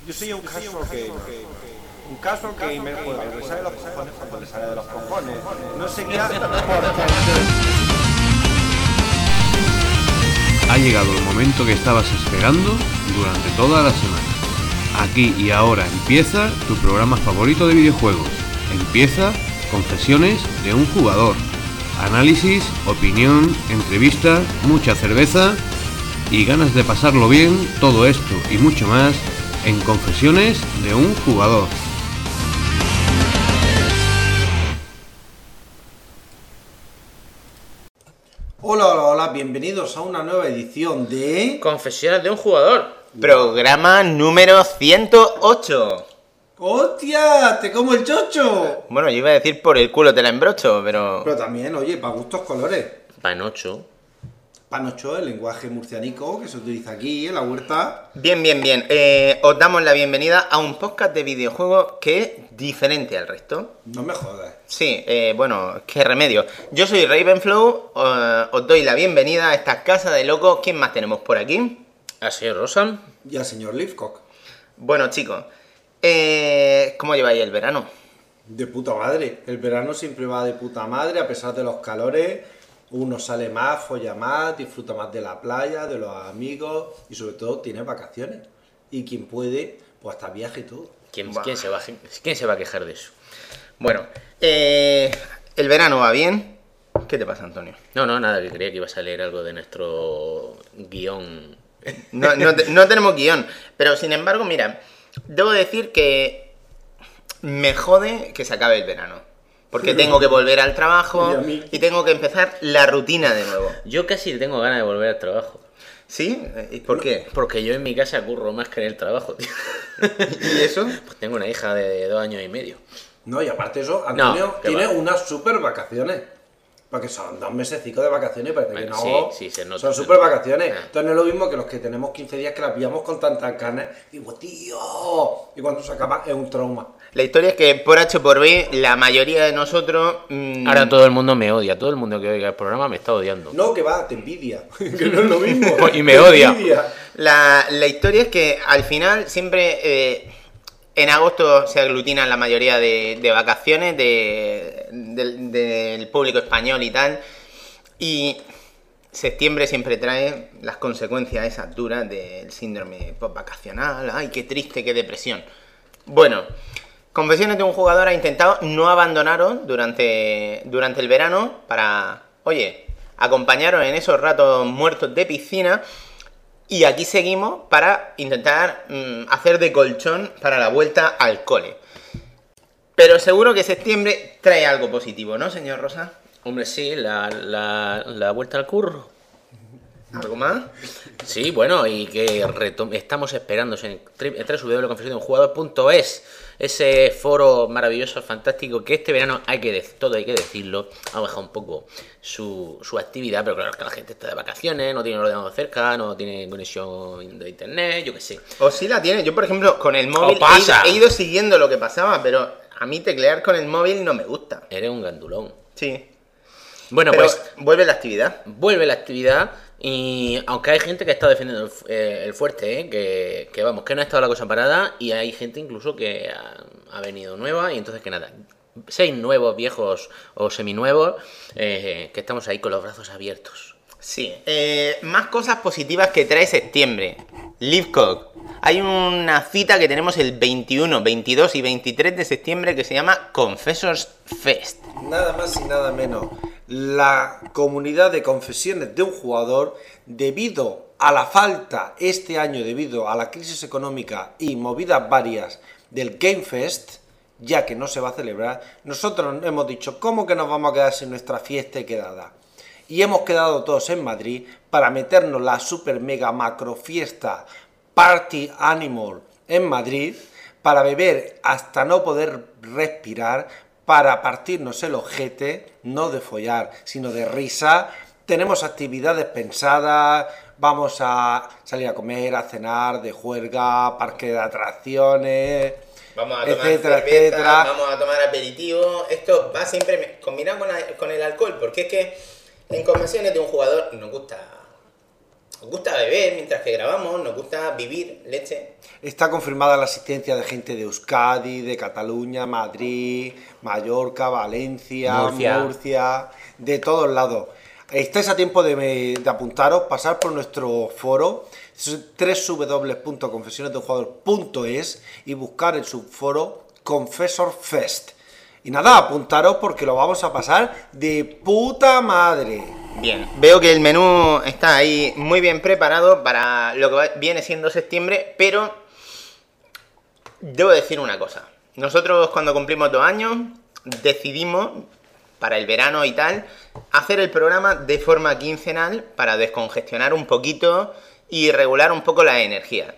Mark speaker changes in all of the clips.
Speaker 1: Yo soy un caso gamer, juego, le sale de los cojones cuando le sale de los cojones. No sé qué hace
Speaker 2: Ha llegado el momento que estabas esperando durante toda la semana. Aquí y ahora empieza tu programa favorito de videojuegos. Empieza Confesiones de un jugador. Análisis, opinión, entrevista, mucha cerveza y ganas de pasarlo bien. Todo esto y mucho más en Confesiones de un jugador.
Speaker 1: Hola, bienvenidos a una nueva edición de...
Speaker 3: Confesiones de un jugador.
Speaker 4: Programa número 108.
Speaker 1: ¡Hostia! ¡Te como el chocho!
Speaker 4: Bueno, yo iba a decir por el culo te la embrocho, pero...
Speaker 1: Pero también, oye, para gustos colores.
Speaker 3: Panocho.
Speaker 1: Panocho, el lenguaje murcianico que se utiliza aquí en la huerta.
Speaker 4: Bien. Os damos la bienvenida a un podcast de videojuegos que es diferente al resto.
Speaker 1: No me jodas.
Speaker 4: Sí, bueno, qué remedio. Yo soy Ravenflow, os doy la bienvenida a esta casa de locos. ¿Quién más tenemos por aquí?
Speaker 3: Así es, Rosa.
Speaker 1: Y al señor Leafcock.
Speaker 4: Bueno, chicos, ¿cómo lleváis el verano?
Speaker 1: De puta madre. El verano siempre va de puta madre, a pesar de los calores. Uno sale más, folla más, disfruta más de la playa, de los amigos y sobre todo tiene vacaciones. Y quien puede, pues hasta viaje y todo.
Speaker 3: ¿Quién se va a quejar de eso?
Speaker 4: Bueno, el verano va bien. ¿Qué te pasa, Antonio?
Speaker 3: No, nada, que creía que ibas a leer algo de nuestro guión.
Speaker 4: No tenemos guión, pero sin embargo, mira, debo decir que me jode que se acabe el verano. Porque tengo que volver al trabajo y tengo que empezar la rutina de nuevo.
Speaker 3: Yo casi tengo ganas de volver al trabajo.
Speaker 4: ¿Sí? ¿Y por qué?
Speaker 3: Porque yo en mi casa curro más que en el trabajo, tío.
Speaker 4: ¿Y eso?
Speaker 3: Pues tengo una hija de 2 años y medio.
Speaker 1: No, y aparte de eso, Antonio tiene
Speaker 3: va.
Speaker 1: unas super vacaciones. Porque son 2 mesecitos de vacaciones, parece que no.
Speaker 3: Sí, se nota.
Speaker 1: Son super vacaciones. Entonces no es lo mismo que los que tenemos 15 días que las pillamos con tantas ganas. Y digo, tío. Y cuando se acaba es un trauma.
Speaker 4: La historia es que por H o por B, la mayoría de nosotros...
Speaker 3: Ahora todo el mundo me odia. Todo el mundo que oiga el programa me está odiando.
Speaker 1: No, que va, te envidia. Que no es lo mismo.
Speaker 3: Y me odia.
Speaker 1: Envidia.
Speaker 4: La historia es que al final siempre... en agosto se aglutinan la mayoría de vacaciones del público español y tal. Y septiembre siempre trae las consecuencias esas duras del síndrome postvacacional. Ay, qué triste, qué depresión. Bueno, Confesiones de un jugador ha intentado no abandonaros durante el verano para, oye, acompañaros en esos ratos muertos de piscina. Y aquí seguimos para intentar hacer de colchón para la vuelta al cole. Pero seguro que septiembre trae algo positivo, ¿no, señor Rosa?
Speaker 3: Hombre, sí, la vuelta al curro.
Speaker 4: ¿Algo más?
Speaker 3: Sí, bueno, y que estamos esperando en www.confesionesdeunjugador.es, ese foro maravilloso, fantástico, que este verano hay que decirlo, ha bajado un poco su actividad, pero claro que la gente está de vacaciones, no tiene un ordenador cerca, no tiene conexión de internet, yo qué sé.
Speaker 4: O sí la tiene. Yo, por ejemplo, con el móvil he ido siguiendo lo que pasaba, pero a mí teclear con el móvil no me gusta.
Speaker 3: Eres un gandulón.
Speaker 4: Sí.
Speaker 3: Bueno,
Speaker 4: pero
Speaker 3: pues
Speaker 4: vuelve la actividad.
Speaker 3: Vuelve la actividad. Y aunque hay gente que está defendiendo el fuerte, que vamos, que no ha estado la cosa parada, y hay gente incluso que ha venido nueva, y entonces que nada, 6 nuevos, viejos o seminuevos, que estamos ahí con los brazos abiertos.
Speaker 4: Sí, más cosas positivas que trae septiembre. Leafcock. Hay una cita que tenemos el 21, 22 y 23 de septiembre que se llama Confessors Fest.
Speaker 1: Nada más y nada menos. La comunidad de confesiones de un jugador, debido a la falta este año, debido a la crisis económica y movidas varias del Game Fest, ya que no se va a celebrar, nosotros hemos dicho, ¿cómo que nos vamos a quedar sin nuestra fiesta y quedada? Y hemos quedado todos en Madrid para meternos la super mega macro fiesta Party Animal en Madrid, para beber hasta no poder respirar, para partirnos el ojete, no de follar, sino de risa. Tenemos actividades pensadas, vamos a salir a comer, a cenar, de juerga, parque de atracciones,
Speaker 4: vamos a tomar
Speaker 1: etcétera,
Speaker 4: cerveza,
Speaker 1: etcétera.
Speaker 4: vamos a tomar aperitivo. Esto va siempre combinado con el alcohol, porque es que en Confesiones de un jugador nos gusta Nos gusta beber mientras que grabamos, nos gusta vivir leche.
Speaker 1: Está confirmada la asistencia de gente de Euskadi, de Cataluña, Madrid, Mallorca, Valencia, Murcia, de todos lados. Estáis a tiempo de apuntaros, pasar por nuestro foro www.confesionesdeunjugador.es y buscar el subforo Confessor Fest. Y nada, apuntaros porque lo vamos a pasar de puta madre.
Speaker 4: Bien, veo que el menú está ahí muy bien preparado para lo que viene siendo septiembre, pero debo decir una cosa. Nosotros cuando cumplimos 2 años decidimos, para el verano y tal, hacer el programa de forma quincenal para descongestionar un poquito y regular un poco la energía.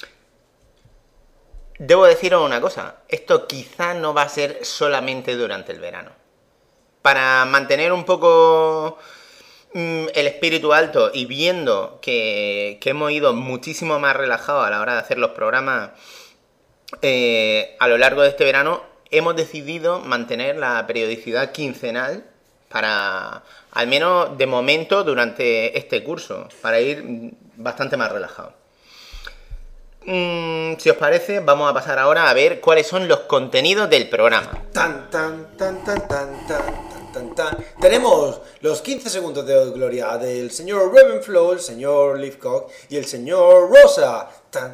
Speaker 4: Debo deciros una cosa, esto quizá no va a ser solamente durante el verano. Para mantener un poco el espíritu alto y viendo que hemos ido muchísimo más relajados a la hora de hacer los programas a lo largo de este verano, hemos decidido mantener la periodicidad quincenal para, al menos de momento, durante este curso, para ir bastante más relajados. Si os parece, vamos a pasar ahora a ver cuáles son los contenidos del programa.
Speaker 1: Tenemos los 15 segundos de gloria del señor Ravenflow, el señor Leafcock y el señor Rosa.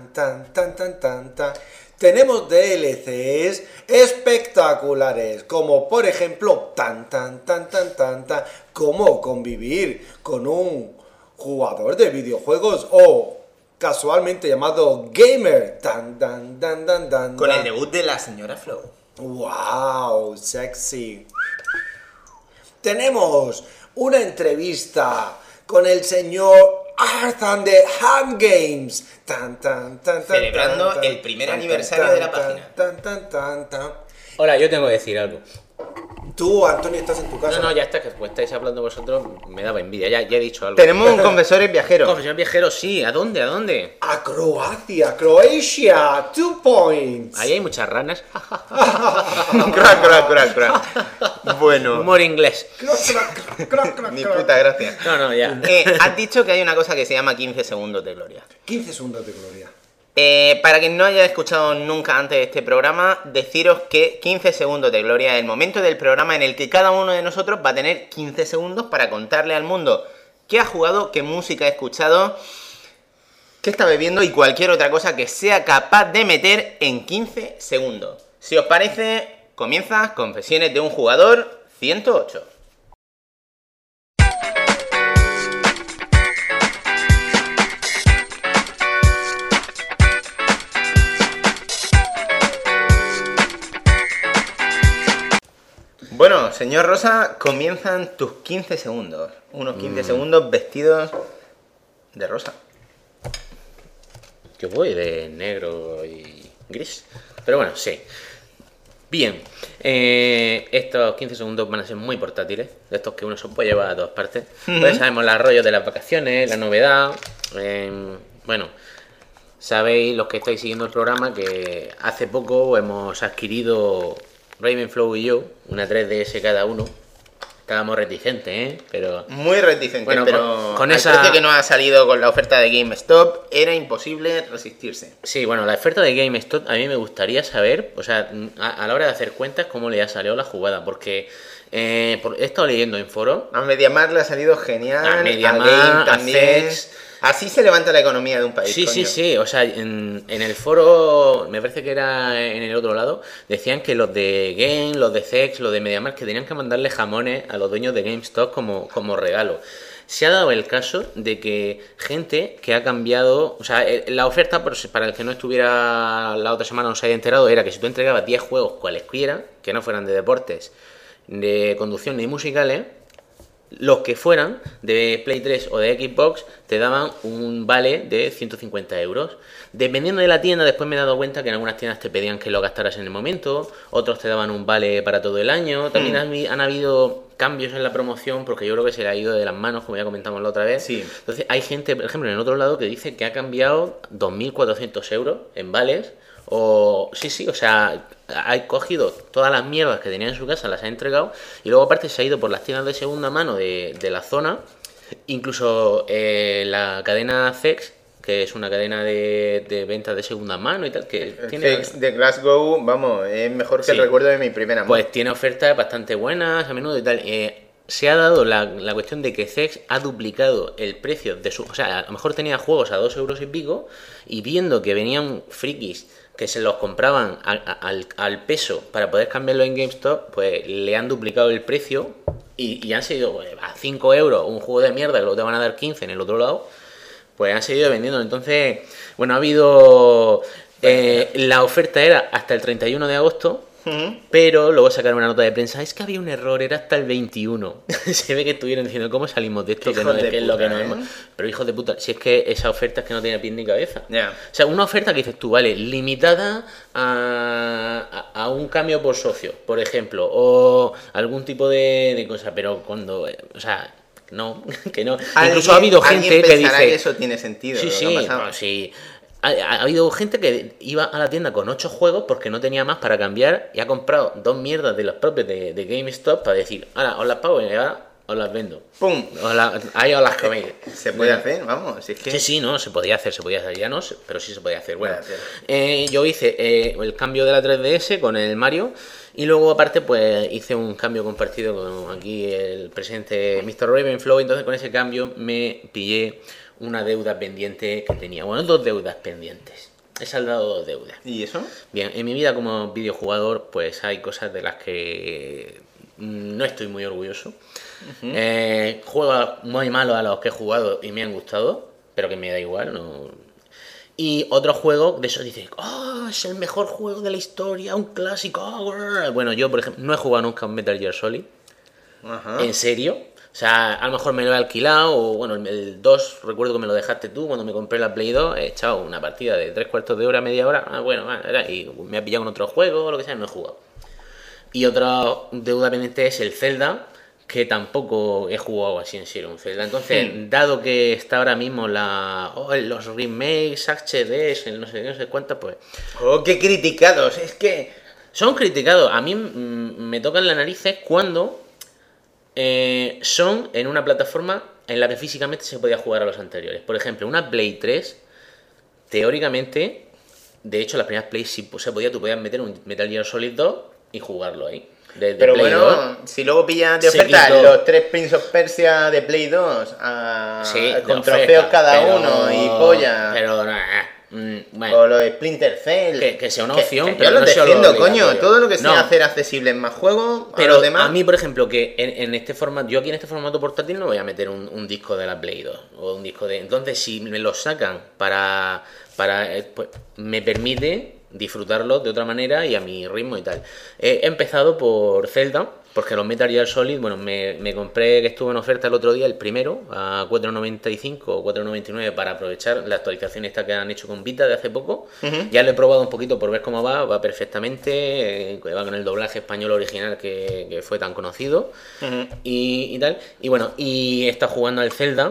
Speaker 1: Tenemos DLCs espectaculares, como por ejemplo, cómo convivir con un jugador de videojuegos o casualmente llamado gamer.
Speaker 4: Con el debut de la señora Flow.
Speaker 1: ¡Wow! Sexy. Tenemos una entrevista con el señor Arthan de Hand Games.
Speaker 4: Celebrando el primer aniversario de la página.
Speaker 3: Hola, yo tengo que decir algo.
Speaker 1: Tú, Antonio, estás en tu casa.
Speaker 3: No, ya está, que pues estáis hablando vosotros, me daba envidia, ya he dicho algo.
Speaker 4: Tenemos un confesores viajero.
Speaker 3: Confesión viajero, sí, ¿a dónde?
Speaker 1: A Croacia, 2 points.
Speaker 3: Ahí hay muchas ranas.
Speaker 4: Crack. Bueno.
Speaker 3: Humor inglés.
Speaker 4: Ni puta gracia.
Speaker 3: No, ya.
Speaker 4: Has dicho que hay una cosa que se llama 15 segundos de gloria.
Speaker 1: 15 segundos de gloria.
Speaker 4: Para quien no haya escuchado nunca antes este programa, deciros que 15 segundos de gloria es el momento del programa en el que cada uno de nosotros va a tener 15 segundos para contarle al mundo qué ha jugado, qué música ha escuchado, qué está bebiendo y cualquier otra cosa que sea capaz de meter en 15 segundos. Si os parece, comienza Confesiones de un Jugador 108. Bueno, señor Rosa, comienzan tus 15 segundos. Unos 15 segundos vestidos de rosa.
Speaker 3: Yo voy de negro y gris. Pero bueno, sí. Bien. Estos 15 segundos van a ser muy portátiles. De estos que uno se puede llevar a todas partes. Entonces sabemos los rollos de las vacaciones, la novedad. Bueno, sabéis los que estáis siguiendo el programa que hace poco hemos adquirido... Ravenflow y yo, una 3DS cada uno. Estábamos reticentes, pero...
Speaker 4: Muy reticentes,
Speaker 3: bueno,
Speaker 4: pero
Speaker 3: con
Speaker 4: al
Speaker 3: esa...
Speaker 4: precio que nos ha salido con la oferta de GameStop, era imposible resistirse.
Speaker 3: Sí, bueno, la oferta de GameStop a mí me gustaría saber, o sea, a la hora de hacer cuentas, cómo le ha salido la jugada, porque he estado leyendo en foros...
Speaker 4: A MediaMarkt le ha salido genial,
Speaker 3: a MediaMarkt,
Speaker 4: Game también...
Speaker 3: Acex...
Speaker 4: Así se levanta la economía de un país.
Speaker 3: Sí, o sea, en el foro, me parece que era en el otro lado, decían que los de Game, los de Cex, los de MediaMarkt, que tenían que mandarle jamones a los dueños de GameStop como regalo. Se ha dado el caso de que gente que ha cambiado, o sea, la oferta, para el que no estuviera la otra semana, no se haya enterado, era que si tú entregabas 10 juegos cualesquiera, que no fueran de deportes, de conducción ni musicales, los que fueran de Play 3 o de Xbox te daban un vale de 150 euros. Dependiendo de la tienda, después me he dado cuenta que en algunas tiendas te pedían que lo gastaras en el momento, otros te daban un vale para todo el año. También han habido cambios en la promoción porque yo creo que se le ha ido de las manos, como ya comentamos la otra vez.
Speaker 4: Sí.
Speaker 3: Entonces hay gente, por ejemplo, en el otro lado que dice que ha cambiado 2.400 euros en vales. O sí, o sea, ha cogido todas las mierdas que tenía en su casa, las ha entregado y luego aparte se ha ido por las tiendas de segunda mano de la zona Incluso la cadena Zex, que es una cadena de ventas de segunda mano y tal, que tiene...
Speaker 4: Zex de Glasgow, vamos, es mejor que
Speaker 3: Sí.
Speaker 4: el recuerdo de mi primera amor.
Speaker 3: Pues tiene ofertas bastante buenas a menudo y tal. Se ha dado la cuestión de que Zex ha duplicado el precio de su... O sea, a lo mejor tenía juegos a 2 euros y pico, y viendo que venían frikis que se los compraban al peso para poder cambiarlo en GameStop, pues le han duplicado el precio y han seguido pues, a 5 euros un juego de mierda que lo te van a dar 15 en el otro lado, pues han seguido vendiendo. Entonces, bueno, ha habido... la oferta era hasta el 31 de agosto, pero luego sacaron una nota de prensa, es que había un error, era hasta el 21. Se ve que estuvieron diciendo, ¿cómo salimos de esto? Que no
Speaker 4: Hijos de
Speaker 3: es lo que
Speaker 4: puta,
Speaker 3: no hemos... Pero hijos de puta, si es que esa oferta es que no tiene pie ni cabeza.
Speaker 4: Ya.
Speaker 3: O sea, una oferta que dices tú, vale, limitada a un cambio por socio, por ejemplo, o algún tipo de cosa, pero cuando... O sea, no, que no. Incluso ha habido gente que dice...
Speaker 4: que eso tiene sentido.
Speaker 3: Sí,
Speaker 4: lo que
Speaker 3: sí,
Speaker 4: ha pasado.
Speaker 3: bueno, sí. Ha habido gente que iba a la tienda con 8 juegos porque no tenía más para cambiar y ha comprado 2 mierdas de los propios de GameStop para decir, ahora os las pago y ahora os las vendo.
Speaker 4: ¡Pum!
Speaker 3: Ahí os las coméis.
Speaker 4: Se puede hacer, vamos, si es que...
Speaker 3: Sí, sí, no, se podía hacer, ya no, pero sí se podía hacer. Bueno,
Speaker 4: Puede
Speaker 3: yo hice el cambio de la 3DS con el Mario y luego aparte pues hice un cambio compartido con aquí el presidente Mr. Ravenflow, entonces con ese cambio me pillé una deuda pendiente que tenía. Bueno, 2 deudas pendientes. He saldado 2 deudas.
Speaker 4: ¿Y eso?
Speaker 3: Bien, en mi vida como videojugador pues hay cosas de las que no estoy muy orgulloso. Juegos muy malos a los que he jugado y me han gustado, pero que me da igual, no. Y otro juego de esos dice, oh, es el mejor juego de la historia, un clásico. Oh, bueno, yo por ejemplo no he jugado nunca un Metal Gear Solid.
Speaker 4: Ajá.
Speaker 3: En serio. O sea, a lo mejor me lo he alquilado, o bueno, el 2 recuerdo que me lo dejaste tú cuando me compré la Play 2, he echado una partida de 3/4 de hora, media hora, y me ha pillado en otro juego o lo que sea, no he jugado. Y otra deuda pendiente es el Zelda, que tampoco he jugado así en serio un Zelda. Entonces, dado que está ahora mismo los remakes, HDs, no sé cuántas, pues...
Speaker 4: ¡Oh, qué criticados! Es que...
Speaker 3: Son criticados. A mí me tocan las narices cuando son en una plataforma en la que físicamente se podía jugar a los anteriores. Por ejemplo, una Play 3, teóricamente, de hecho las primeras Play sí se podía, tú podías meter un Metal Gear Solid 2 y jugarlo ahí. De
Speaker 4: Pero
Speaker 3: Play
Speaker 4: bueno,
Speaker 3: 2.
Speaker 4: si luego pillas de
Speaker 3: Se
Speaker 4: oferta
Speaker 3: quitó.
Speaker 4: los 3 Prince of Persia de Play 2
Speaker 3: Sí,
Speaker 4: con
Speaker 3: de
Speaker 4: trofeos
Speaker 3: oferta,
Speaker 4: cada
Speaker 3: pero-
Speaker 4: uno y polla,
Speaker 3: Pero bueno,
Speaker 4: o los de Splinter Cell,
Speaker 3: que sea una opción,
Speaker 4: que
Speaker 3: pero
Speaker 4: yo lo
Speaker 3: no sea
Speaker 4: defiendo,
Speaker 3: lo
Speaker 4: coño,
Speaker 3: obligatorio.
Speaker 4: todo lo que sea
Speaker 3: No.
Speaker 4: hacer accesible en más juegos,
Speaker 3: pero
Speaker 4: a los demás.
Speaker 3: a mí, por ejemplo, que en este formato, yo aquí en este formato portátil no voy a meter un disco de la Play 2 o un disco de... Entonces, si me lo sacan para pues, me permite disfrutarlo de otra manera y a mi ritmo y tal. He empezado por Zelda, porque los Metal Gear Solid, bueno, me compré, que estuvo en oferta el otro día, el primero, a 4,95 o 4,99 para aprovechar la actualización esta que han hecho con Vita de hace poco. Ya lo he probado un poquito por ver cómo va perfectamente, va con el doblaje español original que fue tan conocido y tal. Y bueno, y está jugando al Zelda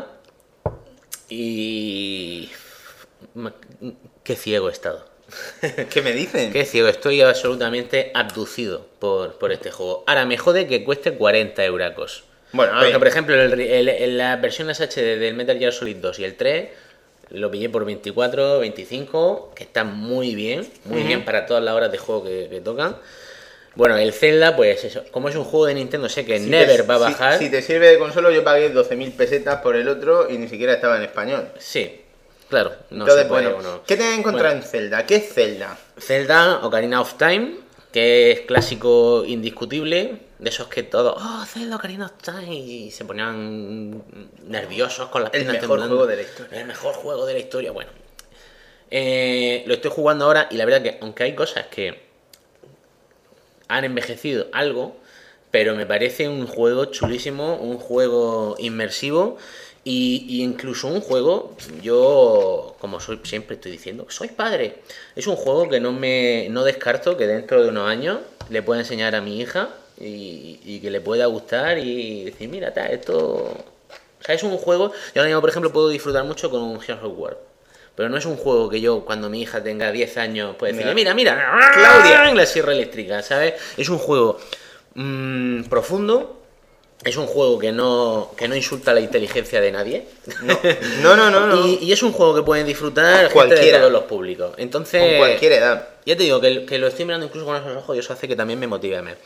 Speaker 3: y... Qué ciego he estado.
Speaker 4: ¿Qué me dicen?
Speaker 3: Qué ciego, estoy absolutamente abducido por este juego. Ahora me jode que cueste 40 euracos.
Speaker 4: Bueno, a
Speaker 3: Porque,
Speaker 4: ver.
Speaker 3: por ejemplo, la versión HD del Metal Gear Solid 2 y el 3 lo pillé por 24, 25, que está muy bien para todas las horas de juego que tocan. Bueno, el Zelda, pues eso, como es un juego de Nintendo, sé que never va a bajar.
Speaker 4: Si te sirve de consuelo, yo pagué 12.000 pesetas por el otro y ni siquiera estaba en español.
Speaker 3: Sí, claro, no
Speaker 4: Entonces,
Speaker 3: se puede
Speaker 4: bueno,
Speaker 3: uno.
Speaker 4: ¿qué te has encontrado
Speaker 3: Bueno.
Speaker 4: en Zelda? ¿Qué es Zelda?
Speaker 3: Zelda Ocarina of Time, que es clásico indiscutible, de esos que todos, oh, Zelda Ocarina of Time, y se ponían nerviosos con las
Speaker 4: El
Speaker 3: piernas
Speaker 4: mejor
Speaker 3: temblando.
Speaker 4: juego de la historia.
Speaker 3: El mejor juego de la historia, bueno. Lo estoy jugando ahora y la verdad que, aunque hay cosas que han envejecido algo, pero me parece un juego chulísimo, un juego inmersivo y incluso un juego, yo como siempre estoy diciendo, soy padre, es un juego que no descarto que dentro de unos años le pueda enseñar a mi hija y que le pueda gustar y decir, mira, esto... O sea, es un juego, yo ahora mismo, por ejemplo, puedo disfrutar mucho con un Gears of War. Pero no es un juego que yo, cuando mi hija tenga 10 años, pueda decirle, mira,
Speaker 4: Claudia,
Speaker 3: la sierra eléctrica, ¿sabes? Es un juego profundo, Es un juego que no insulta la inteligencia de nadie.
Speaker 4: No.
Speaker 3: Y es un juego que pueden disfrutar gente
Speaker 4: Cualquiera.
Speaker 3: de todos los públicos. Entonces,
Speaker 4: Con cualquier edad.
Speaker 3: ya te digo que lo estoy mirando incluso con esos ojos y eso hace que también me motive más.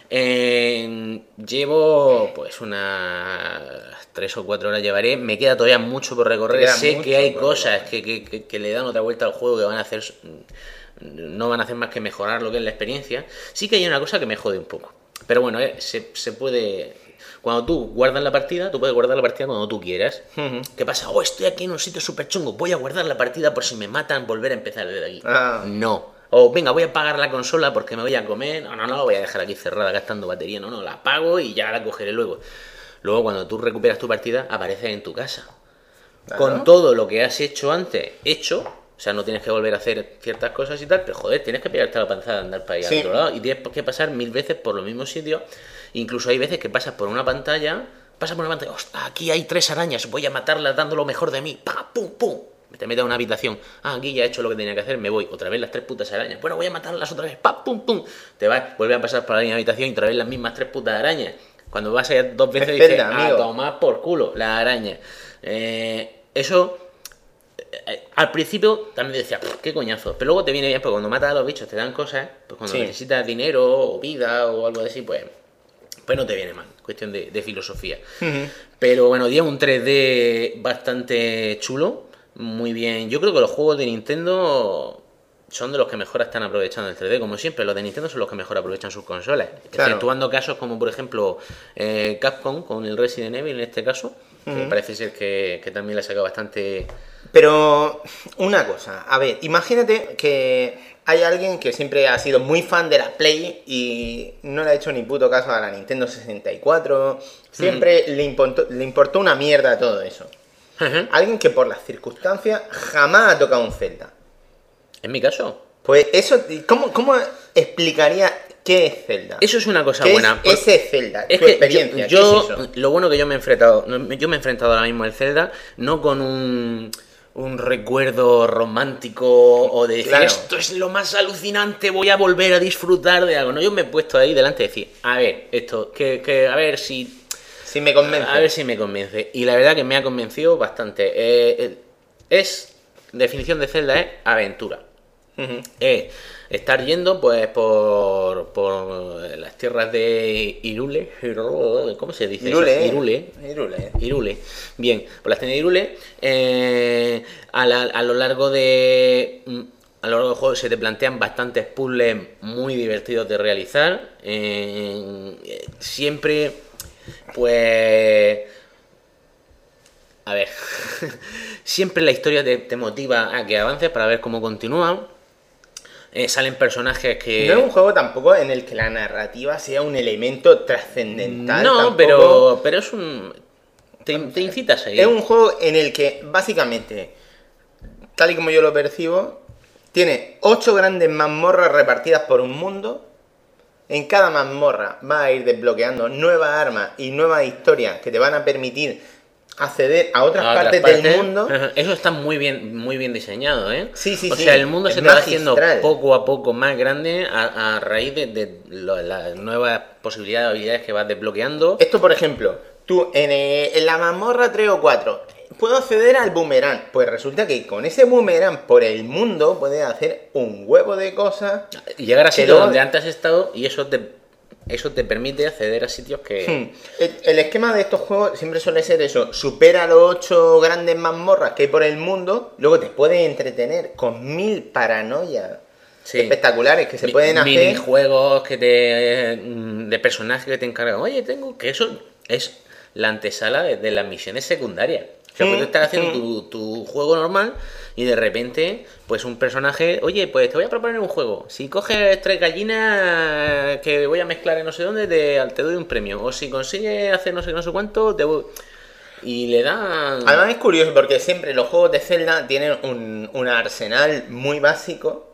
Speaker 3: Llevo pues unas 3 o 4 horas llevaré. Me queda todavía mucho por recorrer. Sé
Speaker 4: mucho
Speaker 3: que hay
Speaker 4: por
Speaker 3: cosas que le dan otra vuelta al juego que van a hacer... No van a hacer más que mejorar lo que es la experiencia. Sí que hay una cosa que me jode un poco. Pero bueno, se puede... Cuando tú guardas la partida, tú puedes guardar la partida cuando tú quieras. ¿Qué pasa? Oh, estoy aquí en un sitio súper chungo. Voy a guardar la partida por si me matan, volver a empezar desde aquí. No. O venga, voy a apagar la consola porque me voy a comer. No, la voy a dejar aquí cerrada gastando batería. No, la apago y ya la cogeré luego. Luego, cuando tú recuperas tu partida, apareces en tu casa.
Speaker 4: Claro.
Speaker 3: Con todo lo que has hecho antes, hecho. O sea, no tienes que volver a hacer ciertas cosas y tal, pero joder, tienes que pegarte a la panzada de andar para allá al otro lado. Y tienes que pasar 1000 veces por los mismos sitios. Incluso hay veces que pasas por una pantalla, ¡hostia, aquí hay 3 arañas! Voy a matarlas dando lo mejor de mí. ¡Pam, pum, pum! Te metes a una habitación. Aquí ya he hecho lo que tenía que hacer, me voy. Otra vez las 3 putas arañas. Bueno, voy a matarlas otra vez. ¡Pam, pum, pum! Te vas, vuelves a pasar por la misma habitación y otra vez las mismas 3 putas arañas. Cuando vas allá 2 veces dices, a tomar por culo, la araña. Eso... Al principio también decía, qué coñazo, pero luego te viene bien porque cuando matas a los bichos te dan cosas, pues cuando necesitas dinero o vida o algo así, pues no te viene mal, cuestión de filosofía. Pero bueno, día un 3D bastante chulo, muy bien. Yo creo que los juegos de Nintendo son de los que mejor están aprovechando el 3D, como siempre, los de Nintendo son los que mejor aprovechan sus consolas, exceptuando casos como por ejemplo Capcom con el Resident Evil en este caso, que parece ser que también le ha sacado bastante...
Speaker 4: Pero una cosa, a ver, imagínate que hay alguien que siempre ha sido muy fan de la Play y no le ha hecho ni puto caso a la Nintendo 64, siempre le importó una mierda todo eso. Alguien que por las circunstancias jamás ha tocado un Zelda.
Speaker 3: En mi caso.
Speaker 4: Pues eso, ¿cómo explicaría qué es Zelda?
Speaker 3: Eso es una cosa
Speaker 4: ¿Qué
Speaker 3: buena.
Speaker 4: es ese Zelda?
Speaker 3: Es
Speaker 4: tu
Speaker 3: que
Speaker 4: experiencia.
Speaker 3: yo
Speaker 4: ¿Qué es eso?
Speaker 3: lo bueno que yo me he enfrentado ahora mismo al Zelda, no con un recuerdo romántico o de decir, esto es lo más alucinante, voy a volver a disfrutar de algo. No, yo me he puesto ahí delante de decir, a ver, esto, a ver si...
Speaker 4: Si me convence.
Speaker 3: A ver si me convence. Y la verdad que me ha convencido bastante. Definición de Zelda es aventura. Estar yendo pues por las tierras de Hyrule, ¿cómo se dice? Hyrule. Bien, por las tierras de Hyrule, a lo largo del juego se te plantean bastantes puzzles muy divertidos de realizar. Siempre, pues... A ver, siempre la historia te motiva a que avances para ver cómo continúa. Salen personajes que...
Speaker 4: No es un juego tampoco en el que la narrativa sea un elemento trascendental.
Speaker 3: No,
Speaker 4: tampoco.
Speaker 3: pero es un... Te incita a seguir.
Speaker 4: Es un juego en el que, básicamente, tal y como yo lo percibo, tiene 8 grandes mazmorras repartidas por un mundo. En cada mazmorra vas a ir desbloqueando nuevas armas y nuevas historias que te van a permitir acceder a otras partes del mundo.
Speaker 3: Eso está muy bien diseñado, ¿eh?
Speaker 4: Sí.
Speaker 3: O sea, el mundo se te va haciendo
Speaker 4: magistral.
Speaker 3: poco a poco más grande a raíz de las nuevas posibilidades de habilidades que vas desbloqueando.
Speaker 4: Esto, por ejemplo, tú en la mazmorra 3 o 4 puedo acceder al boomerang. Pues resulta que con ese boomerang por el mundo puedes hacer un huevo de cosas.
Speaker 3: Llegar a sitios donde antes has estado y eso te permite acceder a sitios que...
Speaker 4: El esquema de estos juegos siempre suele ser eso. Supera los 8 grandes mazmorras que hay por el mundo. Luego te puedes entretener con 1000 paranoias espectaculares que se pueden hacer.
Speaker 3: Minijuegos de personajes que te encargan. Oye, que eso es la antesala de las misiones secundarias. O sea, puedes estar haciendo tu juego normal y de repente, pues un personaje, oye, pues te voy a proponer un juego. Si coges 3 gallinas que voy a mezclar en no sé dónde, te doy un premio. O si consigues hacer no sé cuánto, te voy... Y le dan...
Speaker 4: Además es curioso porque siempre los juegos de Zelda tienen un arsenal muy básico.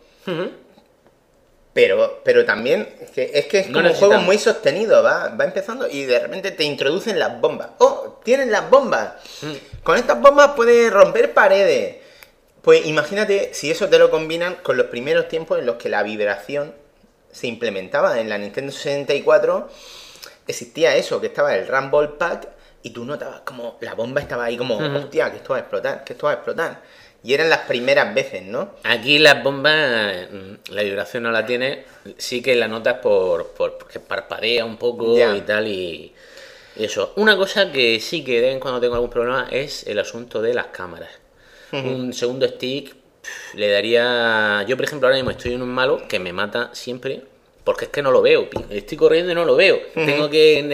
Speaker 4: Pero también es que es como un juego muy sostenido, va empezando y de repente te introducen las bombas. ¡Oh! ¡Tienen las bombas! Con estas bombas puedes romper paredes. Pues imagínate si eso te lo combinan con los primeros tiempos en los que la vibración se implementaba en la Nintendo 64. existía eso, que estaba el Rumble Pack y tú notabas como la bomba estaba ahí como, hostia, que esto va a explotar, que esto va a explotar. Y eran las primeras veces, ¿no?
Speaker 3: Aquí las bombas, la vibración no la tiene, sí que la notas porque parpadea un poco
Speaker 4: Ya.
Speaker 3: y tal y eso. Una cosa que sí que de vez en cuando tengo algún problema es el asunto de las cámaras. Un segundo stick le daría... Yo, por ejemplo, ahora mismo estoy en un malo que me mata siempre porque es que no lo veo. Estoy corriendo y no lo veo. Tengo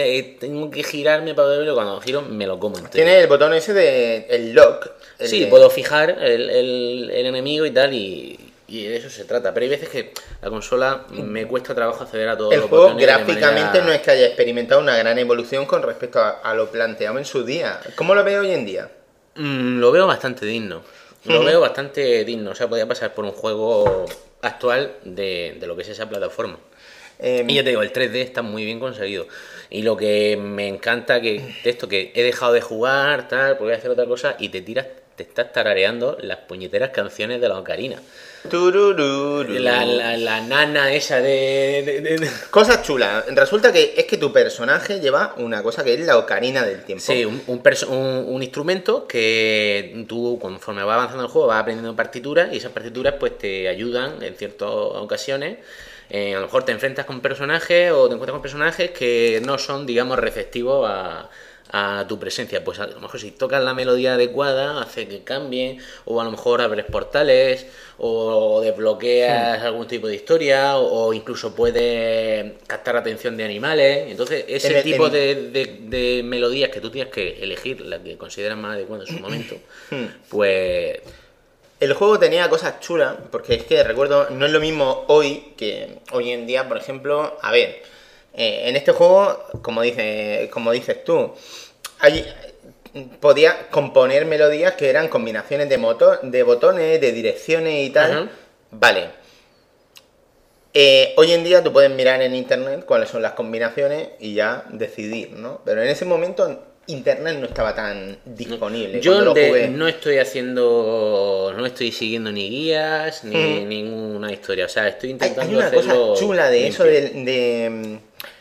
Speaker 3: que girarme para verlo. Cuando giro me lo como entero.
Speaker 4: Tiene el botón ese de el lock. el
Speaker 3: Sí,
Speaker 4: de-
Speaker 3: puedo fijar el enemigo y tal y de eso se trata. Pero hay veces que la consola me cuesta trabajo acceder a todos
Speaker 4: El
Speaker 3: los
Speaker 4: juego
Speaker 3: botones de
Speaker 4: gráficamente
Speaker 3: manera-
Speaker 4: no es que haya experimentado una gran evolución con respecto a lo planteado en su día. ¿Cómo lo ve hoy en día?
Speaker 3: Lo veo bastante digno. Lo veo bastante digno. O sea, podría pasar por un juego actual de lo que es esa plataforma. Y ya te digo, el 3D está muy bien conseguido. Y lo que me encanta que de esto que he dejado de jugar, tal, porque voy a hacer otra cosa, y te estás tarareando las puñeteras canciones de la ocarina.
Speaker 4: Turururu.
Speaker 3: La nana esa de-
Speaker 4: Cosas chulas. Resulta que es que tu personaje lleva una cosa que es la ocarina del tiempo.
Speaker 3: Sí, un instrumento que tú, conforme va avanzando el juego, vas aprendiendo partituras y esas partituras pues te ayudan en ciertas ocasiones. A lo mejor te enfrentas con personajes o te encuentras con personajes que no son, digamos, receptivos a tu presencia. Pues a lo mejor si tocas la melodía adecuada hace que cambie, o a lo mejor abres portales, o desbloqueas algún tipo de historia, o incluso puedes captar atención de animales. Entonces, ese tipo de melodías que tú tienes que elegir, la que consideras más adecuada en su momento, pues...
Speaker 4: El juego tenía cosas chulas, porque es que recuerdo, no es lo mismo hoy que hoy en día, por ejemplo, a ver, en este juego, como dices tú, podía componer melodías que eran combinaciones de botones, de direcciones y tal.
Speaker 3: Ajá.
Speaker 4: Vale. Hoy en día tú puedes mirar en internet cuáles son las combinaciones y ya decidir, ¿no? Pero en ese momento internet no estaba tan disponible.
Speaker 3: Yo
Speaker 4: cuando lo jugué.
Speaker 3: no estoy siguiendo ni guías ni ninguna historia. O sea, estoy
Speaker 4: Hay
Speaker 3: intentando
Speaker 4: una cosa
Speaker 3: hacerlo
Speaker 4: chula de eso,
Speaker 3: limpio.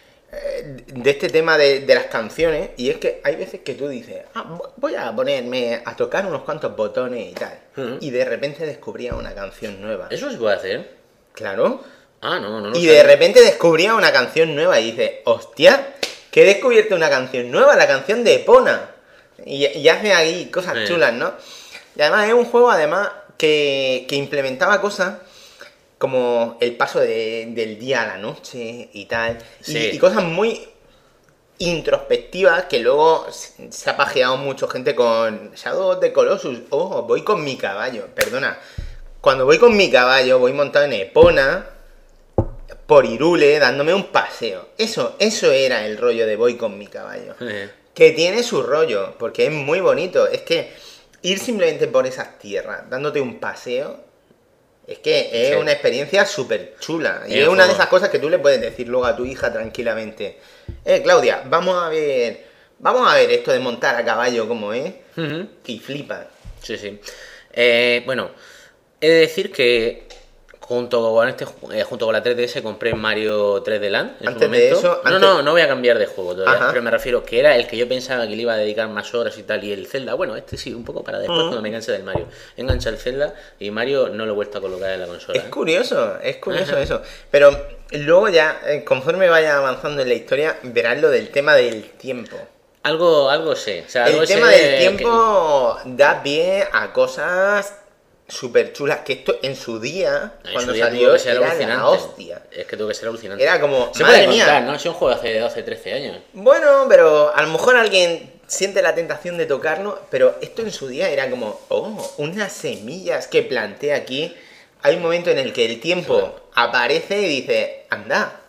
Speaker 4: de este tema de las canciones, y es que hay veces que tú dices, voy a ponerme a tocar unos cuantos botones y tal, y de repente descubría una canción nueva.
Speaker 3: ¿Eso se puede hacer?
Speaker 4: Claro.
Speaker 3: No
Speaker 4: Y
Speaker 3: sabía.
Speaker 4: de repente descubría una canción nueva y dices, hostia, que he descubierto una canción nueva, la canción de Epona. Y hace ahí cosas chulas, ¿no? Y además es un juego que implementaba cosas como el paso del día a la noche y tal.
Speaker 3: Sí.
Speaker 4: Y cosas muy introspectivas que luego se ha pajeado mucha gente con Shadow of the Colossus. Oh, voy con mi caballo. Perdona. Cuando voy con mi caballo, voy montado en Epona, por Irule, dándome un paseo. Eso era el rollo de voy con mi caballo. Que tiene su rollo, porque es muy bonito. Es que ir simplemente por esas tierras, dándote un paseo, es que es
Speaker 3: Sí.
Speaker 4: una experiencia súper chula. Y
Speaker 3: El
Speaker 4: es una de
Speaker 3: juego.
Speaker 4: esas cosas que tú le puedes decir luego a tu hija tranquilamente. Claudia, vamos a ver esto de montar a caballo como es.
Speaker 3: Ujú.
Speaker 4: Y flipa.
Speaker 3: Sí. Bueno, he de decir que junto con la 3DS compré Mario 3D Land en
Speaker 4: Antes
Speaker 3: su
Speaker 4: de
Speaker 3: momento.
Speaker 4: eso,
Speaker 3: No voy a cambiar de juego todavía,
Speaker 4: Ajá.
Speaker 3: pero me refiero que era el que yo pensaba que le iba a dedicar más horas y tal, y el Zelda, bueno, este sí, un poco para después cuando me canse del Mario. Engancha el Zelda y Mario no lo he vuelto a colocar en la consola.
Speaker 4: Es curioso
Speaker 3: Ajá.
Speaker 4: eso. Pero luego ya, conforme vaya avanzando en la historia, verás lo del tema del tiempo.
Speaker 3: Algo sé. O sea, algo
Speaker 4: El
Speaker 3: sé
Speaker 4: tema
Speaker 3: de
Speaker 4: del tiempo da pie a cosas súper chulas. Que esto en su día,
Speaker 3: En
Speaker 4: cuando
Speaker 3: su día
Speaker 4: salió,
Speaker 3: tuvo que ser
Speaker 4: era
Speaker 3: alucinante.
Speaker 4: la hostia.
Speaker 3: Es que tuvo que ser alucinante.
Speaker 4: Era como,
Speaker 3: Se
Speaker 4: madre
Speaker 3: puede
Speaker 4: mía.
Speaker 3: contar, ¿no? Es un juego de hace 13 años.
Speaker 4: Bueno, pero a lo mejor alguien siente la tentación de tocarlo, pero esto en su día era como, unas semillas que planté aquí. Hay un momento en el que el tiempo aparece y dice, anda.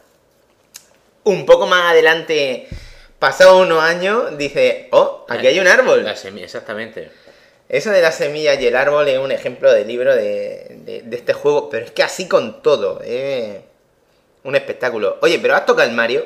Speaker 4: Un poco más adelante, pasados unos años, dice, aquí hay un árbol.
Speaker 3: Exactamente.
Speaker 4: Eso de las semillas y el árbol es un ejemplo de libro de este juego, pero es que así con todo, un espectáculo. Oye, ¿pero has tocado el Mario?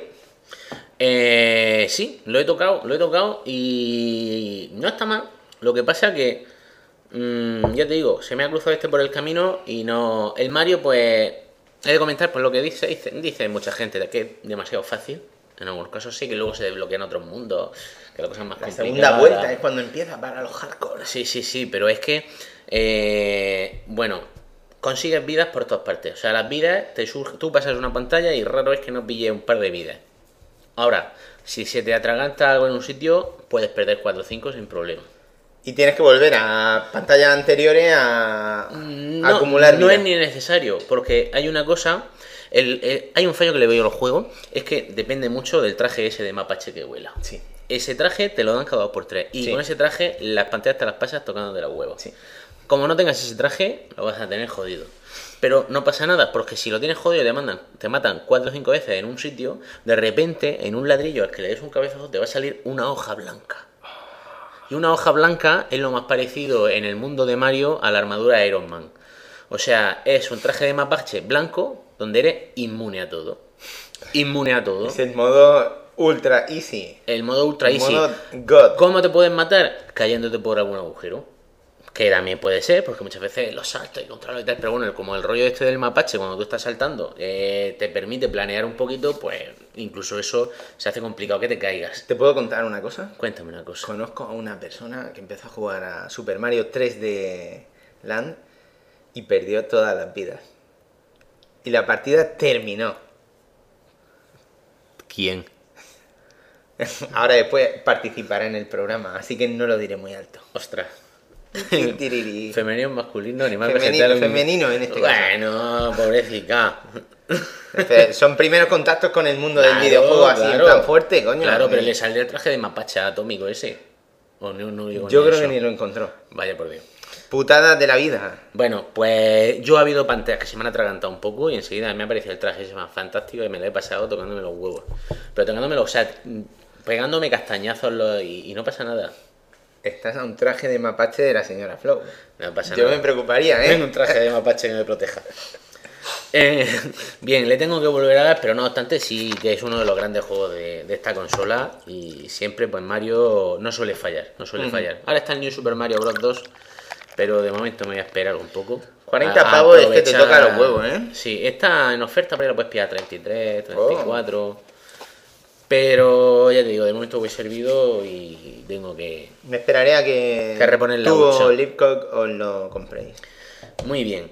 Speaker 3: Sí, lo he tocado y no está mal. Lo que pasa que, ya te digo, se me ha cruzado por el camino y no... El Mario, pues, he de comentar por lo que dice mucha gente, que es demasiado fácil. En algunos casos sí, que luego se desbloquean otros mundos, que la cosa es más
Speaker 4: La
Speaker 3: complicada.
Speaker 4: segunda vuelta es cuando empieza para los hardcore.
Speaker 3: Sí, pero es que, bueno, consigues vidas por todas partes. O sea, las vidas, tú pasas una pantalla y raro es que no pilles un par de vidas. Ahora, si se te atraganta algo en un sitio, puedes perder 4 o 5 sin problema.
Speaker 4: Y tienes que volver a pantallas anteriores a acumular
Speaker 3: No
Speaker 4: vida.
Speaker 3: es ni necesario, porque hay una cosa, hay un fallo que le veo al juego, es que depende mucho del traje ese de mapache que vuela.
Speaker 4: Sí.
Speaker 3: Ese traje te lo dan cada 2 por 3 y
Speaker 4: Sí.
Speaker 3: con ese traje las pantallas te las pasas tocando de los huevos.
Speaker 4: Sí.
Speaker 3: Como no tengas ese traje, lo vas a tener jodido. Pero no pasa nada, porque si lo tienes jodido y te matan 4 o 5 veces en un sitio, de repente en un ladrillo al que le des un cabezazo te va a salir una hoja blanca. Y una hoja blanca es lo más parecido en el mundo de Mario a la armadura de Iron Man. O sea, es un traje de mapache blanco donde eres inmune a todo. Inmune a todo.
Speaker 4: Es el modo ultra easy.
Speaker 3: El modo ultra
Speaker 4: El
Speaker 3: easy.
Speaker 4: modo God.
Speaker 3: ¿Cómo te pueden matar? Cayéndote por algún agujero. Que también puede ser, porque muchas veces los saltos y controlos y tal, pero bueno, como el rollo este del mapache, cuando tú estás saltando, te permite planear un poquito, pues incluso eso se hace complicado que te caigas.
Speaker 4: ¿Te puedo contar una cosa?
Speaker 3: Cuéntame una cosa.
Speaker 4: Conozco a una persona que empezó a jugar a Super Mario 3D Land y perdió todas las vidas. Y la partida terminó.
Speaker 3: ¿Quién?
Speaker 4: Ahora después participará en el programa, así que no lo diré muy alto.
Speaker 3: Ostras.
Speaker 4: Tiriri.
Speaker 3: Femenino, masculino, animal
Speaker 4: Femenino,
Speaker 3: vegetal.
Speaker 4: femenino en este caso.
Speaker 3: Bueno, pobrecita.
Speaker 4: Son primeros contactos con el mundo del
Speaker 3: Claro,
Speaker 4: videojuego así
Speaker 3: claro.
Speaker 4: en plan fuerte, coño.
Speaker 3: Claro, pero le salió el traje de mapache atómico ese. O no digo
Speaker 4: Yo
Speaker 3: ni
Speaker 4: creo
Speaker 3: eso.
Speaker 4: que ni lo encontró.
Speaker 3: Vaya por Dios.
Speaker 4: Putadas de la vida.
Speaker 3: Bueno, pues yo ha habido pantallas que se me han atragantado un poco y enseguida me ha parecido el traje ese más fantástico y me lo he pasado tocándome los huevos. Pero tocándome los, o sea, pegándome castañazos y no pasa nada.
Speaker 4: Estás a un traje de mapache de la señora Flow.
Speaker 3: No pasa
Speaker 4: Yo
Speaker 3: nada.
Speaker 4: me preocuparía,
Speaker 3: Tengo
Speaker 4: ¿eh?
Speaker 3: un traje de mapache que me proteja. Bien, le tengo que volver a dar, pero no obstante sí que es uno de los grandes juegos de esta consola y siempre pues Mario no suele fallar, fallar. Ahora está el New Super Mario Bros. 2, pero de momento me voy a esperar un poco.
Speaker 4: 40
Speaker 3: A
Speaker 4: pavos es que te
Speaker 3: aprovechar-
Speaker 4: toca los huevos, ¿eh?
Speaker 3: Sí, está en oferta, pero la puedes pillar a 33, 34... Pero ya te digo, de momento voy servido y tengo que...
Speaker 4: Me esperaré a que
Speaker 3: reponer la
Speaker 4: tú
Speaker 3: hucha.
Speaker 4: o Lipcock os lo compréis.
Speaker 3: Muy bien.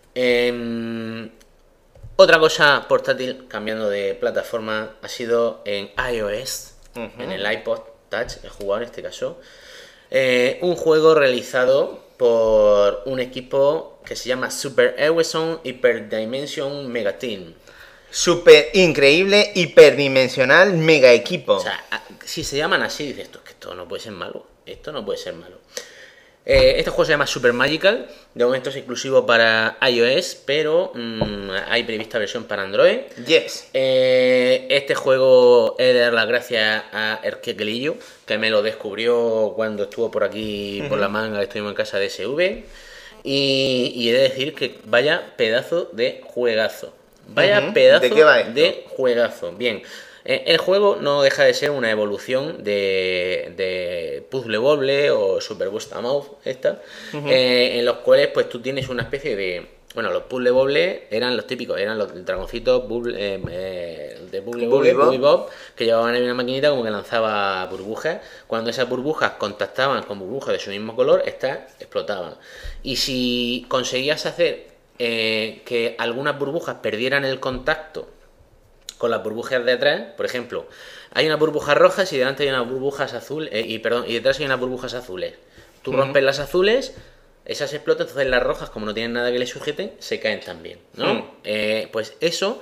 Speaker 3: Otra cosa portátil, cambiando de plataforma, ha sido en iOS, en el iPod Touch, he jugado en este caso. Un juego realizado por un equipo que se llama Super Ewison Hyperdimension Mega Team.
Speaker 4: Súper increíble, hiperdimensional, mega equipo.
Speaker 3: O sea, si se llaman así, dices tú, que esto no puede ser malo. Esto no puede ser malo. Este juego se llama Super Magical. De momento es exclusivo para iOS, pero hay prevista versión para Android.
Speaker 4: Yes.
Speaker 3: Este juego he de dar las gracias a Erkekelillo, que me lo descubrió cuando estuvo por aquí, por la manga, que estuvimos en casa de SV. Y he de decir que vaya pedazo de juegazo. Vaya pedazo
Speaker 4: ¿De qué va esto?
Speaker 3: de juegazo. Bien, el juego no deja de ser una evolución de Puzzle Bobble o Super Bust a Mouth, en los cuales pues tú tienes una especie de... Bueno, los Puzzle Bobble eran los típicos, eran los dragoncitos de Puzzle Bobble, Bubble Bob, que llevaban en una maquinita como que lanzaba burbujas. Cuando esas burbujas contactaban con burbujas de su mismo color, estas explotaban. Y si conseguías hacer que algunas burbujas perdieran el contacto con las burbujas de atrás, por ejemplo, hay unas burbujas rojas y delante hay unas burbujas azules, y detrás hay unas burbujas azules. Tú rompes las azules, esas explotan, entonces las rojas, como no tienen nada que les sujeten, se caen también, ¿no? Pues eso,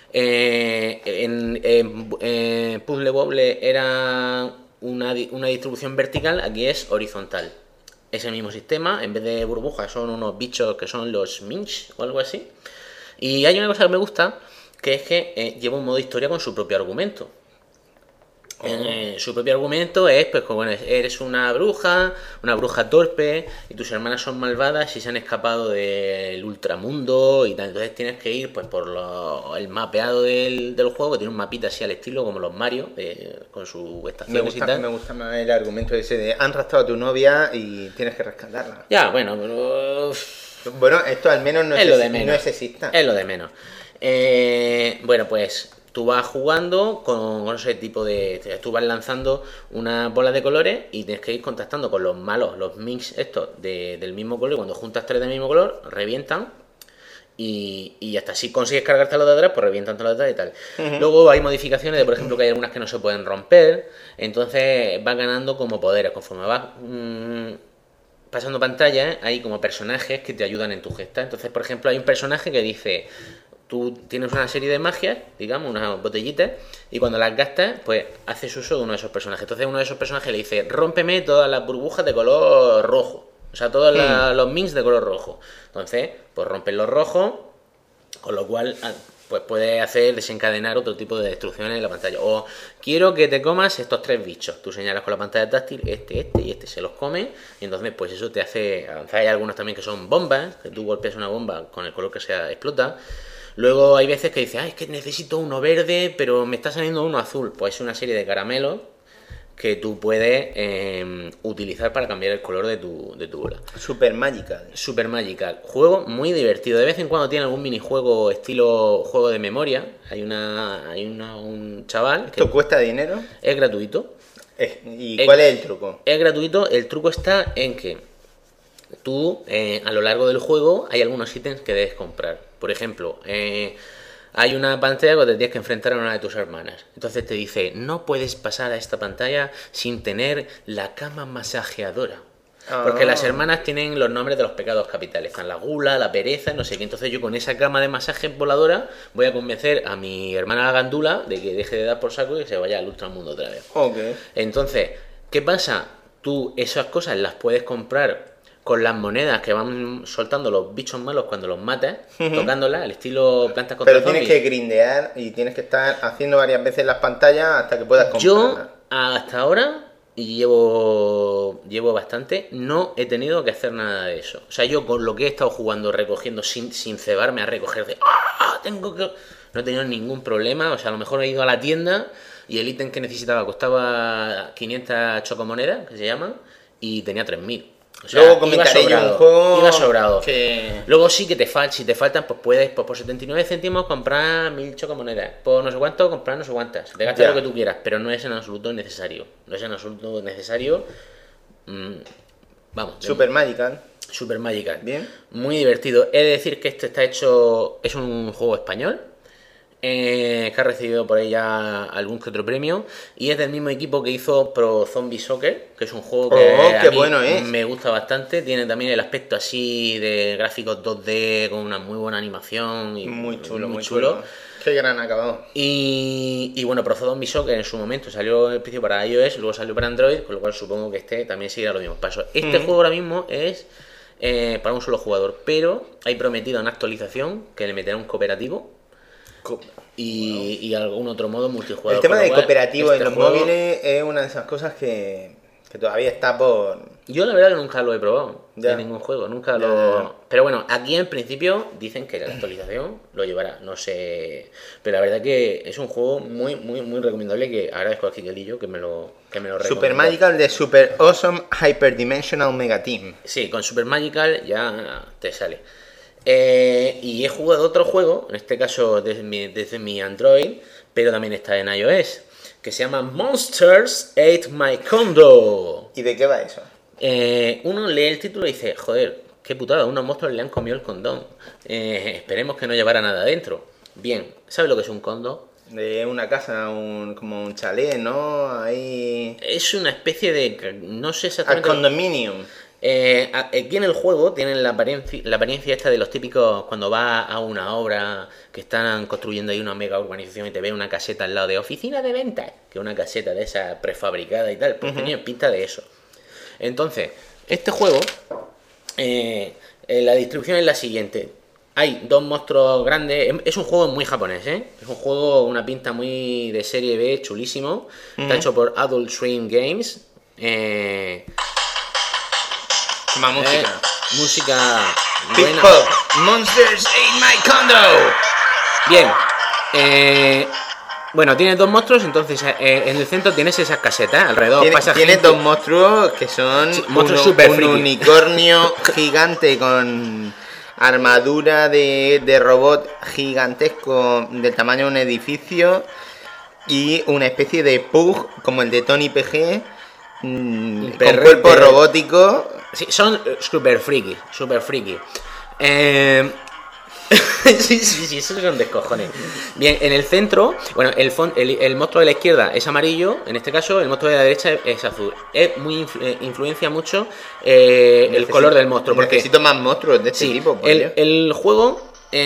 Speaker 3: en Puzzle Bobble era una distribución vertical, aquí es horizontal. Ese mismo sistema, en vez de burbujas son unos bichos que son los Minch o algo así. Y hay una cosa que me gusta, que es que lleva un modo historia con su propio argumento. Su propio argumento es, pues, como eres una bruja torpe, y tus hermanas son malvadas y se han escapado del ultramundo y tal. Entonces tienes que ir pues por el mapeado del juego, que tiene un mapita así al estilo como los Mario, con sus estaciones y tal.
Speaker 4: Me gusta más el argumento ese de han raptado a tu novia y tienes que rescatarla.
Speaker 3: Ya, bueno, pero...
Speaker 4: Bueno, esto al menos no
Speaker 3: es lo de menos.
Speaker 4: no es sexista.
Speaker 3: Es lo de menos. Bueno, pues tú vas jugando con ese tipo de... Tú vas lanzando unas bolas de colores y tienes que ir contactando con los malos, los mix estos del mismo color. Y cuando juntas 3 del mismo color, revientan. Y hasta si consigues cargarte los de atrás, pues revientan todos los de atrás y tal. Luego hay modificaciones de, por ejemplo, que hay algunas que no se pueden romper. Entonces vas ganando como poderes. Conforme vas pasando pantalla, hay como personajes que te ayudan en tu gesta. Entonces, por ejemplo, hay un personaje que dice... Tú tienes una serie de magias, digamos, unas botellitas, y cuando las gastas, pues haces uso de uno de esos personajes. Entonces uno de esos personajes le dice, rómpeme todas las burbujas de color rojo. O sea, todos los mints de color rojo. Entonces, pues rompes los rojos, con lo cual pues puedes hacer desencadenar otro tipo de destrucciones en la pantalla. O quiero que te comas estos 3 bichos. Tú señalas con la pantalla táctil, este y este se los come, y entonces pues eso te hace avanzar. Hay algunos también que son bombas, que tú golpeas una bomba con el color que sea, explota. Luego hay veces que dices, es que necesito uno verde, pero me está saliendo uno azul. Pues es una serie de caramelos que tú puedes utilizar para cambiar el color de tu bola.
Speaker 4: Super Magical.
Speaker 3: Super Magical. Juego muy divertido. De vez en cuando tiene algún minijuego estilo juego de memoria. Hay un chaval que...
Speaker 4: ¿Esto cuesta dinero?
Speaker 3: Es gratuito.
Speaker 4: ¿Y cuál es el truco?
Speaker 3: Es gratuito. El truco está en que tú, a lo largo del juego, hay algunos ítems que debes comprar. Por ejemplo, hay una pantalla donde te tienes que enfrentar a una de tus hermanas. Entonces te dice, no puedes pasar a esta pantalla sin tener la cama masajeadora. Porque las hermanas tienen los nombres de los pecados capitales. Están la gula, la pereza, no sé qué. Entonces yo con esa cama de masaje voladora voy a convencer a mi hermana la gandula de que deje de dar por saco y que se vaya al ultramundo otra vez.
Speaker 4: Okay.
Speaker 3: Entonces, ¿qué pasa? Tú esas cosas las puedes comprar con las monedas que van soltando los bichos malos cuando los matas, tocándolas, al estilo Plantas contra
Speaker 4: Pero
Speaker 3: Zombies.
Speaker 4: tienes que grindear y tienes que estar haciendo varias veces las pantallas hasta que puedas comprarlas.
Speaker 3: Yo, hasta ahora, y llevo bastante, no he tenido que hacer nada de eso. O sea, yo con lo que he estado jugando, recogiendo, sin cebarme a recoger de... tengo que... No he tenido ningún problema. O sea, a lo mejor he ido a la tienda y el ítem que necesitaba costaba 500 chocomonedas, que se llaman, y tenía 3000. O sea,
Speaker 4: luego comentaré yo un juego...
Speaker 3: Iba sobrado.
Speaker 4: Que...
Speaker 3: Luego sí que si te faltan, pues puedes por 79 céntimos comprar 1000 chocomonedas. Por no sé cuánto, comprar no sé cuántas. Te gastas lo que tú quieras, pero no es en absoluto necesario. No es en absoluto necesario. Vamos.
Speaker 4: Super Magical.
Speaker 3: Super Magical.
Speaker 4: Bien.
Speaker 3: Muy divertido. He de decir que este está hecho... Es un juego español. Que ha recibido por ella algún que otro premio, y es del mismo equipo que hizo Pro Zombie Soccer, que es un juego que a mí
Speaker 4: bueno es.
Speaker 3: Me gusta bastante. Tiene también el aspecto así de gráficos 2D con una muy buena animación y
Speaker 4: muy chulo. Qué gran acabado.
Speaker 3: Y bueno, Pro Zombie Soccer en su momento salió el precio para iOS, luego salió para Android, con lo cual supongo que este también seguirá los mismos pasos. Este juego ahora mismo es para un solo jugador, pero hay prometido una actualización que le meterá un cooperativo y algún otro modo multijugador.
Speaker 4: El tema de cooperativo en los
Speaker 3: juego...
Speaker 4: móviles es una de esas cosas que todavía está por...
Speaker 3: Yo la verdad que nunca lo he probado
Speaker 4: Ya.
Speaker 3: en ningún juego, nunca
Speaker 4: Ya.
Speaker 3: lo... Pero bueno, aquí en principio dicen que la actualización lo llevará, no sé... Pero la verdad que es un juego muy recomendable, que agradezco a Kikerillo que me lo recomendó.
Speaker 4: Super Magical de Super Awesome Hyperdimensional Mega Team.
Speaker 3: Sí, con Super Magical ya te sale. Y he jugado otro juego, en este caso desde mi Android, pero también está en iOS, que se llama Monsters Ate My Condo.
Speaker 4: ¿Y de qué va eso?
Speaker 3: Uno lee el título y dice, joder, qué putada, unos monstruos le han comido el condón. Esperemos que no llevara nada adentro. Bien, ¿sabes lo que es un condo?
Speaker 4: De una casa, como un chalet, ¿no? Ahí...
Speaker 3: Es una especie de... no sé
Speaker 4: Al
Speaker 3: exactamente...
Speaker 4: condominium.
Speaker 3: Aquí en el juego tienen la apariencia esta de los típicos cuando vas a una obra que están construyendo ahí una mega urbanización y te ven una caseta al lado de oficina de ventas, que es una caseta de esa prefabricada y tal, pues tenía pinta de eso. Entonces, este juego, la distribución es la siguiente. Hay dos monstruos grandes. Es un juego muy japonés, ¿eh? Es un juego, una pinta muy de serie B, chulísimo. Está hecho por Adult Swim Games.
Speaker 4: Más música.
Speaker 3: Música
Speaker 4: Big
Speaker 3: buena.
Speaker 4: Pop. Monsters Ate My Condo.
Speaker 3: Bien. Bueno, tienes dos monstruos, entonces en el centro tienes esas casetas. Alrededor pasa
Speaker 4: Tienes
Speaker 3: gente.
Speaker 4: dos monstruos que son
Speaker 3: Sí, monstruos super
Speaker 4: un
Speaker 3: friki.
Speaker 4: unicornio gigante con armadura de robot gigantesco del tamaño de un edificio y una especie de pug como el de Tony PG con cuerpo robótico.
Speaker 3: Sí, son super friki, super friki. Sí, eso son descojones. Bien, en el centro, bueno, el monstruo de la izquierda es amarillo, en este caso el monstruo de la derecha es azul. Es muy influencia mucho el color del monstruo. Porque
Speaker 4: necesito más monstruos de este tipo.
Speaker 3: El juego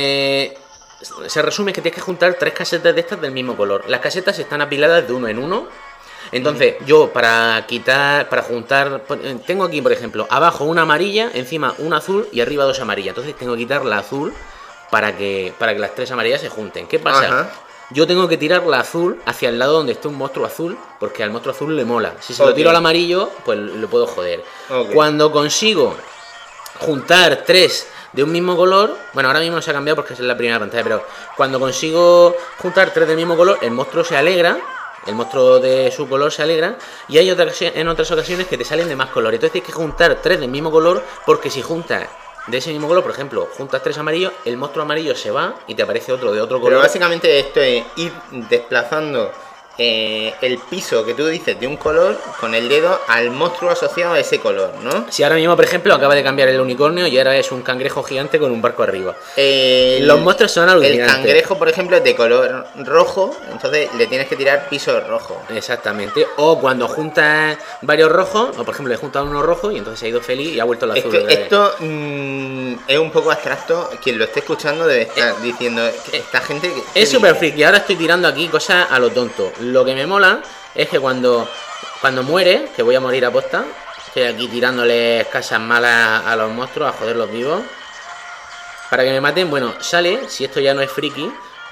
Speaker 3: se resume que tienes que juntar 3 casetas de estas del mismo color. Las casetas están apiladas de uno en uno. Entonces, yo para juntar, tengo aquí, por ejemplo, abajo una amarilla, encima una azul y arriba 2 amarillas. Entonces tengo que quitar la azul para que las 3 amarillas se junten. ¿Qué pasa? Ajá. Yo tengo que tirar la azul hacia el lado donde esté un monstruo azul, porque al monstruo azul le mola. Si se lo tiro al amarillo, pues lo puedo joder. Cuando consigo juntar 3 de un mismo color, bueno, ahora mismo no se ha cambiado porque es la primera pantalla, pero cuando consigo juntar 3 del mismo color, el monstruo se alegra. El monstruo de su color se alegra. Y hay en otras ocasiones que te salen de más color. Entonces tienes que juntar 3 del mismo color. Porque si juntas de ese mismo color, por ejemplo, juntas 3 amarillos, el monstruo amarillo se va y te aparece otro de otro color.
Speaker 4: Pero básicamente esto es ir desplazando el piso que tú dices de un color con el dedo al monstruo asociado a ese color, ¿no?
Speaker 3: Si ahora mismo, por ejemplo, acaba de cambiar el unicornio y ahora es un cangrejo gigante con un barco arriba. Los monstruos son alucinantes.
Speaker 4: El cangrejo, por ejemplo, es de color rojo, entonces le tienes que tirar piso rojo.
Speaker 3: Exactamente. O cuando juntas varios rojos, o por ejemplo le juntas uno rojo y entonces se ha ido feliz y ha vuelto el azul.
Speaker 4: Esto es un poco abstracto. Quien lo esté escuchando debe estar diciendo esta gente...
Speaker 3: Es súper friki. Ahora estoy tirando aquí cosas a lo tonto. Lo que me mola es que cuando muere, que voy a morir a posta, estoy aquí tirándoles casas malas a los monstruos, a joderlos vivos, para que me maten. Bueno, sale, si esto ya no es friki,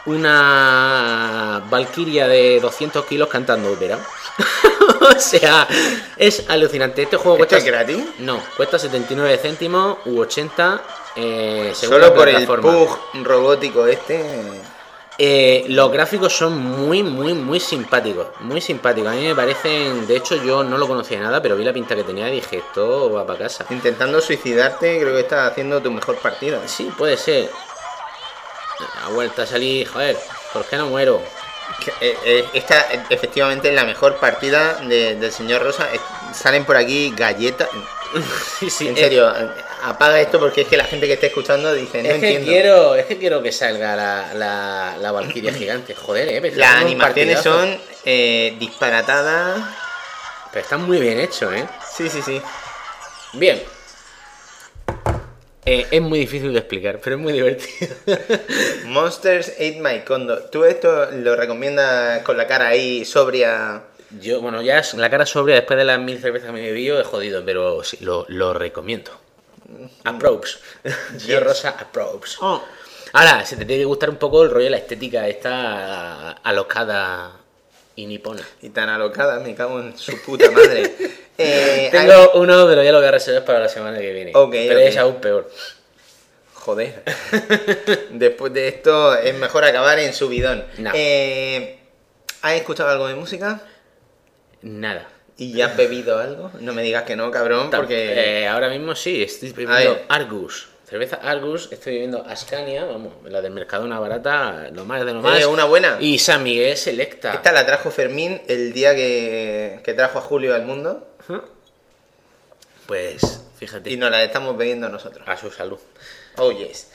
Speaker 3: una valquiria de 200 kilos cantando ópera. O sea, es alucinante. Este juego cuesta...
Speaker 4: ¿Esto es gratis?
Speaker 3: No, cuesta 79 céntimos u 80
Speaker 4: solo por el pug robótico este...
Speaker 3: los gráficos son muy simpáticos. Muy simpáticos. A mí me parecen... De hecho, yo no lo conocía nada, pero vi la pinta que tenía y dije, esto va para casa.
Speaker 4: Intentando suicidarte, creo que estás haciendo tu mejor partida.
Speaker 3: Sí, puede ser. Ha vuelto a salir, joder, ¿por qué no muero?
Speaker 4: Esta efectivamente es la mejor partida del señor Rosa. Salen por aquí galletas.
Speaker 3: Sí,
Speaker 4: en serio, apaga esto porque es que la gente que esté escuchando dice, no
Speaker 3: entiendo. Es que quiero que salga la valquiria gigante. Joder,
Speaker 4: las animaciones son disparatadas.
Speaker 3: Pero están muy bien hechos,
Speaker 4: Sí.
Speaker 3: Bien. Es muy difícil de explicar, pero es muy divertido.
Speaker 4: Monsters Ate My Condo. ¿Tú esto lo recomiendas con la cara ahí sobria?
Speaker 3: Yo, bueno, ya la cara sobria después de las 1000 cervezas que me he bebido he jodido, pero sí, lo recomiendo. Approach. Yo Rosa approach. Ahora, se te tiene que gustar un poco el rollo de la estética esta alocada y nipona.
Speaker 4: Y tan alocada, me cago en su puta madre.
Speaker 3: Tengo uno, pero ya lo voy a reservar para la semana que viene. Pero es aún peor.
Speaker 4: Joder. Después de esto es mejor acabar en subidón.
Speaker 3: No.
Speaker 4: ¿Has escuchado algo de música?
Speaker 3: Nada.
Speaker 4: ¿Y ya has bebido algo? No me digas que no, cabrón, porque...
Speaker 3: ahora mismo sí, estoy bebiendo Argus. Cerveza Argus, estoy bebiendo Ascania, vamos, la del Mercadona barata, lo más de lo más.
Speaker 4: Una buena.
Speaker 3: Y San Miguel Selecta.
Speaker 4: Esta la trajo Fermín el día que trajo a Julio al mundo.
Speaker 3: Pues, fíjate.
Speaker 4: Y nos la estamos bebiendo nosotros.
Speaker 3: A su salud.
Speaker 4: Oh, yes.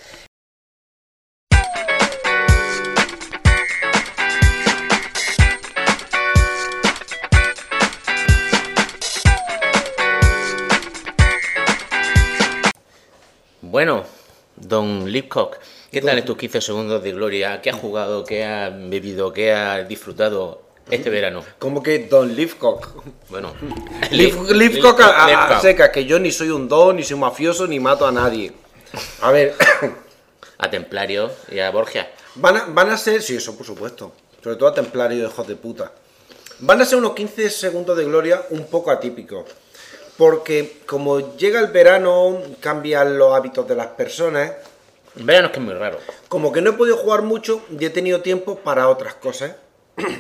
Speaker 3: Bueno, Don Lipcock, ¿qué tal estos 15 segundos de gloria? ¿Qué has jugado? ¿Qué has bebido? ¿Qué has disfrutado este verano?
Speaker 1: ¿Cómo que Don Lipcock?
Speaker 3: Bueno,
Speaker 1: Lipcock a seca, que yo ni soy un don, ni soy un mafioso, ni mato a nadie. A ver...
Speaker 3: A Templario y a Borgia.
Speaker 1: Van a ser... Sí, eso por supuesto. Sobre todo a Templario, hijos de puta. Van a ser unos 15 segundos de gloria un poco atípicos. Porque como llega el verano, cambian los hábitos de las personas.
Speaker 3: El verano es que es muy raro.
Speaker 1: Como que no he podido jugar mucho y he tenido tiempo para otras cosas.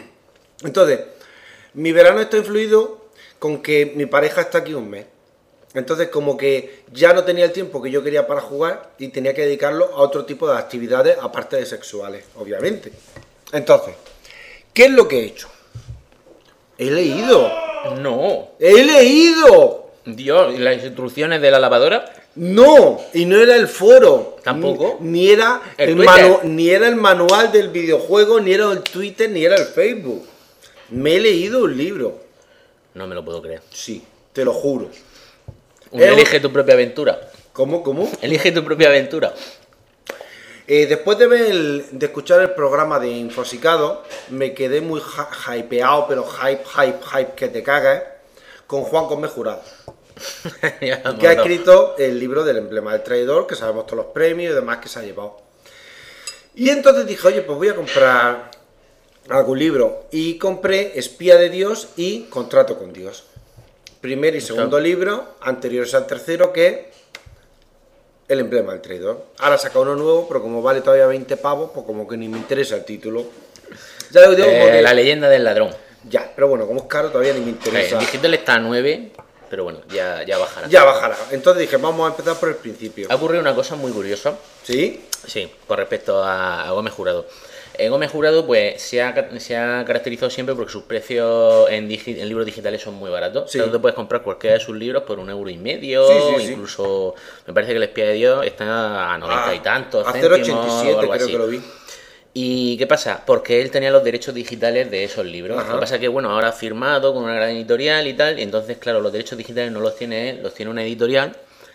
Speaker 1: Entonces, mi verano está influido con que mi pareja está aquí un mes. Entonces como que ya no tenía el tiempo que yo quería para jugar y tenía que dedicarlo a otro tipo de actividades aparte de sexuales, obviamente. Entonces, ¿qué es lo que he hecho? He leído.
Speaker 3: No.
Speaker 1: ¡He leído!
Speaker 3: Dios, ¿y las instrucciones de la lavadora?
Speaker 1: No, y no era el foro.
Speaker 3: ¿Tampoco?
Speaker 1: Ni era
Speaker 3: ¿El
Speaker 1: el
Speaker 3: Twitter?
Speaker 1: ni era el manual del videojuego, ni era el Twitter, ni era el Facebook. Me he leído un libro.
Speaker 3: No me lo puedo creer.
Speaker 1: Sí, te lo juro.
Speaker 3: Elige tu propia aventura.
Speaker 1: ¿Cómo?
Speaker 3: Elige tu propia aventura.
Speaker 1: Después de escuchar el programa de Infosicado, me quedé muy hypeado, pero hype que te cagas, con Juan Gómez Jurado, que ha escrito el libro del emblema del traidor, que sabemos todos los premios y demás que se ha llevado. Y entonces dije, oye, pues voy a comprar algún libro. Y compré Espía de Dios y Contrato con Dios. Primer y segundo libro, anteriores al tercero, que es el emblema del traidor. Ahora saca uno nuevo, pero como vale todavía 20 pavos, pues como que ni me interesa el título. Ya lo digo, como que...
Speaker 3: La leyenda del ladrón.
Speaker 1: Ya, pero bueno, como es caro todavía ni me interesa.
Speaker 3: El digital está a 9, pero bueno, ya bajará.
Speaker 1: Ya bajará. Entonces dije, vamos a empezar por el principio.
Speaker 3: Ha ocurrido una cosa muy curiosa.
Speaker 1: ¿Sí?
Speaker 3: Sí, con respecto a Gómez Jurado. Gómez Jurado pues se ha caracterizado siempre porque sus precios en libros digitales son muy baratos.
Speaker 1: Sí.
Speaker 3: O sea, tú te puedes comprar cualquiera de sus libros por 1,50 €,
Speaker 1: Sí.
Speaker 3: incluso me parece que el Espía de Dios está a 90 y tantos
Speaker 1: A
Speaker 3: céntimos,
Speaker 1: 0,87
Speaker 3: algo
Speaker 1: creo
Speaker 3: así.
Speaker 1: que lo vi.
Speaker 3: ¿Y qué pasa? Porque él tenía los derechos digitales de esos libros.
Speaker 1: Ajá.
Speaker 3: Lo que pasa es que, bueno, ahora ha firmado con una gran editorial y tal, y entonces, claro, los derechos digitales no los tiene él, los tiene una editorial,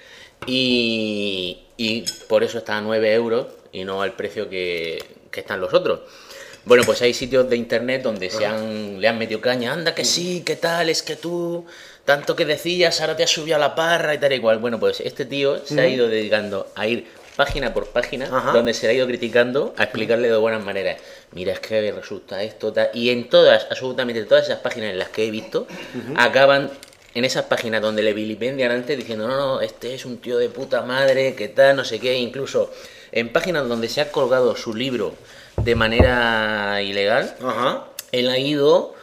Speaker 3: y por eso está a 9 € y no al precio que están los otros. Bueno, pues hay sitios de internet donde le han metido caña, anda que sí, qué tal, es que tú, tanto que decías, ahora te has subido a la parra y tal y cual. Bueno, pues este tío se ha ido dedicando a ir página por página,
Speaker 1: Ajá.
Speaker 3: donde se le ha ido criticando, a explicarle de buenas maneras. Mira, es que resulta esto, tal. Y en todas, absolutamente todas esas páginas en las que he visto, acaban en esas páginas donde le vilipendian antes diciendo, no, este es un tío de puta madre, que tal, no sé qué. Incluso en páginas donde se ha colgado su libro de manera ilegal,
Speaker 1: Ajá.
Speaker 3: él ha ido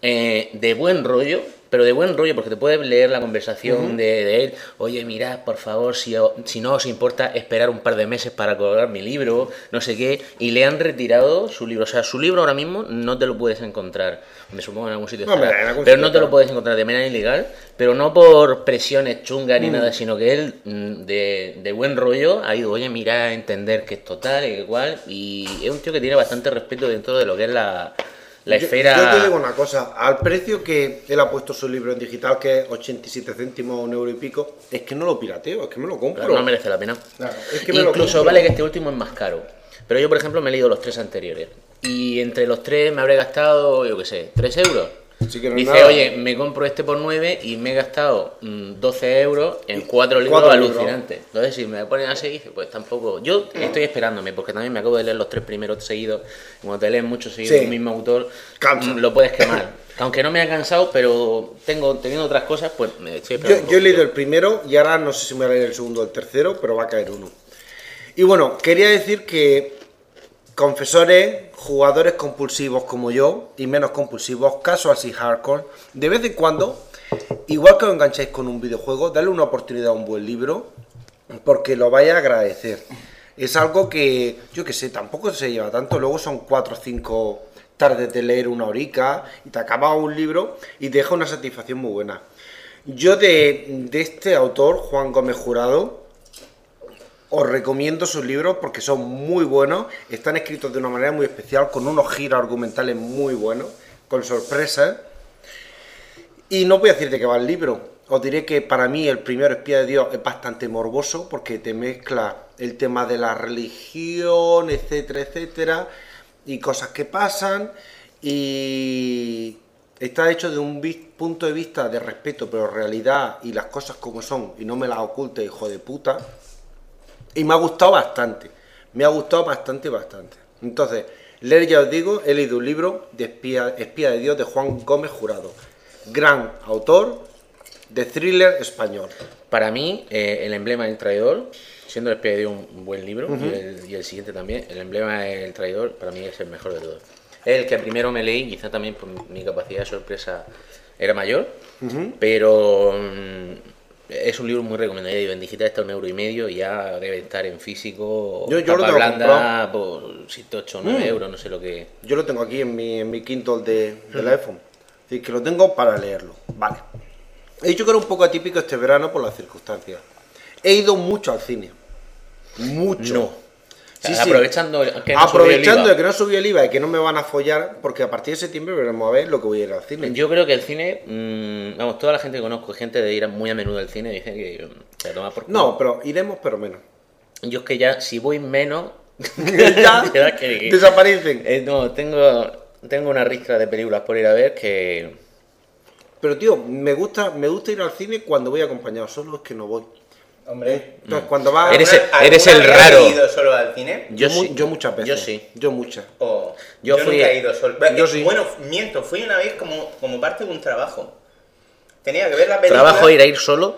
Speaker 3: de buen rollo, pero de buen rollo, porque te puedes leer la conversación de él. Oye, mirad, por favor, si no os importa esperar un par de meses para colgar mi libro, no sé qué, y le han retirado su libro. O sea, su libro ahora mismo no te lo puedes encontrar, me supongo en algún sitio
Speaker 1: Hombre,
Speaker 3: estará,
Speaker 1: en algún
Speaker 3: pero
Speaker 1: sitio
Speaker 3: no te lo
Speaker 1: estará.
Speaker 3: puedes encontrar de manera ilegal, pero no por presiones chungas ni nada, sino que él de buen rollo ha ido, oye, mira, a entender que es total y que igual, y es un tío que tiene bastante respeto dentro de lo que es la esfera.
Speaker 1: Yo te digo una cosa, al precio que él ha puesto su libro en digital, que es 87 céntimos, 1 € y pico, es que no lo pirateo, es que me lo compro.
Speaker 3: Claro, no merece la pena.
Speaker 1: Claro, es que me lo
Speaker 3: Incluso
Speaker 1: compro.
Speaker 3: vale que este último es más caro. Pero yo, por ejemplo, me he leído los 3 anteriores. Y entre los 3 me habré gastado, yo qué sé, 3 €.
Speaker 1: Sí que no es
Speaker 3: Dice,
Speaker 1: nada.
Speaker 3: oye, me compro este por 9 y me he gastado 12 € en 4 libros
Speaker 1: 4 libros.
Speaker 3: alucinantes. Entonces, si me ponen así, pues tampoco. Yo estoy esperándome, porque también me acabo de leer los 3 primeros seguidos. Cuando te lees mucho seguido
Speaker 1: Sí.
Speaker 3: un mismo autor,
Speaker 1: Cansa.
Speaker 3: lo puedes quemar. Aunque no me ha cansado, pero teniendo otras cosas, pues me estoy esperando.
Speaker 1: Yo he leído el primero y ahora no sé si me voy a leer el segundo o el tercero, pero va a caer uno. Y bueno, quería decir que confesores, jugadores compulsivos como yo y menos compulsivos, casuals y hardcore, de vez en cuando, igual que os engancháis con un videojuego, darle una oportunidad a un buen libro porque lo vais a agradecer. Es algo que, yo que sé, tampoco se lleva tanto, luego son 4 o 5 tardes de leer una horica y te acabas un libro y te deja una satisfacción muy buena. Yo de este autor, Juan Gómez Jurado, os recomiendo sus libros porque son muy buenos, están escritos de una manera muy especial, con unos giros argumentales muy buenos, con sorpresas. Y no voy a decir de qué va el libro, os diré que para mí el primero, Espía de Dios, es bastante morboso porque te mezcla el tema de la religión, etcétera, etcétera, y cosas que pasan, y está hecho de un punto de vista de respeto, pero realidad y las cosas como son, y no me las oculte, hijo de puta. Y me ha gustado bastante. Me ha gustado bastante. Entonces, leer, ya os digo, he leído un libro de Espía de Dios de Juan Gómez Jurado. Gran autor de thriller español.
Speaker 3: Para mí, el emblema del traidor, siendo el Espía de Dios un buen libro, y el siguiente también, el emblema del traidor, para mí es el mejor de todos. Es el que primero me leí, quizá también por mi capacidad de sorpresa era mayor, pero Es un libro muy recomendado. En digital está €1,50 y ya debe estar en físico.
Speaker 1: Yo lo
Speaker 3: tapa
Speaker 1: tengo
Speaker 3: blanda por 7, 8, 9 euros, no sé lo que.
Speaker 1: Yo lo tengo aquí en mi Kindle del iPhone. Es decir, que lo tengo para leerlo. Vale. He dicho que era un poco atípico este verano por las circunstancias. He ido mucho al cine. Mucho.
Speaker 3: No.
Speaker 1: Sí, sí.
Speaker 3: Aprovechando que no
Speaker 1: Aprovechando
Speaker 3: subió
Speaker 1: de
Speaker 3: el
Speaker 1: que no subió el IVA y que no me van a follar, porque a partir de septiembre veremos a ver lo que voy a ir al cine.
Speaker 3: IVA. Yo creo que el cine, vamos, toda la gente que conozco, gente de ir muy a menudo al cine, dice que se toma por culo.
Speaker 1: No, pero iremos, pero menos.
Speaker 3: Yo es que ya, si voy menos,
Speaker 1: Ya
Speaker 3: de verdad que-
Speaker 1: desaparecen.
Speaker 3: no, tengo una ristra de películas por ir a ver que...
Speaker 1: Pero tío, me gusta ir al cine cuando voy acompañado, solo es que no voy.
Speaker 4: Hombre.
Speaker 1: Entonces, cuando vas...
Speaker 3: Eres
Speaker 4: ¿Alguna
Speaker 3: el
Speaker 4: vez has
Speaker 3: raro.
Speaker 4: ido solo al cine?
Speaker 3: Yo sí.
Speaker 1: Yo muchas veces.
Speaker 3: Yo sí.
Speaker 1: Yo muchas.
Speaker 4: O-
Speaker 3: Yo
Speaker 4: yo
Speaker 3: fui-
Speaker 4: nunca he ido solo.
Speaker 1: yo sí.
Speaker 4: Bueno, miento, fui una vez como parte de un trabajo. Tenía que ver la película.
Speaker 3: Trabajo ir a ir solo.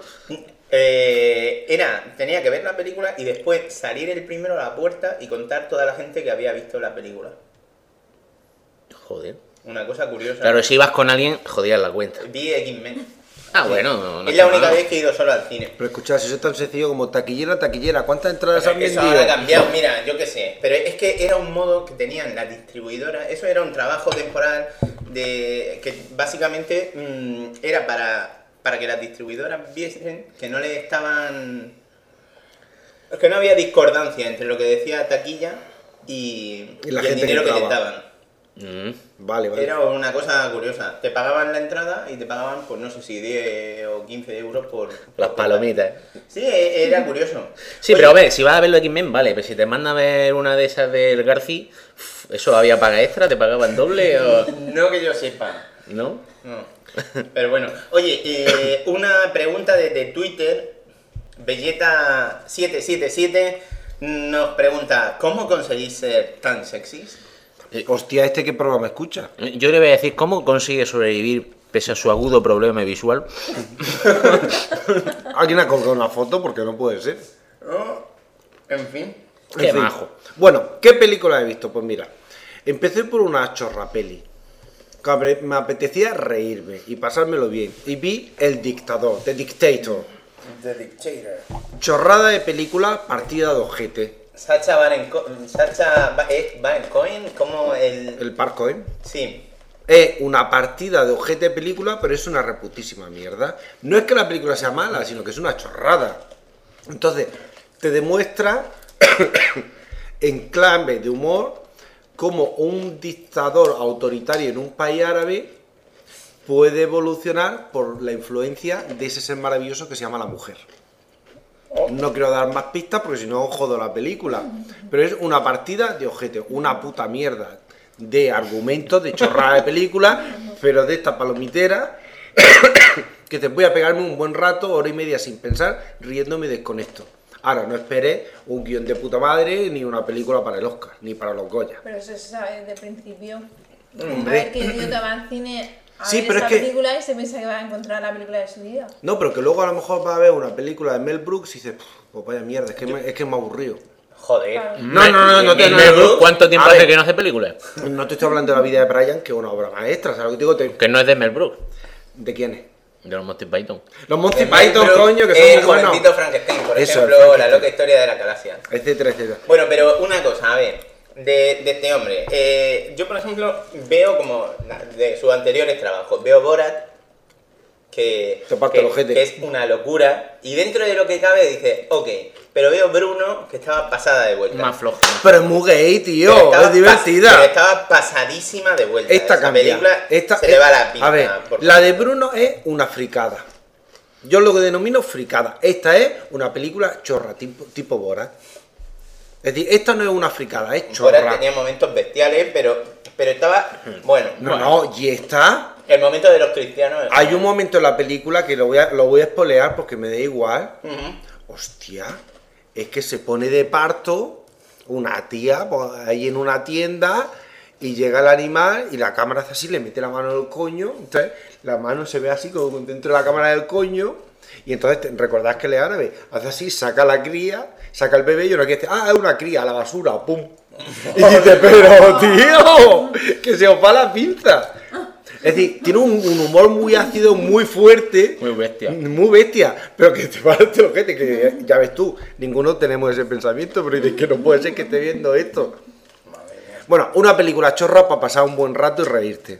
Speaker 4: Tenía que ver la película y después salir el primero a la puerta y contar toda la gente que había visto la película.
Speaker 3: Joder.
Speaker 4: Una cosa curiosa.
Speaker 3: Claro, si ibas con alguien, jodías la cuenta.
Speaker 4: Vi X-Men.
Speaker 3: Ah, bueno. No
Speaker 4: Es la
Speaker 3: está
Speaker 4: única
Speaker 3: mal.
Speaker 4: vez que he ido solo al cine.
Speaker 1: Pero escuchad, si eso es tan sencillo como taquillera, ¿cuántas entradas han
Speaker 4: Eso
Speaker 1: vendido?
Speaker 4: ahora ha cambiado, mira, yo qué sé. Pero es que era un modo que tenían las distribuidoras. Eso era un trabajo temporal que básicamente era para que las distribuidoras viesen que no le estaban... que no había discordancia entre lo que decía taquilla y
Speaker 1: Y la
Speaker 4: el
Speaker 1: gente que
Speaker 4: dinero que les
Speaker 1: entraba.
Speaker 4: daban.
Speaker 1: Vale.
Speaker 4: Era una cosa curiosa. Te pagaban la entrada y te pagaban, pues no sé si 10 o 15 euros por...
Speaker 3: Las palomitas.
Speaker 4: Sí, era curioso.
Speaker 3: Sí,
Speaker 4: Oye,
Speaker 3: pero a ver, si vas a ver lo de X-Men, vale, pero si te mandan a ver una de esas del Garci, ¿eso había paga extra? ¿Te pagaban doble o...?
Speaker 4: No que yo sepa.
Speaker 3: ¿No?
Speaker 4: No. Pero bueno, oye, una pregunta desde Twitter, Belleta777 nos pregunta, ¿cómo conseguís ser tan sexys?
Speaker 1: Hostia, ¿qué programa escucha?
Speaker 3: Yo le voy a decir, ¿cómo consigue sobrevivir pese a su agudo problema visual?
Speaker 1: Alguien ha colgado una foto porque no puede ser.
Speaker 4: Oh, en fin.
Speaker 3: Qué
Speaker 1: En fin.
Speaker 3: majo.
Speaker 1: Bueno, ¿qué película he visto? Pues mira, empecé por una chorra peli. Que me apetecía reírme y pasármelo bien. Y vi El Dictador, The Dictator.
Speaker 4: The Dictator.
Speaker 1: Chorrada de película, partida de ojete.
Speaker 4: Sacha Baron Cohen, como el...
Speaker 1: El Parco, ¿eh?
Speaker 4: Sí.
Speaker 1: Es una partida de ojete de película, pero es una reputísima mierda. No es que la película sea mala, sino que es una chorrada. Entonces, te demuestra en clave de humor cómo un dictador autoritario en un país árabe puede evolucionar por la influencia de ese ser maravilloso que se llama la mujer. No quiero dar más pistas porque si no jodo la película. Pero es una partida de ojete, una puta mierda de argumentos, de chorrada de película, pero de esta palomitera que te voy a pegarme un buen rato, hora y media sin pensar, riéndome y desconecto. Ahora, no esperes un guión de puta madre, ni una película para el Oscar, ni para los Goya.
Speaker 5: Pero eso se sabe desde el principio.
Speaker 1: Hombre.
Speaker 5: A ver, que idiota va al cine a
Speaker 1: Sí,
Speaker 5: ver
Speaker 1: pero
Speaker 5: esa
Speaker 1: es que-
Speaker 5: película y se piensa que va a encontrar la película de su vida.
Speaker 1: No, pero que luego a lo mejor va a ver una película de Mel Brooks y dices, pues vaya mierda, es que es me aburrido.
Speaker 4: Joder.
Speaker 5: Claro.
Speaker 1: No te-
Speaker 3: Mel Brooks, ¿cuánto tiempo
Speaker 1: A
Speaker 3: hace
Speaker 1: ver.
Speaker 3: que no hace películas?
Speaker 1: No te estoy hablando de la vida de Brian, que es una obra maestra, ¿sabes lo que te digo?
Speaker 3: Que no es de Mel Brooks,
Speaker 1: ¿De quién es?
Speaker 3: de los Monty Python.
Speaker 1: Los Monty
Speaker 4: De
Speaker 1: Python,
Speaker 4: Mel Brooks,
Speaker 1: coño, que son
Speaker 4: el
Speaker 1: muy buenos.
Speaker 4: jovencito Frankenstein, por
Speaker 1: Eso,
Speaker 4: ejemplo,
Speaker 1: Frankenstein.
Speaker 4: La loca historia de la galaxia.
Speaker 1: Etcétera, etcétera.
Speaker 4: Bueno, pero una cosa, a ver, de este hombre. Yo, por ejemplo, veo como de sus anteriores trabajos, veo Borat, que
Speaker 1: Te parte el ojete.
Speaker 4: que es una locura, y dentro de lo que cabe dice, ok, pero veo Bruno, que estaba pasada de vuelta.
Speaker 3: Más flojo.
Speaker 1: Pero es muy gay, tío,
Speaker 4: Pero estaba
Speaker 1: es divertida.
Speaker 4: pero estaba pasadísima de vuelta.
Speaker 1: Esta
Speaker 4: Esa
Speaker 1: cambia.
Speaker 4: película
Speaker 1: Esta
Speaker 4: se le va la pinta.
Speaker 1: A ver,
Speaker 4: por
Speaker 1: la de Bruno es una fricada. Yo lo que denomino fricada. Esta es una película chorra, tipo Borat. Es decir, esta no es una fricada, es
Speaker 4: Borat
Speaker 1: chorra.
Speaker 4: tenía momentos bestiales, pero estaba, bueno,
Speaker 1: No, y esta...
Speaker 4: el momento de los cristianos.
Speaker 1: Hay un momento en la película que lo voy a spoilear porque me da igual.
Speaker 4: Ujú.
Speaker 1: Hostia, es que se pone de parto una tía pues, ahí en una tienda y llega el animal y la cámara hace así, le mete la mano en el coño, entonces la mano se ve así como dentro de la cámara del coño y entonces recordad que el árabe hace así, saca la cría, saca el bebé y uno que dice, es una cría, a la basura, pum. Y dice, pero tío, que se os va la pinza. Es decir, tiene un humor muy ácido, muy fuerte.
Speaker 3: Muy bestia.
Speaker 1: Muy bestia. Pero que te parece ojete, que ya ves tú, ninguno tenemos ese pensamiento, pero dices que no puede ser que esté viendo esto. Bueno, una película chorra para pasar un buen rato y reírte.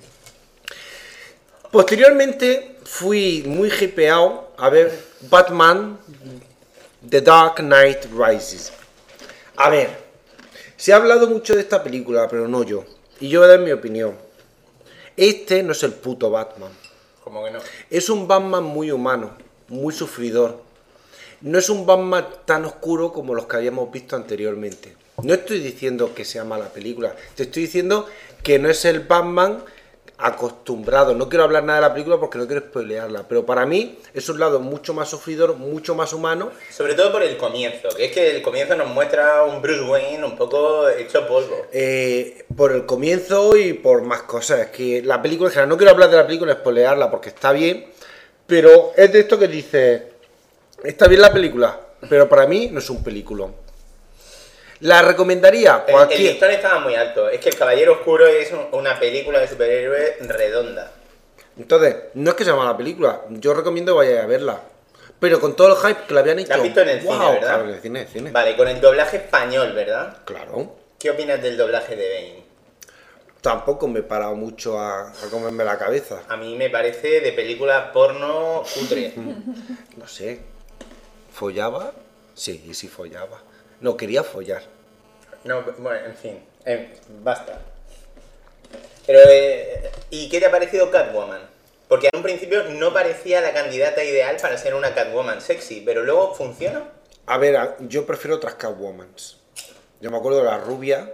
Speaker 1: Posteriormente fui muy hypeado a ver Batman The Dark Knight Rises. A ver, se ha hablado mucho de esta película, pero no yo. Y yo voy a dar mi opinión. Este no es el puto Batman.
Speaker 4: ¿Cómo que no?
Speaker 1: Es un Batman muy humano, muy sufridor. No es un Batman tan oscuro como los que habíamos visto anteriormente. No estoy diciendo que sea mala película. Te estoy diciendo que no es el Batman acostumbrado. No quiero hablar nada de la película porque no quiero spoilearla. Pero para mí es un lado mucho más sufridor, mucho más humano.
Speaker 4: Sobre todo por el comienzo, que es que el comienzo nos muestra un Bruce Wayne un poco hecho polvo.
Speaker 1: Por el comienzo y por más cosas. Es que la película, en general, no quiero hablar de la película, spoilearla porque está bien. Pero es de esto que dice, está bien la película, pero para mí no es un peliculón. La recomendaría
Speaker 4: El listón estaba muy alto. Es que El Caballero Oscuro es una película de superhéroes redonda.
Speaker 1: Entonces, no es que sea mala película, yo recomiendo que vayáis a verla. Pero con todo el hype que la habían hecho.
Speaker 4: La has visto en el cine, ¿verdad?
Speaker 1: Claro, en el cine.
Speaker 4: Vale, con el doblaje español, ¿verdad?
Speaker 1: Claro.
Speaker 4: ¿Qué opinas del doblaje de Bane?
Speaker 1: Tampoco me he parado mucho a comerme la cabeza.
Speaker 4: A mí me parece de película porno cutre.
Speaker 1: No sé. ¿Follaba? Sí, sí follaba. No, quería follar.
Speaker 4: No, bueno, en fin. Basta. Pero, ¿y qué te ha parecido Catwoman? Porque en un principio no parecía la candidata ideal para ser una Catwoman sexy, pero luego funcionó.
Speaker 1: A ver, yo prefiero otras Catwomans. Yo me acuerdo de la rubia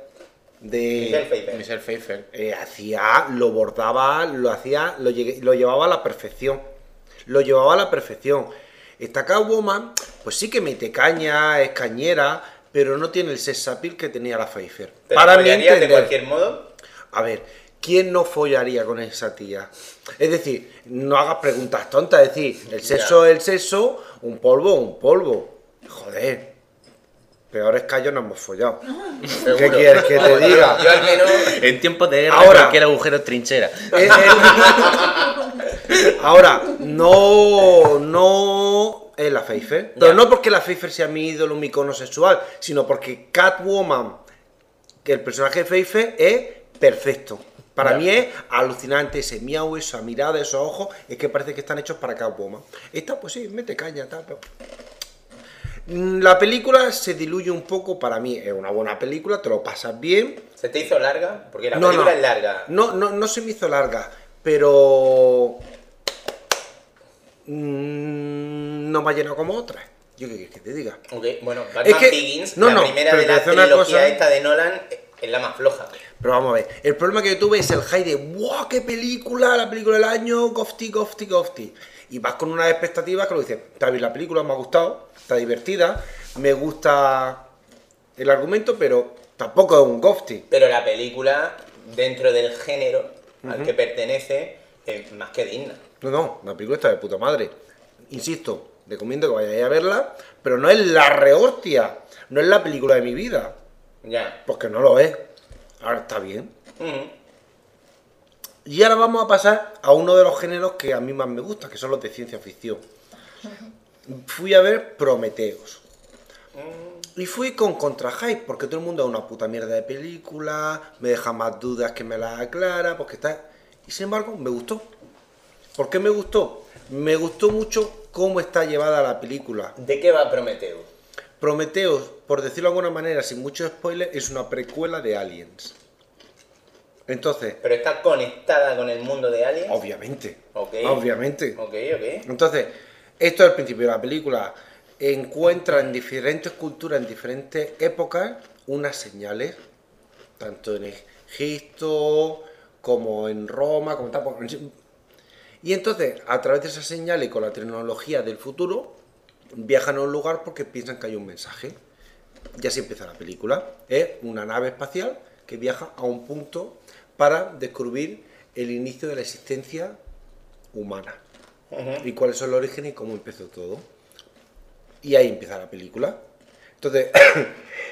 Speaker 1: de
Speaker 3: Michelle Pfeiffer.
Speaker 1: lo bordaba, lo llevaba a la perfección. Lo llevaba a la perfección. Esta Catwoman, pues sí que mete caña, es cañera, pero no tiene el sex appeal que tenía la Pfeiffer.
Speaker 4: ¿Te
Speaker 1: Para
Speaker 4: la
Speaker 1: mí
Speaker 4: follarías de
Speaker 1: entender.
Speaker 4: cualquier modo?
Speaker 1: A ver, ¿quién no follaría con esa tía? Es decir, no hagas preguntas tontas, es decir, el sexo es el sexo, un polvo, un polvo. Joder. Peores callos no hemos follado. ¿Qué quieres que te diga?
Speaker 4: Yo al menos...
Speaker 3: En tiempos de guerra,
Speaker 1: Ahora-
Speaker 3: cualquier agujero es trinchera.
Speaker 1: Ahora, no es la Pfeiffer. Pero no porque la Pfeiffer sea mi ídolo, mi icono sexual, sino porque Catwoman, que el personaje de Pfeiffer es perfecto. Para mí es alucinante ese miau, esa mirada, esos ojos, es que parece que están hechos para Catwoman. Esta, pues sí, mete caña, tal, pero... La película se diluye un poco, para mí es una buena película, te lo pasas bien.
Speaker 4: ¿Se te hizo larga? Porque la película es larga.
Speaker 1: No se me hizo larga, pero no me ha llenado como otras. Yo qué quieres que te diga.
Speaker 4: Ok, bueno, Batman
Speaker 1: Es que-
Speaker 4: Begins,
Speaker 1: no,
Speaker 4: la
Speaker 1: no,
Speaker 4: primera
Speaker 1: pero
Speaker 4: de
Speaker 1: te
Speaker 4: la
Speaker 1: voy a decir una
Speaker 4: trilogía
Speaker 1: cosa.
Speaker 4: esta de Nolan, es la más floja.
Speaker 1: Pero vamos a ver, el problema que yo tuve es el hype de ¡wow! ¡Qué película! La película del año, Gofty. Y vas con unas expectativas que lo dices, está bien la película, me ha gustado, está divertida, me gusta el argumento, pero tampoco es un Gofty.
Speaker 4: Pero la película, dentro del género al que pertenece, es más que digna.
Speaker 1: No, la película está de puta madre. Insisto, recomiendo que vayáis a verla, pero no es la rehostia, no es la película de mi vida,
Speaker 4: Ya.
Speaker 1: porque no lo es. Ahora está bien.
Speaker 4: Ujú.
Speaker 1: Y ahora vamos a pasar a uno de los géneros que a mí más me gusta, que son los de ciencia ficción. Fui a ver Prometheus. Y fui con contra-hype, porque todo el mundo es una puta mierda de película, me deja más dudas que me las aclara, porque está... Y sin embargo, me gustó. ¿Por qué me gustó? Me gustó mucho cómo está llevada la película.
Speaker 4: ¿De qué va Prometheus?
Speaker 1: Prometheus, por decirlo de alguna manera, sin mucho spoiler, es una precuela de Aliens. Entonces,
Speaker 4: ¿Pero está conectada con el mundo de Aliens?
Speaker 1: obviamente,
Speaker 4: Ok.
Speaker 1: obviamente.
Speaker 4: Ok.
Speaker 1: Entonces, esto es el principio de la película. Encuentra en diferentes culturas, en diferentes épocas, unas señales, tanto en Egipto como en Roma, como tal. Y entonces, a través de esas señales y con la tecnología del futuro, viajan a un lugar porque piensan que hay un mensaje. Ya se empieza la película. Es una nave espacial que viaja a un punto para descubrir el inicio de la existencia humana. Y cuáles son los orígenes y cómo empezó todo. Y ahí empieza la película. Entonces,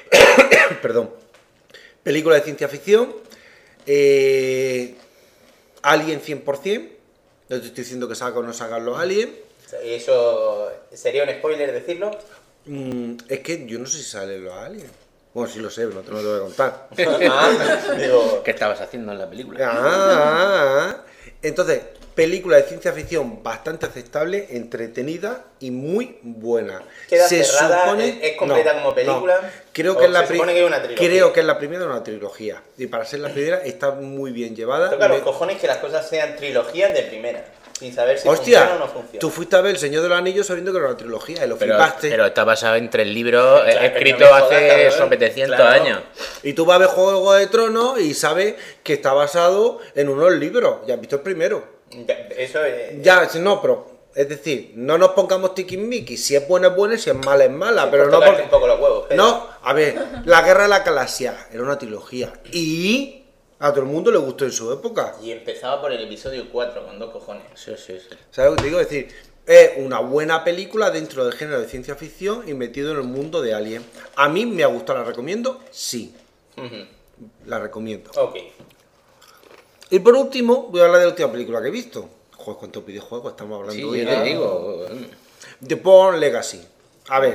Speaker 1: perdón, película de ciencia ficción. Alien 100%. No te estoy diciendo que salga o no salgan los aliens.
Speaker 4: ¿Eso sería un spoiler decirlo?
Speaker 1: Es que yo no sé si salen los aliens. Bueno, sí lo sé, pero no te lo voy a contar.
Speaker 4: Digo,
Speaker 3: ¿Qué estabas haciendo en la película?
Speaker 1: Entonces, película de ciencia ficción bastante aceptable, entretenida y muy buena.
Speaker 4: ¿queda cerrada? ¿Es completa como película?
Speaker 1: Creo
Speaker 4: ¿O
Speaker 1: que es la
Speaker 4: se supone que es una trilogía?
Speaker 1: Creo que es la primera de una trilogía. Y para ser la primera está muy bien llevada.
Speaker 4: Toca los cojones que las cosas sean trilogías de primera, sin saber si
Speaker 1: Hostia,
Speaker 4: funciona o no funciona.
Speaker 1: tú fuiste a ver El Señor de los Anillos sabiendo que era una trilogía y lo
Speaker 3: Pero,
Speaker 1: flipaste.
Speaker 3: pero está basado en 3 libros
Speaker 4: Claro,
Speaker 3: escritos
Speaker 4: no me jodas,
Speaker 3: hace
Speaker 4: cabrón.
Speaker 3: sobre 700
Speaker 4: Claro.
Speaker 3: años.
Speaker 1: Y tú vas a ver Juego de Tronos y sabes que está basado en unos libros. Ya has visto el primero.
Speaker 4: Eso es...
Speaker 1: Ya, no, pero es decir, no nos pongamos tiquismiquis. Si es buena es buena y si es mala es mala.
Speaker 4: Sí,
Speaker 1: pero
Speaker 4: por
Speaker 1: no
Speaker 4: tocarte
Speaker 1: porque...
Speaker 4: un poco los huevos. Pero...
Speaker 1: No, a ver, La Guerra de la Galaxia era una trilogía. Y a todo el mundo le gustó en su época.
Speaker 4: Y empezaba por el episodio 4 con 2 cojones.
Speaker 3: Sí, sí, sí.
Speaker 1: ¿Sabes lo que te digo? Es decir, es una buena película dentro del género de ciencia ficción y metido en el mundo de Alien. A mí me ha gustado, ¿la recomiendo? Sí,
Speaker 4: Ujú.
Speaker 1: la recomiendo.
Speaker 4: Ok.
Speaker 1: Y por último, voy a hablar de la última película que he visto. Joder, ¿cuántos videojuegos estamos hablando
Speaker 3: Sí,
Speaker 1: hoy?
Speaker 3: yo te digo.
Speaker 1: The Bourne Legacy. A ver,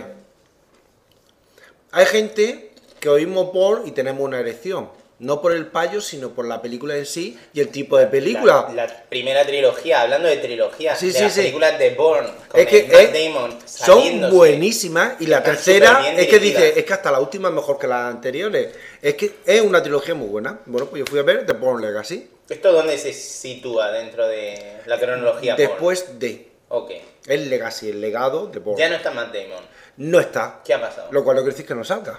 Speaker 1: hay gente que oímos Bourne y tenemos una erección. No por el payo, sino por la película en sí y el tipo de película.
Speaker 4: La primera trilogía, hablando de trilogías,
Speaker 1: Sí,
Speaker 4: de
Speaker 1: sí,
Speaker 4: las
Speaker 1: sí.
Speaker 4: películas de Bourne, con
Speaker 1: Es que
Speaker 4: el Matt Damon
Speaker 1: son
Speaker 4: saliéndose.
Speaker 1: buenísimas y la
Speaker 4: Están
Speaker 1: tercera
Speaker 4: superbién
Speaker 1: es que
Speaker 4: dirigidas.
Speaker 1: dice, es que hasta la última es mejor que las anteriores. Es que es una trilogía muy buena. Bueno, pues yo fui a ver The Bourne Legacy.
Speaker 4: ¿Esto dónde se sitúa dentro de la cronología Bourne?
Speaker 1: Después de
Speaker 4: Ok.
Speaker 1: el Legacy, el legado de Bourne.
Speaker 4: Ya no está Matt Damon.
Speaker 1: No está.
Speaker 4: ¿Qué ha pasado?
Speaker 1: Lo cual no quiere decir que no salga.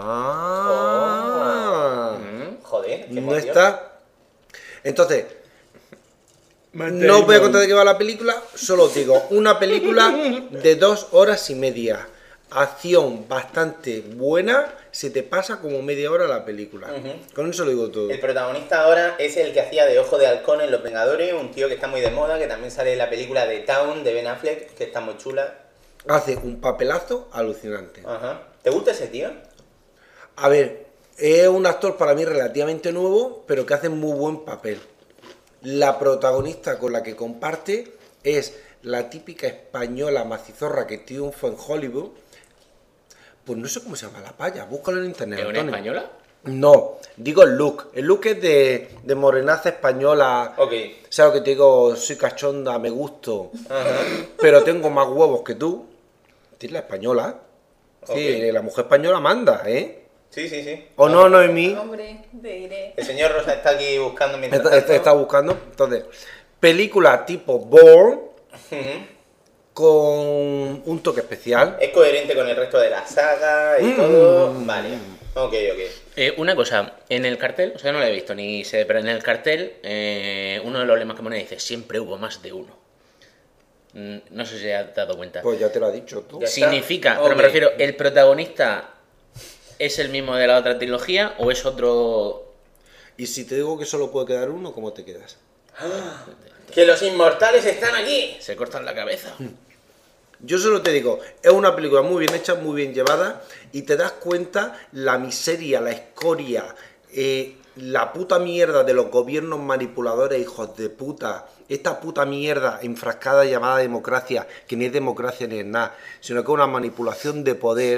Speaker 4: Joder, qué
Speaker 1: No
Speaker 4: emoción.
Speaker 1: está. Entonces, no os voy a contar de qué va la película, solo os digo, una película de 2 horas y media. Acción bastante buena, se te pasa como media hora la película. Con eso lo digo todo.
Speaker 4: El protagonista ahora es el que hacía de Ojo de Halcón en Los Vengadores, un tío que está muy de moda, que también sale en la película de Town de Ben Affleck, que está muy chula.
Speaker 1: Hace un papelazo alucinante.
Speaker 4: Ajá. ¿Te gusta ese tío?
Speaker 1: A ver, es un actor para mí relativamente nuevo, pero que hace muy buen papel. La protagonista con la que comparte es la típica española macizorra que triunfa en Hollywood. Pues no sé cómo se llama la paya, búscalo en internet.
Speaker 3: ¿Es una
Speaker 1: Antonio.
Speaker 3: española?
Speaker 1: No, digo el look. El look es de morenaza española.
Speaker 4: Ok.
Speaker 1: ¿Sabes lo que te digo? Soy cachonda, me gusto,
Speaker 4: Ajá.
Speaker 1: pero tengo más huevos que tú. Es la española. Sí,
Speaker 4: Ok.
Speaker 1: la mujer española manda, ¿eh?
Speaker 4: Sí, sí, sí.
Speaker 1: ¿O no, Noemí?
Speaker 5: Hombre, te diré.
Speaker 4: El señor Rosa está aquí buscando mientras
Speaker 1: Está buscando. Entonces, película tipo Bourne con un toque especial.
Speaker 4: Es coherente con el resto de la saga y todo. Vale. Ok, ok.
Speaker 3: Una cosa, en el cartel, o sea, no lo he visto ni sé, pero en el cartel, uno de los lemas que pone dice: siempre hubo más de uno. No sé si has dado cuenta.
Speaker 1: Pues ya te lo ha dicho tú.
Speaker 4: Ya está.
Speaker 3: Significa, pero me
Speaker 4: Ok.
Speaker 3: refiero, ¿el protagonista es el mismo de la otra trilogía o es otro?
Speaker 1: Y si te digo que solo puede quedar uno, ¿cómo te quedas?
Speaker 4: ¡Que los inmortales están aquí!
Speaker 3: Se cortan la cabeza.
Speaker 1: Yo solo te digo, es una película muy bien hecha, muy bien llevada, y te das cuenta la miseria, la escoria, la puta mierda de los gobiernos manipuladores, hijos de puta, esta puta mierda enfrascada llamada democracia, que ni es democracia ni es nada, sino que es una manipulación de poder,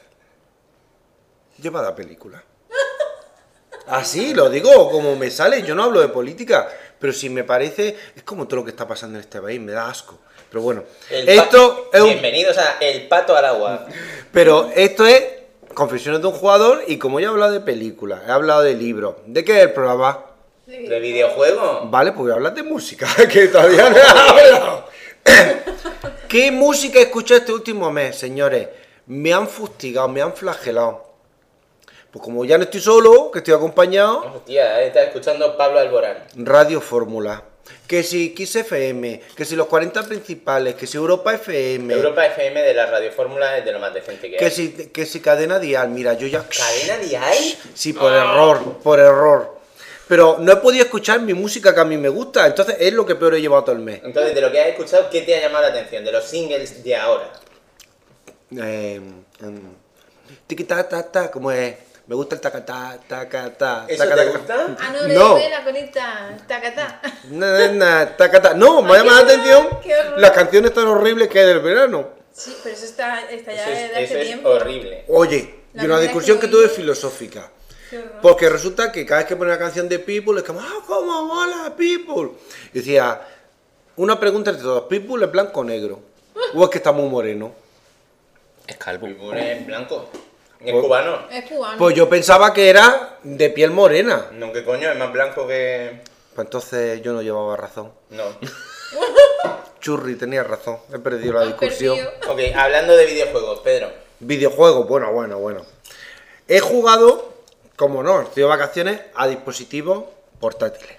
Speaker 1: lleva la película. Así, lo digo como me sale, yo no hablo de política, pero si me parece, es como todo lo que está pasando en este país, me da asco. Pero bueno, esto es un...
Speaker 4: Bienvenidos a El Pato al Agua.
Speaker 1: Pero esto es Confesiones de un jugador y como ya he hablado de películas, he hablado de libros, ¿de qué es el programa?
Speaker 5: Sí.
Speaker 4: ¿De videojuego?
Speaker 1: Vale, pues voy a hablar de música, que todavía no he hablado. ¿Qué música he escuchado este último mes, señores? Me han fustigado, me han flagelado. Pues como ya no estoy solo, que estoy acompañado,
Speaker 4: Hostia, está escuchando Pablo Alborán.
Speaker 1: Radio Fórmula. Que si Kiss FM, que si los 40 principales, que si Europa FM,
Speaker 4: Europa FM de la Radio Fórmula es de lo más decente que hay.
Speaker 1: que si Cadena Dial, mira, yo ya...
Speaker 4: ¿Cadena Dial?
Speaker 1: Sí, por error. Pero no he podido escuchar mi música que a mí me gusta, entonces es lo que peor he llevado todo el mes.
Speaker 4: Entonces, de lo que has escuchado, ¿qué te ha llamado la atención? De los singles de ahora.
Speaker 1: Tiki ta ta ta, como es. Me gusta el tacatá, tacatá,
Speaker 4: ¿Eso te
Speaker 1: tacatá.
Speaker 4: gusta?
Speaker 5: Ah, no, le
Speaker 1: No.
Speaker 5: doy la colita, tacatá.
Speaker 1: Tacatá. No, me llama la atención
Speaker 5: qué horror.
Speaker 1: las canciones tan horribles que hay del verano.
Speaker 5: Sí, pero eso está ya
Speaker 4: Eso
Speaker 5: desde
Speaker 4: es,
Speaker 5: hace
Speaker 4: eso es
Speaker 5: tiempo.
Speaker 4: horrible.
Speaker 1: Oye,
Speaker 5: La
Speaker 1: y una
Speaker 5: primera
Speaker 1: discusión
Speaker 5: que
Speaker 1: que tuve
Speaker 5: oí-
Speaker 1: filosófica.
Speaker 5: Qué horror.
Speaker 1: Porque resulta que cada vez que pone una canción de People es como, ¿cómo mola People? Y decía, una pregunta entre todos, ¿People es blanco o negro? ¿O es que está muy moreno?
Speaker 3: Es calvo.
Speaker 4: Pulpune es blanco. Es
Speaker 1: Pues-
Speaker 4: cubano.
Speaker 5: Es cubano.
Speaker 1: Pues yo pensaba que era de piel morena.
Speaker 4: No, ¿qué coño? Es más blanco que...
Speaker 1: Pues entonces yo no llevaba razón.
Speaker 4: No.
Speaker 1: Churri, tenía razón, he perdido la
Speaker 5: Has
Speaker 1: discusión.
Speaker 5: perdido.
Speaker 4: Ok, hablando de videojuegos, Pedro.
Speaker 1: Videojuegos, bueno. He jugado, como no, estoy de vacaciones, a dispositivos portátiles.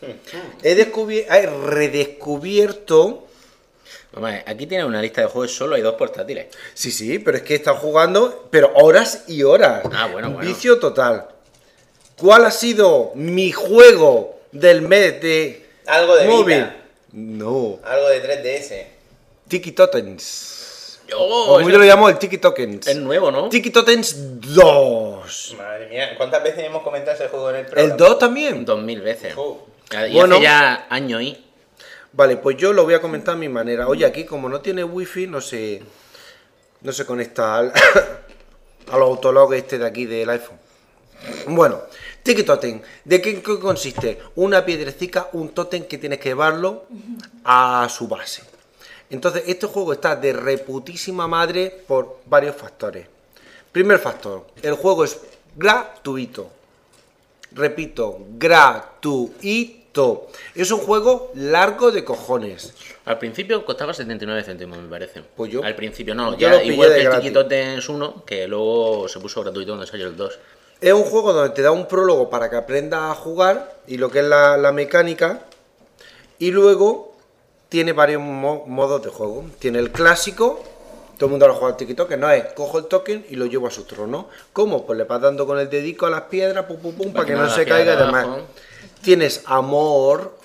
Speaker 1: He redescubierto...
Speaker 3: Vamos a ver, aquí tienes una lista de juegos, solo hay 2 portátiles.
Speaker 1: Sí, pero es que he estado jugando, pero horas y horas.
Speaker 3: Ah, bueno.
Speaker 1: Vicio total. ¿Cuál ha sido mi juego del mes de
Speaker 4: Algo de
Speaker 1: móvil?
Speaker 4: Vita.
Speaker 1: No.
Speaker 4: Algo de 3DS.
Speaker 1: Tiki Totens.
Speaker 3: Oh,
Speaker 1: O como yo lo llamo, el Tiki Tokens.
Speaker 3: es nuevo, ¿no?
Speaker 1: Tiki Totens 2.
Speaker 4: Madre mía, ¿cuántas veces hemos comentado ese juego en el programa?
Speaker 1: ¿El 2 también?
Speaker 3: 2000 veces. Y
Speaker 1: Bueno.
Speaker 3: hace ya años y...
Speaker 1: Vale, pues yo lo voy a comentar a mi manera. Oye, aquí como no tiene wifi, no se conecta al autolog este de aquí del iPhone. Bueno, Tiki Totem, ¿de qué consiste? Una piedrecita, un tótem que tienes que llevarlo a su base. Entonces, este juego está de reputísima madre por varios factores. Primer factor, el juego es gratuito. Repito, gratuito. Es un juego largo de cojones.
Speaker 3: Al principio costaba 79 céntimos, me parece.
Speaker 1: Pues yo-
Speaker 3: Al principio no,
Speaker 1: yo
Speaker 3: ya
Speaker 1: lo pillé
Speaker 3: igual
Speaker 1: de
Speaker 3: que el
Speaker 1: gratis.
Speaker 3: Tiki Totens 1, que luego se puso gratuito cuando salió el 2.
Speaker 1: Es un juego donde te da un prólogo para que aprendas a jugar y lo que es la mecánica. Y luego tiene varios modos de juego. Tiene el clásico, todo el mundo lo juega al TikTok, que no es cojo el token y lo llevo a su trono. ¿Cómo? Pues le vas dando con el dedico a las piedras, pum, pum, pum, para que no
Speaker 3: nada,
Speaker 1: se
Speaker 3: piedra
Speaker 1: caiga y
Speaker 3: de
Speaker 1: demás.
Speaker 3: abajo.
Speaker 1: Tienes amor,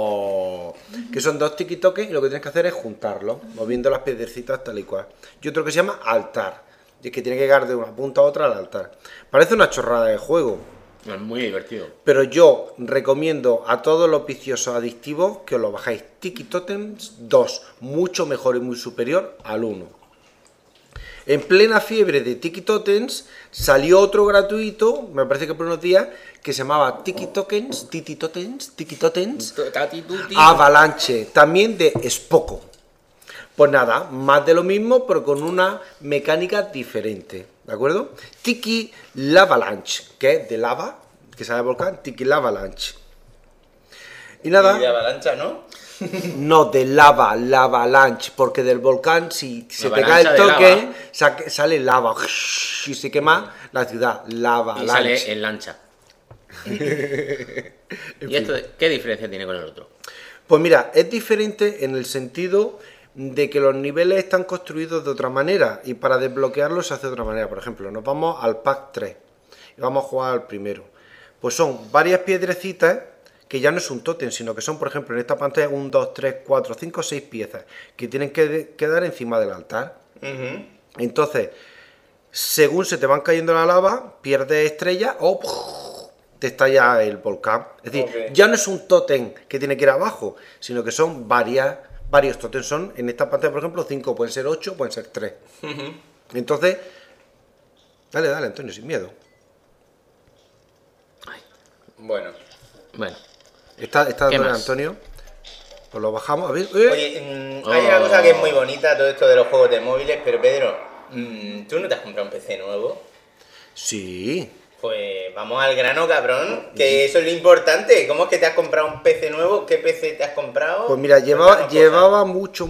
Speaker 1: que son 2 TikToks y lo que tienes que hacer es juntarlos, moviendo las piedrecitas tal y cual. Y otro que se llama altar, y es que tiene que llegar de una punta a otra al altar. Parece una chorrada de juego,
Speaker 3: Es muy divertido.
Speaker 1: pero yo recomiendo a todos los viciosos adictivos que os lo bajáis. Tiki Totems 2, mucho mejor y muy superior al 1. En plena fiebre de Tiki Totems salió otro gratuito, me parece que por unos días, que se llamaba Tiki Tokens, Tiki Totems, Avalanche, también de Spoko. Pues nada, más de lo mismo, pero con una mecánica diferente, ¿de acuerdo? Tiki Lavalanche, que es de lava, que sale del volcán, Tiki Lavalanche. Y nada,
Speaker 4: Y de avalancha, ¿no?
Speaker 1: no de lava, lavalanche, porque del volcán, si se te cae el
Speaker 3: Avalancha de
Speaker 1: toque,
Speaker 3: lava.
Speaker 1: sale lava y se quema la ciudad,
Speaker 3: Y
Speaker 1: lavalanche.
Speaker 3: sale en lancha. ¿Y esto qué diferencia tiene con el otro?
Speaker 1: Pues mira, es diferente en el sentido de que los niveles están construidos de otra manera y para desbloquearlos se hace de otra manera. Por ejemplo, nos vamos al pack 3 y vamos a jugar al primero. Pues son varias piedrecitas que ya no es un tótem, sino que son, por ejemplo, en esta pantalla 1, 2, 3, 4, 5, 6 piezas que tienen que quedar encima del altar.
Speaker 4: Ujú.
Speaker 1: Entonces, según se te van cayendo la lava, pierdes estrellas o te estalla el volcán. Es decir,
Speaker 4: Ok.
Speaker 1: ya no es un tótem que tiene que ir abajo, sino que son varios tótems. Son, en esta pantalla, por ejemplo, 5, pueden ser 8, pueden ser 3. Entonces, dale, Antonio, sin miedo.
Speaker 4: Bueno.
Speaker 3: Bueno,
Speaker 1: Está
Speaker 3: ¿Qué
Speaker 1: dándole
Speaker 3: más?
Speaker 1: Antonio. Pues lo bajamos, a ver.
Speaker 4: Oye, hay una
Speaker 3: Oh.
Speaker 4: cosa que es muy bonita, todo esto de los juegos de móviles, pero Pedro, ¿tú no te has comprado un PC nuevo?
Speaker 1: Sí.
Speaker 4: Pues vamos al grano, cabrón, que eso es lo importante. ¿Cómo es que te has comprado un PC nuevo? ¿Qué PC te has comprado?
Speaker 1: Pues mira,
Speaker 4: Cuéntanos
Speaker 1: llevaba mucho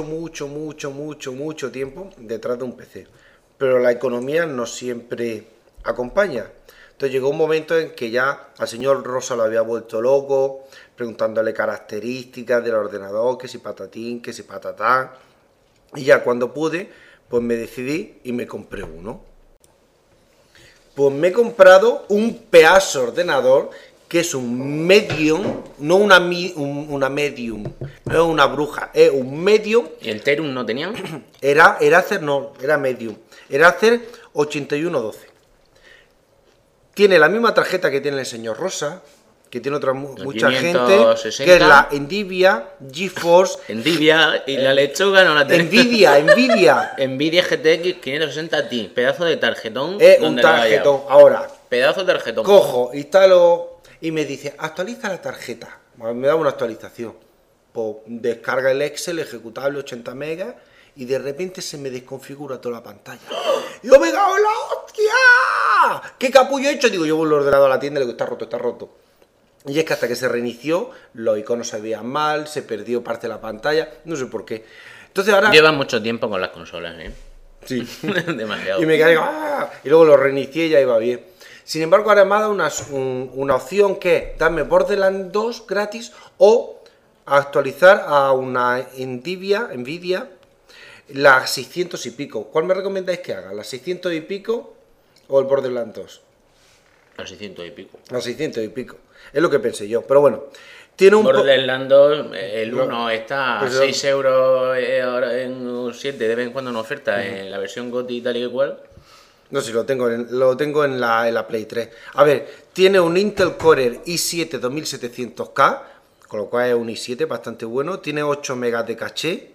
Speaker 1: tiempo detrás de un PC. Pero la economía no siempre acompaña. Entonces llegó un momento en que ya al señor Rosa lo había vuelto loco, preguntándole características del ordenador, que si patatín, que si patatán. Y ya cuando pude, pues me decidí y me compré uno. Pues me he comprado un pedazo de ordenador que es un medium, no una medium, no es una bruja, es un medium.
Speaker 3: ¿y el Terum no tenía?
Speaker 1: Era medium, era hacer 8112. tiene la misma tarjeta que tiene el señor Rosa, que tiene otra mucha gente,
Speaker 3: 560.
Speaker 1: que es la Nvidia GeForce.
Speaker 3: Nvidia y la lechuga no la tenemos.
Speaker 1: Nvidia.
Speaker 3: Nvidia GTX 560 Ti, pedazo de tarjetón.
Speaker 1: Es un
Speaker 3: donde la haya.
Speaker 1: tarjetón. Ahora,
Speaker 3: Pedazo de tarjetón.
Speaker 1: cojo, instalo y me dice, actualiza la tarjeta. Me da una actualización. Pues descarga el Excel, ejecutable 80 megas, y de repente se me desconfigura toda la pantalla. ¡Yo me cago en la hostia! ¿Qué capullo he hecho? Digo, llevo el ordenador a la tienda y le digo, está roto. Y es que hasta que se reinició, los iconos se veían mal, se perdió parte de la pantalla, no sé por qué. Entonces ahora...
Speaker 3: Llevan mucho tiempo con las consolas, ¿eh?
Speaker 1: Sí.
Speaker 3: Demasiado.
Speaker 1: Y me caí, ¡ah! Y luego lo reinicié y ya iba bien. Sin embargo, ahora me ha dado una opción que es darme Borderlands 2 gratis o actualizar a una Nvidia las 600 y pico. ¿Cuál me recomendáis que haga? ¿Las 600 y pico o el Borderlands 2?
Speaker 3: A 600 y pico.
Speaker 1: Las 600 y pico. Es lo que pensé yo. Pero bueno, tiene un...
Speaker 3: Borderlands 2, el 1 está a
Speaker 1: Pues
Speaker 3: 6 euros ahora en 7, de vez en cuando en oferta, en la versión GOTY tal y cual.
Speaker 1: No sé, lo tengo en la Play 3. A ver, tiene un Intel Core i7 2700K, con lo cual es un i7 bastante bueno. Tiene 8 megas de caché.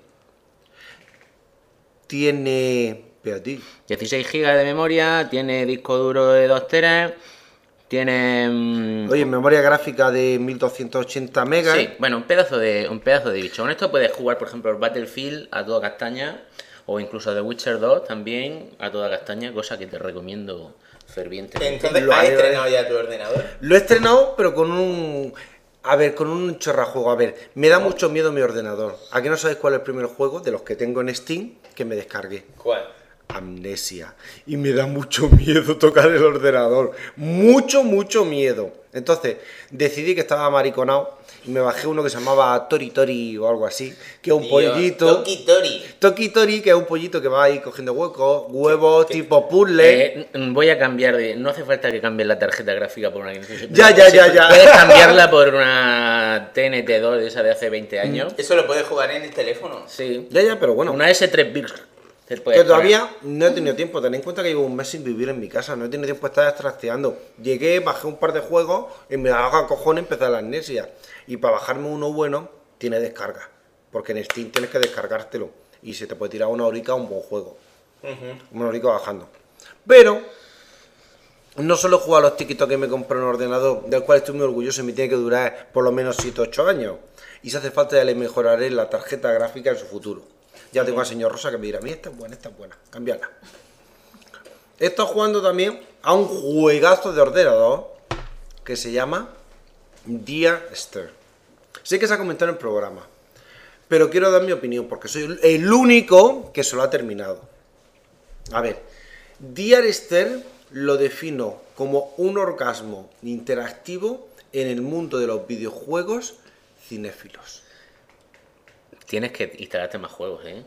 Speaker 1: Tiene... Espérate.
Speaker 3: 16 GB de memoria, tiene disco duro de 2 teras, tiene...
Speaker 1: Oye, memoria gráfica de 1280 megas.
Speaker 3: Sí, bueno, un pedazo de bicho. Con esto puedes jugar, por ejemplo, el Battlefield a toda castaña, o incluso The Witcher 2 también a toda castaña, cosa que te recomiendo fervientemente.
Speaker 4: Entonces,
Speaker 1: Lo
Speaker 4: ¿has
Speaker 1: haré,
Speaker 4: estrenado ya tu ordenador?
Speaker 1: Lo he estrenado, pero con un... A ver, con un chorrajuego. A ver, me da mucho miedo mi ordenador. ¿A que no sabéis cuál es el primer juego de los que tengo en Steam que me descargué?
Speaker 4: ¿Cuál?
Speaker 1: Amnesia. Y me da mucho miedo tocar el ordenador. Mucho miedo. Entonces, decidí que estaba mariconado y me bajé uno que se llamaba Tori Tori o algo así, que es un pollito.
Speaker 4: Toki Tori.
Speaker 1: Toki Tori, que es un pollito que va ahí cogiendo huevos tipo puzzle.
Speaker 3: Voy a cambiar de... No hace falta que cambies la tarjeta gráfica por una...
Speaker 1: Ya.
Speaker 3: Puedes cambiarla por una TNT2 de esa de hace 20 años.
Speaker 4: Eso lo puedes jugar en el teléfono.
Speaker 3: Sí.
Speaker 1: Ya, pero bueno.
Speaker 3: Una S3 Bill.
Speaker 1: Que todavía no he tenido tiempo. Ten en cuenta que llevo un mes sin vivir en mi casa. No he tenido tiempo de estar trasteando. Llegué, bajé un par de juegos y me daba cojones empezar la amnesia. Y para bajarme uno bueno, tiene descarga. Porque en Steam tienes que descargártelo. Y se te puede tirar una horica un buen juego. Una horica bajando. Pero no solo he jugado a los tiquitos que me compré en un ordenador, del cual estoy muy orgulloso y me tiene que durar por lo menos 7 o 8 años. Y si hace falta ya le mejoraré la tarjeta gráfica en su futuro. Ya tengo al señor Rosa que me dirá, mira, esta es buena, cambiarla. He estado jugando también a un juegazo de ordenador que se llama Dear Esther. Sé que se ha comentado en el programa, pero quiero dar mi opinión porque soy el único que se lo ha terminado. A ver, Dear Esther lo defino como un orgasmo interactivo en el mundo de los videojuegos cinéfilos.
Speaker 3: Tienes que instalarte más juegos, ¿eh?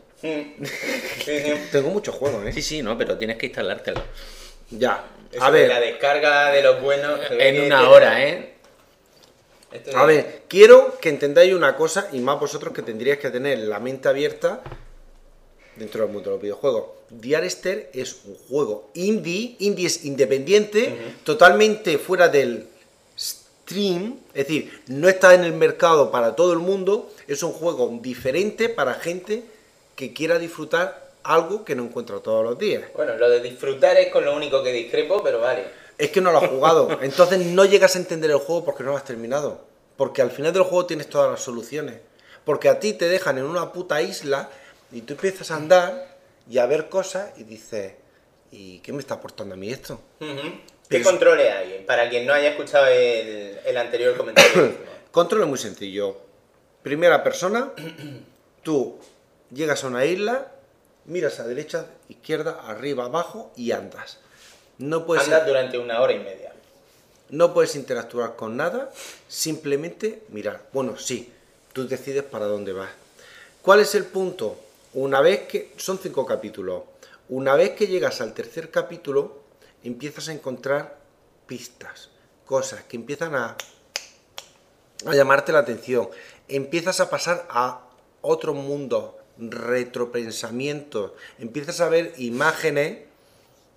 Speaker 4: Sí.
Speaker 1: Tengo muchos juegos, ¿eh?
Speaker 3: Sí, no, pero tienes que instalártelo.
Speaker 1: Ya.
Speaker 4: Eso
Speaker 1: A
Speaker 4: de
Speaker 1: ver,
Speaker 4: la descarga de los buenos. se ve
Speaker 3: En
Speaker 4: que
Speaker 3: una
Speaker 4: tiene-
Speaker 3: hora, ¿eh?
Speaker 4: Esto es-
Speaker 1: a ver, quiero que entendáis una cosa, y más vosotros que tendríais que tener la mente abierta dentro del mundo de los videojuegos. Dear Esther es un juego indie es independiente, totalmente fuera del stream, es decir, no está en el mercado para todo el mundo, es un juego diferente para gente que quiera disfrutar algo que no encuentra todos los días.
Speaker 4: Bueno, lo de disfrutar es con lo único que discrepo, pero vale.
Speaker 1: Es que no lo has jugado, entonces no llegas a entender el juego porque no lo has terminado. Porque al final del juego tienes todas las soluciones. Porque a ti te dejan en una puta isla y tú empiezas a andar y a ver cosas y dices, ¿y qué me está aportando a mí esto?
Speaker 4: ¿Qué
Speaker 1: Pero-
Speaker 4: controles hay? Para quien no haya escuchado el anterior comentario. que hicimos.
Speaker 1: Control es muy sencillo. Primera persona, tú llegas a una isla, miras a derecha, izquierda, arriba, abajo y andas. No puedes,
Speaker 4: Andas durante 1 hora y media.
Speaker 1: no puedes interactuar con nada, simplemente mirar. Bueno, sí, tú decides para dónde vas. ¿Cuál es el punto? Una vez que... Son 5 capítulos. Una vez que llegas al tercer capítulo, empiezas a encontrar pistas, cosas que empiezan a llamarte la atención. Empiezas a pasar a otro mundo, retropensamientos. Empiezas a ver imágenes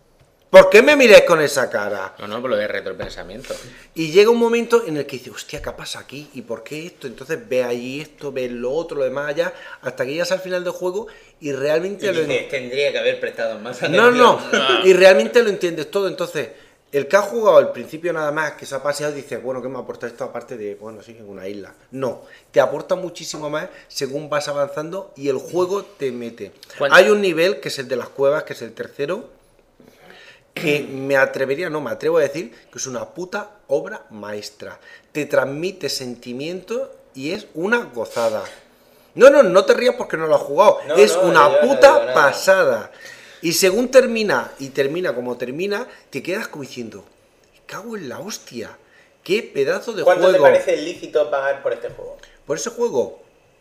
Speaker 1: ¿Por qué me miráis con esa cara?
Speaker 3: No, por lo de retropensamiento.
Speaker 1: Y llega un momento en el que dices, hostia, ¿qué pasa aquí? ¿Y por qué esto? Entonces ve allí esto, ve lo otro, lo demás allá, hasta que llegas al final del juego y realmente
Speaker 4: Tendría que haber prestado más
Speaker 1: No,
Speaker 4: atención.
Speaker 1: no, y realmente lo entiendes todo. Entonces, el que ha jugado al principio nada más, que se ha paseado, dice, bueno, ¿qué me aporta esto aparte de, bueno, sí, en una isla? No, te aporta muchísimo más según vas avanzando y el juego te mete. Hay un nivel, que es el de las cuevas, que es el tercero, que me atrevo a decir que es una puta obra maestra. Te transmite sentimientos y es una gozada. No te rías porque no lo has jugado.
Speaker 4: No,
Speaker 1: es
Speaker 4: no,
Speaker 1: una
Speaker 4: yo no
Speaker 1: puta
Speaker 4: digo nada.
Speaker 1: pasada. Y según termina como termina, te quedas como diciendo, me cago en la hostia. Qué pedazo de
Speaker 4: ¿Cuánto
Speaker 1: juego.
Speaker 4: te parece lícito pagar por este juego?
Speaker 1: Por ese juego,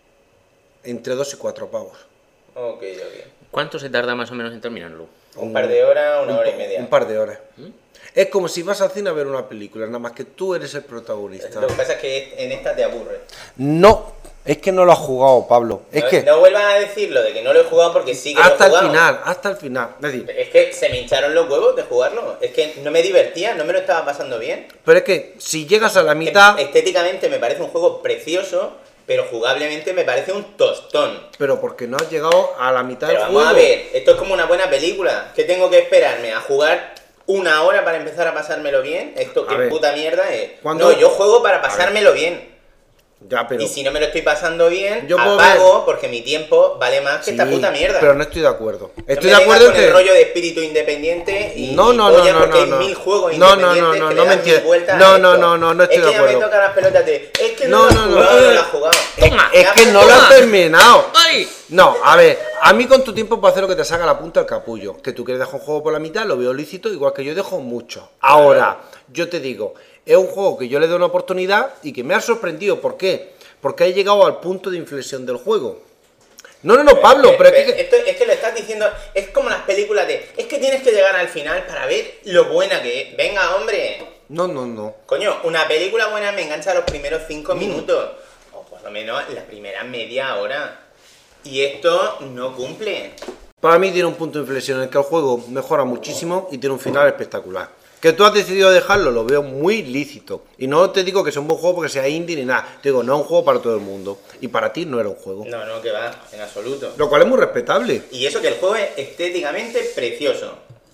Speaker 1: entre 2 y 4 pavos.
Speaker 4: Ok.
Speaker 3: ¿Cuánto se tarda más o menos en terminarlo?
Speaker 4: Un par de horas, una hora y media.
Speaker 1: Un par de horas. Es como si vas al cine a ver una película, nada más que tú eres el protagonista.
Speaker 4: Lo que pasa es que en esta te aburre.
Speaker 1: No, es que no lo has jugado, Pablo. Es
Speaker 4: No,
Speaker 1: que
Speaker 4: no vuelvas a decirlo de que no lo he jugado porque sí que lo he
Speaker 1: hasta el
Speaker 4: jugado.
Speaker 1: final, hasta el final. Es decir,
Speaker 4: Es que se me hincharon los huevos de jugarlo. Es que no me divertía, no me lo estaba pasando bien.
Speaker 1: pero es que si llegas a la mitad,
Speaker 4: Estéticamente me parece un juego precioso, pero jugablemente me parece un tostón.
Speaker 1: pero porque no has llegado a la mitad
Speaker 4: Pero
Speaker 1: del
Speaker 4: vamos
Speaker 1: juego.
Speaker 4: a ver, esto es como una buena película. ¿Qué tengo que esperarme? ¿A jugar una hora para empezar a pasármelo bien? ¿Esto
Speaker 1: A
Speaker 4: qué
Speaker 1: ver,
Speaker 4: puta mierda es?
Speaker 1: ¿cuándo?
Speaker 4: No, yo juego para pasármelo bien.
Speaker 1: Ya, pero
Speaker 4: Y si no me lo estoy pasando bien,
Speaker 1: Yo puedo
Speaker 4: apago porque mi tiempo vale más que esta
Speaker 1: sí,
Speaker 4: puta mierda.
Speaker 1: pero no estoy de acuerdo.
Speaker 4: No
Speaker 1: Estoy
Speaker 4: me
Speaker 1: de acuerdo en
Speaker 4: vengas con
Speaker 1: que
Speaker 4: el rollo de espíritu independiente y
Speaker 1: No,
Speaker 4: porque hay 1000 juegos independientes que le
Speaker 1: no me
Speaker 4: dan mil
Speaker 1: entiendes.
Speaker 4: vueltas a
Speaker 1: No
Speaker 4: esto.
Speaker 1: estoy
Speaker 4: es
Speaker 1: de
Speaker 4: que ya me
Speaker 1: acuerdo.
Speaker 4: toca las pelotas de es que
Speaker 1: No,
Speaker 4: no, lo has
Speaker 1: no,
Speaker 4: jugado, no lo has jugado.
Speaker 1: Es que no lo has terminado.
Speaker 3: ¡Ay!
Speaker 1: No, a ver, a mí con tu tiempo puedo hacer lo que te saca la punta del capullo. Que tú quieres dejar un juego por la mitad, lo veo lícito, igual que yo dejo mucho. Ahora, yo te digo, es un juego que yo le doy una oportunidad y que me ha sorprendido. ¿Por qué? Porque he llegado al punto de inflexión del juego. No, Pablo, pero es que...
Speaker 4: Esto es que lo estás diciendo, es como las películas de, es que tienes que llegar al final para ver lo buena que es. Venga, hombre.
Speaker 1: No.
Speaker 4: Coño, una película buena me engancha los primeros 5 minutos. O por lo menos la primera media hora. Y esto no cumple.
Speaker 1: Para mí tiene un punto de inflexión en el que el juego mejora muchísimo y tiene un final espectacular. Que tú has decidido dejarlo, lo veo muy lícito. Y no te digo que sea un buen juego porque sea indie ni nada. Te digo, no es un juego para todo el mundo. Y para ti no era un juego.
Speaker 4: No, que va, en absoluto.
Speaker 1: Lo cual es muy respetable.
Speaker 4: Y eso que el juego es estéticamente precioso.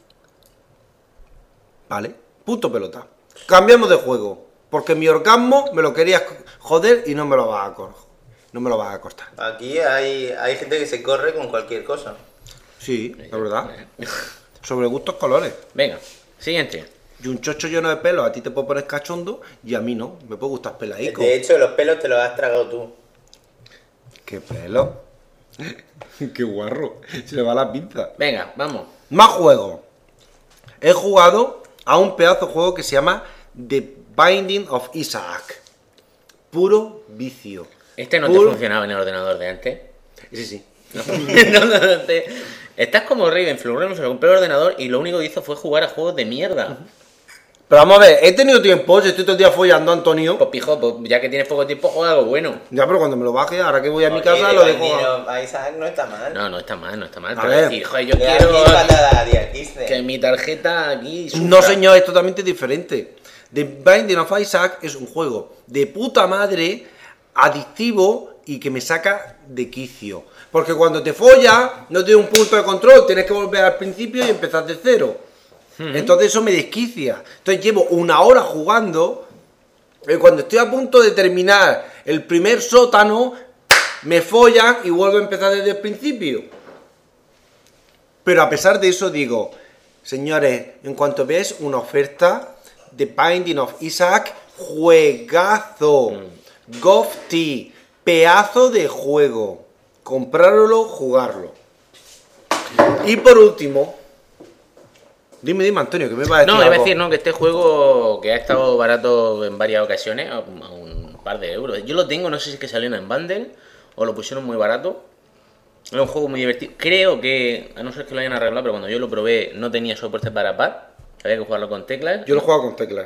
Speaker 1: Vale, punto pelota. Cambiamos de juego. Porque mi orgasmo me lo querías joder y no me lo vas a costar.
Speaker 4: Aquí hay gente que se corre con cualquier cosa.
Speaker 1: Sí, la verdad. Sobre gustos colores.
Speaker 3: Venga, siguiente.
Speaker 1: Y un chocho lleno de pelo a ti te puede poner cachondo y a mí no. Me puede gustar pelaico.
Speaker 4: De hecho, los pelos te los has tragado tú.
Speaker 1: ¿Qué pelo? Qué guarro. Se le va la pinza.
Speaker 3: Venga, vamos.
Speaker 1: Más juegos. He jugado a un pedazo de juego que se llama The Binding of Isaac. Puro vicio.
Speaker 3: Este no te funcionaba en el ordenador de antes.
Speaker 1: Sí.
Speaker 3: No. Estás como Ravenflow. Se lo compré el ordenador y lo único que hizo fue jugar a juegos de mierda.
Speaker 1: Pero vamos a ver, he tenido tiempo, si estoy todo el día follando, Antonio.
Speaker 3: Pues pijo, pues ya que tienes poco tiempo, juega algo bueno.
Speaker 1: Ya, pero cuando me lo baje, ahora que voy a mi
Speaker 4: Oye,
Speaker 1: casa, lo dejo.
Speaker 4: A Isaac no está mal.
Speaker 3: No está mal.
Speaker 1: A
Speaker 3: Pero
Speaker 1: ver.
Speaker 3: decir, joder, yo
Speaker 4: Le das
Speaker 3: quiero
Speaker 4: 1000 patadas a Díaz Quispe.
Speaker 3: que mi tarjeta aquí sufra.
Speaker 1: No, señor, es totalmente diferente. The Binding of Isaac es un juego de puta madre, adictivo y que me saca de quicio. Porque cuando te follas, no tienes un punto de control, tienes que volver al principio y empezar de cero. Entonces eso me desquicia. Entonces llevo una hora jugando y cuando estoy a punto de terminar el primer sótano, me follan y vuelvo a empezar desde el principio. Pero a pesar de eso digo, señores, en cuanto veáis una oferta de Binding of Isaac, juegazo, Gofty, pedazo de juego, comprároslo, jugarlo. Y por último, dime Antonio, que me va a decir
Speaker 3: No, iba a
Speaker 1: algo.
Speaker 3: decir, que este juego que ha estado barato en varias ocasiones, a un par de euros. Yo lo tengo, no sé si es que salió en bundle o lo pusieron muy barato. Era un juego muy divertido. Creo que, a no ser que lo hayan arreglado, pero cuando yo lo probé no tenía soporte para pad. Había que jugarlo con teclas.
Speaker 1: Yo lo juego con teclas.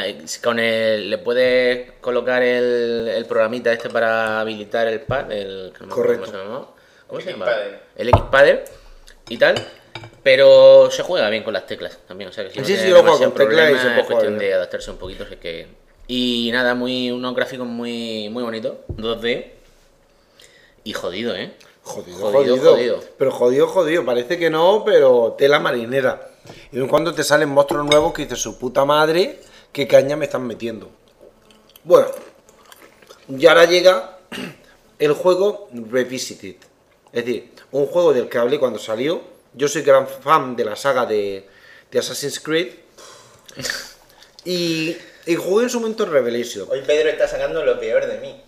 Speaker 3: Le puedes colocar el programita este para habilitar el pad. No me acuerdo
Speaker 1: Correcto.
Speaker 3: ¿Cómo se llama? ¿Cómo se llama?
Speaker 4: Xpadder.
Speaker 3: El Xpadder y tal. Pero se juega bien con las teclas también, o sea que si no
Speaker 1: Sí,
Speaker 3: tiene
Speaker 1: yo lo juego
Speaker 3: demasiado
Speaker 1: con teclas y
Speaker 3: problema,
Speaker 1: se puede
Speaker 3: es cuestión
Speaker 1: jugar
Speaker 3: de
Speaker 1: bien.
Speaker 3: adaptarse un poquito, así que... Y nada, unos gráficos muy bonitos, 2D. Y jodido, ¿eh?
Speaker 1: Jodido. Pero jodido. Parece que no, pero tela marinera. Y de vez en cuando te salen monstruos nuevos que dices, su puta madre, qué caña me están metiendo. Bueno, y ahora llega el juego Revisited. Es decir, un juego del que hablé cuando salió. Yo soy gran fan de la saga de Assassin's Creed. Y jugué en su momento Revelation.
Speaker 4: Hoy Pedro está sacando lo peor de mí.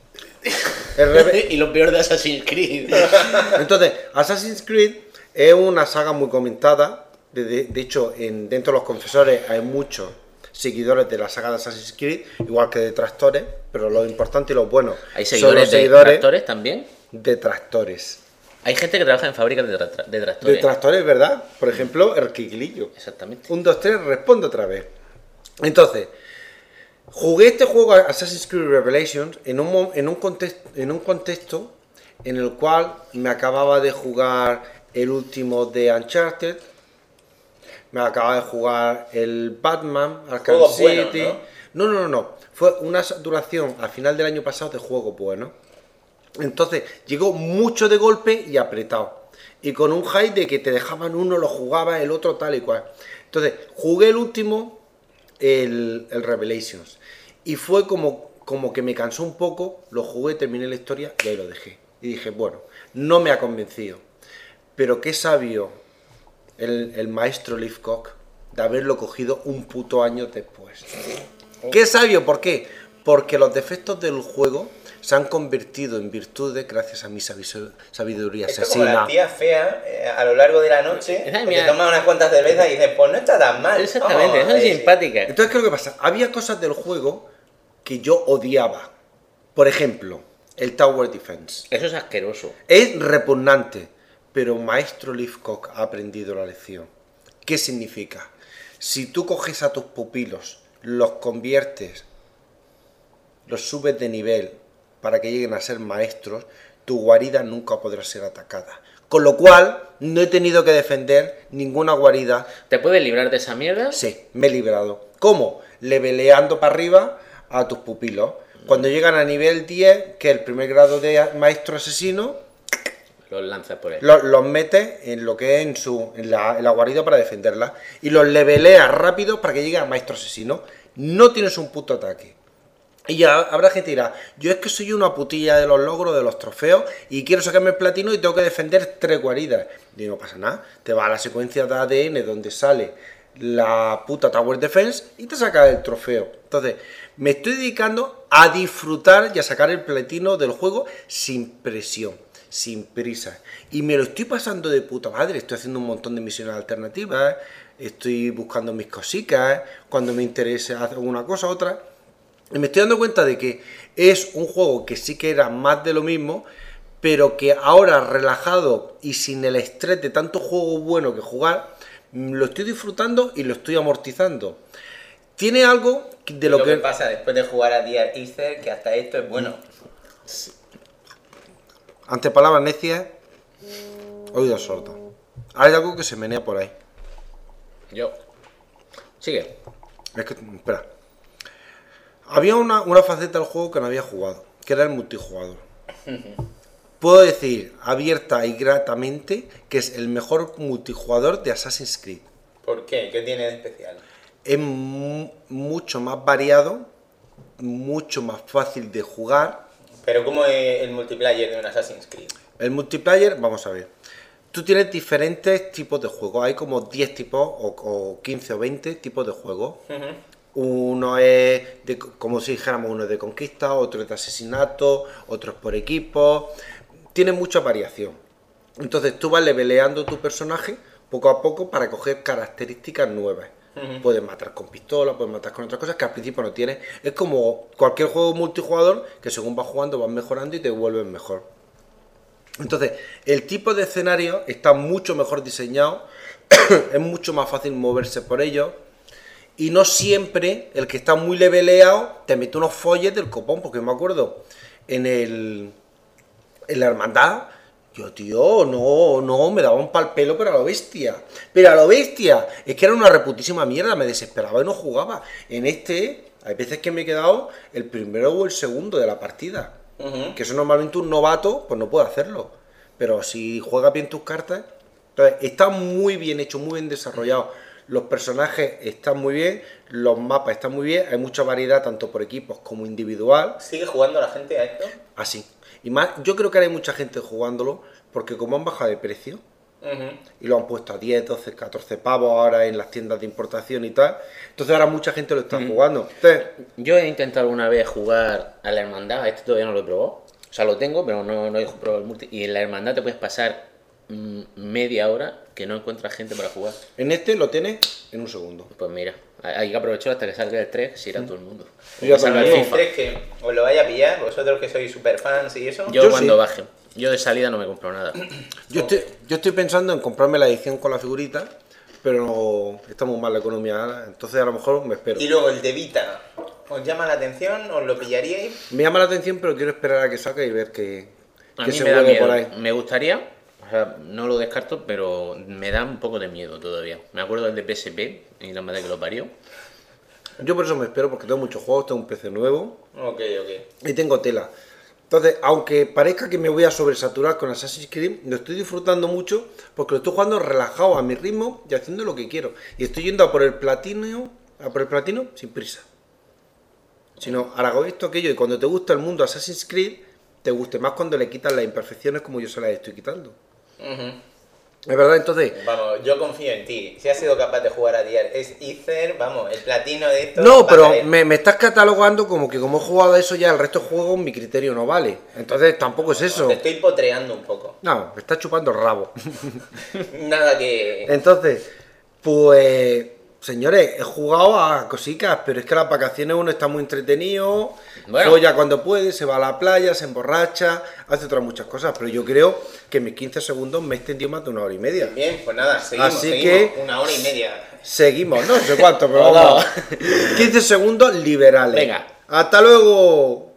Speaker 3: Y lo peor de Assassin's Creed.
Speaker 1: Entonces, Assassin's Creed es una saga muy comentada. De hecho, dentro de los confesores hay muchos seguidores de la saga de Assassin's Creed, igual que detractores, pero lo importante y lo bueno
Speaker 3: ¿Hay
Speaker 1: son
Speaker 3: seguidores
Speaker 1: los
Speaker 3: de
Speaker 1: seguidores
Speaker 3: tractores también?
Speaker 1: detractores.
Speaker 3: Hay gente que trabaja en fábricas de tractores.
Speaker 1: Detractores, ¿verdad? Por ejemplo, el Quiglillo.
Speaker 3: Exactamente.
Speaker 1: 1, 2, 3, responde otra vez. Entonces, jugué este juego Assassin's Creed Revelations en un contexto en el cual me acababa de jugar el último de Uncharted, me acababa de jugar el Batman, Arkham
Speaker 4: Juegos
Speaker 1: City.
Speaker 4: buenos,
Speaker 1: No. Fue una duración al final del año pasado de juego bueno. Entonces, llegó mucho de golpe y apretado. Y con un hype de que te dejaban uno, lo jugaba, el otro tal y cual. Entonces, jugué el último, el Revelations. Y fue como que me cansó un poco, lo jugué, terminé la historia y ahí lo dejé. Y dije, bueno, no me ha convencido. Pero qué sabio el maestro Leafcock de haberlo cogido un puto año después. Qué sabio, ¿por qué? Porque los defectos del juego se han convertido en virtudes gracias a mi sabiduría
Speaker 4: Esto como
Speaker 1: asesina.
Speaker 4: la tía fea a lo largo de la noche,
Speaker 3: Ay,
Speaker 4: que
Speaker 3: mira.
Speaker 4: te toma unas cuantas cervezas y dices, pues no está tan mal.
Speaker 3: Exactamente,
Speaker 4: Oh,
Speaker 3: son
Speaker 4: sí.
Speaker 3: simpáticas.
Speaker 1: Entonces, ¿qué es lo que pasa? Había cosas del juego que yo odiaba. Por ejemplo, el Tower Defense.
Speaker 3: Eso es asqueroso.
Speaker 1: Es repugnante, pero Maestro Leafcock ha aprendido la lección. ¿Qué significa? Si tú coges a tus pupilos, los conviertes, los subes de nivel para que lleguen a ser maestros, tu guarida nunca podrá ser atacada. Con lo cual, no he tenido que defender ninguna guarida.
Speaker 3: ¿Te puedes librar de esa mierda?
Speaker 1: Sí, me he librado. ¿Cómo? Leveleando para arriba a tus pupilos. Cuando llegan a nivel 10, que es el primer grado de maestro asesino,
Speaker 3: Los lanzas por él.
Speaker 1: los metes en lo que es en la guarida para defenderla. Y los leveleas rápido para que llegue a maestro asesino. No tienes un puto ataque. Y ya habrá gente que dirá, yo es que soy una putilla de los logros, de los trofeos, y quiero sacarme el platino y tengo que defender 3 guaridas. Y no pasa nada, te vas a la secuencia de ADN donde sale la puta Tower Defense y te sacas el trofeo. Entonces, me estoy dedicando a disfrutar y a sacar el platino del juego sin presión, sin prisa. Y me lo estoy pasando de puta madre, estoy haciendo un montón de misiones alternativas, estoy buscando mis cositas, cuando me interese hacer una cosa u otra. Y me estoy dando cuenta de que es un juego que sí que era más de lo mismo, pero que ahora relajado y sin el estrés de tanto juego bueno que jugar, lo estoy disfrutando y lo estoy amortizando. Tiene algo de lo
Speaker 4: que pasa después de jugar a Dear Easter, que hasta esto es bueno.
Speaker 1: Ante palabras necias, oídos sordos. Hay algo que se menea por ahí.
Speaker 3: Yo. Sigue.
Speaker 1: Es que, espera. Había una faceta del juego que no había jugado, que era el multijugador. Puedo decir abierta y gratamente que es el mejor multijugador de Assassin's Creed.
Speaker 4: ¿Por qué? ¿Qué tiene de especial?
Speaker 1: Es mucho más variado, mucho más fácil de jugar.
Speaker 4: Pero ¿cómo es el multiplayer de un Assassin's Creed?
Speaker 1: El multiplayer, vamos a ver. Tú tienes diferentes tipos de juegos. Hay como 10 tipos, o 15 o 20 tipos de juegos. Uno es, como si dijéramos, uno es de conquista, otro es de asesinato, otro es por equipo. Tiene mucha variación. Entonces tú vas leveleando tu personaje poco a poco para coger características nuevas. Puedes matar con pistola, puedes matar con otras cosas que al principio no tienes. Es como cualquier juego multijugador que según vas jugando vas mejorando y te vuelves mejor. Entonces, el tipo de escenario está mucho mejor diseñado, es mucho más fácil moverse por ellos. Y no siempre el que está muy leveleado te mete unos folles del copón, porque me acuerdo en la hermandad Yo, tío, no, me daba un pal pelo, pero a lo bestia. Pero a lo bestia. Es que era una reputísima mierda, me desesperaba y no jugaba. En este, hay veces que me he quedado el primero o el segundo de la partida. Que eso normalmente un novato, pues no puede hacerlo. Pero si juegas bien tus cartas... Entonces, está muy bien hecho, muy bien desarrollado. Los personajes están muy bien, los mapas están muy bien, hay mucha variedad tanto por equipos como individual.
Speaker 4: ¿Sigue jugando la gente a esto?
Speaker 1: Así. Y más, yo creo que ahora hay mucha gente jugándolo porque como han bajado de precio y lo han puesto a 10, 12, 14 pavos ahora en las tiendas de importación y tal, entonces ahora mucha gente lo está jugando. Entonces,
Speaker 3: Yo he intentado alguna vez jugar a la hermandad, este todavía no lo he probado. O sea, lo tengo, pero no he probado el multi. Y en la hermandad te puedes pasar media hora que no encuentras gente para jugar.
Speaker 1: en este lo tienes en un segundo.
Speaker 3: Pues mira, hay que aprovechar hasta que salga el 3, si irá todo el mundo.
Speaker 1: Yo
Speaker 3: Que salga el
Speaker 1: también.
Speaker 3: FIFA.
Speaker 4: ¿Crees que os lo vaya a pillar? Vosotros que sois super fans y eso.
Speaker 3: Yo
Speaker 1: Yo
Speaker 3: cuando
Speaker 1: sí.
Speaker 3: baje. Yo de salida no me compro nada.
Speaker 1: Yo estoy pensando en comprarme la edición con la figurita, pero estamos mal la economía ahora, entonces a lo mejor me espero.
Speaker 4: Y luego el de Vita. ¿Os llama la atención? ¿Os lo pillaríais?
Speaker 1: Me llama la atención, pero quiero esperar a que salga y ver qué
Speaker 3: A mí
Speaker 1: se
Speaker 3: me da
Speaker 1: mueve
Speaker 3: miedo.
Speaker 1: por ahí.
Speaker 3: Me gustaría, o sea, no lo descarto, pero me da un poco de miedo todavía. Me acuerdo del de PSP y la madre que lo parió.
Speaker 1: Yo por eso me espero, porque tengo muchos juegos, tengo un PC nuevo
Speaker 4: Ok.
Speaker 1: y tengo tela. Entonces, aunque parezca que me voy a sobresaturar con Assassin's Creed, lo estoy disfrutando mucho porque lo estoy jugando relajado a mi ritmo y haciendo lo que quiero. Y estoy yendo a por el platino sin prisa. Sino, hago esto, aquello, y cuando te gusta el mundo Assassin's Creed, te guste más cuando le quitas las imperfecciones como yo se las estoy quitando. Es verdad, entonces...
Speaker 4: Vamos, yo confío en ti. Si has sido capaz de jugar a diario, es Ether, vamos, el platino de esto.
Speaker 1: No,
Speaker 4: va a
Speaker 1: pero
Speaker 4: caer.
Speaker 1: me estás catalogando como que como he jugado a eso ya el resto de juegos mi criterio no vale. Entonces tampoco es eso.
Speaker 4: Te estoy potreando un poco.
Speaker 1: No, me está chupando el rabo.
Speaker 4: Nada que.
Speaker 1: Entonces, pues, señores, he jugado a cositas, pero es que las vacaciones uno está muy entretenido,
Speaker 3: Bueno.
Speaker 1: folla cuando puede, se va a la playa, se emborracha, hace otras muchas cosas, pero yo creo que en mis 15 segundos me he extendido más de una hora y media.
Speaker 4: Bien, pues nada, seguimos.
Speaker 1: Así
Speaker 4: seguimos.
Speaker 1: que-
Speaker 4: Una hora y media.
Speaker 1: Seguimos, no sé cuánto, pero vamos. 15 segundos liberales.
Speaker 3: Venga.
Speaker 1: ¡Hasta luego!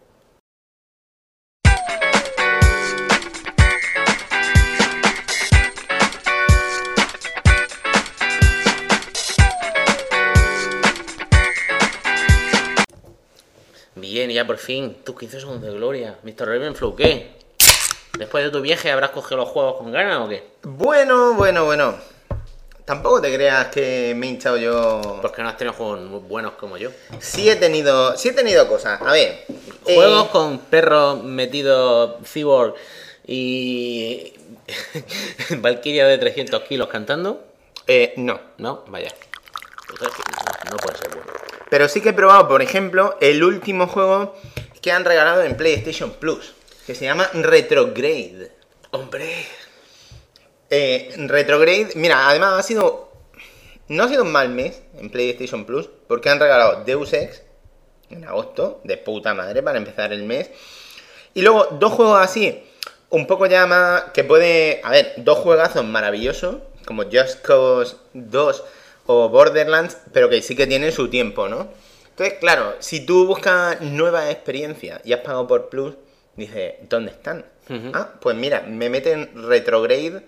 Speaker 3: Bien, ya por fin, tus 15 segundos de gloria. Mr. Ravenflow, ¿qué? Después de tu viaje, ¿habrás cogido los juegos con ganas o qué?
Speaker 4: Bueno. Tampoco te creas que me he hinchado yo.
Speaker 3: Porque no has tenido juegos muy buenos como yo.
Speaker 4: Sí he tenido cosas. A ver.
Speaker 3: Juegos con perros metidos cyborg y Valkyria de 300 kilos cantando.
Speaker 4: No.
Speaker 3: No, vaya. Pues es que no puede ser bueno.
Speaker 4: Pero sí que he probado, por ejemplo, el último juego que han regalado en PlayStation Plus, que se llama Retrograde.
Speaker 3: ¡Hombre!
Speaker 4: Retrograde, mira, además no ha sido un mal mes en PlayStation Plus, porque han regalado Deus Ex en agosto, de puta madre, para empezar el mes. Y luego dos juegos así, un poco ya más, que puede, a ver, dos juegazos maravillosos, como Just Cause 2 o Borderlands, pero que sí que tienen su tiempo, ¿no? Entonces, claro, si tú buscas nuevas experiencias y has pagado por Plus, dices, ¿dónde están? Ah, pues mira, me meten Retrograde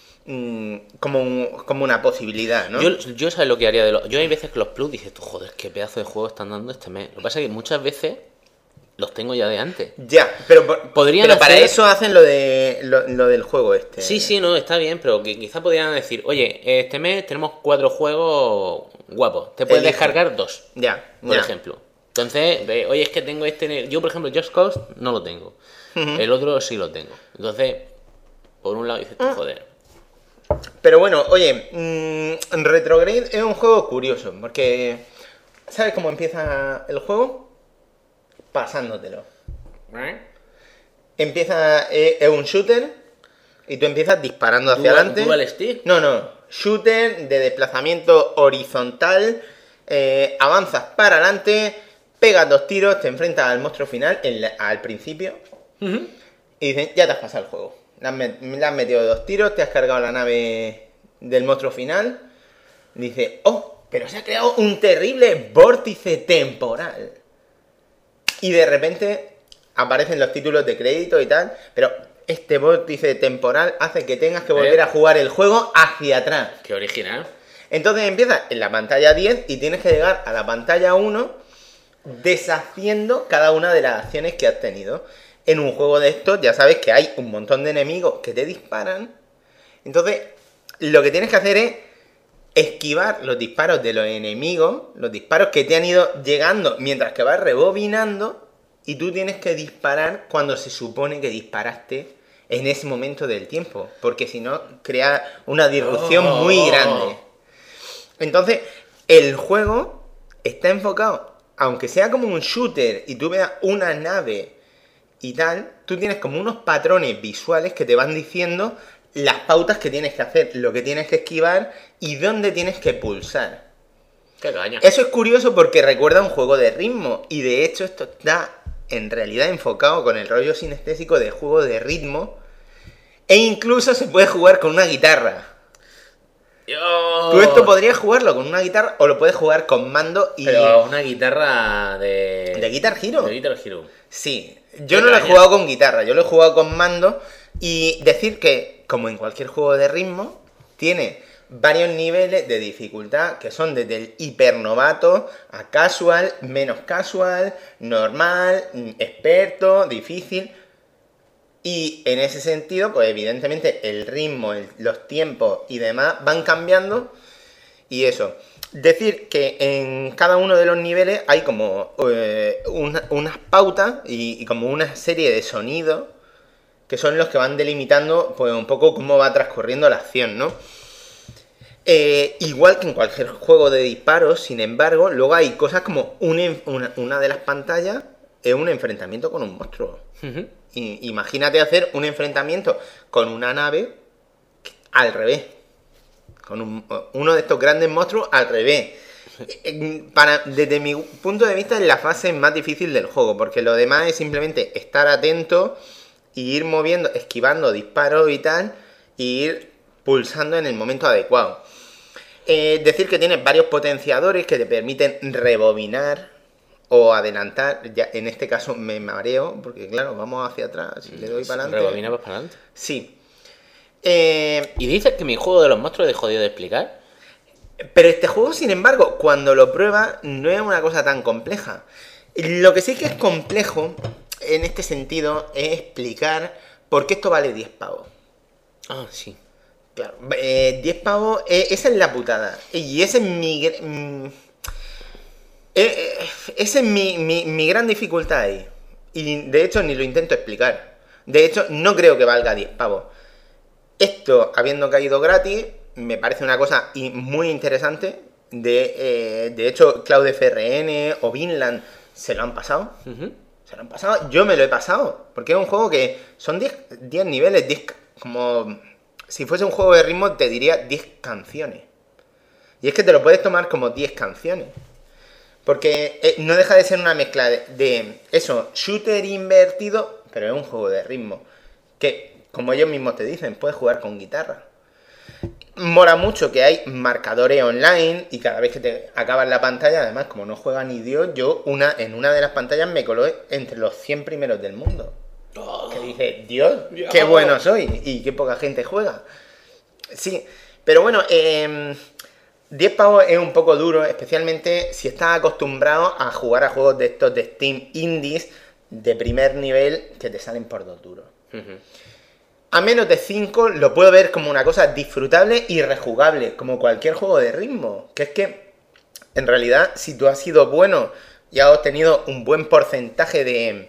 Speaker 4: como una posibilidad, ¿no?
Speaker 3: Yo sabes lo que haría de los... Yo hay veces que los Plus dices, tú, joder, qué pedazo de juego están dando este mes. Lo que pasa es que muchas veces los tengo ya de antes.
Speaker 4: Ya, pero,
Speaker 3: Podrían
Speaker 4: pero para
Speaker 3: hacer-
Speaker 4: eso hacen lo del juego este.
Speaker 3: Sí, no, está bien, pero que quizá podrían decir, oye, este mes tenemos 4 juegos guapos, te puedes
Speaker 4: Elige.
Speaker 3: descargar 2,
Speaker 4: Ya,
Speaker 3: por
Speaker 4: ya.
Speaker 3: ejemplo. Entonces, oye, es que tengo este... Yo, por ejemplo, Just Cause no lo tengo. El otro sí lo tengo. Entonces, por un lado dices, tú, joder.
Speaker 4: Pero bueno, oye, Retrograde es un juego curioso, porque ¿sabes cómo empieza el juego? Pasándotelo. Empieza, es un shooter y tú empiezas disparando hacia adelante.
Speaker 3: ¿Dual stick?
Speaker 4: No, shooter de desplazamiento horizontal, avanzas para adelante, pegas 2 tiros, te enfrentas al monstruo final al principio y dicen, ya te has pasado el juego. Le has metido 2 tiros, te has cargado la nave del monstruo final. Dice, oh, pero se ha creado un terrible vórtice temporal. Y de repente aparecen los títulos de crédito y tal, pero este vórtice temporal hace que tengas que volver a jugar el juego hacia atrás.
Speaker 3: Qué original.
Speaker 4: Entonces empiezas en la pantalla 10 y tienes que llegar a la pantalla 1 deshaciendo cada una de las acciones que has tenido. En un juego de estos ya sabes que hay un montón de enemigos que te disparan. Entonces lo que tienes que hacer es esquivar los disparos de los enemigos, los disparos que te han ido llegando mientras que vas rebobinando, y tú tienes que disparar cuando se supone que disparaste en ese momento del tiempo, porque si no crea una disrupción muy grande. Entonces el juego está enfocado, aunque sea como un shooter y tú veas una nave y tal, tú tienes como unos patrones visuales que te van diciendo las pautas que tienes que hacer, lo que tienes que esquivar y dónde tienes que pulsar.
Speaker 3: Qué caña.
Speaker 4: Eso es curioso porque recuerda a un juego de ritmo, y de hecho esto está en realidad enfocado con el rollo sinestésico de juego de ritmo, e incluso se puede jugar con una guitarra. Tú esto podrías jugarlo con una guitarra o lo puedes jugar con mando y...
Speaker 3: Pero una guitarra de...
Speaker 4: ¿De Guitar Hero?
Speaker 3: De Guitar Hero.
Speaker 4: Sí, yo no lo he jugado con guitarra, yo lo he jugado con mando, y decir que, como en cualquier juego de ritmo, tiene varios niveles de dificultad que son desde el hipernovato a casual, menos casual, normal, experto, difícil. Y en ese sentido, pues evidentemente el ritmo, los tiempos y demás van cambiando. Y eso, decir que en cada uno de los niveles hay como unas pautas y como una serie de sonidos que son los que van delimitando pues un poco cómo va transcurriendo la acción, ¿no? Igual que en cualquier juego de disparos, sin embargo, luego hay cosas como una de las pantallas es un enfrentamiento con un monstruo.
Speaker 3: Ujú.
Speaker 4: Imagínate hacer un enfrentamiento con una nave al revés. Con uno de estos grandes monstruos al revés. Desde mi punto de vista es la fase más difícil del juego, porque lo demás es simplemente estar atento y ir moviendo, esquivando disparos y tal, y ir pulsando en el momento adecuado. Decir que tienes varios potenciadores que te permiten rebobinar o adelantar. Ya, en este caso me mareo, porque claro, vamos hacia atrás, si le doy para adelante...
Speaker 3: Rebobina para adelante.
Speaker 4: Sí.
Speaker 3: ¿Y dices que mi juego de los monstruos es jodido de explicar?
Speaker 4: Pero este juego, sin embargo, cuando lo pruebas, no es una cosa tan compleja. Lo que sí que es complejo, en este sentido, es explicar por qué esto vale 10 pavos.
Speaker 3: Ah, sí.
Speaker 4: Claro, 10 pavos, esa es la putada. Y ese es esa es mi gran dificultad ahí. Y de hecho ni lo intento explicar. De hecho, no creo que valga 10 pavos. Esto, habiendo caído gratis, me parece una cosa muy interesante. De hecho, CloudFRN o Vinland se lo han pasado.
Speaker 3: Ujú.
Speaker 4: Se lo han pasado. Yo me lo he pasado. Porque es un juego que son 10 niveles, 10 como... Si fuese un juego de ritmo te diría 10 canciones. Y es que te lo puedes tomar como 10 canciones. Porque no deja de ser una mezcla de eso, shooter invertido, pero es un juego de ritmo. Que, como ellos mismos te dicen, puedes jugar con guitarra. Mola mucho que hay marcadores online y cada vez que te acabas la pantalla, además, como no juega ni Dios, yo en una de las pantallas me colé entre los 100 primeros del mundo. Que dije, Dios, qué bueno soy y qué poca gente juega. Sí, pero bueno, 10 pavos es un poco duro, especialmente si estás acostumbrado a jugar a juegos de estos de Steam indies de primer nivel que te salen por 2 duros.
Speaker 3: Ujú.
Speaker 4: A menos de 5 lo puedo ver como una cosa disfrutable y rejugable, como cualquier juego de ritmo. Que es que, en realidad, si tú has sido bueno y has obtenido un buen porcentaje de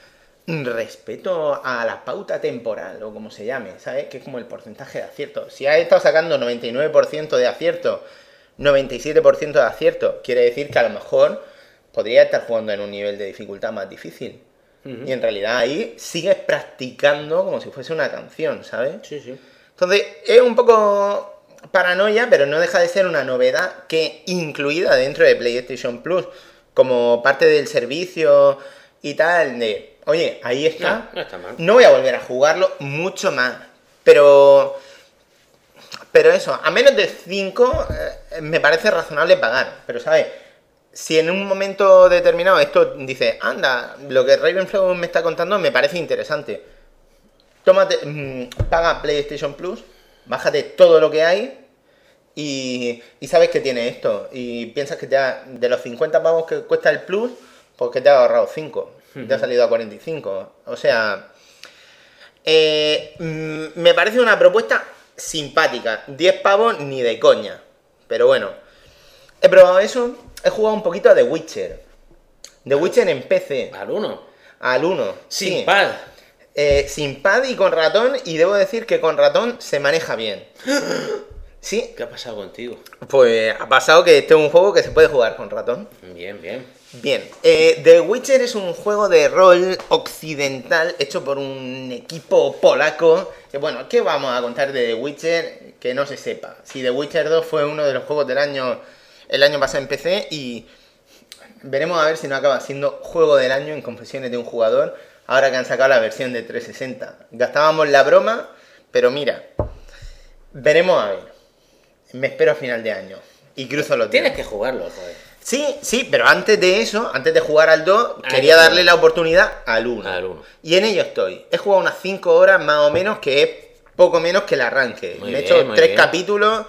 Speaker 4: respeto a la pauta temporal, o como se llame, ¿sabes? Que es como el porcentaje de acierto. Si has estado sacando 99% de acierto, 97% de acierto, quiere decir que a lo mejor podría estar jugando en un nivel de dificultad más difícil.
Speaker 3: Ujú.
Speaker 4: Y en realidad ahí sigues practicando como si fuese una canción, ¿sabes?
Speaker 3: Sí, sí.
Speaker 4: Entonces es un poco paranoia, pero no deja de ser una novedad que incluida dentro de PlayStation Plus, como parte del servicio y tal, de, oye, ahí está.
Speaker 3: No está mal.
Speaker 4: No voy a volver a jugarlo mucho más, pero eso, a menos de 5 me parece razonable pagar, pero ¿sabes? Si en un momento determinado esto dice, anda, lo que Ravenflow me está contando me parece interesante, paga PlayStation Plus, bájate todo lo que hay y sabes que tiene esto. Y piensas que de los 50 pavos que cuesta el Plus, pues que te ha ahorrado 5. Te ha salido a 45. O sea, me parece una propuesta simpática. 10 pavos ni de coña. Pero bueno, he probado eso. He jugado un poquito a The Witcher. The Witcher en PC.
Speaker 3: Al 1.
Speaker 4: Al 1.
Speaker 3: Sin
Speaker 4: sí.
Speaker 3: pad.
Speaker 4: Sin pad y con ratón. Y debo decir que con ratón se maneja bien. ¿Sí?
Speaker 3: ¿Qué ha pasado contigo?
Speaker 4: Pues ha pasado que este es un juego que se puede jugar con ratón.
Speaker 3: Bien, bien.
Speaker 4: Bien, The Witcher es un juego de rol occidental hecho por un equipo polaco. Que bueno, ¿qué vamos a contar de The Witcher que no se sepa? Si The Witcher 2 fue uno de los juegos del año, el año pasado en PC, y veremos a ver si no acaba siendo juego del año en Confesiones de un Jugador, ahora que han sacado la versión de 360. Gastábamos la broma, pero mira, veremos a ver. Me espero a final de año y cruzo los dedos.
Speaker 3: Tienes que jugarlo, joder.
Speaker 4: Sí, pero antes de eso, antes de jugar al 2, quería darle la oportunidad al 1.
Speaker 3: Al 1.
Speaker 4: Y en ello estoy. He jugado unas 5 horas más o menos, que es poco menos que el arranque.
Speaker 3: Muy
Speaker 4: Me he
Speaker 3: bien,
Speaker 4: hecho
Speaker 3: muy
Speaker 4: 3
Speaker 3: bien.
Speaker 4: capítulos.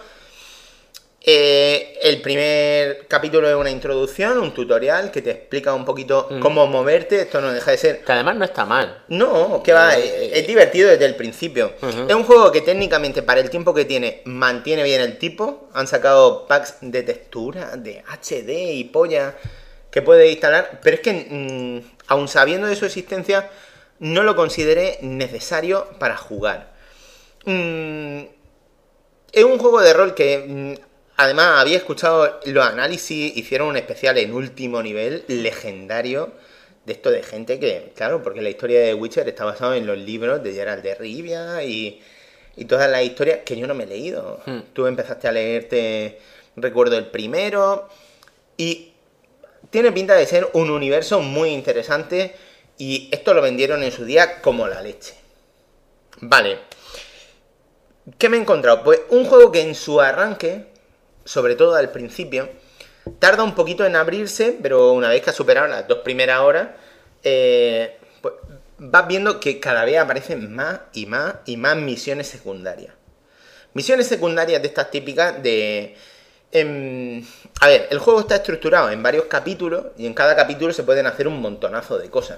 Speaker 4: El primer capítulo es una introducción, un tutorial que te explica un poquito cómo moverte. Esto no deja de ser...
Speaker 3: Que además no está mal.
Speaker 4: No, que va, es divertido desde el principio. Es un juego que técnicamente, para el tiempo que tiene, mantiene bien el tipo. Han sacado packs de textura, de HD y polla que puedes instalar. Pero es que, aun sabiendo de su existencia, no lo consideré necesario para jugar. Es un juego de rol que... además, había escuchado los análisis, hicieron un especial en último nivel, legendario, de esto de gente que, claro, porque la historia de The Witcher está basada en los libros de Geralt de Rivia y todas las historias que yo no me he leído. Tú empezaste a leerte, recuerdo, el primero, y tiene pinta de ser un universo muy interesante, y esto lo vendieron en su día como la leche. Vale. ¿Qué me he encontrado? Pues un juego que en su arranque, sobre todo al principio, tarda un poquito en abrirse, pero una vez que has superado las 2 primeras horas, pues vas viendo que cada vez aparecen más y más y más misiones secundarias. Misiones secundarias de estas típicas de... a ver, el juego está estructurado en varios capítulos y en cada capítulo se pueden hacer un montonazo de cosas.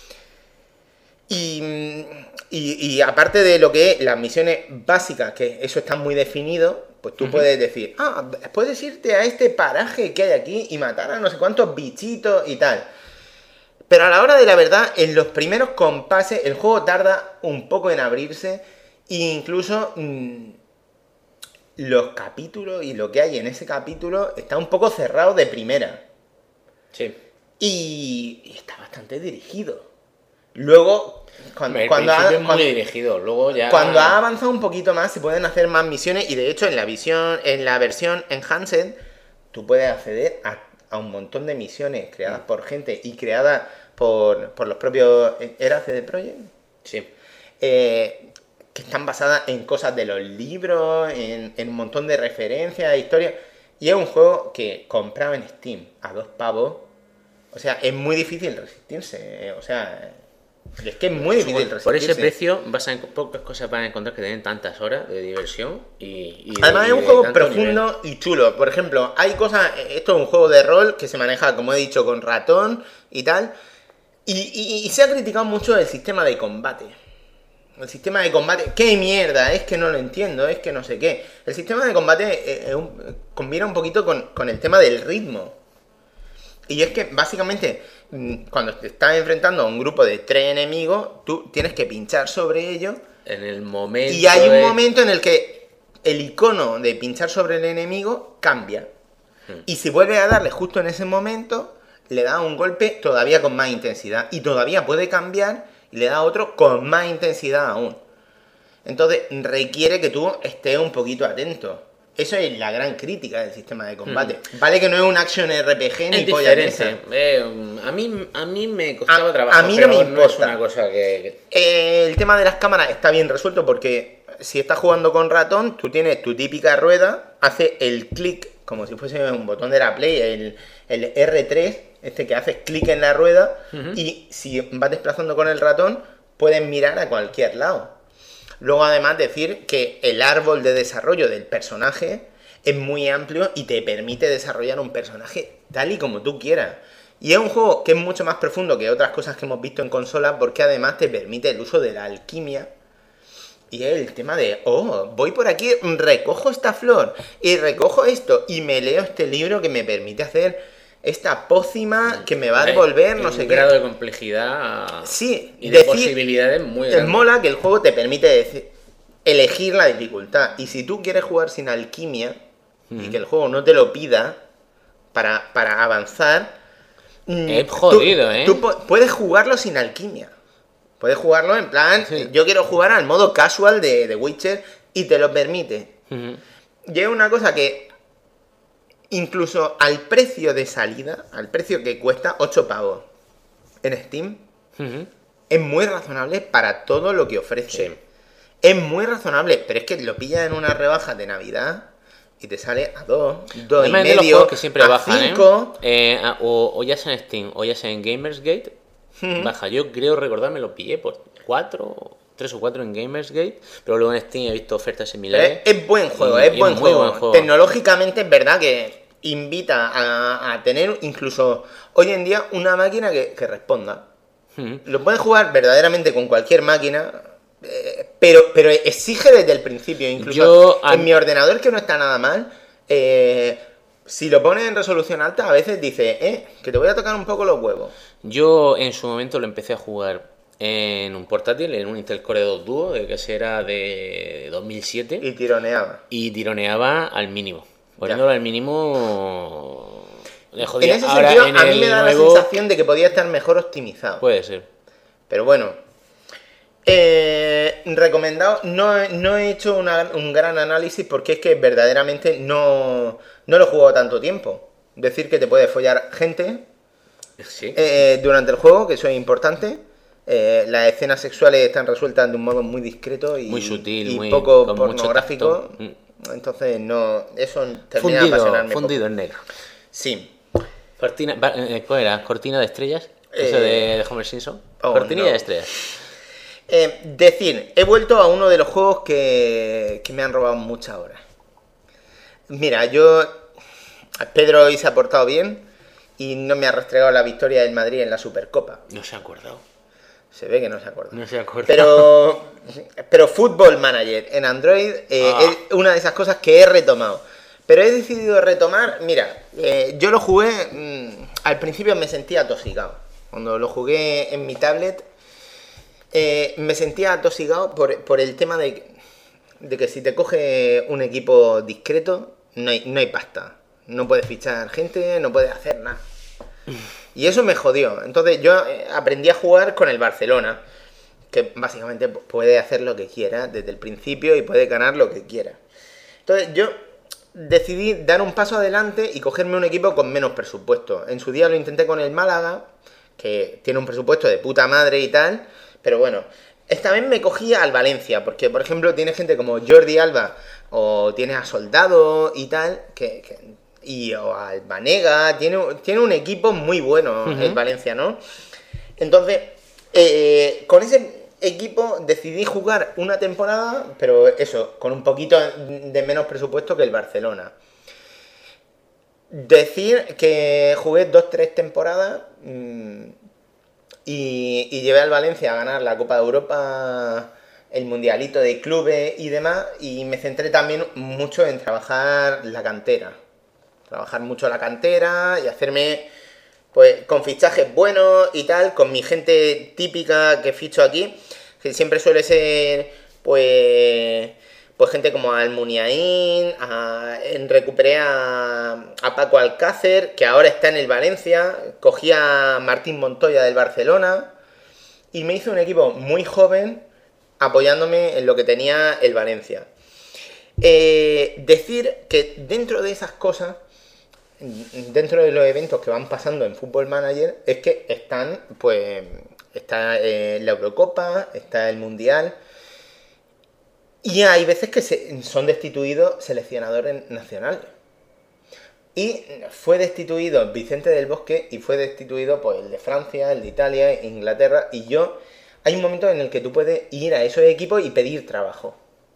Speaker 4: Y aparte de lo que es las misiones básicas, que eso está muy definido, pues tú puedes decir, puedes irte a este paraje que hay aquí y matar a no sé cuántos bichitos y tal. Pero a la hora de la verdad, en los primeros compases, el juego tarda un poco en abrirse, e incluso los capítulos y lo que hay en ese capítulo está un poco cerrado de primera.
Speaker 3: Sí.
Speaker 4: Y está bastante dirigido. Luego, cuando
Speaker 3: es muy dirigido, luego ya...
Speaker 4: Cuando ha avanzado un poquito más, se pueden hacer más misiones, y de hecho en la versión Enhanced, tú puedes acceder a un montón de misiones creadas por gente y creadas por los propios... ¿Era CD Projekt?
Speaker 3: Sí.
Speaker 4: Que están basadas en cosas de los libros, en un montón de referencias, historias. Y es un juego que comprado en Steam a 2 pavos, o sea, es muy difícil resistirse, o sea... Es que es muy difícil resistirse.
Speaker 3: Por ese precio pocas cosas van a encontrar que tienen tantas horas de diversión
Speaker 4: además es un juego profundo y chulo. Por ejemplo, hay cosas... Esto es un juego de rol que se maneja, como he dicho, con ratón y tal. Y se ha criticado mucho el sistema de combate. El sistema de combate... ¡Qué mierda! Es que no lo entiendo, es que no sé qué. El sistema de combate combina un poquito con el tema del ritmo. Y es que, básicamente, cuando te estás enfrentando a un grupo de 3 enemigos, tú tienes que pinchar sobre ellos.
Speaker 3: En el momento...
Speaker 4: Y hay un momento en el que el icono de pinchar sobre el enemigo cambia. Y si vuelves a darle justo en ese momento, le da un golpe todavía con más intensidad. Y todavía puede cambiar y le da otro con más intensidad aún. Entonces, requiere que tú estés un poquito atento. Eso es la gran crítica del sistema de combate. Vale que no es un action RPG ni
Speaker 3: es
Speaker 4: polla
Speaker 3: diferente.
Speaker 4: esa.
Speaker 3: A mí me costaba trabajo.
Speaker 4: A mí no me
Speaker 3: es
Speaker 4: importa.
Speaker 3: una cosa que...
Speaker 4: El tema de las cámaras está bien resuelto, porque si estás jugando con ratón, tú tienes tu típica rueda, hace el clic, como si fuese un botón de la Play, el R3, este que haces clic en la rueda, y si vas desplazando con el ratón, puedes mirar a cualquier lado. Luego además decir que el árbol de desarrollo del personaje es muy amplio y te permite desarrollar un personaje tal y como tú quieras. Y es un juego que es mucho más profundo que otras cosas que hemos visto en consola, porque además te permite el uso de la alquimia. Y es el tema de, voy por aquí, recojo esta flor y recojo esto y me leo este libro que me permite hacer esta pócima que me va a devolver no sé
Speaker 3: un
Speaker 4: qué.
Speaker 3: grado de complejidad
Speaker 4: Sí,
Speaker 3: y de posibilidades muy
Speaker 4: Es
Speaker 3: grandes.
Speaker 4: mola que el juego te permite elegir la dificultad. Y si tú quieres jugar sin alquimia y que el juego no te lo pida para avanzar,
Speaker 3: Es jodido,
Speaker 4: tú puedes jugarlo sin alquimia. Puedes jugarlo en plan,
Speaker 3: Sí.
Speaker 4: yo quiero jugar al modo casual de Witcher y te lo permite.
Speaker 3: Ujú.
Speaker 4: Y es una cosa que incluso al precio de salida, al precio que cuesta 8 pavos en Steam,
Speaker 3: Ujú.
Speaker 4: es muy razonable para todo lo que ofrece.
Speaker 3: Sí.
Speaker 4: Es muy razonable, pero es que lo pillas en una rebaja de Navidad y te sale a 2 y
Speaker 3: Además de los
Speaker 4: medio,
Speaker 3: juegos que siempre
Speaker 4: a
Speaker 3: bajan,
Speaker 4: 5.
Speaker 3: O ya sea en Steam o ya sea en Gamersgate, baja. Yo creo recordar, me lo pillé por 3 o 4 en Gamersgate, pero luego en Steam he visto ofertas similares.
Speaker 4: Es buen juego,
Speaker 3: Y
Speaker 4: es buen
Speaker 3: muy
Speaker 4: juego.
Speaker 3: buen juego.
Speaker 4: Tecnológicamente es verdad que invita a tener incluso hoy en día una máquina que responda.
Speaker 3: Ujú.
Speaker 4: Lo puedes jugar verdaderamente con cualquier máquina, pero exige desde el principio. Incluso en mi ordenador, que no está nada mal, si lo pones en resolución alta, a veces dice, que te voy a tocar un poco los huevos.
Speaker 3: Yo en su momento lo empecé a jugar en un portátil, en un Intel Core 2 Duo, que ese era de 2007,
Speaker 4: Y tironeaba.
Speaker 3: y tironeaba al mínimo. Poniéndolo al mínimo... le jodía.
Speaker 4: En ese
Speaker 3: Ahora,
Speaker 4: sentido,
Speaker 3: en
Speaker 4: a mí
Speaker 3: el
Speaker 4: me da
Speaker 3: nuevo,
Speaker 4: la sensación de que podía estar mejor optimizado.
Speaker 3: Puede ser.
Speaker 4: Pero bueno, recomendado. No he hecho un gran análisis porque es que verdaderamente no lo he jugado tanto tiempo. Decir que te puede follar gente
Speaker 3: Sí.
Speaker 4: durante el juego, que eso es importante. Las escenas sexuales están resueltas de un modo muy discreto y
Speaker 3: Muy sutil,
Speaker 4: y
Speaker 3: muy-
Speaker 4: poco
Speaker 3: con mucho
Speaker 4: pornográfico.
Speaker 3: tacto.
Speaker 4: Entonces eso termina de apasionarme
Speaker 3: Fundido
Speaker 4: poco.
Speaker 3: en negro.
Speaker 4: Sí.
Speaker 3: Cortina, ¿cuál era? ¿Cortina de estrellas? ¿Eso de Homer Simpson?
Speaker 4: oh,
Speaker 3: Cortinilla
Speaker 4: no.
Speaker 3: de estrellas.
Speaker 4: Decir, he vuelto a uno de los juegos que me han robado muchas horas. Mira, Pedro hoy se ha portado bien y no me ha restregado la victoria del Madrid en la Supercopa.
Speaker 3: No se ha acordado.
Speaker 4: Se ve que no se acuerda.
Speaker 3: No se acuerda.
Speaker 4: Pero Football Manager en Android es una de esas cosas que he retomado. Pero he decidido retomar, mira, yo lo jugué, al principio me sentía atosigado. Cuando lo jugué en mi tablet, me sentía atosigado por el tema de que si te coge un equipo discreto, no hay pasta. No puedes fichar gente, no puedes hacer nada. Y eso me jodió. Entonces yo aprendí a jugar con el Barcelona, que básicamente puede hacer lo que quiera desde el principio y puede ganar lo que quiera. Entonces yo decidí dar un paso adelante y cogerme un equipo con menos presupuesto. En su día lo intenté con el Málaga, que tiene un presupuesto de puta madre y tal, pero bueno, esta vez me cogí al Valencia, porque por ejemplo tiene gente como Jordi Alba o tiene a Soldado y tal, o al Banega, tiene un equipo muy bueno el Valencia, ¿no? Entonces, con ese equipo decidí jugar una temporada, pero eso, con un poquito de menos presupuesto que el Barcelona. Decir que jugué 2-3 temporadas y llevé al Valencia a ganar la Copa de Europa, el Mundialito de Clubes y demás, y me centré también mucho en trabajar la cantera. Trabajar mucho la cantera y hacerme, pues, con fichajes buenos y tal, con mi gente típica que ficho aquí, que siempre suele ser, pues gente como Almuniaín, recuperé a Paco Alcácer, que ahora está en el Valencia, cogí a Martín Montoya del Barcelona, y me hice un equipo muy joven, apoyándome en lo que tenía el Valencia. Decir que dentro de esas cosas, dentro de los eventos que van pasando en Football Manager, es que están, pues, está la Eurocopa, está el Mundial, y hay veces que son destituidos seleccionadores nacionales. Y fue destituido Vicente del Bosque y fue destituido, pues, el de Francia, el de Italia, Inglaterra, y yo hay un momento en el que tú puedes ir a esos equipos y pedir trabajo.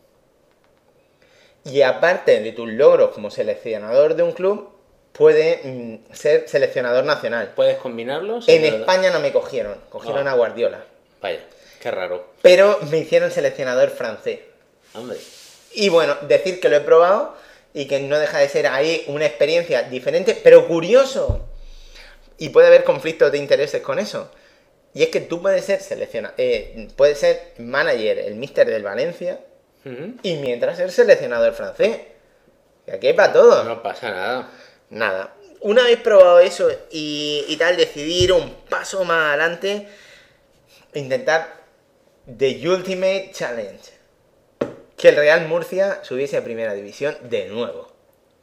Speaker 4: Y aparte de tus logros como seleccionador de un club, puedes ser seleccionador nacional.
Speaker 3: ¿Puedes combinarlos?
Speaker 4: En España no me cogieron a Guardiola.
Speaker 3: Vaya, qué raro.
Speaker 4: Pero me hicieron seleccionador francés.
Speaker 3: Hombre.
Speaker 4: Y bueno, decir que lo he probado y que no deja de ser ahí una experiencia diferente, pero curioso. Y puede haber conflictos de intereses con eso. Y es que tú puedes ser puedes ser manager, el míster del Valencia, y mientras ser seleccionador francés. Y aquí hay para todo.
Speaker 3: No pasa nada.
Speaker 4: Nada. Una vez probado eso y tal, decidí ir un paso más adelante, intentar The Ultimate Challenge. Que el Real Murcia subiese a primera división de nuevo.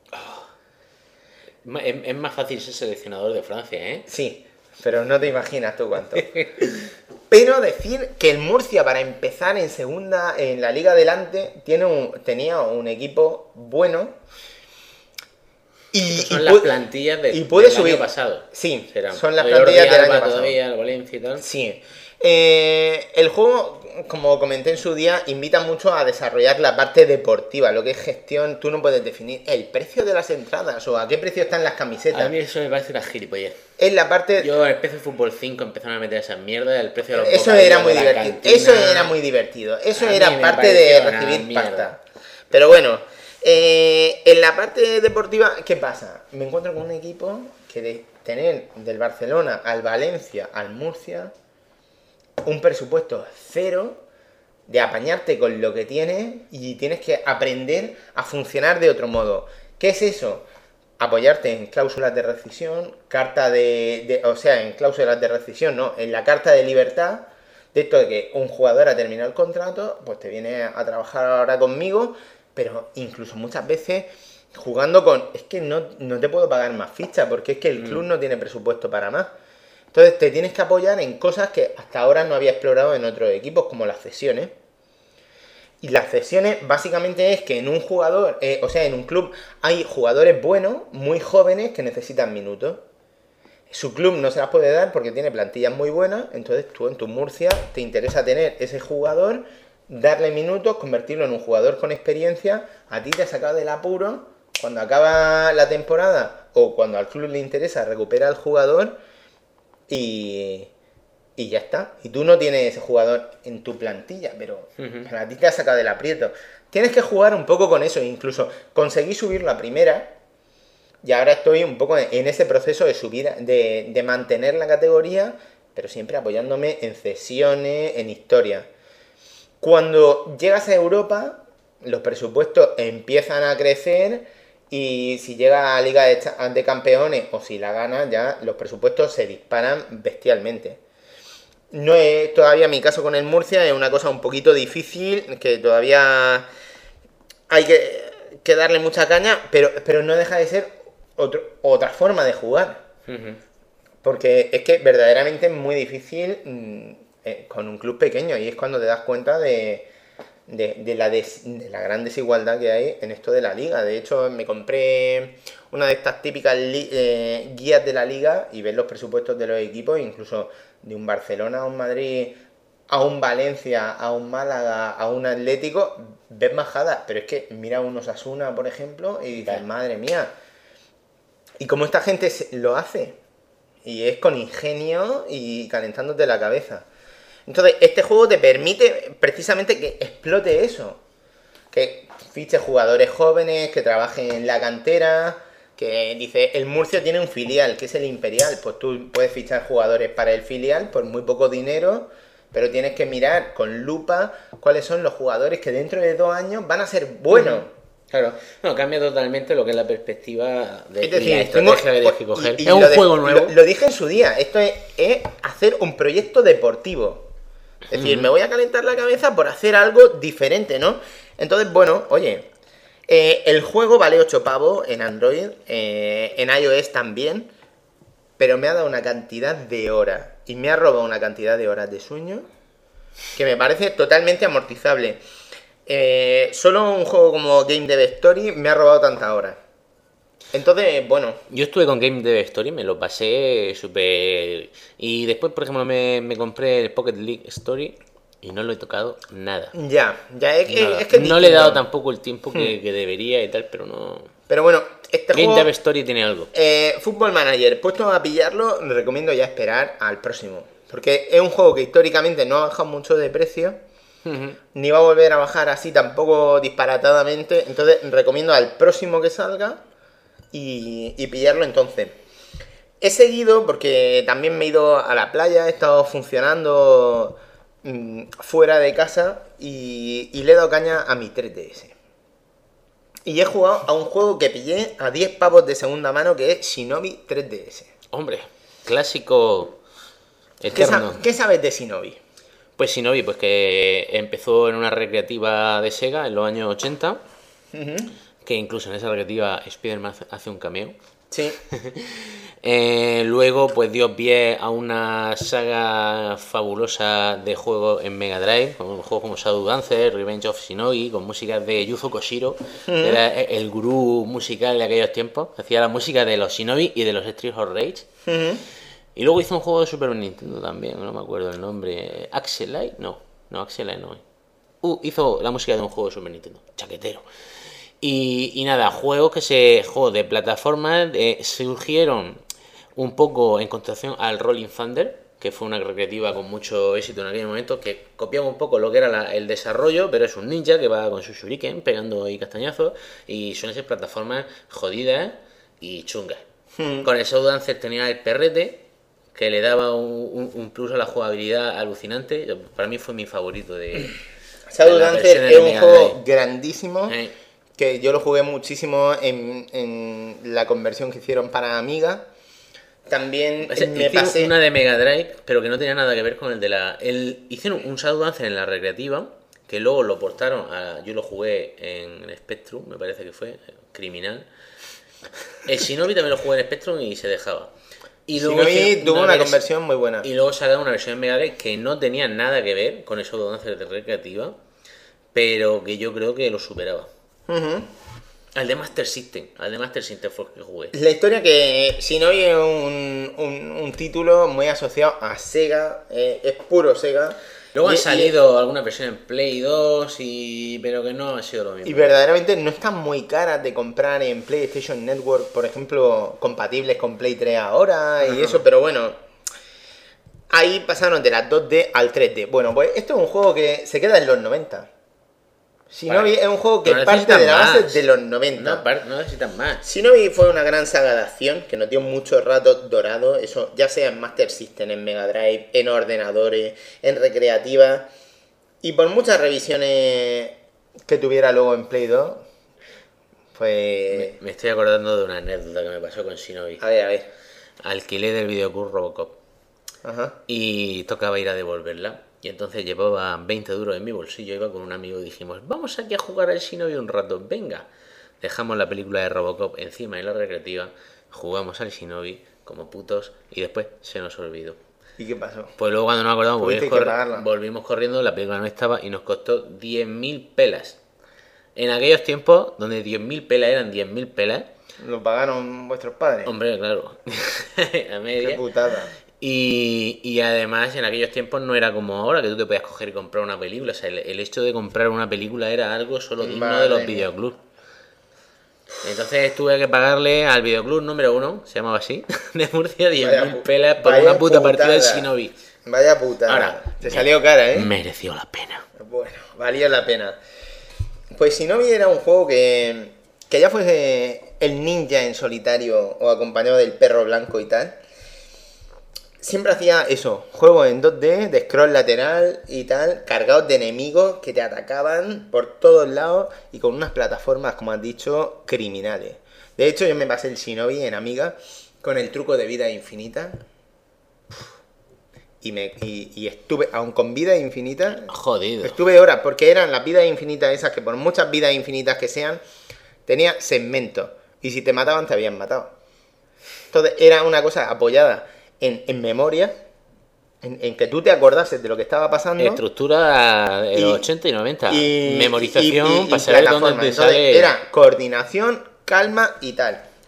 Speaker 3: Es más fácil ser seleccionador de Francia, ¿eh?
Speaker 4: Sí, pero no te imaginas tú cuánto. Pero decir que el Murcia, para empezar en segunda, en la liga adelante, tenía un equipo bueno.
Speaker 3: Son las plantillas
Speaker 4: y puede
Speaker 3: del
Speaker 4: subir.
Speaker 3: año pasado.
Speaker 4: Sí,
Speaker 3: serán.
Speaker 4: son las
Speaker 3: Jordi
Speaker 4: plantillas del
Speaker 3: Alba
Speaker 4: año pasado.
Speaker 3: Todavía, el Valencia y tal.
Speaker 4: Sí. El juego, como comenté en su día, invita mucho a desarrollar la parte deportiva, lo que es gestión. Tú no puedes definir el precio de las entradas o a qué precio están las camisetas.
Speaker 3: A mí eso me parece una gilipollez.
Speaker 4: Es la parte...
Speaker 3: Yo en el PC Fútbol 5 empezaron a meter esas mierdas, el precio de los
Speaker 4: Eso
Speaker 3: bocadillos
Speaker 4: era muy
Speaker 3: de la
Speaker 4: divertido.
Speaker 3: cantina.
Speaker 4: Eso era muy divertido. Eso
Speaker 3: A mí
Speaker 4: era
Speaker 3: me
Speaker 4: parte
Speaker 3: pareció
Speaker 4: de
Speaker 3: una
Speaker 4: recibir
Speaker 3: mierda.
Speaker 4: pasta. Pero bueno, en la parte deportiva, ¿qué pasa? Me encuentro con un equipo que de tener del Barcelona al Valencia al Murcia un presupuesto cero, de apañarte con lo que tienes y tienes que aprender a funcionar de otro modo. ¿Qué es eso? Apoyarte en cláusulas de rescisión, en cláusulas de rescisión, no, en la carta de libertad, de esto de que un jugador ha terminado el contrato, pues te viene a trabajar ahora conmigo, pero incluso muchas veces jugando es que no te puedo pagar más fichas, porque es que el club no tiene presupuesto para más. Entonces te tienes que apoyar en cosas que hasta ahora no había explorado en otros equipos, como las cesiones. Y las cesiones básicamente es que en un jugador, en un club hay jugadores buenos, muy jóvenes, que necesitan minutos. Su club no se las puede dar porque tiene plantillas muy buenas, entonces tú en tu Murcia te interesa tener ese jugador, darle minutos, convertirlo en un jugador con experiencia. A ti te ha sacado del apuro, cuando acaba la temporada o cuando al club le interesa, recupera al jugador y ya está. Y tú no tienes ese jugador en tu plantilla, pero a ti te ha sacado del aprieto. Tienes que jugar un poco con eso. Incluso conseguí subirlo a primera y ahora estoy un poco en ese proceso de subir, de mantener la categoría, pero siempre apoyándome en cesiones, en historia. Cuando llegas a Europa, los presupuestos empiezan a crecer y si llega a Liga de Campeones o si la gana, ya los presupuestos se disparan bestialmente. No es todavía mi caso con el Murcia, es una cosa un poquito difícil, que todavía hay que darle mucha caña, pero no deja de ser otra forma de jugar. Porque es que verdaderamente es muy difícil con un club pequeño, y es cuando te das cuenta de la gran desigualdad que hay en esto de la liga. De hecho, me compré una de estas típicas guías de la liga y ves los presupuestos de los equipos, incluso de un Barcelona a un Madrid, a un Valencia, a un Málaga, a un Atlético, ves majadas. Pero es que mira un Osasuna, por ejemplo, y dices, madre mía. Y como esta gente lo hace, y es con ingenio y calentándote la cabeza. Entonces, este juego te permite precisamente que explote eso. Que fiches jugadores jóvenes, que trabajen en la cantera, que dice, el Murcia tiene un filial, que es el Imperial. Pues tú puedes fichar jugadores para el filial por muy poco dinero, pero tienes que mirar con lupa cuáles son los jugadores que dentro de 2 años van a ser buenos.
Speaker 3: Claro, no, cambia totalmente lo que es la perspectiva de
Speaker 4: Es decir,
Speaker 3: la estrategia que tienes que coger.
Speaker 4: y
Speaker 3: Es un juego nuevo.
Speaker 4: Lo dije en su día, esto es hacer un proyecto deportivo. Es decir, me voy a calentar la cabeza por hacer algo diferente, ¿no? Entonces, bueno, oye, el juego vale 8 pavos en Android, en iOS también, pero me ha dado una cantidad de horas y me ha robado una cantidad de horas de sueño que me parece totalmente amortizable. Solo un juego como Game Dev Story me ha robado tantas horas. Entonces, bueno,
Speaker 3: Yo estuve con Game Dev Story, me lo pasé súper... Y después, por ejemplo, me compré el Pocket League Story y no lo he tocado nada.
Speaker 4: ya es que,
Speaker 3: Nada.
Speaker 4: es que es
Speaker 3: No le he dado
Speaker 4: distinto.
Speaker 3: tampoco el tiempo que debería y tal, pero no...
Speaker 4: Pero bueno, este
Speaker 3: Game
Speaker 4: juego,
Speaker 3: Dev Story tiene algo.
Speaker 4: Football Manager, puesto a pillarlo, recomiendo ya esperar al próximo. Porque es un juego que históricamente no ha bajado mucho de precio, ni va a volver a bajar así tampoco disparatadamente. Entonces recomiendo al próximo que salga y pillarlo entonces. He seguido porque también me he ido a la playa, he estado funcionando fuera de casa y le he dado caña a mi 3DS. Y he jugado a un juego que pillé a 10 pavos de segunda mano, que es Shinobi 3DS.
Speaker 3: Hombre, clásico
Speaker 4: ¿Qué,
Speaker 3: eterno.
Speaker 4: ¿Qué sabes de Shinobi?
Speaker 3: Pues Shinobi, pues que empezó en una recreativa de Sega en los años 80, que incluso en esa recreativa Spider-Man hace un cameo.
Speaker 4: Sí.
Speaker 3: Luego pues dio pie a una saga fabulosa de juegos en Mega Drive, con juegos como Shadow Dancer, Revenge of Shinobi, con música de Yuzo Koshiro, que era el gurú musical de aquellos tiempos. Hacía la música de los Shinobi y de los Streets of Rage. Y luego hizo un juego de Super Nintendo también, no me acuerdo el nombre. Axelite, no, Axelite no. Hizo la música de un juego de Super Nintendo, chaquetero. Y nada, juegos de plataformas surgieron un poco en contracción al Rolling Thunder, que fue una recreativa con mucho éxito en aquel momento, que copiaba un poco lo que era el desarrollo, pero es un ninja que va con su shuriken pegando ahí castañazos, y suelen ser plataformas jodidas y chungas. Con el Shadow Dancer tenía el perrete, que le daba un plus a la jugabilidad alucinante. Para mí fue mi favorito de
Speaker 4: Shadow
Speaker 3: las
Speaker 4: Dancer
Speaker 3: versiones
Speaker 4: es
Speaker 3: de
Speaker 4: un
Speaker 3: Mega
Speaker 4: juego
Speaker 3: Drive.
Speaker 4: grandísimo, que yo lo jugué muchísimo en la conversión que hicieron para Amiga. También
Speaker 3: O sea,
Speaker 4: me
Speaker 3: hicieron
Speaker 4: pasé...
Speaker 3: una de Mega Drive, pero que no tenía nada que ver con el de la... Hicieron un Shadow Dancer en la recreativa, que luego lo portaron a... Yo lo jugué en Spectrum, me parece que fue, criminal. El Shinobi también lo jugué en Spectrum y se dejaba. Y luego
Speaker 4: Shinobi
Speaker 3: hicieron
Speaker 4: tuvo una
Speaker 3: versión-
Speaker 4: conversión muy buena.
Speaker 3: Y luego sacaron una versión en Mega Drive que no tenía nada que ver con el Shadow Dancer de recreativa, pero que yo creo que lo superaba. Al de Master System fue el que jugué.
Speaker 4: La historia que Shinobi es un título muy asociado a Sega, es puro Sega.
Speaker 3: Luego
Speaker 4: Y-
Speaker 3: han salido algunas versiones en Play 2, pero que no ha sido lo mismo.
Speaker 4: Y verdaderamente no están muy caras de comprar en PlayStation Network, por ejemplo, compatibles con Play 3 ahora y eso, pero bueno, ahí pasaron de las 2D al 3D. Bueno, pues esto es un juego que se queda en los 90. Shinobi
Speaker 3: Vale.
Speaker 4: es un juego que
Speaker 3: No
Speaker 4: parte
Speaker 3: necesitan
Speaker 4: de la base
Speaker 3: más.
Speaker 4: de los 90.
Speaker 3: No necesitan más.
Speaker 4: Shinobi fue una gran saga de acción que nos dio mucho rato dorado, eso ya sea en Master System, en Mega Drive, en ordenadores, en recreativas, y por muchas revisiones que tuviera luego en Play 2, pues...
Speaker 3: Me estoy acordando de una anécdota que me pasó con Shinobi.
Speaker 4: A ver.
Speaker 3: Alquilé del videoclub Robocop
Speaker 4: Ajá.
Speaker 3: y tocaba ir a devolverla. Y entonces llevaba 20 duros en mi bolsillo, iba con un amigo y dijimos, vamos aquí a jugar al Shinobi un rato, venga. Dejamos la película de Robocop encima de la recreativa, jugamos al Shinobi como putos y después se nos olvidó.
Speaker 4: ¿Y qué pasó?
Speaker 3: Pues luego cuando nos acordamos
Speaker 4: Tuviste que pagarla.
Speaker 3: volvimos corriendo, la película no estaba y nos costó 10.000 pelas. En aquellos tiempos, donde 10.000 pelas eran 10.000 pelas,
Speaker 4: ¿Lo pagaron vuestros padres?
Speaker 3: hombre, claro, a
Speaker 4: Qué
Speaker 3: media.
Speaker 4: putada.
Speaker 3: Y además en aquellos tiempos no era como ahora, que tú te podías coger y comprar una película. O sea, el hecho de comprar una película era algo solo digno
Speaker 4: Madre
Speaker 3: de los
Speaker 4: mía.
Speaker 3: videoclubs. Entonces tuve que pagarle al videoclub número 1, se llamaba así, de Murcia, 10.000 pelas por
Speaker 4: vaya
Speaker 3: una puta partida de
Speaker 4: putada.
Speaker 3: Shinobi.
Speaker 4: Vaya putada.
Speaker 3: Ahora,
Speaker 4: te salió cara, ¿eh?
Speaker 3: Mereció la pena.
Speaker 4: Bueno, valía la pena. Pues Shinobi era un juego que ya fuese el ninja en solitario o acompañado del perro blanco y tal. Siempre hacía eso, juegos en 2D, de scroll lateral y tal, cargados de enemigos que te atacaban por todos lados y con unas plataformas, como has dicho, criminales. De hecho, yo me pasé el Shinobi en Amiga con el truco de vida infinita. Y estuve, aun con vida infinita,
Speaker 3: Jodido.
Speaker 4: estuve horas, porque eran las vidas infinitas esas que por muchas vidas infinitas que sean, tenía segmentos. Y si te mataban, te habían matado. Entonces era una cosa apoyada en memoria, en que tú te acordases de lo que estaba pasando.
Speaker 3: Estructura de los
Speaker 4: Y-
Speaker 3: 80 y 90.
Speaker 4: y-
Speaker 3: Memorización
Speaker 4: y
Speaker 3: para saber dónde
Speaker 4: plataforma.
Speaker 3: te
Speaker 4: Entonces,
Speaker 3: sale.
Speaker 4: era coordinación, calma y tal.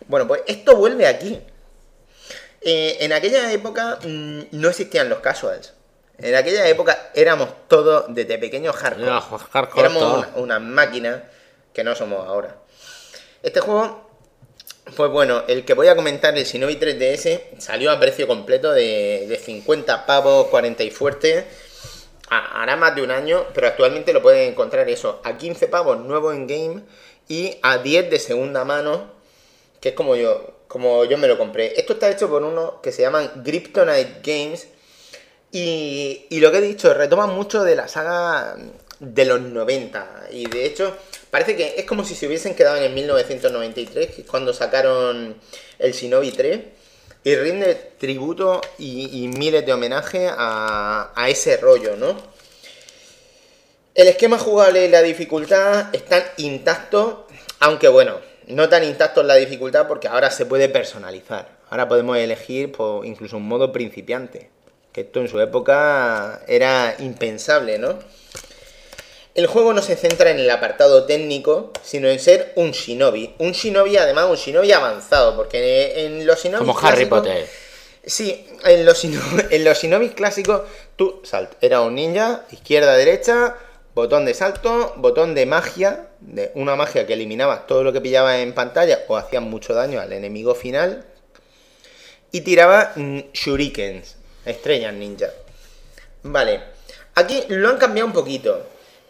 Speaker 4: Bueno, pues esto vuelve aquí. En aquella época no existían los casuals. En aquella época éramos todos desde pequeños hardcore.
Speaker 3: Hardcore
Speaker 4: Éramos
Speaker 3: todo.
Speaker 4: una máquina que no somos ahora. Este juego, pues bueno, el que voy a comentar, el Shinobi 3DS, salió a precio completo de 50 pavos, 40 y fuerte. Hará más de un año, pero actualmente lo pueden encontrar eso a 15 pavos nuevo en game y a 10 de segunda mano, que es como yo me lo compré. Esto está hecho por unos que se llaman Kryptonite Games y lo que he dicho, retoman mucho de la saga de los 90 y de hecho parece que es como si se hubiesen quedado en el 1993, que es cuando sacaron el Shinobi 3, y rinde tributo y miles de homenajes a ese rollo, ¿no? El esquema jugable y la dificultad están intactos, aunque bueno, no tan intactos la dificultad porque ahora se puede personalizar. Ahora podemos elegir pues, incluso un modo principiante, que esto en su época era impensable, ¿no? El juego no se centra en el apartado técnico, sino en ser un shinobi. Un shinobi, además, un shinobi avanzado, porque en los shinobis
Speaker 3: Como Harry
Speaker 4: clásicos...
Speaker 3: Potter.
Speaker 4: Sí, en los shinobis clásicos, tú era un ninja, izquierda, derecha, botón de salto, botón de magia, de una magia que eliminaba todo lo que pillaba en pantalla o hacía mucho daño al enemigo final, y tiraba shurikens, estrellas ninja. Vale, aquí lo han cambiado un poquito.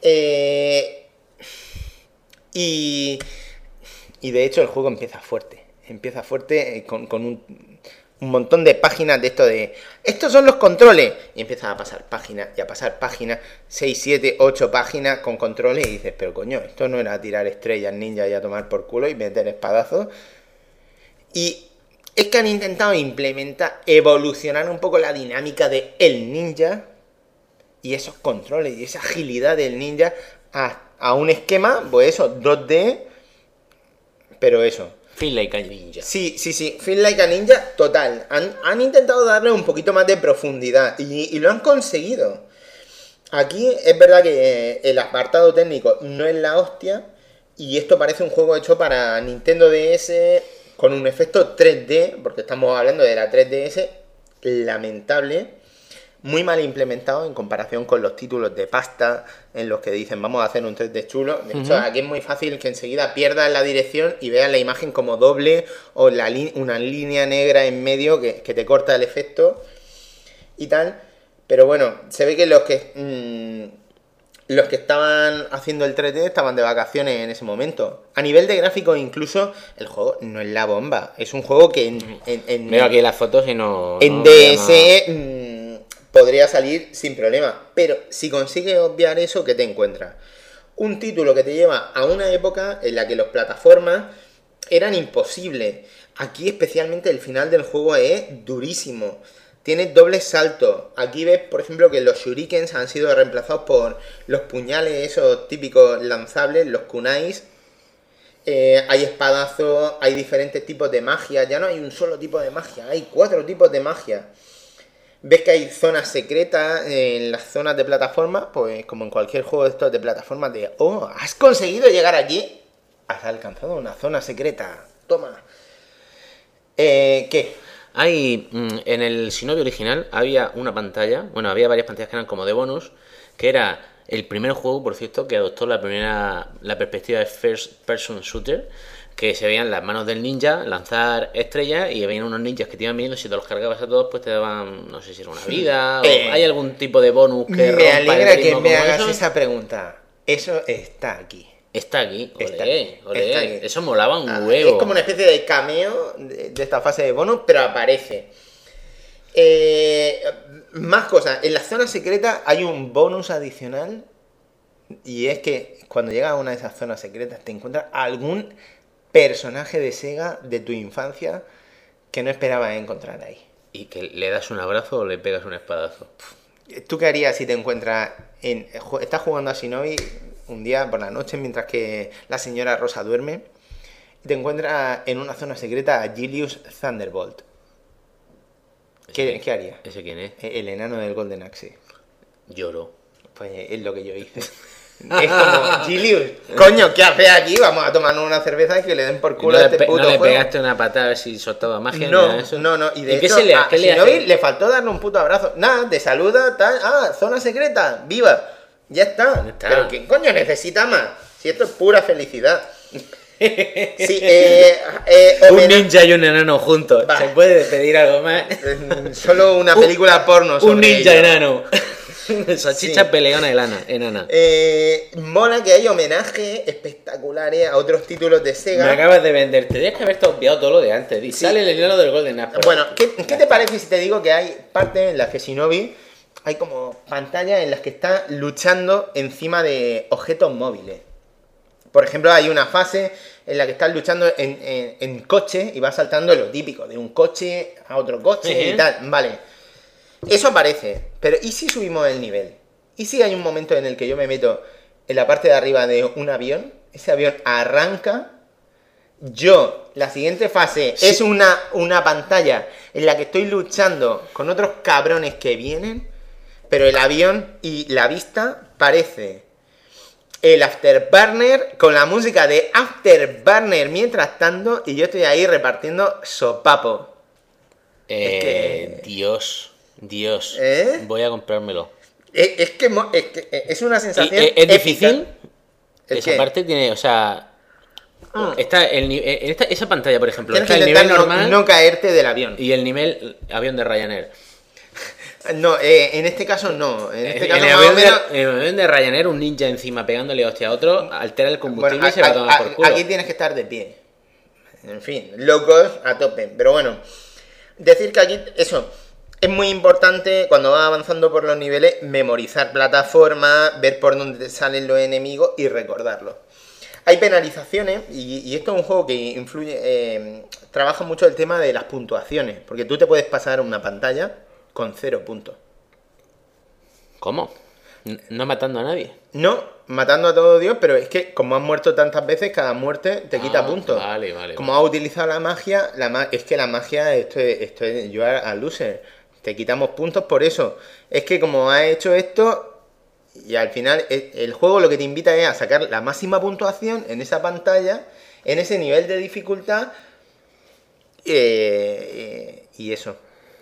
Speaker 4: Y de hecho el juego empieza fuerte con un montón de páginas de esto de estos son los controles y empiezas a pasar páginas y a pasar páginas, 6, 7, 8 páginas con controles y dices, pero coño, esto no era tirar estrellas ninja y a tomar por culo y meter espadazos. Y es que han intentado evolucionar un poco la dinámica de el ninja y esos controles y esa agilidad del ninja a un esquema, pues eso, 2D, pero eso.
Speaker 3: Feel like a ninja.
Speaker 4: Sí, Feel Like a Ninja, total. Han intentado darle un poquito más de profundidad y lo han conseguido. Aquí es verdad que el apartado técnico no es la hostia y esto parece un juego hecho para Nintendo DS con un efecto 3D, porque estamos hablando de la 3DS, lamentable. Muy mal implementado en comparación con los títulos de pasta en los que dicen vamos a hacer un 3D chulo. De hecho, aquí es muy fácil que enseguida pierdas la dirección y veas la imagen como doble o una línea negra en medio que te corta el efecto y tal. Pero bueno, se ve que los que estaban haciendo el 3D estaban de vacaciones en ese momento. A nivel de gráfico incluso, el juego no es la bomba. Es un juego que
Speaker 3: Veo aquí las fotos y no...
Speaker 4: en
Speaker 3: no
Speaker 4: DS... podría salir sin problema, pero si consigues obviar eso, ¿qué te encuentras? Un título que te lleva a una época en la que las plataformas eran imposibles. Aquí especialmente el final del juego es durísimo. Tienes dobles saltos. Aquí ves, por ejemplo, que los shurikens han sido reemplazados por los puñales esos típicos lanzables, los kunais. Hay espadazos, hay diferentes tipos de magia. Ya no hay un solo tipo de magia, hay 4 tipos de magia. Ves que hay zonas secretas en las zonas de plataforma, pues como en cualquier juego de estos de plataforma de ¿has conseguido llegar aquí? Has alcanzado una zona secreta. Toma. ¿Qué?
Speaker 3: Hay, en el Shinobi original había una pantalla, bueno, había varias pantallas que eran como de bonus, que era el primer juego, por cierto, que adoptó la perspectiva de first person shooter, que se veían las manos del ninja lanzar estrellas y veían unos ninjas que te iban viendo, si te los cargabas a todos pues te daban, no sé si era una vida o hay algún tipo de bonus que
Speaker 4: me
Speaker 3: rompa
Speaker 4: alegra
Speaker 3: el ritmo
Speaker 4: que me
Speaker 3: como
Speaker 4: hagas
Speaker 3: eso.
Speaker 4: esa pregunta. Eso está aquí.
Speaker 3: Está aquí, olé,
Speaker 4: Está aquí,
Speaker 3: olé.
Speaker 4: está aquí.
Speaker 3: Eso molaba un huevo.
Speaker 4: Es como una especie de cameo de esta fase de bonus, pero aparece. Más cosas. En la zona secreta hay un bonus adicional. Y es que cuando llegas a una de esas zonas secretas te encuentras algún personaje de Sega de tu infancia que no esperabas encontrar ahí.
Speaker 3: ¿Y que le das un abrazo o le pegas un espadazo?
Speaker 4: ¿Tú qué harías si te encuentras estás jugando a Shinobi un día por la noche mientras que la señora Rosa duerme y te encuentras en una zona secreta a Julius Thunderbolt? ¿Qué harías?
Speaker 3: ¿Ese quién es?
Speaker 4: El enano del Golden Axe.
Speaker 3: Lloro.
Speaker 4: Pues es lo que yo hice. Es como, Gilius, coño, ¿qué haces aquí? Vamos a tomarnos una cerveza y que le den por
Speaker 3: Y
Speaker 4: culo a este puto
Speaker 3: no le
Speaker 4: juego.
Speaker 3: pegaste una patada a ver si soltaba magia ni nada de eso.
Speaker 4: No, y de
Speaker 3: qué
Speaker 4: hecho,
Speaker 3: se le,
Speaker 4: a
Speaker 3: qué le
Speaker 4: Shinobi
Speaker 3: hace?
Speaker 4: le faltó darle un puto abrazo. Nada, te saluda, tal, zona secreta, viva. Ya está.
Speaker 3: Ya está.
Speaker 4: Pero ¿qué coño necesita más? Si esto es pura felicidad. Sí,
Speaker 3: Un ninja y un enano juntos.
Speaker 4: Va.
Speaker 3: ¿Se puede pedir algo más?
Speaker 4: Solo una película porno sobre
Speaker 3: Un ninja
Speaker 4: ello.
Speaker 3: enano. Salchicha
Speaker 4: Sí.
Speaker 3: peleona enana.
Speaker 4: Mola que hay homenajes espectaculares a otros títulos de
Speaker 3: Me
Speaker 4: Sega.
Speaker 3: acabas de vender. Tendrías que haberte obviado todo lo de antes. Y sale el enano del Golden Apple.
Speaker 4: Bueno, ¿qué te parece si te digo que hay partes en las que Shinobi hay como pantallas en las que está luchando encima de objetos móviles? Por ejemplo, hay una fase en la que estás luchando en coche y vas saltando lo típico, de un coche a otro coche y tal. Vale. Eso aparece. Pero ¿y si subimos el nivel? ¿Y si hay un momento en el que yo me meto en la parte de arriba de un avión? Ese avión arranca. La siguiente fase es una pantalla en la que estoy luchando con otros cabrones que vienen, pero el avión y la vista parece el Afterburner con la música de Afterburner mientras tanto, y yo estoy ahí repartiendo sopapo.
Speaker 3: Dios.
Speaker 4: ¿Eh?
Speaker 3: Voy a comprármelo.
Speaker 4: Es que es una sensación.
Speaker 3: ¿Es
Speaker 4: épica.
Speaker 3: difícil?
Speaker 4: ¿El
Speaker 3: Esa
Speaker 4: qué?
Speaker 3: parte tiene, o sea... Está esa pantalla, por ejemplo,
Speaker 4: Tienes
Speaker 3: está
Speaker 4: que
Speaker 3: el
Speaker 4: intentar
Speaker 3: nivel normal
Speaker 4: no caerte del avión.
Speaker 3: y el nivel avión de Ryanair.
Speaker 4: No, en este caso no. En este caso
Speaker 3: En el
Speaker 4: más o
Speaker 3: avión
Speaker 4: menos.
Speaker 3: en el avión de Ryanair, un ninja encima pegándole hostia a otro, altera el combustible
Speaker 4: Bueno,
Speaker 3: y se va a tomar por culo.
Speaker 4: aquí tienes que estar de pie. En fin, locos a tope. Pero bueno, decir que aquí, eso, es muy importante cuando vas avanzando por los niveles, memorizar plataformas, ver por dónde te salen los enemigos y recordarlos. Hay penalizaciones, y esto es un juego que influye, trabaja mucho el tema de las puntuaciones, porque tú te puedes pasar una pantalla con 0 puntos.
Speaker 3: ¿Cómo? No matando a nadie.
Speaker 4: No, matando a todo Dios, pero es que como has muerto tantas veces, cada muerte te quita puntos.
Speaker 3: Vale.
Speaker 4: Como has utilizado la magia, es que la magia, esto es you are a loser. Te quitamos puntos por eso. Es que como has hecho esto, y al final el juego lo que te invita es a sacar la máxima puntuación en esa pantalla, en ese nivel de dificultad, y eso.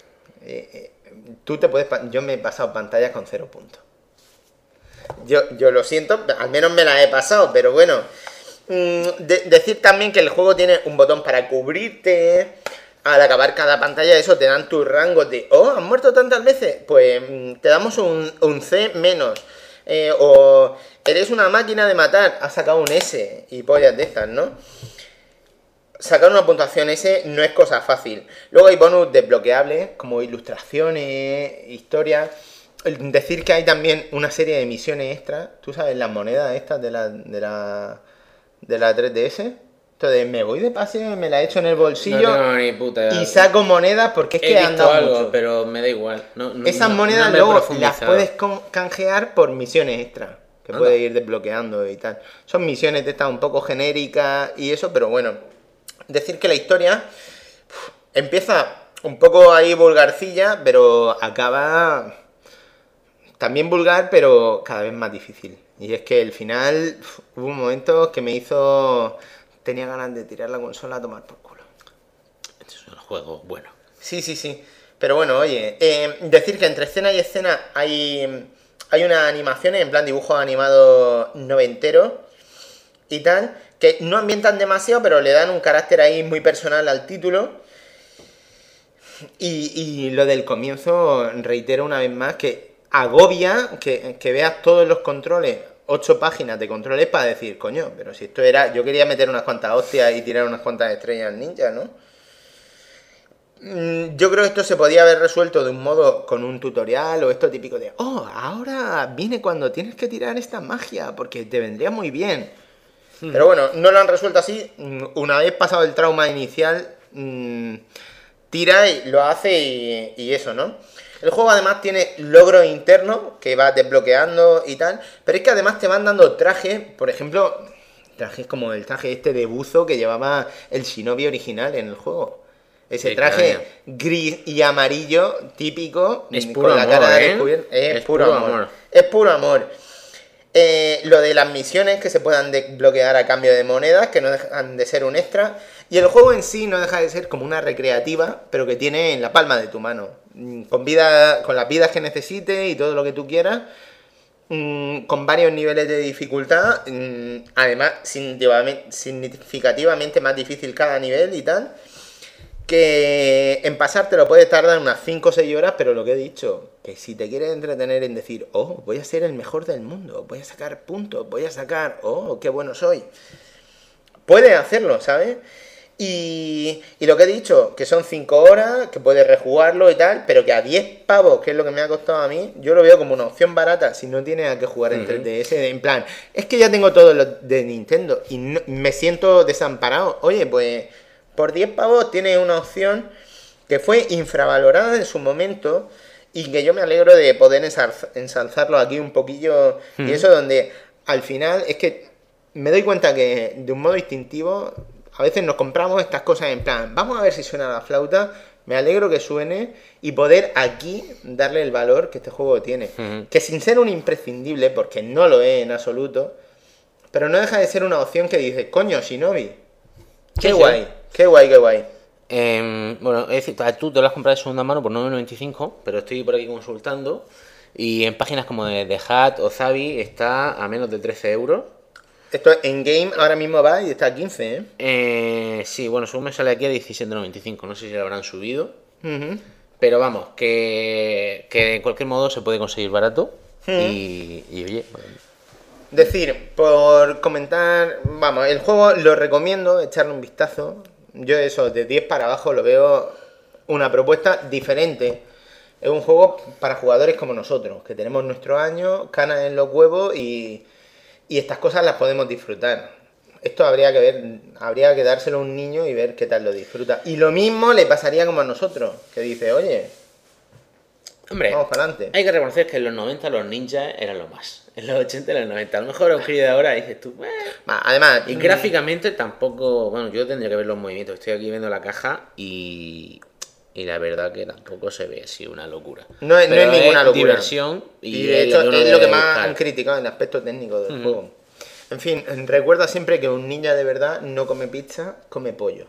Speaker 4: Yo me he pasado pantallas con 0 puntos. Yo lo siento, al menos me las he pasado, pero bueno. Decir también que el juego tiene un botón para cubrirte. Al acabar cada pantalla, eso te dan tus rangos de... Oh, ¿has muerto tantas veces? Pues te damos un C menos. O eres una máquina de matar, has sacado un S y pollas de estas, ¿no? Sacar una puntuación S no es cosa fácil. Luego hay bonus desbloqueables, como ilustraciones, historias. Decir que hay también una serie de misiones extras. ¿Tú sabes las monedas estas de la 3DS? Entonces me voy de paseo y me la echo en el bolsillo
Speaker 3: No tengo ni puta idea.
Speaker 4: y saco monedas porque es
Speaker 3: He
Speaker 4: que han
Speaker 3: visto
Speaker 4: dado
Speaker 3: algo,
Speaker 4: mucho.
Speaker 3: pero me da igual.
Speaker 4: Esas monedas
Speaker 3: no me he
Speaker 4: luego las
Speaker 3: profundizado.
Speaker 4: puedes canjear por misiones extras que
Speaker 3: Anda.
Speaker 4: puedes ir desbloqueando y tal. Son misiones de estas un poco genéricas y eso, pero bueno. Decir que la historia empieza un poco ahí vulgarcilla, pero acaba también vulgar, pero cada vez más difícil. Y es que el final hubo un momento que me hizo... Tenía ganas de tirar la consola a tomar por culo.
Speaker 3: Este es un juego bueno.
Speaker 4: Sí. Pero bueno, oye, decir que entre escena y escena hay unas animaciones en plan dibujos animados noventeros y tal, que no ambientan demasiado, pero le dan un carácter ahí muy personal al título. Y lo del comienzo, reitero una vez más, que agobia que veas todos los controles, 8 páginas de controles para decir, coño, pero si esto era... Yo quería meter unas cuantas hostias y tirar unas cuantas estrellas ninja, ¿no? Yo creo que esto se podía haber resuelto de un modo con un tutorial o esto típico de, oh, ahora viene cuando tienes que tirar esta magia porque te vendría muy bien. Pero bueno, no lo han resuelto así. Una vez pasado el trauma inicial, tira y lo hace y eso, ¿no? El juego además tiene logros internos que vas desbloqueando y tal, pero es que además te van dando trajes, por ejemplo, trajes como el traje este de buzo que llevaba el Shinobi original en el juego. Ese
Speaker 3: Sí,
Speaker 4: traje
Speaker 3: caña.
Speaker 4: gris y amarillo típico,
Speaker 3: Es puro
Speaker 4: con la
Speaker 3: amor,
Speaker 4: cara
Speaker 3: ¿eh?
Speaker 4: descubierta. Es
Speaker 3: Es
Speaker 4: puro
Speaker 3: puro
Speaker 4: amor.
Speaker 3: amor.
Speaker 4: Es puro amor. Lo de las misiones que se puedan desbloquear a cambio de monedas, que no dejan de ser un extra. Y el juego en sí no deja de ser como una recreativa, pero que tiene en la palma de tu mano. Con las vidas que necesites y todo lo que tú quieras. Con varios niveles de dificultad. Además, significativamente más difícil cada nivel y tal. Que en pasártelo puedes tardar unas 5 o 6 horas, pero lo que he dicho, que si te quieres entretener en decir, oh, voy a ser el mejor del mundo, voy a sacar puntos, voy a sacar, oh, qué bueno soy, puedes hacerlo, ¿sabes? Y lo que he dicho, que son 5 horas, que puedes rejugarlo y tal, pero que a 10 pavos, que es lo que me ha costado a mí, yo lo veo como una opción barata si no tienes a qué jugar en 3DS, en plan, es que ya tengo todo lo de Nintendo y me siento desamparado. Oye, pues por 10 pavos tienes una opción que fue infravalorada en su momento y que yo me alegro de poder ensalzarlo aquí un poquillo. Y eso donde al final es que me doy cuenta que de un modo instintivo a veces nos compramos estas cosas en plan, vamos a ver si suena la flauta, me alegro que suene y poder aquí darle el valor que este juego tiene. Que sin ser un imprescindible, porque no lo es en absoluto, pero no deja de ser una opción que dices, coño, Shinobi, qué guay. Sí. Qué guay, qué guay.
Speaker 3: Bueno, es decir, tú te lo has comprado de segunda mano por 9,95, pero estoy por aquí consultando y en páginas como de The Hat o Zavi está a menos de 13 euros.
Speaker 4: Esto en game ahora mismo va y está a 15, ¿eh?
Speaker 3: Sí, bueno, según me sale aquí a 17,95, no sé si lo habrán subido. Pero vamos, que de cualquier modo se puede conseguir barato y oye...
Speaker 4: Decir, por comentar, vamos, el juego lo recomiendo, echarle un vistazo. Yo eso, de 10 para abajo lo veo una propuesta diferente. Es un juego para jugadores como nosotros, que tenemos nuestros años, canas en los huevos y estas cosas las podemos disfrutar. Esto habría que dárselo a un niño y ver qué tal lo disfruta. Y lo mismo le pasaría como a nosotros, que dice, oye,
Speaker 3: hombre,
Speaker 4: vamos para adelante.
Speaker 3: Hay que reconocer que en los 90 los ninjas eran lo más. En los 80 y los 90. A lo mejor un crío de ahora dices tú,
Speaker 4: además,
Speaker 3: y gráficamente tampoco... Bueno, yo tendría que ver los movimientos. Estoy aquí viendo la caja y la verdad que tampoco se ve así una locura.
Speaker 4: No es ninguna locura.
Speaker 3: Diversión
Speaker 4: y de hecho es lo que más han criticado en el aspecto técnico del juego. En fin, recuerda siempre que un ninja de verdad no come pizza, come pollo.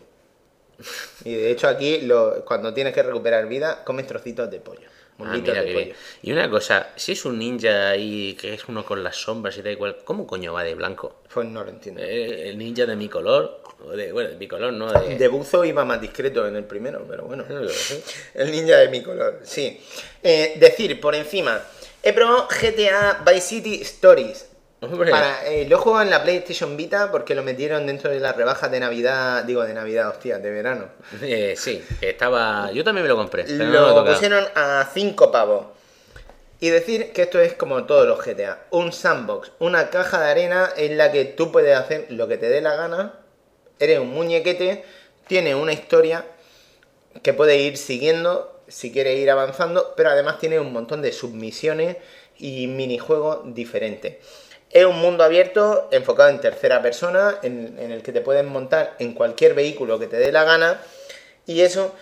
Speaker 4: Y de hecho aquí, cuando tienes que recuperar vida, comes trocitos de pollo.
Speaker 3: Mira qué bien. Y una cosa, si es un ninja ahí que es uno con las sombras y tal igual, ¿cómo coño va de blanco?
Speaker 4: Pues no lo entiendo.
Speaker 3: El ninja de mi color, de mi color, ¿no?
Speaker 4: De buzo iba más discreto en el primero, pero bueno. El ninja de mi color, sí. Decir, por encima, he probado GTA Vice City Stories.
Speaker 3: Hombre.
Speaker 4: Lo he jugado en la PlayStation Vita porque lo metieron dentro de las rebajas de Navidad, de verano.
Speaker 3: Sí, estaba... Yo también me lo compré. Pero
Speaker 4: lo pusieron a 5 pavos. Y decir que esto es como todos los GTA. Un sandbox, una caja de arena en la que tú puedes hacer lo que te dé la gana. Eres un muñequete, tiene una historia que puedes ir siguiendo si quieres ir avanzando, pero además tiene un montón de submisiones y minijuegos diferentes. Es un mundo abierto enfocado en tercera persona, en el que te puedes montar en cualquier vehículo que te dé la gana. Y eso,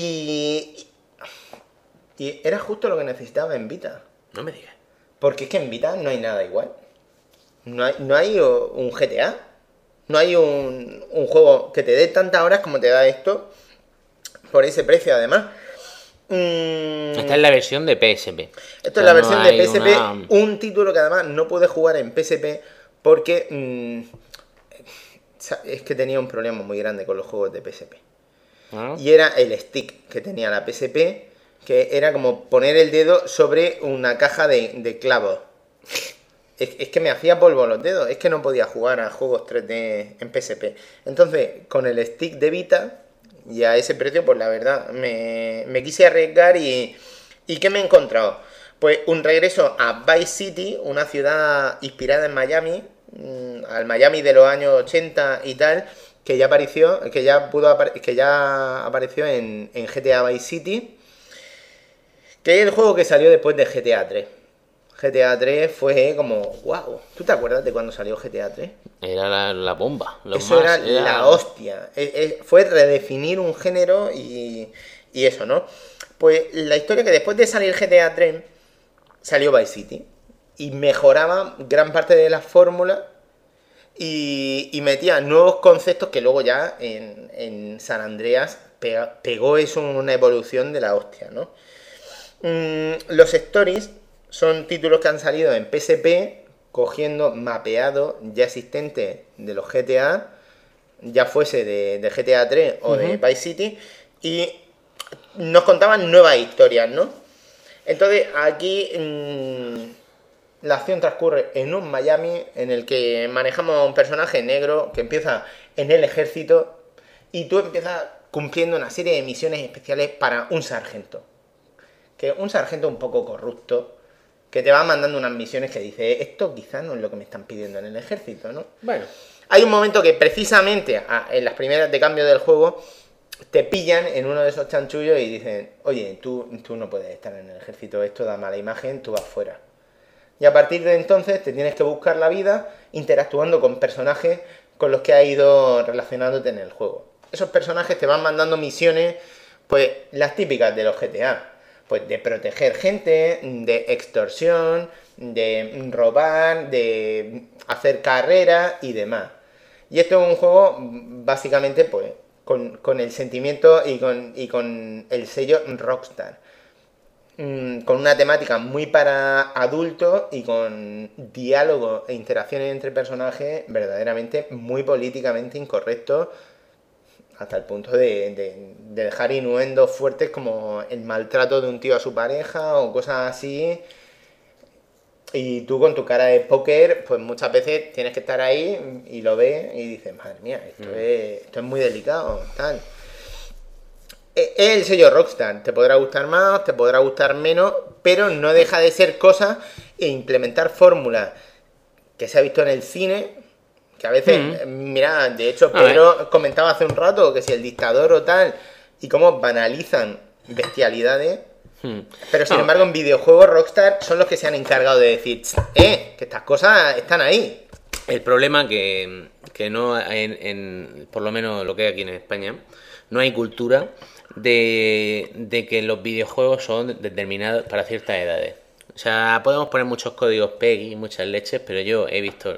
Speaker 4: y era justo lo que necesitaba en Vita.
Speaker 3: No me digas.
Speaker 4: Porque es que en Vita no hay nada igual. No hay un GTA. No hay un juego que te dé tantas horas como te da esto. Por ese precio, además.
Speaker 3: Esta es la versión de PSP.
Speaker 4: Esto es la versión de PSP. Un título que además no pude jugar en PSP porque es que tenía un problema muy grande con los juegos de PSP. Y era el stick que tenía la PSP, que era como poner el dedo sobre una caja de clavos. Es que me hacía polvo los dedos. Es que no podía jugar a juegos 3D en PSP. Entonces, con el stick de Vita... Y a ese precio, pues la verdad, me quise arriesgar y ¿qué me he encontrado? Pues un regreso a Vice City, una ciudad inspirada en Miami, al Miami de los años 80 y tal, que ya apareció, que ya apareció en GTA Vice City, que es el juego que salió después de GTA 3. GTA 3 fue como, wow. ¿Tú te acuerdas de cuando salió GTA 3?
Speaker 3: Era la bomba.
Speaker 4: Eso era la hostia. Fue redefinir un género y eso, ¿no? Pues la historia que después de salir GTA 3 salió Vice City. y mejoraba gran parte de la fórmula y metía nuevos conceptos que luego ya en San Andreas pegó eso una evolución de la hostia, ¿no? Los Stories son títulos que han salido en PSP cogiendo mapeado ya existente de los GTA, ya fuese de GTA 3 o de Vice City, y nos contaban nuevas historias, ¿no? Entonces aquí la acción transcurre en un Miami en el que manejamos a un personaje negro que empieza en el ejército y tú empiezas cumpliendo una serie de misiones especiales para un sargento. Que un sargento un poco corrupto que te va mandando unas misiones que dice, esto quizás no es lo que me están pidiendo en el ejército, ¿no?
Speaker 3: Bueno.
Speaker 4: Hay un momento que precisamente en las primeras de cambio del juego te pillan en uno de esos chanchullos y dicen, oye, tú no puedes estar en el ejército, esto da mala imagen, tú vas fuera. Y a partir de entonces te tienes que buscar la vida interactuando con personajes con los que has ido relacionándote en el juego. Esos personajes te van mandando misiones, pues las típicas de los GTA. Pues de proteger gente, de extorsión, de robar, de hacer carreras y demás. Y esto es un juego básicamente pues con el sentimiento y con el sello Rockstar. Con una temática muy para adultos y con diálogos e interacciones entre personajes verdaderamente muy políticamente incorrectos, hasta el punto de dejar innuendos fuertes como el maltrato de un tío a su pareja o cosas así. Y tú con tu cara de póker, pues muchas veces tienes que estar ahí y lo ves y dices, madre mía, esto es muy delicado, tal. Es el sello Rockstar, te podrá gustar más, te podrá gustar menos, pero no deja de ser cosas e implementar fórmulas que se ha visto en el cine, que a veces, mira, de hecho Pedro comentaba hace un rato que si el dictador o tal, y cómo banalizan bestialidades, pero sin embargo en videojuegos Rockstar son los que se han encargado de decir, que estas cosas están ahí.
Speaker 3: El problema que no hay por lo menos lo que hay aquí en España, no hay cultura de que los videojuegos son determinados para ciertas edades. O sea, podemos poner muchos códigos PEGI, muchas leches, pero yo he visto,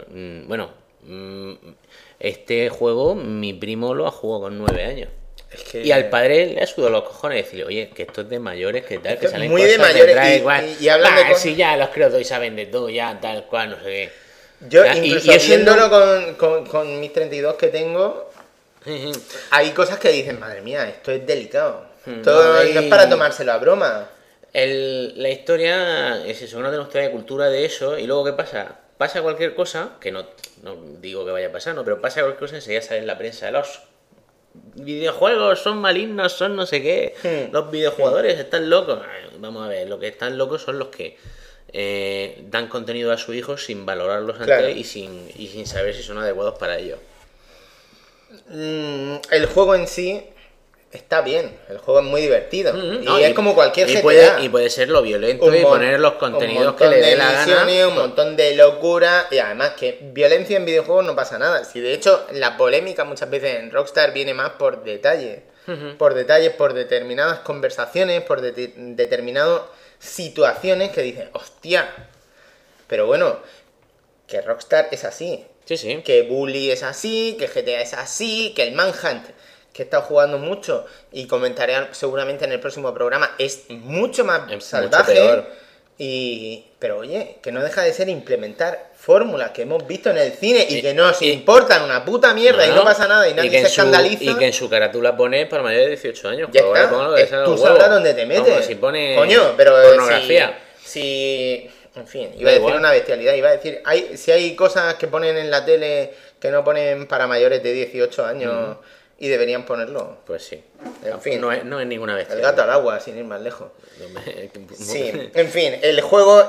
Speaker 3: este juego mi primo lo ha jugado con 9 años.
Speaker 4: Es que...
Speaker 3: Y al padre le ha sudado los cojones decirle, oye, que esto es de mayores, que tal, que salen
Speaker 4: muy
Speaker 3: cosas
Speaker 4: de mayores
Speaker 3: detrás, igual.
Speaker 4: y hablando con...
Speaker 3: Si ya los creo y saben de todo, ya tal cual, no sé qué.
Speaker 4: Yo,
Speaker 3: Ya,
Speaker 4: incluso viéndolo con mis 32 que tengo, hay cosas que dicen, madre mía, esto es delicado. Esto no es para tomárselo a broma.
Speaker 3: La historia es eso, no tenemos todavía cultura de eso. Y luego, ¿qué pasa? Pasa cualquier cosa, que no digo que vaya a pasar, no, pero pasa cualquier cosa y enseguida sale en la prensa. Los videojuegos son malignos, son no sé qué. Los videojugadores están locos. Vamos a ver, lo que están locos son los que dan contenido a sus hijos sin valorarlos antes,
Speaker 4: Claro.
Speaker 3: y sin saber si son adecuados para ellos.
Speaker 4: El juego en sí está bien, el juego es muy divertido.
Speaker 3: No,
Speaker 4: y es como cualquier GTA.
Speaker 3: Puede ser lo violento
Speaker 4: Un
Speaker 3: y
Speaker 4: mon-
Speaker 3: poner los
Speaker 4: un
Speaker 3: contenidos que
Speaker 4: montón
Speaker 3: le dé
Speaker 4: de
Speaker 3: la
Speaker 4: misiones,
Speaker 3: gana.
Speaker 4: un montón de locura. Y además que violencia en videojuegos no pasa nada. Si de hecho la polémica muchas veces en Rockstar viene más por detalles. Por detalles, por determinadas conversaciones, por determinadas situaciones que dicen, hostia. Pero bueno, que Rockstar es así.
Speaker 3: Sí, sí.
Speaker 4: Que Bully es así, que GTA es así, que el Manhunt, que he estado jugando mucho y comentaré seguramente en el próximo programa, es mucho más
Speaker 3: Es
Speaker 4: salvaje.
Speaker 3: mucho peor.
Speaker 4: Pero oye, que no deja de ser implementar fórmulas que hemos visto en el cine y que nos
Speaker 3: y-
Speaker 4: importan una puta mierda y no pasa nada y nadie
Speaker 3: que
Speaker 4: se
Speaker 3: en
Speaker 4: escandaliza.
Speaker 3: Y que en su carátula pone para mayores de 18 años.
Speaker 4: Ya
Speaker 3: por favor,
Speaker 4: está,
Speaker 3: ponga lo que sea
Speaker 4: tú
Speaker 3: los
Speaker 4: sabrás
Speaker 3: huevos.
Speaker 4: dónde te metes.
Speaker 3: Vamos, si pone
Speaker 4: Coño, pero
Speaker 3: pornografía.
Speaker 4: si en fin, iba
Speaker 3: Da
Speaker 4: a decir
Speaker 3: igual.
Speaker 4: una bestialidad, iba a decir, si hay cosas que ponen en la tele que no ponen para mayores de 18 años y deberían ponerlo.
Speaker 3: Pues sí.
Speaker 4: En fin.
Speaker 3: No es ninguna vez.
Speaker 4: El gato al agua, sin ir más lejos. Sí, en fin, el juego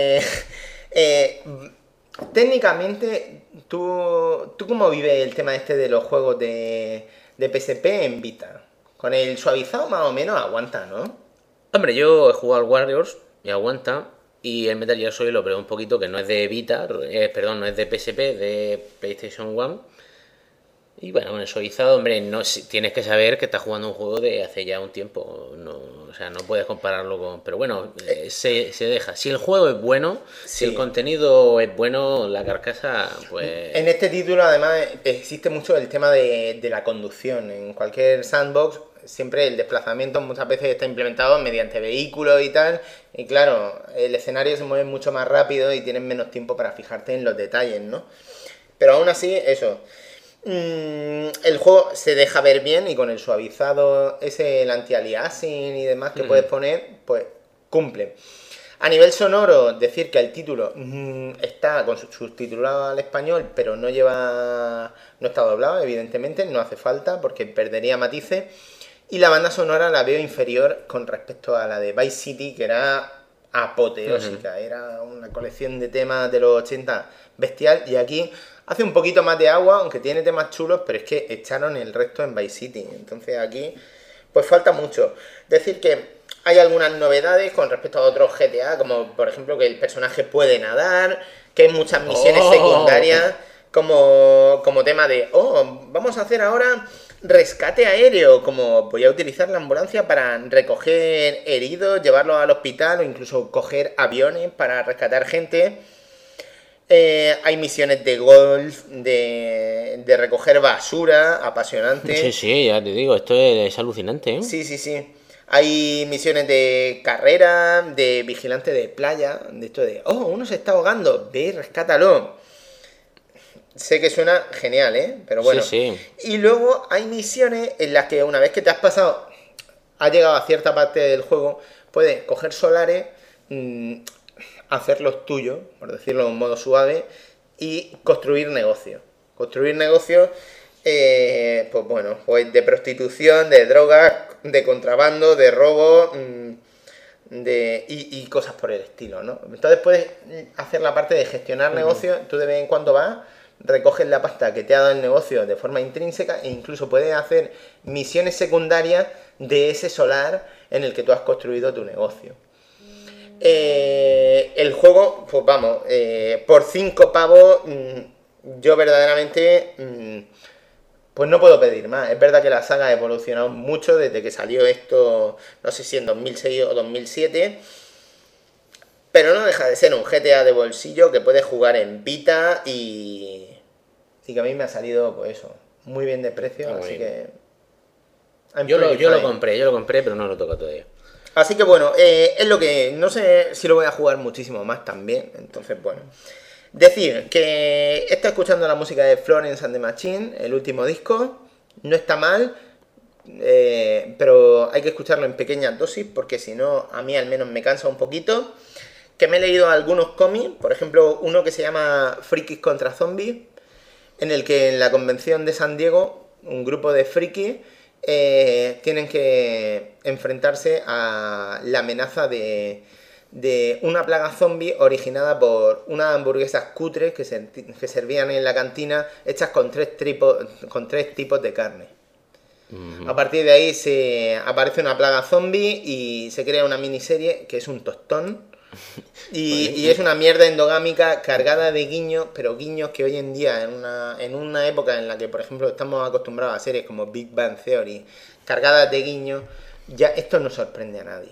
Speaker 4: técnicamente, ¿tú cómo vives el tema este de los juegos de PSP en Vita? Con el suavizado más o menos aguanta, ¿no?
Speaker 3: Hombre, yo he jugado al Warriors y aguanta. Y el Metal Gear Solid lo probé un poquito, que no es de Vita, perdón, no es de PSP, es de PlayStation 1. Y bueno, con el suavizado, hombre, tienes que saber que estás jugando un juego de hace ya un tiempo. No o sea, no puedes compararlo con... Pero bueno, se deja. Si el juego es bueno, si el contenido es bueno, la carcasa, pues...
Speaker 4: En este título, además, existe mucho el tema de la conducción. En cualquier sandbox, siempre el desplazamiento muchas veces está implementado mediante vehículos y tal. Y claro, el escenario se mueve mucho más rápido y tienes menos tiempo para fijarte en los detalles, ¿no? Pero aún así, eso... el juego se deja ver bien y con el suavizado ese, el anti-aliasing y demás que puedes poner, pues cumple. A nivel sonoro, decir que el título está subtitulado al español, pero no está doblado, evidentemente, no hace falta porque perdería matices. Y la banda sonora la veo inferior con respecto a la de Vice City, que era apoteósica, era una colección de temas de los 80 bestial, y aquí hace un poquito más de agua, aunque tiene temas chulos, pero es que echaron el resto en Vice City, entonces aquí pues falta mucho. Decir que hay algunas novedades con respecto a otros GTA, como por ejemplo que el personaje puede nadar, que hay muchas misiones secundarias, como tema de, vamos a hacer ahora rescate aéreo, como voy a utilizar la ambulancia para recoger heridos, llevarlos al hospital o incluso coger aviones para rescatar gente. Hay misiones de golf, de recoger basura, apasionante.
Speaker 3: Sí, ya te digo, esto es alucinante, ¿eh?
Speaker 4: Sí. Hay misiones de carrera, de vigilante de playa, de esto de, uno se está ahogando, ve y rescátalo. Sé que suena genial, ¿eh? Pero bueno.
Speaker 3: Sí.
Speaker 4: Y luego hay misiones en las que una vez que te has pasado, has llegado a cierta parte del juego, puedes coger solares, hacerlos tuyos, por decirlo de un modo suave, y construir negocios. Construir negocios, pues bueno, pues de prostitución, de drogas, de contrabando, de robo, y cosas por el estilo, ¿no? Entonces puedes hacer la parte de gestionar negocios, tú de vez en cuando vas, recoges la pasta que te ha dado el negocio de forma intrínseca e incluso puedes hacer misiones secundarias de ese solar en el que tú has construido tu negocio. El juego, pues vamos, por 5 pavos, yo verdaderamente pues no puedo pedir más. Es verdad que la saga ha evolucionado mucho desde que salió esto, no sé si en 2006 o 2007, pero no deja de ser un GTA de bolsillo que puedes jugar en Vita y que a mí me ha salido, pues eso, muy bien de precio,
Speaker 3: Muy
Speaker 4: así
Speaker 3: bien.
Speaker 4: que...
Speaker 3: Yo lo compré, pero no lo toco todavía.
Speaker 4: Así que bueno, es lo que... No sé si lo voy a jugar muchísimo más también, entonces bueno. Decir que está escuchando la música de Florence and the Machine, el último disco, no está mal, pero hay que escucharlo en pequeñas dosis porque si no, a mí al menos me cansa un poquito. Que me he leído algunos cómics, por ejemplo, uno que se llama Frikis contra Zombies, en el que en la convención de San Diego, un grupo de frikis tienen que enfrentarse a la amenaza de una plaga zombie originada por unas hamburguesas cutres que servían en la cantina, hechas con tres tipos de carne. A partir de ahí aparece una plaga zombie y se crea una miniserie que es un tostón. Y es una mierda endogámica cargada de guiños, pero guiños que hoy en día, en una época en la que, por ejemplo, estamos acostumbrados a series como Big Bang Theory, cargadas de guiños, ya esto no sorprende a nadie.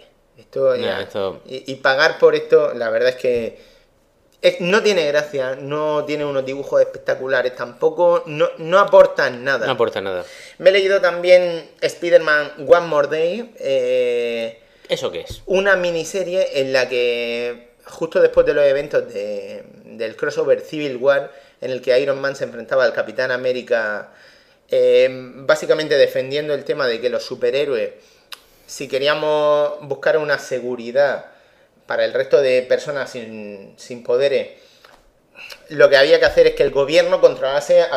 Speaker 4: Y pagar por esto, la verdad es que no tiene gracia, no tiene unos dibujos espectaculares tampoco, no aportan nada.
Speaker 3: No aporta nada.
Speaker 4: Me he leído también Spider-Man One More Day.
Speaker 3: ¿Eso qué es? Una
Speaker 4: miniserie en la que, justo después de los eventos del crossover Civil War, en el que Iron Man se enfrentaba al Capitán América, básicamente defendiendo el tema de que los superhéroes, si queríamos buscar una seguridad para el resto de personas sin poderes, lo que había que hacer es que el gobierno controlase a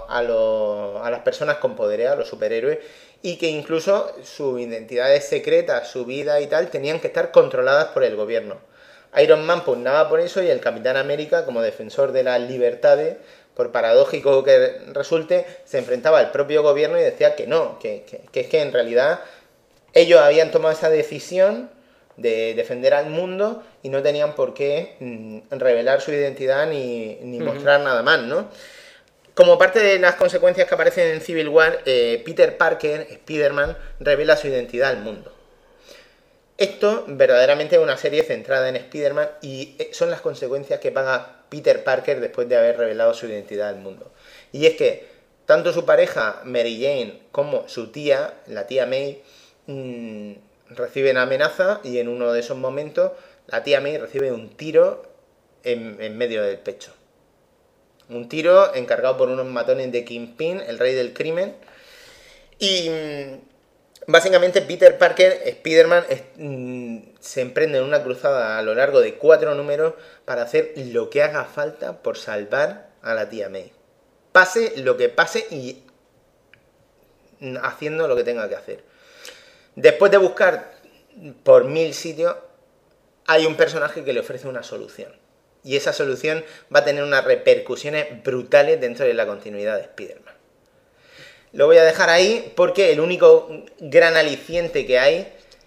Speaker 4: las personas con poderes, a los superhéroes, y que incluso sus identidades secretas, su vida y tal, tenían que estar controladas por el gobierno. Iron Man pugnaba por eso y el Capitán América, como defensor de las libertades, por paradójico que resulte, se enfrentaba al propio gobierno y decía que no, que es que en realidad ellos habían tomado esa decisión de defender al mundo y no tenían por qué revelar su identidad ni mostrar nada más, ¿no? Como parte de las consecuencias que aparecen en Civil War, Peter Parker, Spider-Man, revela su identidad al mundo. Esto verdaderamente es una serie centrada en Spider-Man y son las consecuencias que paga Peter Parker después de haber revelado su identidad al mundo. Y es que tanto su pareja Mary Jane como su tía, la tía May, reciben amenaza y en uno de esos momentos la tía May recibe un tiro en medio del pecho. Un tiro encargado por unos matones de Kingpin, el rey del crimen. Y básicamente Peter Parker, Spider-Man, se emprende en una cruzada a lo largo de 4 números para hacer lo que haga falta por salvar a la tía May. Pase lo que pase y haciendo lo que tenga que hacer. Después de buscar por 1000 sitios, hay un personaje que le ofrece una solución. Y esa solución va a tener unas repercusiones brutales dentro de la continuidad de Spider-Man. Lo voy a dejar ahí porque el único gran aliciente que hay,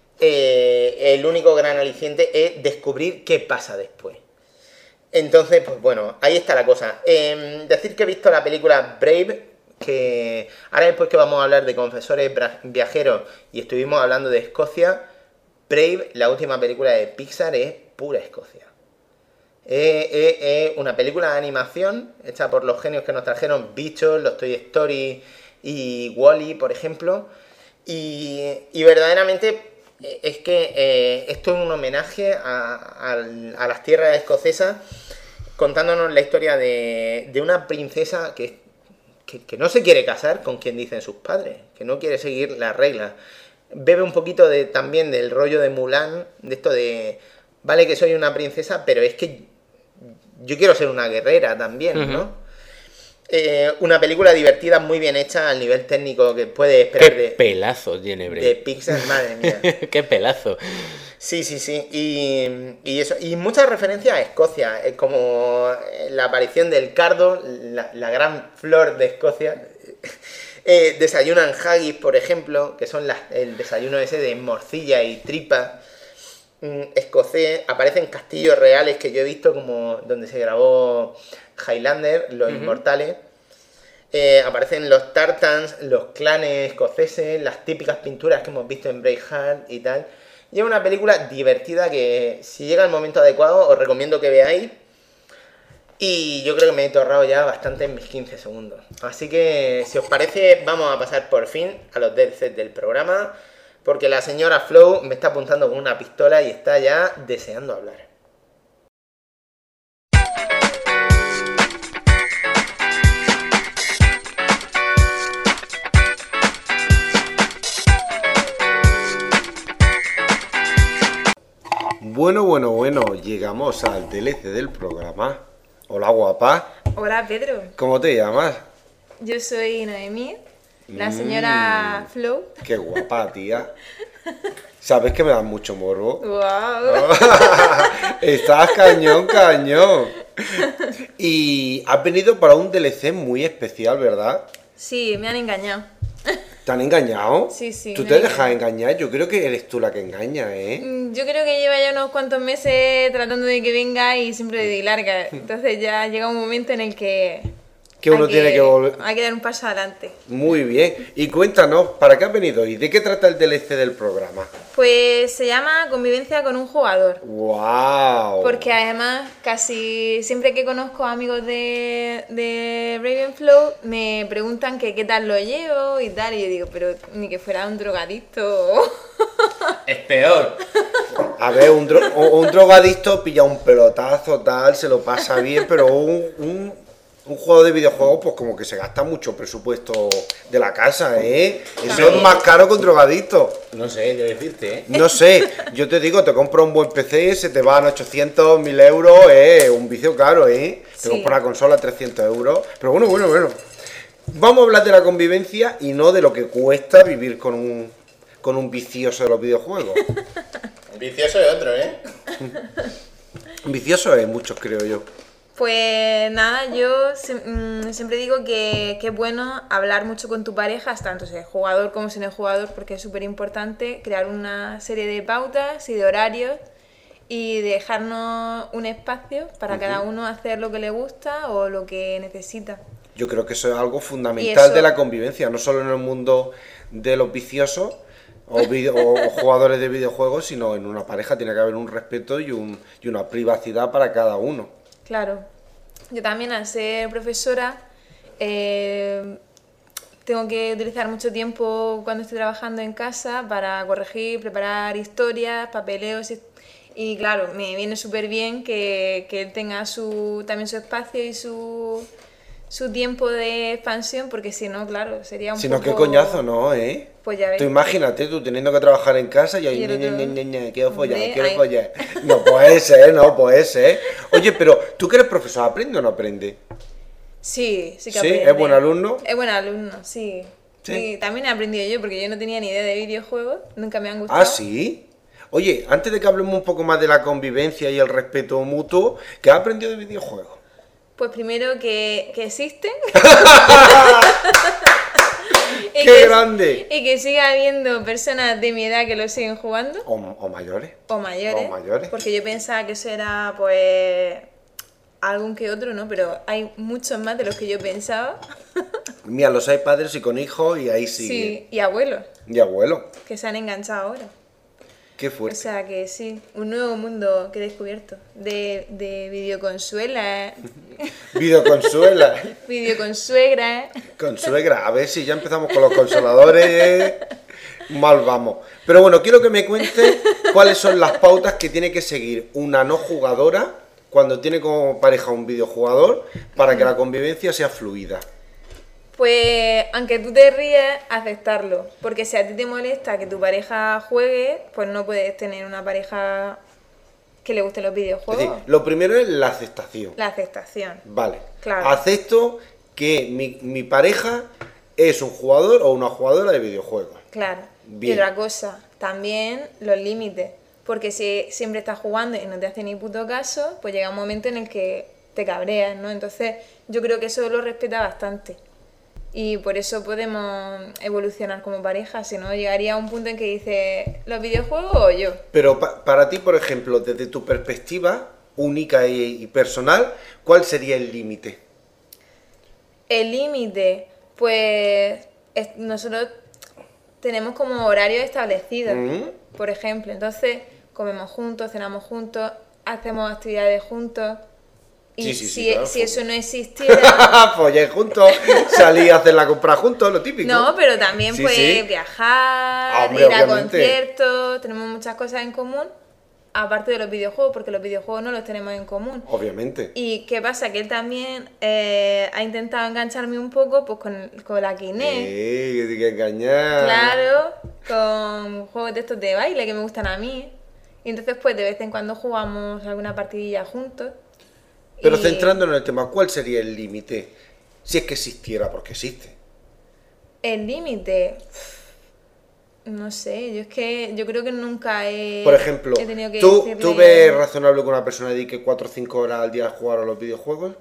Speaker 4: es descubrir qué pasa después. Entonces, pues bueno, ahí está la cosa. Decir que he visto la película Brave, que ahora después que vamos a hablar de Confesores Viajeros y estuvimos hablando de Escocia, Brave, la última película de Pixar, es pura Escocia. Es una película de animación hecha por los genios que nos trajeron Bichos, los Toy Story y Wall-E, por ejemplo. Y verdaderamente es que esto es un homenaje a las tierras escocesas, contándonos la historia de una princesa que no se quiere casar con quien dicen sus padres, que no quiere seguir las reglas. Bebe un poquito también del rollo de Mulan, de esto de, vale que soy una princesa, pero es que yo quiero ser una guerrera también, ¿no? Una película divertida, muy bien hecha al nivel técnico que puede esperar
Speaker 3: Qué pelazo tiene Brave.
Speaker 4: de Pixar, madre mía.
Speaker 3: Qué pelazo.
Speaker 4: Sí. Y eso, y muchas referencias a Escocia, como la aparición del cardo, la gran flor de Escocia. Desayunan haggis, por ejemplo, que son el desayuno ese de morcilla y tripa escocés. Aparecen castillos reales que yo he visto, como donde se grabó Highlander, Los Inmortales. Aparecen los tartans, los clanes escoceses, las típicas pinturas que hemos visto en Braveheart y tal. Y es una película divertida que, si llega el momento adecuado, os recomiendo que veáis. Y yo creo que me he torrado ya bastante en mis 15 segundos. Así que, si os parece, vamos a pasar por fin a los DLCs del programa, porque la señora Flow me está apuntando con una pistola y está ya deseando hablar.
Speaker 1: Bueno, llegamos al DLC del programa. Hola, guapa.
Speaker 5: Hola, Pedro.
Speaker 1: ¿Cómo te llamas?
Speaker 5: Yo soy Noemí, la señora Flow.
Speaker 1: Qué guapa, tía. ¿Sabes que me das mucho morbo?
Speaker 5: Wow.
Speaker 1: Estás cañón. Y has venido para un DLC muy especial, ¿verdad?
Speaker 5: Sí, me han engañado.
Speaker 1: ¿Te han engañado?
Speaker 5: Sí.
Speaker 1: ¿Tú
Speaker 5: me
Speaker 1: te
Speaker 5: han
Speaker 1: dejas engañar? Yo creo que eres tú la que engaña, ¿eh?
Speaker 5: Yo creo que lleva ya unos cuantos meses tratando de que venga y siempre de larga. Entonces ya llega un momento en el que
Speaker 1: Uno tiene que volver.
Speaker 5: hay que dar un paso adelante.
Speaker 1: Muy bien. Y cuéntanos, ¿para qué has venido y de qué trata el DLC del programa?
Speaker 5: Pues se llama Convivencia con un jugador.
Speaker 1: ¡Wow!
Speaker 5: Porque además casi siempre que conozco amigos de Ravenflow me preguntan que qué tal lo llevo y tal. Y yo digo, pero ni que fuera un drogadicto.
Speaker 3: Es peor.
Speaker 1: A ver, un drogadicto pilla un pelotazo, tal, se lo pasa bien, pero un juego de videojuegos, pues como que se gasta mucho presupuesto de la casa, ¿eh? Eso es más caro que un drogadicto.
Speaker 3: No sé qué decirte, ¿eh?
Speaker 1: No sé, yo te digo, te compras un buen PC, se te van 800, 1000 euros, un vicio caro, ¿eh? Te
Speaker 5: Sí.
Speaker 1: compras una consola 300 euros. Pero bueno. Vamos a hablar de la convivencia y no de lo que cuesta vivir con un vicioso de los videojuegos.
Speaker 4: Vicioso es otro, ¿eh?
Speaker 1: Vicioso es muchos, creo yo.
Speaker 5: Pues nada, yo siempre digo que es bueno hablar mucho con tu pareja, tanto si es jugador como si no es jugador, porque es súper importante crear una serie de pautas y de horarios y dejarnos un espacio para cada uno hacer lo que le gusta o lo que necesita.
Speaker 1: Yo creo que eso es algo
Speaker 5: Y
Speaker 1: fundamental
Speaker 5: eso-
Speaker 1: de la convivencia, no solo en el mundo de los viciosos, o jugadores de videojuegos, sino en una pareja tiene que haber un respeto y una privacidad para cada uno.
Speaker 5: Claro. Yo también, al ser profesora, tengo que utilizar mucho tiempo cuando estoy trabajando en casa para corregir, preparar historias, papeleos y claro, me viene súper bien que él tenga también su espacio y su tiempo de expansión, porque si no, claro, sería un
Speaker 1: Si no,
Speaker 5: poco...
Speaker 1: qué coñazo, ¿no?
Speaker 5: Pues ya ves.
Speaker 1: Tú imagínate, tú teniendo que trabajar en casa y ahí,
Speaker 5: Y el otro-
Speaker 1: quiero follar,
Speaker 5: Hombre,
Speaker 1: quiero
Speaker 5: ay.
Speaker 1: follar. No puede ser, no puede ser. Oye, pero ¿tú que eres profesor, aprende o no aprende?
Speaker 5: Sí, sí que
Speaker 1: ¿Sí?
Speaker 5: aprende.
Speaker 1: ¿Es buen alumno?
Speaker 5: Es buen alumno, sí.
Speaker 1: Sí.
Speaker 5: Y también he aprendido yo, porque yo no tenía ni idea de videojuegos, nunca me han gustado.
Speaker 1: Ah, ¿sí? Oye, antes de que hablemos un poco más de la convivencia y el respeto mutuo, ¿qué has aprendido de videojuegos?
Speaker 5: Pues primero que existen.
Speaker 1: ¡Qué grande!
Speaker 5: Y que siga habiendo personas de mi edad que lo siguen jugando.
Speaker 1: O mayores.
Speaker 5: O mayores.
Speaker 1: O mayores.
Speaker 5: Porque yo pensaba que eso era, pues, algún que otro, ¿no? Pero hay muchos más de los que yo pensaba.
Speaker 1: Mira, los hay padres y con hijos y ahí sigue.
Speaker 5: Sí, y abuelos,
Speaker 1: Y abuelo.
Speaker 5: que se han enganchado ahora.
Speaker 1: Qué
Speaker 5: O
Speaker 1: fuerte.
Speaker 5: sea que sí, un nuevo mundo que he descubierto. De videoconsuelas,
Speaker 1: Videoconsuela.
Speaker 5: videoconsuegras.
Speaker 1: Con suegra. A ver si ya empezamos con los consoladores. Mal vamos. Pero bueno, quiero que me cuentes cuáles son las pautas que tiene que seguir una no jugadora cuando tiene como pareja un videojugador para que la convivencia sea fluida.
Speaker 5: Pues, aunque tú te ríes, aceptarlo. Porque si a ti te molesta que tu pareja juegue, pues no puedes tener una pareja que le gusten los
Speaker 1: Es
Speaker 5: videojuegos.
Speaker 1: decir, lo primero es la aceptación.
Speaker 5: La aceptación.
Speaker 1: Vale.
Speaker 5: Claro.
Speaker 1: Acepto que mi pareja es un jugador o una jugadora de videojuegos.
Speaker 5: Claro.
Speaker 1: Bien.
Speaker 5: Y otra cosa, también los límites. Porque si siempre estás jugando y no te hace ni puto caso, pues llega un momento en el que te cabreas, ¿no? Entonces, yo creo que eso lo respeta bastante. Y por eso podemos evolucionar como pareja, si no llegaría a un punto en que dices, ¿los videojuegos o yo?
Speaker 1: Pero para ti, por ejemplo, desde tu perspectiva única y personal, ¿cuál sería el límite?
Speaker 5: El límite, pues nosotros tenemos como horarios establecidos, por ejemplo, entonces comemos juntos, cenamos juntos, hacemos actividades juntos. Y
Speaker 1: Sí, claro,
Speaker 5: si eso no existiera...
Speaker 1: Folláis juntos, salí a hacer la compra juntos, lo típico.
Speaker 5: No, pero también
Speaker 1: Sí,
Speaker 5: pues
Speaker 1: sí.
Speaker 5: viajar,
Speaker 1: Hombre,
Speaker 5: ir a
Speaker 1: obviamente.
Speaker 5: conciertos, tenemos muchas cosas en común, aparte de los videojuegos, porque los videojuegos no los tenemos en común.
Speaker 1: Obviamente.
Speaker 5: ¿Y qué pasa? Que él también ha intentado engancharme un poco pues con la Kinect.
Speaker 1: Que te que engañar.
Speaker 5: Claro, con juegos de estos de baile que me gustan a mí. Y entonces pues de vez en cuando jugamos alguna partidilla juntos.
Speaker 1: Pero
Speaker 5: Y
Speaker 1: centrándonos en el tema, ¿cuál sería el límite? Si es que existiera, porque existe.
Speaker 5: el límite... No sé, yo creo que nunca
Speaker 1: Por ejemplo,
Speaker 5: he tenido que
Speaker 1: ¿tú
Speaker 5: decirle...
Speaker 1: ves razonable que una persona dedique 4 o 5 horas al día a jugar a los videojuegos?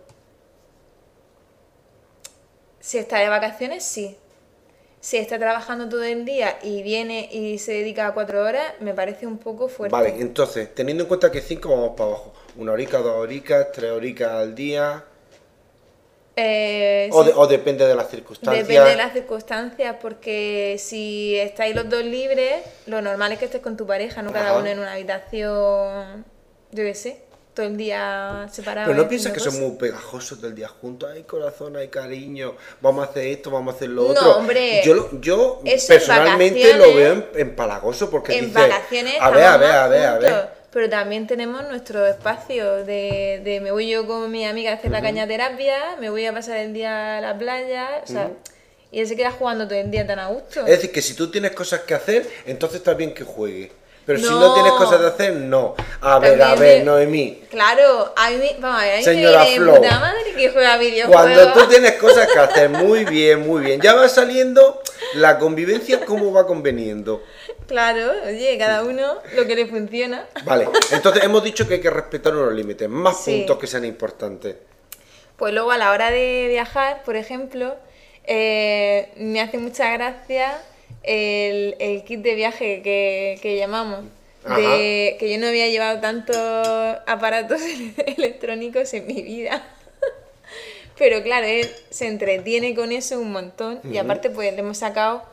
Speaker 5: Si está de vacaciones, sí. Si está trabajando todo el día y viene y se dedica a 4 horas, me parece un poco fuerte.
Speaker 1: Vale, entonces, teniendo en cuenta que 5 vamos para abajo. 1 horica, 2 horicas, 3 horicas al día.
Speaker 5: Sí.
Speaker 1: O depende de las circunstancias.
Speaker 5: Depende de las circunstancias, porque si estáis los dos libres, lo normal es que estés con tu pareja, no cada
Speaker 1: Ajá.
Speaker 5: uno en una habitación, yo qué sé, todo el día separado.
Speaker 1: Pero no piensas que son muy pegajosos del día juntos. Ay, corazón, ay, cariño. Vamos a hacer esto, vamos a hacer lo
Speaker 5: No,
Speaker 1: otro.
Speaker 5: hombre.
Speaker 1: Yo
Speaker 5: Eso en
Speaker 1: personalmente
Speaker 5: vacaciones-
Speaker 1: lo veo empalagoso porque
Speaker 5: En
Speaker 1: dices,
Speaker 5: vacaciones
Speaker 1: a ver,
Speaker 5: estamos
Speaker 1: a
Speaker 5: más
Speaker 1: ver.
Speaker 5: juntos, pero también tenemos nuestro espacio de me voy yo con mi amiga a hacer la cañaterapia, me voy a pasar el día a la playa, o sea, y él se queda jugando todo el día tan a gusto.
Speaker 1: Es decir, que si tú tienes cosas que hacer, entonces está bien que juegue. Pero si
Speaker 5: No.
Speaker 1: no tienes cosas de hacer, no. A ver,
Speaker 5: También
Speaker 1: Noemí.
Speaker 5: Claro, a mí, vamos a ver, a mí
Speaker 1: Señora
Speaker 5: me viene de
Speaker 1: Flo.
Speaker 5: puta madre que juega videojuegos.
Speaker 1: Cuando tú tienes cosas que hacer, muy bien, muy bien. Ya va saliendo la convivencia, cómo va conveniendo.
Speaker 5: Claro, oye, cada uno lo que le funciona.
Speaker 1: Vale, entonces hemos dicho que hay que respetar unos límites, más
Speaker 5: Sí.
Speaker 1: puntos que sean importantes.
Speaker 5: Pues luego a la hora de viajar, por ejemplo, me hace mucha gracia el kit de viaje que llamamos.
Speaker 1: Ajá.
Speaker 5: De que yo no había llevado tantos aparatos electrónicos en mi vida. Pero claro, él se entretiene con eso un montón y aparte pues le hemos sacado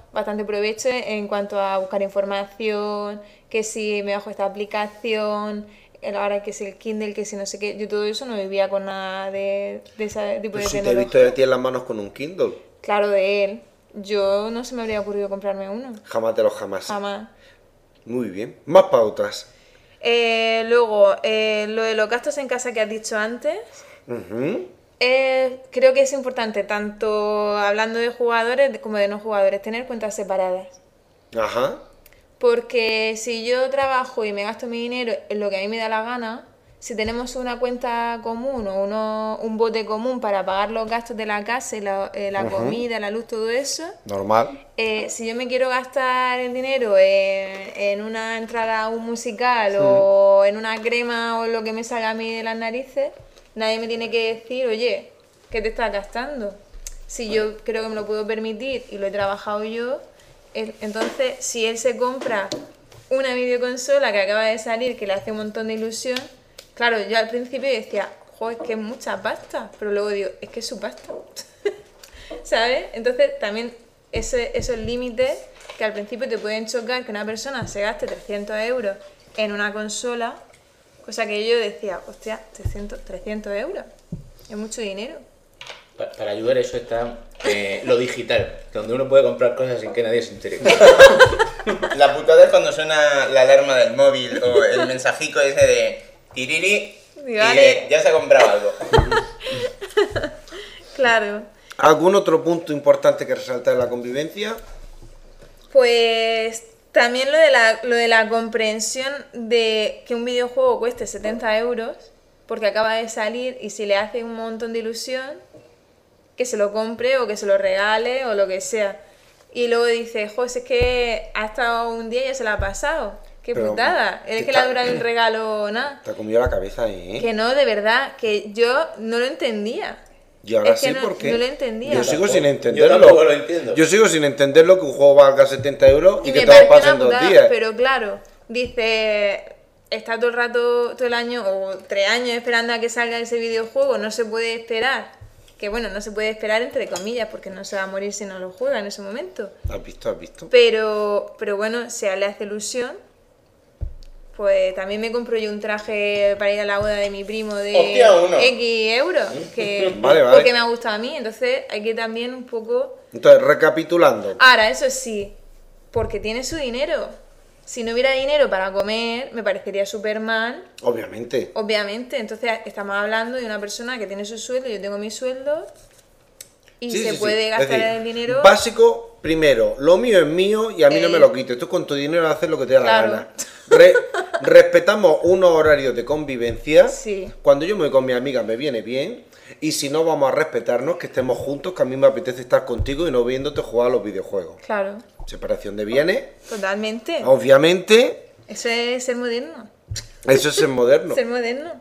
Speaker 5: bastante provecho en cuanto a buscar información, que si me bajo esta aplicación, ahora que si el Kindle, que si no sé qué, yo todo eso no vivía con nada de ese tipo de
Speaker 1: Pues si te he
Speaker 5: tecnología.
Speaker 1: visto a ti en las manos con un Kindle.
Speaker 5: Claro, de él. Yo no se me habría ocurrido comprarme uno,
Speaker 1: Jamás de los jamás.
Speaker 5: jamás.
Speaker 1: Muy bien. Más pautas.
Speaker 5: Luego, lo de los gastos en casa que has dicho antes,
Speaker 1: Ujú.
Speaker 5: creo que es importante, tanto hablando de jugadores como de no jugadores, tener cuentas separadas.
Speaker 1: Ajá.
Speaker 5: Porque si yo trabajo y me gasto mi dinero en lo que a mí me da la gana, si tenemos una cuenta común o un bote común para pagar los gastos de la casa y la comida, la luz, todo eso,
Speaker 1: Normal.
Speaker 5: si yo me quiero gastar el dinero en una entrada a un musical o en una crema o lo que me salga a mí de las narices, nadie me tiene que decir, oye, ¿qué te estás gastando? Si yo creo que me lo puedo permitir y lo he trabajado yo, entonces si él se compra una videoconsola que acaba de salir, que le hace un montón de ilusión, claro, yo al principio decía, joder, es que es mucha pasta, pero luego digo, es que es su pasta, ¿sabes? Entonces también esos límites que al principio te pueden chocar, que una persona se gaste 300 euros en una consola, cosa que yo decía, hostia, 300 euros, es mucho dinero.
Speaker 3: Para ayudar eso está lo digital, donde uno puede comprar cosas sin que nadie se entere.
Speaker 4: La putada es cuando suena la alarma del móvil o el mensajico ese de tiriri y
Speaker 5: Vale.
Speaker 4: ya se ha comprado algo.
Speaker 5: Claro.
Speaker 1: ¿Algún otro punto importante que resaltar en la convivencia?
Speaker 5: Pues también lo de la comprensión de que un videojuego cueste 70 euros porque acaba de salir y si le hace un montón de ilusión, que se lo compre o que se lo regale o lo que sea. Y luego dice, jo, si es que ha estado un día y ya se la ha pasado. Qué
Speaker 1: Pero,
Speaker 5: putada. Es que le ha durado un regalo o nada.
Speaker 1: Te ha comido la cabeza ahí, ¿eh?
Speaker 5: Que no, de verdad, que yo no lo entendía.
Speaker 1: Y ahora
Speaker 5: es que
Speaker 1: sí,
Speaker 5: no,
Speaker 1: porque
Speaker 5: no lo entendía.
Speaker 1: yo sigo sin
Speaker 3: Yo
Speaker 1: entenderlo.
Speaker 3: tampoco lo entiendo.
Speaker 1: Yo sigo sin entenderlo que un juego valga 70 euros y que
Speaker 5: me
Speaker 1: te lo
Speaker 5: parece
Speaker 1: pasen
Speaker 5: una
Speaker 1: 2
Speaker 5: putada,
Speaker 1: días.
Speaker 5: pero claro, dice, está todo el rato, todo el año o 3 años esperando a que salga ese videojuego, no se puede esperar. Que bueno, no se puede esperar entre comillas, porque no se va a morir si no lo juega en ese momento.
Speaker 1: ¿Has visto? ¿Has visto?
Speaker 5: Pero bueno, si a él le hace ilusión, pues también me compro yo un traje para ir a la boda de mi primo de
Speaker 4: Hostia, uno.
Speaker 5: X euros, que
Speaker 1: Vale.
Speaker 5: porque me ha gustado a mí, entonces hay que también un poco...
Speaker 1: Entonces, recapitulando.
Speaker 5: Ahora, eso sí, porque tiene su dinero. Si no hubiera dinero para comer, me parecería súper mal,
Speaker 1: Obviamente.
Speaker 5: obviamente. Entonces, estamos hablando de una persona que tiene su sueldo, yo tengo mi sueldo, y
Speaker 1: Sí,
Speaker 5: se
Speaker 1: sí, sí.
Speaker 5: puede
Speaker 1: Es
Speaker 5: gastar
Speaker 1: decir,
Speaker 5: el dinero.
Speaker 1: Básico, primero, lo mío es mío y a mí no me lo quites. Tú con tu dinero haces lo que te da
Speaker 5: Claro.
Speaker 1: la gana. Respetamos unos horarios de convivencia.
Speaker 5: Sí.
Speaker 1: Cuando yo me voy con mi amiga me viene bien. Y si no, vamos a respetarnos, que estemos juntos, que a mí me apetece estar contigo y no viéndote jugar a los videojuegos.
Speaker 5: Claro,
Speaker 1: Separación de bienes,
Speaker 5: totalmente.
Speaker 1: obviamente,
Speaker 5: Eso es ser moderno.
Speaker 1: eso es ser moderno.
Speaker 5: Ser moderno.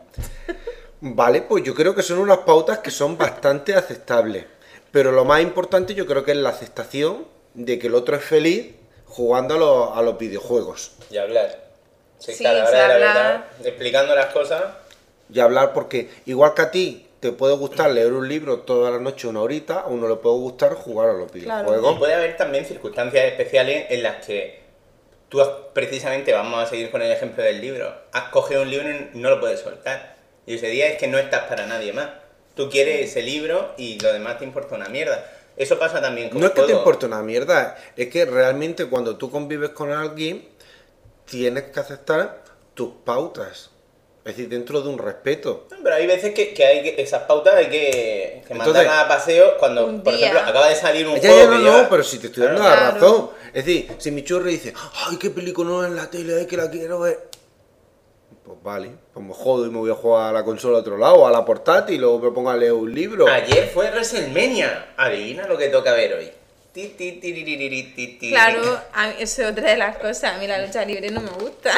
Speaker 1: Vale, pues yo creo que son unas pautas que son bastante aceptables. Pero lo más importante yo creo que es la aceptación de que el otro es feliz jugando a los videojuegos.
Speaker 4: Y hablar. Sí,
Speaker 5: Sí,
Speaker 4: claro,
Speaker 5: sí,
Speaker 4: ahora de la
Speaker 5: hablar.
Speaker 4: verdad, explicando las cosas.
Speaker 1: Y hablar porque igual que a ti te puede gustar leer un libro toda la noche 1 horita, a uno le puede gustar jugar a los
Speaker 5: Claro.
Speaker 1: videojuegos.
Speaker 4: Y puede haber también circunstancias especiales en las que tú precisamente, vamos a seguir con el ejemplo del libro, has cogido un libro y no lo puedes soltar. Y ese día es que no estás para nadie más. Tú quieres ese libro y lo demás te importa una mierda. Eso pasa también con
Speaker 1: No es que te
Speaker 4: juegos.
Speaker 1: importe una mierda, es que realmente cuando tú convives con alguien tienes que aceptar tus pautas. Es decir, dentro de un respeto.
Speaker 4: Pero hay veces que hay esas pautas hay que
Speaker 1: Entonces,
Speaker 4: mandarlas a paseo cuando,
Speaker 5: un
Speaker 4: por
Speaker 5: día.
Speaker 4: ejemplo, acaba de salir un
Speaker 1: Ya,
Speaker 4: juego
Speaker 1: no,
Speaker 4: que
Speaker 1: no,
Speaker 4: lleva-
Speaker 1: pero si te estoy dando la
Speaker 5: Claro.
Speaker 1: razón. Es decir, si mi churri dice, ay, qué película en la tele, ay, que la quiero ver. Pues vale, pues me jodo y me voy a jugar a la consola a otro lado, a la portátil, y luego me pongo a leer un libro.
Speaker 4: Ayer fue WrestleMania. Adivina lo que toca ver hoy. Ti, ti, tiririri, ti, ti.
Speaker 5: Claro, eso es otra de las cosas. A mí la lucha libre no me gusta.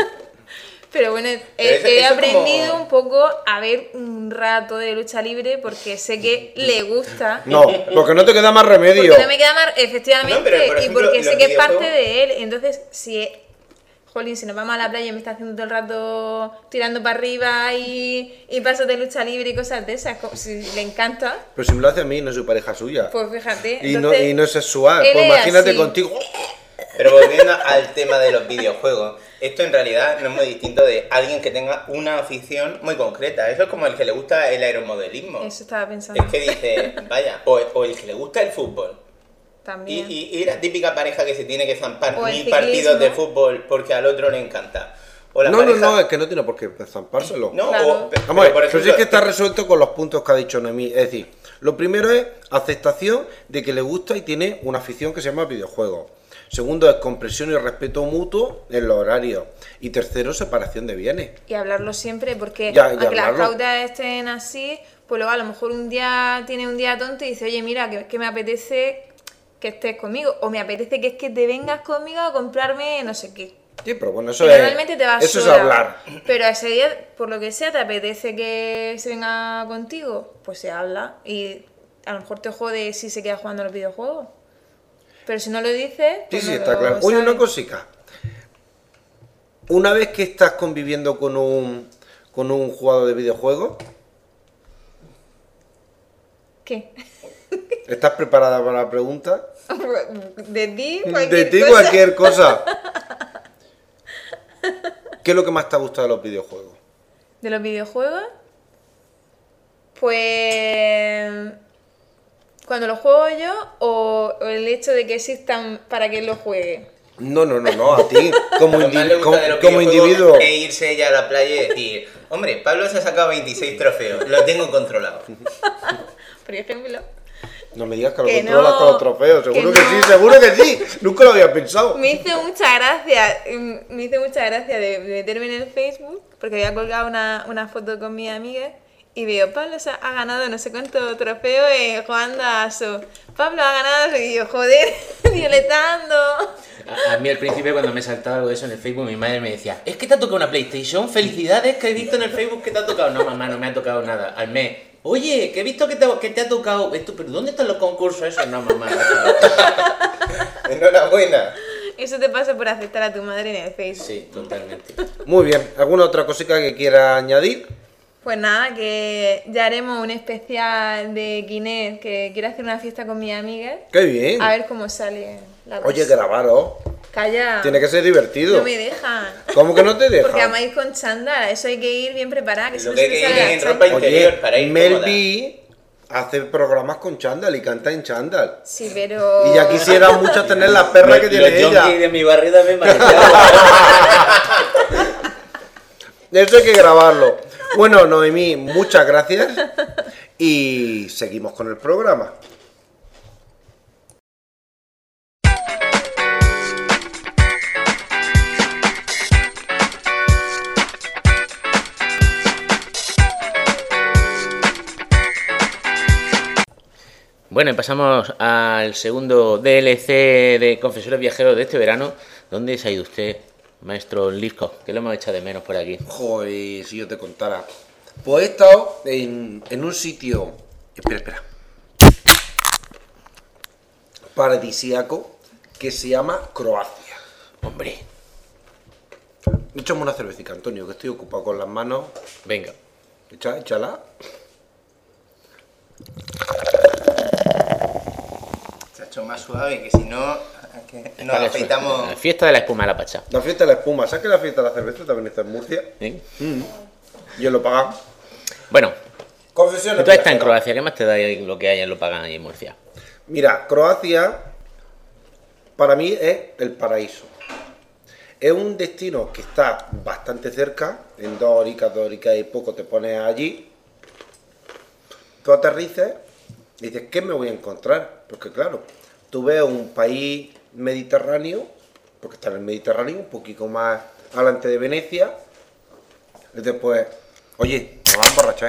Speaker 5: Pero bueno,
Speaker 4: Pero
Speaker 5: he
Speaker 4: eso
Speaker 5: aprendido
Speaker 4: como-
Speaker 5: un poco a ver un rato de lucha libre porque sé que le gusta.
Speaker 1: No, porque no te queda más remedio.
Speaker 5: Porque no me queda más, efectivamente,
Speaker 4: No, pero, por
Speaker 5: y
Speaker 4: ejemplo,
Speaker 5: porque sé
Speaker 4: los
Speaker 5: que es parte
Speaker 4: videojuegos-
Speaker 5: de él. Entonces, si jolín, si nos vamos a la playa y me está haciendo todo el rato tirando para arriba y pasos de lucha libre y cosas de esas, si le encanta,
Speaker 1: Pero si me lo hace a mí, no soy pareja suya.
Speaker 5: pues fíjate.
Speaker 1: Y
Speaker 5: entonces,
Speaker 1: no es sexual.
Speaker 5: él
Speaker 1: Pues
Speaker 5: es
Speaker 1: imagínate
Speaker 5: así.
Speaker 1: contigo.
Speaker 4: Pero volviendo al tema de los videojuegos, esto en realidad no es muy distinto de alguien que tenga una afición muy concreta. Eso es como el que le gusta el aeromodelismo.
Speaker 5: Eso estaba pensando.
Speaker 4: Es que dice, vaya, o el que le gusta el fútbol.
Speaker 5: También.
Speaker 4: Y la típica pareja que se tiene que zampar
Speaker 5: O el
Speaker 4: 1000
Speaker 5: ciclismo.
Speaker 4: partidos de fútbol porque al otro le encanta. O la
Speaker 1: No,
Speaker 4: pareja...
Speaker 1: no, es que no tiene por qué zampárselo.
Speaker 4: No,
Speaker 5: Claro.
Speaker 4: pero
Speaker 1: Vamos a ver,
Speaker 4: por
Speaker 1: pero sí
Speaker 4: ejemplo,
Speaker 1: que está resuelto con los puntos que ha dicho Noemí. Es decir, lo primero es aceptación de que le gusta y tiene una afición que se llama videojuegos. Segundo es comprensión y respeto mutuo en los horarios. Y tercero, separación de bienes.
Speaker 5: Y hablarlo siempre, porque
Speaker 1: Ya,
Speaker 5: aunque las
Speaker 1: hablarlo.
Speaker 5: pautas estén así, pues luego a lo mejor un día tiene un día tonto y dice, oye, mira, que me apetece que estés conmigo, o me apetece que es que te vengas conmigo a comprarme no sé qué.
Speaker 1: Sí, pero bueno, eso
Speaker 5: Y
Speaker 1: es.
Speaker 5: normalmente te vas
Speaker 1: Eso es
Speaker 5: sola,
Speaker 1: hablar.
Speaker 5: pero ese día, por lo que sea, te apetece que se venga contigo, pues se habla y a lo mejor te jode si se queda jugando a los videojuegos. Pero si no lo dices,
Speaker 1: Sí,
Speaker 5: pues
Speaker 1: sí,
Speaker 5: no
Speaker 1: está
Speaker 5: lo
Speaker 1: claro. Oye,
Speaker 5: sabes.
Speaker 1: una cosica. Una vez que estás conviviendo con un jugador de videojuegos,
Speaker 5: ¿Qué?
Speaker 1: ¿estás preparada para la pregunta?
Speaker 5: De ti,
Speaker 1: De ti
Speaker 5: cosa.
Speaker 1: cualquier cosa. ¿Qué es lo que más te ha gustado de los videojuegos?
Speaker 5: ¿De los videojuegos? Pues... ¿Cuando los juego yo o el hecho de que existan para que los juegue?
Speaker 1: No, a ti, como,
Speaker 4: lo que más le gusta de los
Speaker 1: como
Speaker 4: videojuegos
Speaker 1: individuo.
Speaker 4: es irse ella a la playa y decir, hombre, Pablo se ha sacado 26 trofeos, lo tengo controlado.
Speaker 5: Por ejemplo,
Speaker 1: No me digas que lo
Speaker 5: Que
Speaker 1: controlas
Speaker 5: no,
Speaker 1: con los trofeos, seguro
Speaker 5: que
Speaker 1: que
Speaker 5: no.
Speaker 1: sí, seguro que sí. Nunca lo había pensado.
Speaker 5: me hizo mucha gracia de meterme en el Facebook porque había colgado una foto con mi amiga y veo, Pablo ha ganado no sé cuántos trofeos jugando a su... Pablo ha ganado y yo, joder, violetando.
Speaker 3: A mí al principio cuando me saltaba algo de eso en el Facebook, mi madre me decía, es que te ha tocado una PlayStation, felicidades que he visto en el Facebook que te ha tocado. No, mamá, no me ha tocado nada. Al mes, oye, que he visto que te ha tocado esto, pero ¿dónde están los concursos esos? No, mamá.
Speaker 4: Enhorabuena.
Speaker 5: Eso te pasa por aceptar a tu madre en el Facebook.
Speaker 3: Sí, totalmente.
Speaker 1: Muy bien, ¿alguna otra cosita que quiera añadir?
Speaker 5: Pues nada, que ya haremos un especial de Guinness, que quiero hacer una fiesta con mis amigas.
Speaker 1: ¡Qué bien!
Speaker 5: A ver cómo sale la cosa.
Speaker 1: Oye, grabaros.
Speaker 5: Calla.
Speaker 1: Tiene que ser divertido.
Speaker 5: No me dejan.
Speaker 1: ¿Cómo que no te deja?
Speaker 5: Porque además ir con chándal, eso hay que ir bien preparada. Que si
Speaker 4: Lo
Speaker 5: no
Speaker 4: que
Speaker 5: se
Speaker 4: hay
Speaker 5: te
Speaker 4: que
Speaker 5: sale
Speaker 4: ir
Speaker 5: la
Speaker 4: en
Speaker 5: chándal.
Speaker 4: ropa interior para ir
Speaker 1: Mel
Speaker 4: cómoda.
Speaker 1: B hace programas con chándal y canta en chándal.
Speaker 5: Sí, pero...
Speaker 1: Y ya quisiera mucho tener la perra que tiene
Speaker 3: Los
Speaker 1: ella.
Speaker 3: junkies de mi barrio también parecían.
Speaker 1: Eso hay que grabarlo. Bueno, Noemí, muchas gracias. Y seguimos con el programa.
Speaker 3: Bueno, y pasamos al segundo DLC de Confesores Viajeros de este verano. ¿Dónde se ha ido usted, maestro Lisco? Que lo hemos echado de menos por aquí.
Speaker 1: Joder, si yo te contara. Pues he estado en un sitio... Espera. Paradisíaco que se llama Croacia.
Speaker 3: Hombre,
Speaker 1: Échame una cervecita, Antonio, que estoy ocupado con las manos.
Speaker 3: venga.
Speaker 1: Échala.
Speaker 4: Se ha hecho más suave que si no, que nos afeitamos.
Speaker 3: La fiesta de la espuma de la pacha.
Speaker 1: La fiesta de la espuma. ¿Sabes que la fiesta de la cerveza también está en Murcia?
Speaker 3: ¿Eh?
Speaker 1: Yo lo pagan.
Speaker 3: Bueno,
Speaker 1: Confesiones.
Speaker 3: tú estás en
Speaker 1: viajeras.
Speaker 3: Croacia. ¿Qué más te da ahí lo que hay en lo pagan ahí en Murcia?
Speaker 1: Mira, Croacia para mí es el paraíso. Es un destino que está bastante cerca, en 2 horitas y poco te pones allí. Tú aterrices y dices, ¿qué me voy a encontrar? Porque claro, tú ves un país mediterráneo, porque está en el Mediterráneo, un poquito más adelante de Venecia, y después, oye, nos vamos a emborrachar.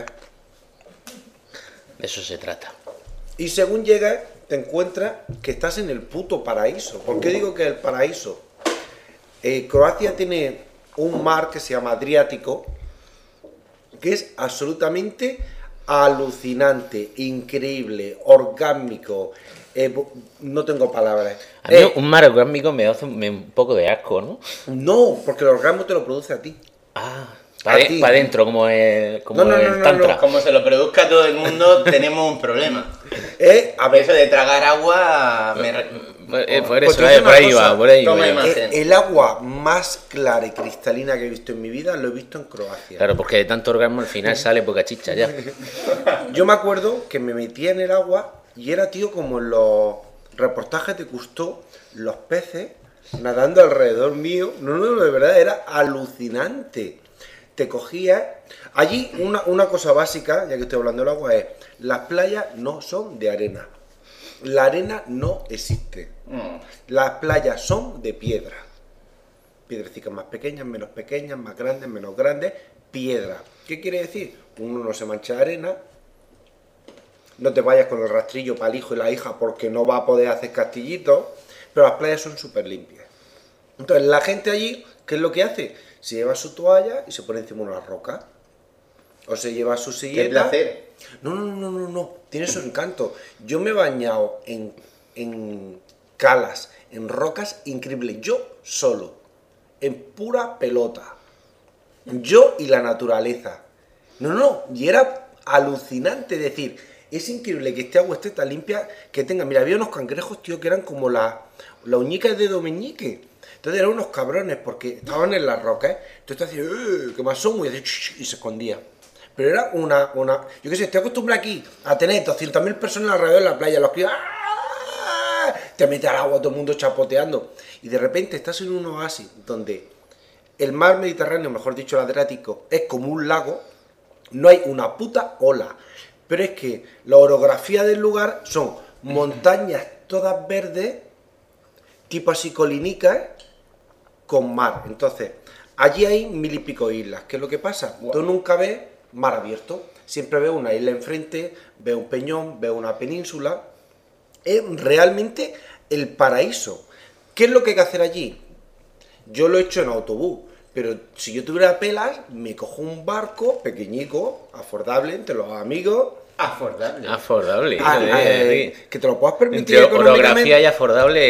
Speaker 3: De eso se trata.
Speaker 1: Y según llegas, te encuentras que estás en el puto paraíso. ¿Por qué digo que es el paraíso? Croacia tiene un mar que se llama Adriático, que es absolutamente alucinante, increíble, orgánico. No tengo palabras.
Speaker 3: A mí un mar orgánico me hace un poco de asco, ¿no?
Speaker 1: No, porque el orgasmo te lo produce a ti.
Speaker 3: Ah,
Speaker 1: A ti.
Speaker 3: para adentro, como el
Speaker 1: No,
Speaker 3: tantra.
Speaker 4: Como se lo produzca todo el mundo, tenemos un problema.
Speaker 1: A ver,
Speaker 4: Eso de tragar agua...
Speaker 3: Por
Speaker 1: Pues
Speaker 3: eso,
Speaker 1: te digo
Speaker 3: por
Speaker 1: una
Speaker 3: ahí
Speaker 1: cosa,
Speaker 3: va, por ahí
Speaker 4: toma
Speaker 3: va.
Speaker 4: imagen.
Speaker 1: el agua más clara y cristalina que he visto en mi vida lo he visto en Croacia.
Speaker 3: Claro, porque de tanto orgasmo al final sale poca chicha ya.
Speaker 1: Yo me acuerdo que me metía en el agua y era, tío, como en los reportajes de Cousteau, los peces nadando alrededor mío. No, de verdad, era alucinante. Te cogías... Allí una cosa básica, ya que estoy hablando del agua, es las playas no son de arena. La arena no existe. Las playas son de piedra. Piedrecitas más pequeñas, menos pequeñas, más grandes, menos grandes. Piedra. ¿Qué quiere decir? Uno no se mancha de arena. No te vayas con el rastrillo para el hijo y la hija porque no va a poder hacer castillitos. Pero las playas son súper limpias. Entonces la gente allí, ¿qué es lo que hace? Se lleva su toalla y se pone encima de una roca. O se lleva su silleta.
Speaker 4: ¡Qué placer!
Speaker 1: No. Tiene su encanto. Yo me he bañado en calas, en rocas increíbles. Yo solo. En pura pelota. Yo y la naturaleza. Y era alucinante decir, es increíble que este agua esté tan limpia que tenga... Mira, había unos cangrejos, tío, que eran como la uñica de Dedo Meñique. Entonces eran unos cabrones porque estaban en las rocas. Entonces te hacía, ¿qué más somos? Y se escondía. Pero era una... Yo qué sé, estoy acostumbrado aquí a tener 200.000 personas alrededor de la playa. Los críos... ¡ah! Te metes al agua, todo el mundo chapoteando. Y de repente estás en un oasis donde el mar Mediterráneo, mejor dicho el Adriático, es como un lago. No hay una puta ola. Pero es que la orografía del lugar son montañas todas verdes, tipo así colinicas, con mar. Entonces, allí hay 1000 y pico islas. ¿Qué es lo que pasa? Tú nunca ves mar abierto. Siempre ves una isla enfrente, ves un peñón, ves una península. Es realmente el paraíso. ¿Qué es lo que hay que hacer allí? Yo lo he hecho en autobús. Pero si yo tuviera pelas, me cojo un barco pequeñico, afordable, entre los amigos.
Speaker 4: Afordable.
Speaker 3: Afordable.
Speaker 1: Que te lo puedas permitir
Speaker 3: Entre
Speaker 1: económicamente.
Speaker 3: orografía y afordable.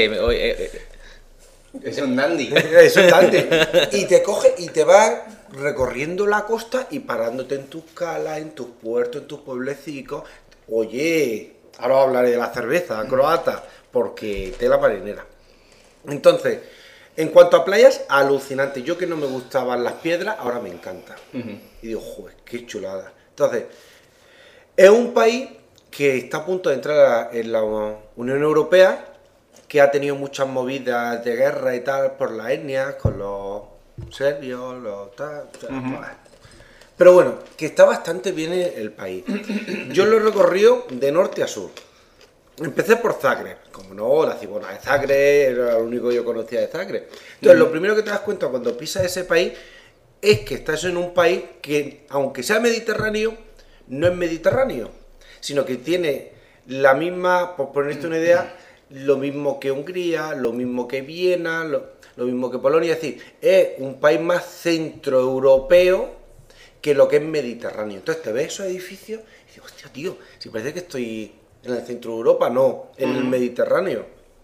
Speaker 4: Es un dandy.
Speaker 1: Eso es Dante. Y te coge y te vas recorriendo la costa y parándote en tus calas, en tus puertos, en tus pueblecicos. Oye, ahora hablaré de la cerveza croata, porque tela marinera. Entonces, en cuanto a playas, alucinante. Yo que no me gustaban las piedras, ahora me encanta. Y digo, joder, qué chulada. Entonces, es un país que está a punto de entrar en la Unión Europea, que ha tenido muchas movidas de guerra y tal por las etnias, con los serbios, los tal. Pero bueno, que está bastante bien el país. Yo lo he recorrido de norte a sur. Empecé por Zagreb, como no, la Cibona de Zagreb, era lo único que yo conocía de Zagreb. Entonces, lo primero que te das cuenta cuando pisas ese país es que estás en un país que, aunque sea mediterráneo, no es mediterráneo, sino que tiene la misma, por ponerte una idea, lo mismo que Hungría, lo mismo que Viena, lo mismo que Polonia, es decir, es un país más centroeuropeo que lo que es mediterráneo. Entonces te ves esos edificios y dices, hostia, tío, si parece que estoy en el centro de Europa, no, en el Mediterráneo.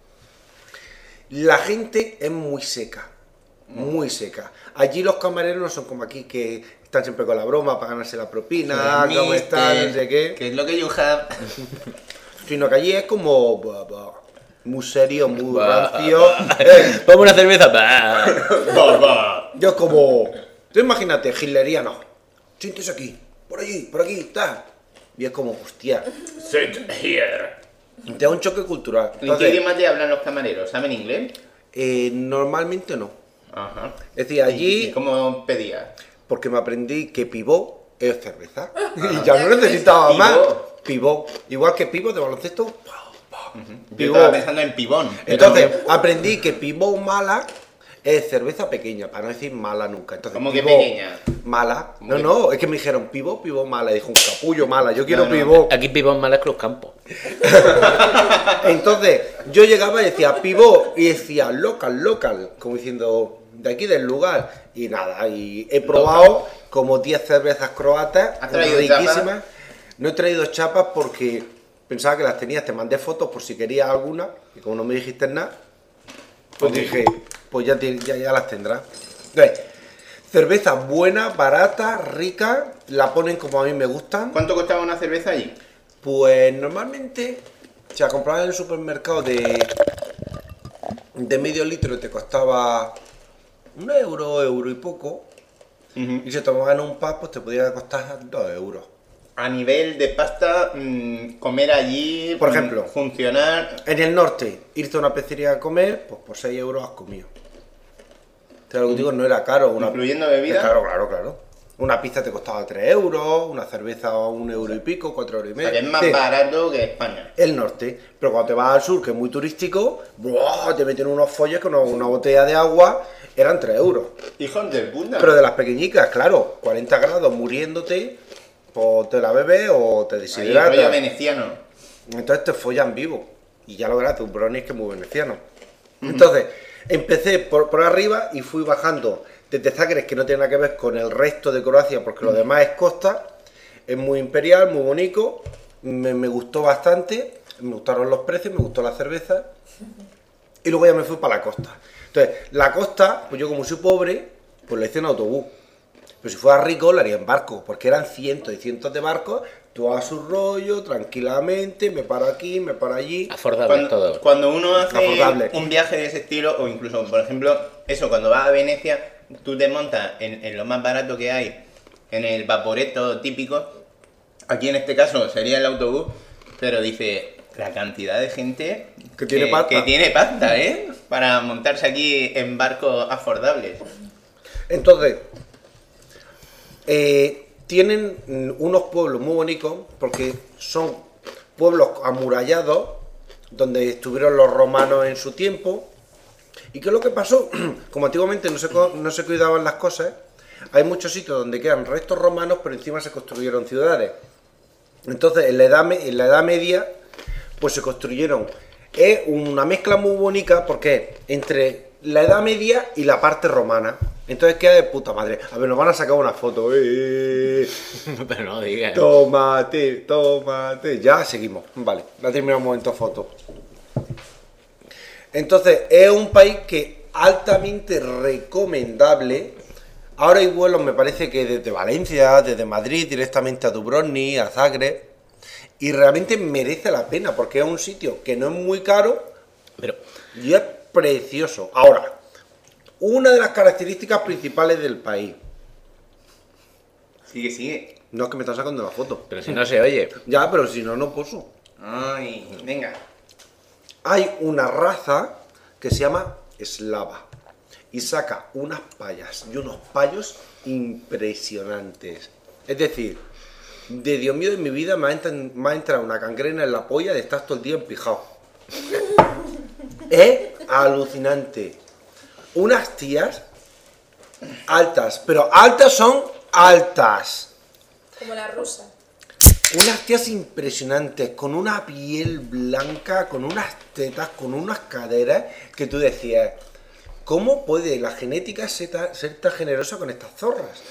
Speaker 1: La gente es muy seca, muy seca. Allí los camareros no son como aquí, que están siempre con la broma para ganarse la propina, cómo están, no sé qué.
Speaker 4: ¿Qué es lo que you have?
Speaker 1: Sino que allí es como muy serio, muy
Speaker 3: Bah,
Speaker 1: rancio.
Speaker 3: Vamos una cerveza. Bah.
Speaker 1: Yo es como, tú imagínate, hitleriano. Siéntese aquí, por aquí, está. Y es como, hostia,
Speaker 3: Sit here.
Speaker 1: te da un choque cultural.
Speaker 4: ¿En qué
Speaker 1: Entonces,
Speaker 4: idioma te hablan los camareros? ¿Saben inglés?
Speaker 1: normalmente no.
Speaker 4: Ajá.
Speaker 1: Es decir, allí,
Speaker 4: ¿Y cómo pedías?
Speaker 1: porque me aprendí que pivot es cerveza. Y ya no necesitaba más. Pivot. Igual que pivot de baloncesto.
Speaker 4: Yo estaba pensando en pibón.
Speaker 1: Entonces, aprendí que pivot mala es cerveza pequeña, para no decir mala nunca. Entonces,
Speaker 4: ¿Cómo que
Speaker 1: pivot
Speaker 4: pequeña?
Speaker 1: Mala.
Speaker 4: ¿Cómo que-
Speaker 1: No, es que me dijeron pivot mala. Y dijo un capullo mala. Yo quiero
Speaker 4: No.
Speaker 1: pivot.
Speaker 3: Aquí pibón mal es Cruz Campo.
Speaker 1: Entonces, yo llegaba y decía pivot y decía local, como diciendo de aquí del lugar. Y nada, y he probado como 10 cervezas croatas
Speaker 4: ¿Has traído
Speaker 1: riquísimas. No he traído chapas porque pensaba que las tenías, te mandé fotos por si querías alguna, y como no me dijiste nada, pues dije, pues ya las tendrás. Entonces, cerveza buena, barata, rica, la ponen como a mí me gustan.
Speaker 4: ¿Cuánto costaba una cerveza allí?
Speaker 1: Pues normalmente, si la comprabas en el supermercado de medio litro te costaba €1 y poco, y si tomaban un pub, pues te podía costar €2.
Speaker 4: A nivel de pasta, comer allí,
Speaker 1: Por ejemplo,
Speaker 4: funcionar...
Speaker 1: En el norte, irte a una pizzería a comer, pues por €6 has comido. Te lo digo, no era caro.
Speaker 4: ¿Incluyendo bebida?
Speaker 1: Claro. Una pizza te costaba €3, una cerveza €1 y pico, €4 y
Speaker 4: O
Speaker 1: medio.
Speaker 4: sea, que es más barato que España.
Speaker 1: El norte. Pero cuando te vas al sur, que es muy turístico, ¡buah!, te meten unos folles con una botella de agua, eran €3.
Speaker 4: Hijos de puta.
Speaker 1: Pero de las pequeñicas, claro, 40 grados muriéndote, pues te la bebes o te
Speaker 4: Ahí,
Speaker 1: deshidratas.
Speaker 4: rollo veneciano.
Speaker 1: Entonces te follan vivo. Y ya lo verás, tu brownie es que es muy veneciano. Entonces, empecé por arriba y fui bajando desde Zagreb, que no tiene nada que ver con el resto de Croacia, porque lo demás es costa. Es muy imperial, muy bonito. Me gustó bastante. Me gustaron los precios, me gustó la cerveza. Y luego ya me fui para la costa. Entonces, la costa, pues yo como soy pobre, pues la hice en autobús. Pero si fuera rico, la haría en barco, porque eran cientos y cientos de barcos, tú a su rollo, tranquilamente, me paro aquí, me paro allí.
Speaker 3: Afordable todo.
Speaker 4: Cuando uno hace
Speaker 1: Afordable.
Speaker 4: un viaje de ese estilo, o incluso, por ejemplo, eso, cuando vas a Venecia, tú te montas en lo más barato que hay, en el vaporetto típico. Aquí en este caso sería el autobús, pero dice la cantidad de gente
Speaker 1: Que tiene pasta.
Speaker 4: que tiene pasta, ¿eh? Para montarse aquí en barcos afordables.
Speaker 1: Entonces, tienen unos pueblos muy bonitos, porque son pueblos amurallados, donde estuvieron los romanos en su tiempo. ¿Y qué es lo que pasó? Como antiguamente no se cuidaban las cosas, hay muchos sitios donde quedan restos romanos, pero encima se construyeron ciudades. Entonces, en la Edad Media, pues se construyeron. Es una mezcla muy bonita, porque entre la Edad Media y la parte romana. Entonces queda de puta madre. A ver, nos van a sacar una foto.
Speaker 3: Pero no digas.
Speaker 1: Tómate. Ya seguimos. Vale, la terminamos un momento foto. Entonces, es un país que altamente recomendable. Ahora hay vuelos, me parece que desde Valencia, desde Madrid, directamente a Dubrovnik, a Zagreb. Y realmente merece la pena, porque es un sitio que no es muy caro,
Speaker 3: Pero,
Speaker 1: y es precioso. Ahora, una de las características principales del país.
Speaker 4: Sigue.
Speaker 1: No es que me están sacando la foto.
Speaker 3: pero si no se oye.
Speaker 1: Ya, pero si no, no puedo.
Speaker 4: Ay, venga.
Speaker 1: Hay una raza que se llama eslava y saca unas payas y unos payos impresionantes. Es decir, de Dios mío de mi vida me ha entrado una gangrena en la polla de estar todo el día empijado. Es alucinante. Unas tías altas, pero altas son altas.
Speaker 5: Como la rusa.
Speaker 1: Unas tías impresionantes, con una piel blanca, con unas tetas, con unas caderas, que tú decías, ¿cómo puede la genética ser tan generosa con estas zorras?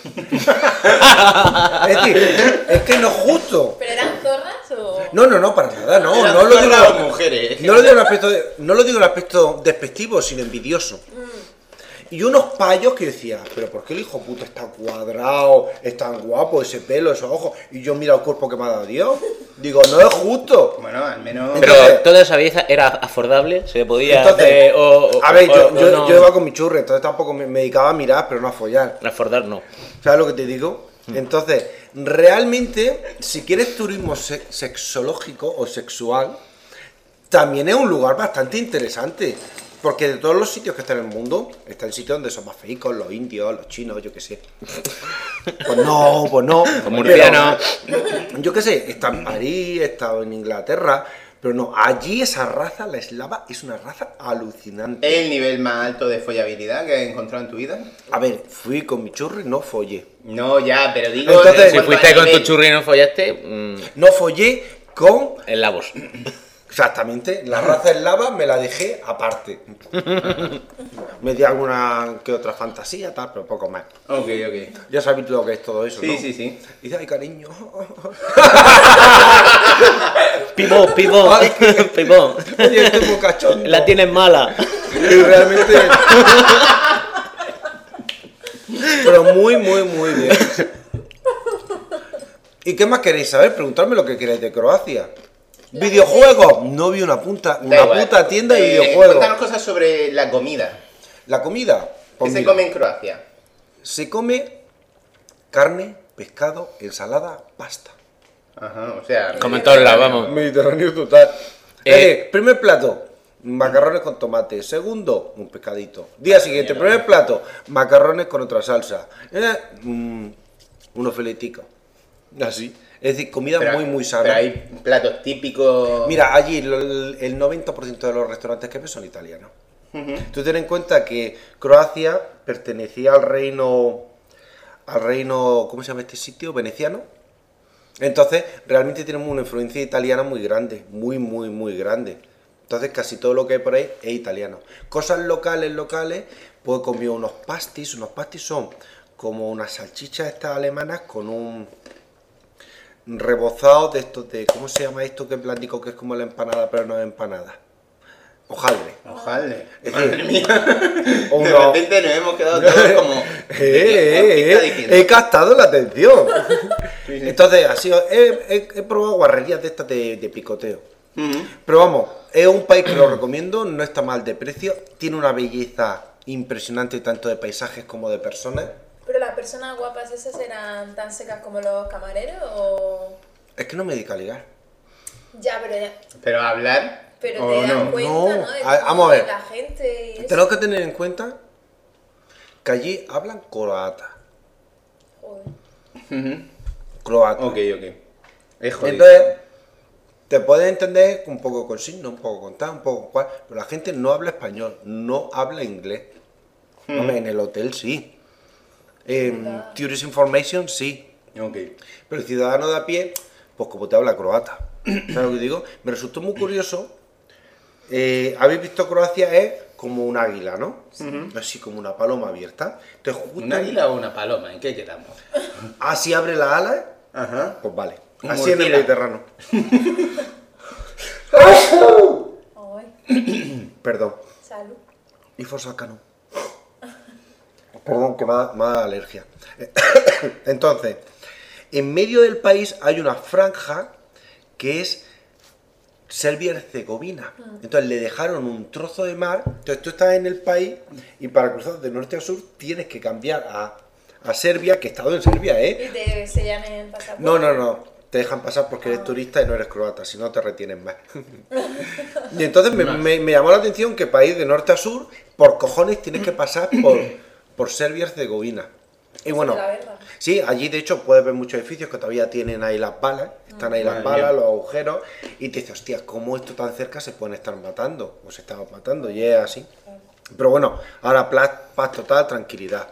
Speaker 1: Es decir, es que no es justo.
Speaker 5: ¿Pero eran zorras o...?
Speaker 1: No, para nada, no
Speaker 4: Eran
Speaker 1: lo digo.
Speaker 4: zorras o mujeres.
Speaker 1: No lo digo en aspecto despectivo, sino envidioso. Y unos payos que decía, pero ¿por qué el hijo puto está cuadrado, es tan guapo, ese pelo, esos ojos? Y yo mira el cuerpo que me ha dado Dios. Digo, no es justo.
Speaker 4: Bueno, al menos...
Speaker 3: Pero
Speaker 1: Entonces-
Speaker 3: toda esa belleza era afordable, se podía
Speaker 1: Entonces,
Speaker 3: hacer,
Speaker 1: a ver, yo
Speaker 3: no.
Speaker 1: iba con mi churri, entonces tampoco me dedicaba a mirar, pero no a follar.
Speaker 3: Afordar no.
Speaker 1: ¿Sabes lo que te digo? Entonces, realmente, si quieres turismo sexológico o sexual, también es un lugar bastante interesante. Porque de todos los sitios que están en el mundo, está el sitio donde son más feicos, los indios, los chinos, yo qué sé. Pues no.
Speaker 3: Los murcianos.
Speaker 1: Pero, yo qué sé, está en París, está en Inglaterra, pero no, allí esa raza, la eslava, es una raza alucinante.
Speaker 4: ¿Es el nivel más alto de follabilidad que has encontrado en tu vida?
Speaker 1: A ver, fui con mi churri, no follé.
Speaker 4: No, ya, pero digo...
Speaker 1: Entonces,
Speaker 4: en
Speaker 3: Si
Speaker 4: cuanto
Speaker 3: fuiste
Speaker 4: a
Speaker 3: con tu
Speaker 4: nivel.
Speaker 3: churri y no follaste,
Speaker 1: No follé con...
Speaker 3: en Lavos.
Speaker 1: Exactamente, la raza eslava me la dejé aparte. Me di alguna que otra fantasía, tal, pero poco más.
Speaker 4: Ok.
Speaker 1: Ya sabéis lo que es todo eso, ¿no?
Speaker 4: Sí.
Speaker 1: Y dice, ay, cariño.
Speaker 3: Pibón,
Speaker 1: Ay,
Speaker 3: pibón.
Speaker 1: Oye, estoy muy cachondo.
Speaker 3: La tienes mala.
Speaker 1: Y realmente... Pero muy bien. ¿Y qué más queréis saber? Preguntadme lo que queréis de Croacia. ¿Videojuegos? No vi una puta tienda de videojuegos.
Speaker 4: Cuéntanos cosas sobre la comida.
Speaker 1: ¿La comida?
Speaker 4: ¿Qué
Speaker 1: Pues
Speaker 4: se
Speaker 1: mira,
Speaker 4: come en Croacia?
Speaker 1: se come carne, pescado, ensalada, pasta.
Speaker 4: Ajá, o sea...
Speaker 3: Como en todos lados, vamos.
Speaker 1: Mediterráneo total. Primer plato, macarrones con tomate. Segundo, un pescadito. Día siguiente, primer plato, macarrones con otra salsa. Unos fileticos. Así. Es decir, comida
Speaker 4: Pero-
Speaker 1: muy sana.
Speaker 4: Pero hay platos típicos...
Speaker 1: Mira, allí el 90% de los restaurantes que ves son italianos. Tú ten en cuenta que Croacia pertenecía al reino, ¿cómo se llama este sitio? Veneciano. Entonces, realmente tenemos una influencia italiana muy grande, muy grande. Entonces, casi todo lo que hay por ahí es italiano. Cosas locales, pues he comido unos pastis. Unos pastis son como unas salchichas estas alemanas con un rebozado de estos de, ¿cómo se llama esto que platico que es como la empanada, pero no es empanada? Hojaldre.
Speaker 4: Ojalá.
Speaker 1: Es
Speaker 4: Madre
Speaker 1: decir,
Speaker 4: mía.
Speaker 1: o
Speaker 4: De
Speaker 1: no.
Speaker 4: repente nos hemos quedado todos como... ¿Qué está diciendo?
Speaker 1: He captado la atención. Entonces, ha sido, he probado guarrerías de estas de picoteo.
Speaker 4: Ujú.
Speaker 1: Pero vamos, es un país que lo recomiendo, no está mal de precio, tiene una belleza impresionante tanto de paisajes como de personas.
Speaker 5: ¿Pero las personas guapas esas eran tan secas como los camareros o...?
Speaker 1: Es que no me dedico a ligar.
Speaker 5: Ya,
Speaker 4: Pero hablar...
Speaker 5: pero
Speaker 4: ¿o
Speaker 5: te das
Speaker 4: no?
Speaker 5: cuenta,
Speaker 1: No.
Speaker 5: ¿no? De
Speaker 1: A-
Speaker 5: cómo
Speaker 1: vamos a ver.
Speaker 5: la gente y eso.
Speaker 1: Tenemos que tener en cuenta que allí hablan croata.
Speaker 5: Joder.
Speaker 4: Ujú.
Speaker 1: Croata.
Speaker 4: Ok. Es jodido.
Speaker 1: Entonces, te puedes entender un poco con signos, un poco con tal, un poco con cual, pero la gente no habla español, no habla inglés. Hombre, en el hotel sí. En Tourist Information sí.
Speaker 4: Ok.
Speaker 1: Pero el ciudadano de a pie, pues como te habla croata. ¿Sabes lo que digo? Me resultó muy curioso. Habéis visto Croacia es como un águila, ¿no? Así como una paloma abierta. Entonces, justo
Speaker 4: ¿Un águila o una paloma? ¿En qué quedamos?
Speaker 1: así abre las alas,
Speaker 4: Ajá.
Speaker 1: pues vale.
Speaker 4: Un
Speaker 1: Así en el
Speaker 4: murciélago.
Speaker 1: Mediterráneo.
Speaker 5: Ay,
Speaker 1: Perdón.
Speaker 5: salud.
Speaker 1: Y Fosacano. Perdón, que me da alergia. Entonces, en medio del país hay una franja que es Serbia-Herzegovina. Entonces le dejaron un trozo de mar. Entonces tú estás en el país y para cruzar de norte a sur tienes que cambiar a Serbia, que he estado en Serbia, ¿eh?
Speaker 5: ¿Y te sellan el pasaporte?
Speaker 1: No. Te dejan pasar porque eres turista y no eres croata, si no te retienen más. Y entonces me llamó la atención que país de norte a sur, por cojones tienes que pasar por Serbia-Herzegovina. Y bueno,
Speaker 5: la verdad.
Speaker 1: sí, allí de hecho puedes ver muchos edificios que todavía tienen ahí las balas, están ahí las
Speaker 4: Madre
Speaker 1: balas,
Speaker 4: mía.
Speaker 1: los agujeros, y te dices, hostia, ¿cómo esto tan cerca se pueden estar matando? O se estaban matando, y es así. Pero bueno, ahora paz total, tranquilidad.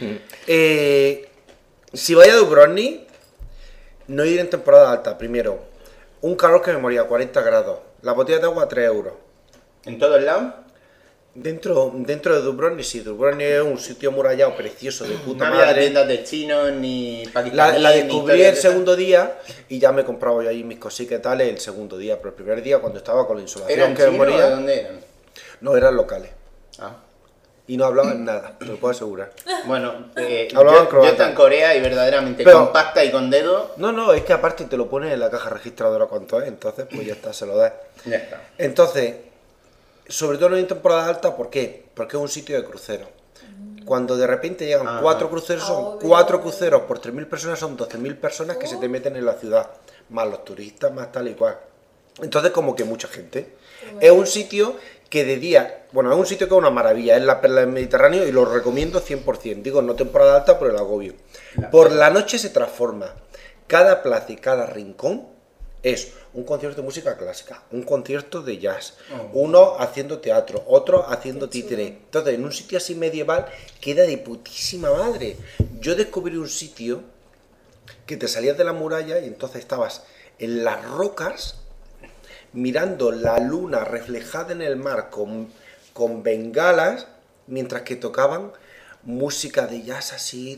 Speaker 1: Si vais a Dubrovnik, no ir en temporada alta, primero. Un calor que me moría, 40 grados. La botella de agua, 3 euros.
Speaker 4: ¿En todos lados?
Speaker 1: Dentro de Dubrovnik, sí, Dubrovnik es un sitio murallado precioso de puta
Speaker 4: No había
Speaker 1: madre.
Speaker 4: tiendas de chinos ni pakistaníes.
Speaker 1: La
Speaker 4: ni
Speaker 1: descubrí
Speaker 4: historias
Speaker 1: el
Speaker 4: de esas.
Speaker 1: segundo día y ya me compraba yo ahí mis cositas y tal el segundo día, pero el primer día cuando estaba con la insolación
Speaker 4: ¿Eran
Speaker 1: que me
Speaker 4: chinos o
Speaker 1: moría,
Speaker 4: de dónde eran?
Speaker 1: no eran locales.
Speaker 4: Ah.
Speaker 1: Y no hablaban nada, te lo puedo asegurar.
Speaker 4: Bueno,
Speaker 1: Hablaban
Speaker 4: yo
Speaker 1: croata.
Speaker 4: estaba en Corea y verdaderamente
Speaker 1: Pero-
Speaker 4: con pasta y con dedo,
Speaker 1: No, es que aparte te lo pones en la caja registradora cuánto es, entonces pues ya está, se lo das.
Speaker 4: ya está.
Speaker 1: Entonces, sobre todo en temporada alta, ¿por qué? Porque es un sitio de cruceros. Cuando de repente llegan
Speaker 4: Ajá.
Speaker 1: 4 cruceros, son
Speaker 5: Obvio.
Speaker 1: 4 cruceros por 3.000 personas, son 12.000 personas que se te meten en la ciudad, más los turistas, más tal y cual. Entonces, como que mucha gente. Es un sitio que de día, bueno, es un sitio que es una maravilla, es la perla del Mediterráneo y lo recomiendo 100%. Digo, no temporada alta por el agobio. Por la noche se transforma. Cada plaza y cada rincón es un concierto de música clásica, un concierto de jazz, uno haciendo teatro, otro haciendo títere. Entonces, en un sitio así medieval queda de putísima madre. Yo descubrí un sitio que te salías de la muralla y entonces estabas en las rocas, mirando la luna reflejada en el mar con bengalas, mientras que tocaban música de jazz así,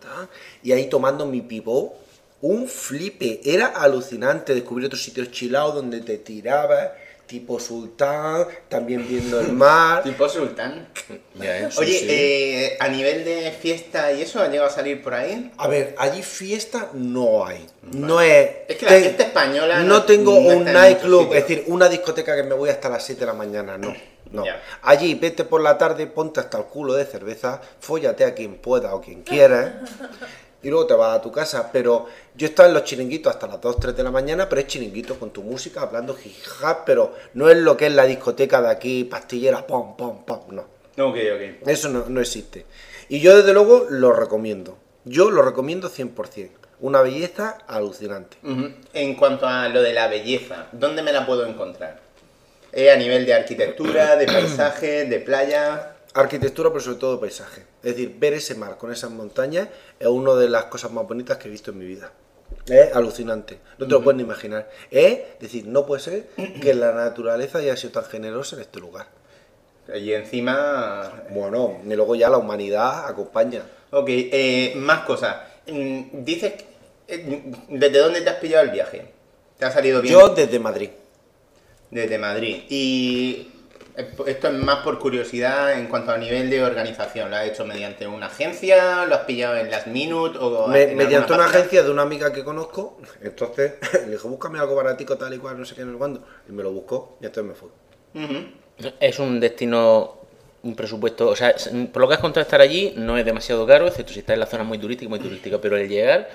Speaker 1: y ahí tomando mi pibó. Un flipe, era alucinante descubrir otros sitios chilados donde te tirabas, tipo sultán, también viendo el mar.
Speaker 4: Tipo sultán.
Speaker 3: Ya,
Speaker 1: Sí,
Speaker 4: Oye,
Speaker 1: sí.
Speaker 4: a nivel de fiesta y eso, ¿ha llegado a salir por ahí?
Speaker 1: A ver, allí fiesta no hay. No es.
Speaker 4: Es que la gente española
Speaker 1: no tengo
Speaker 4: no
Speaker 1: un
Speaker 4: está en muchos
Speaker 1: nightclub,
Speaker 4: sitios.
Speaker 1: es decir, una discoteca que me voy hasta las 7 de la mañana, no. No.
Speaker 4: Ya.
Speaker 1: Allí, vete por la tarde, ponte hasta el culo de cerveza, fóllate a quien pueda o quien quiera, y luego te vas a tu casa. Pero yo estaba en los chiringuitos hasta las 2, 3 de la mañana, pero es chiringuito con tu música, hablando jijá, pero no es lo que es la discoteca de aquí, pastillera, pom, pom, pom, no.
Speaker 4: Ok, ok.
Speaker 1: Eso no existe. Y yo desde luego lo recomiendo. Yo lo recomiendo 100%. Una belleza alucinante.
Speaker 4: Ujú. En cuanto a lo de la belleza, ¿dónde me la puedo encontrar? A nivel de arquitectura, de paisaje, de playa.
Speaker 1: Arquitectura, pero sobre todo paisaje. Es decir, ver ese mar con esas montañas es una de las cosas más bonitas que he visto en mi vida. Es alucinante. No te lo puedes ni imaginar. Es decir, no puede ser que la naturaleza haya sido tan generosa en este lugar.
Speaker 4: Y encima...
Speaker 1: Bueno, y luego ya la humanidad acompaña.
Speaker 4: Ok, más cosas. Dices... ¿Desde dónde te has pillado el viaje? ¿Te ha salido bien?
Speaker 1: Yo desde Madrid.
Speaker 4: Desde Madrid. Y esto es más por curiosidad en cuanto a nivel de organización. ¿Lo has hecho mediante una agencia? ¿Lo has pillado en Last Minute? O
Speaker 1: Mediante una
Speaker 4: página?
Speaker 1: agencia de una amiga que conozco, entonces le dije, búscame algo baratico, tal y cual, no sé qué, no sé cuándo. Y me lo buscó y entonces me fui.
Speaker 4: Ujú.
Speaker 3: Es un destino, un presupuesto, o sea, por lo que has contado, estar allí no es demasiado caro, excepto si estás en la zona muy turística, pero el llegar...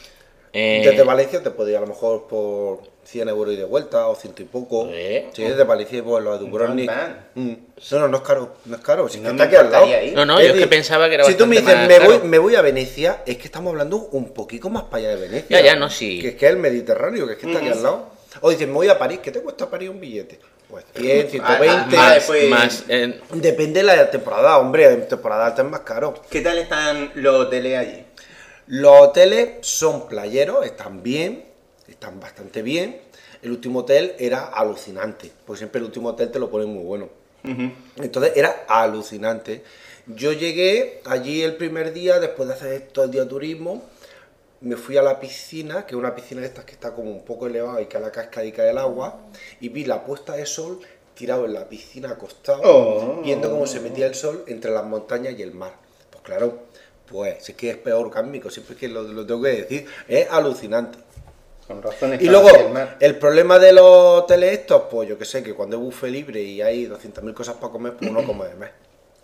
Speaker 1: Desde Valencia te podía a lo mejor por 100 euros y de vuelta o 100 y poco. Sí, desde Valencia y por los de Dubrovnik.
Speaker 4: Not bad.
Speaker 1: No es caro, no es caro. Si es
Speaker 4: No
Speaker 1: que
Speaker 4: me
Speaker 1: está aquí al lado.
Speaker 4: importaría ir.
Speaker 3: No,
Speaker 1: Es
Speaker 3: yo es que
Speaker 1: decir,
Speaker 3: pensaba que era
Speaker 1: si tú me
Speaker 3: bastante
Speaker 1: dices,
Speaker 3: más caro.
Speaker 1: me voy a Venecia, es que estamos hablando un poquito más para allá de Venecia.
Speaker 3: Ya, no, sí.
Speaker 1: Que es el Mediterráneo, que es que está aquí al lado. O dices, me voy a París, ¿qué te cuesta París un billete? Pues 100, 120.
Speaker 3: Más,
Speaker 1: Depende de la temporada, hombre. En temporada alta es más caro.
Speaker 4: ¿Qué tal están los hoteles allí?
Speaker 1: Los hoteles son playeros, están bien, están bastante bien. El último hotel era alucinante, porque siempre el último hotel te lo ponen muy bueno. Entonces era alucinante. Yo llegué allí el primer día, después de hacer todo el día de turismo, me fui a la piscina, que es una piscina de estas que está como un poco elevada y que a la cascadica del agua, y vi la puesta de sol tirado en la piscina acostado, viendo cómo se metía el sol entre las montañas y el mar. Pues claro, pues es que es peor orgánico, siempre es que lo tengo que decir, es alucinante.
Speaker 4: Con razón
Speaker 1: Y
Speaker 4: está
Speaker 1: luego,
Speaker 4: hacia el mar.
Speaker 1: el problema de los hoteles estos, pues yo que sé, que cuando es buffet libre y hay 200.000 cosas para comer, pues uno come de más.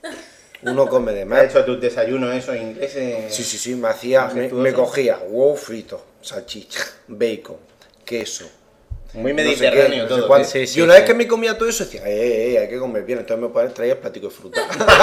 Speaker 1: Uno come de
Speaker 4: ¿Has
Speaker 1: más.
Speaker 4: hecho tus desayunos esos ingleses?
Speaker 1: Sí, me hacía, me cogía huevo frito, salchicha, bacon, queso.
Speaker 4: Muy
Speaker 1: no sé
Speaker 4: mediterráneo
Speaker 1: qué, no sé
Speaker 4: todo.
Speaker 1: cuánto.
Speaker 3: Sí, sí,
Speaker 1: y una
Speaker 3: sí.
Speaker 1: vez que me comía todo eso, decía, hay que comer bien. Entonces me traía el platico de fruta.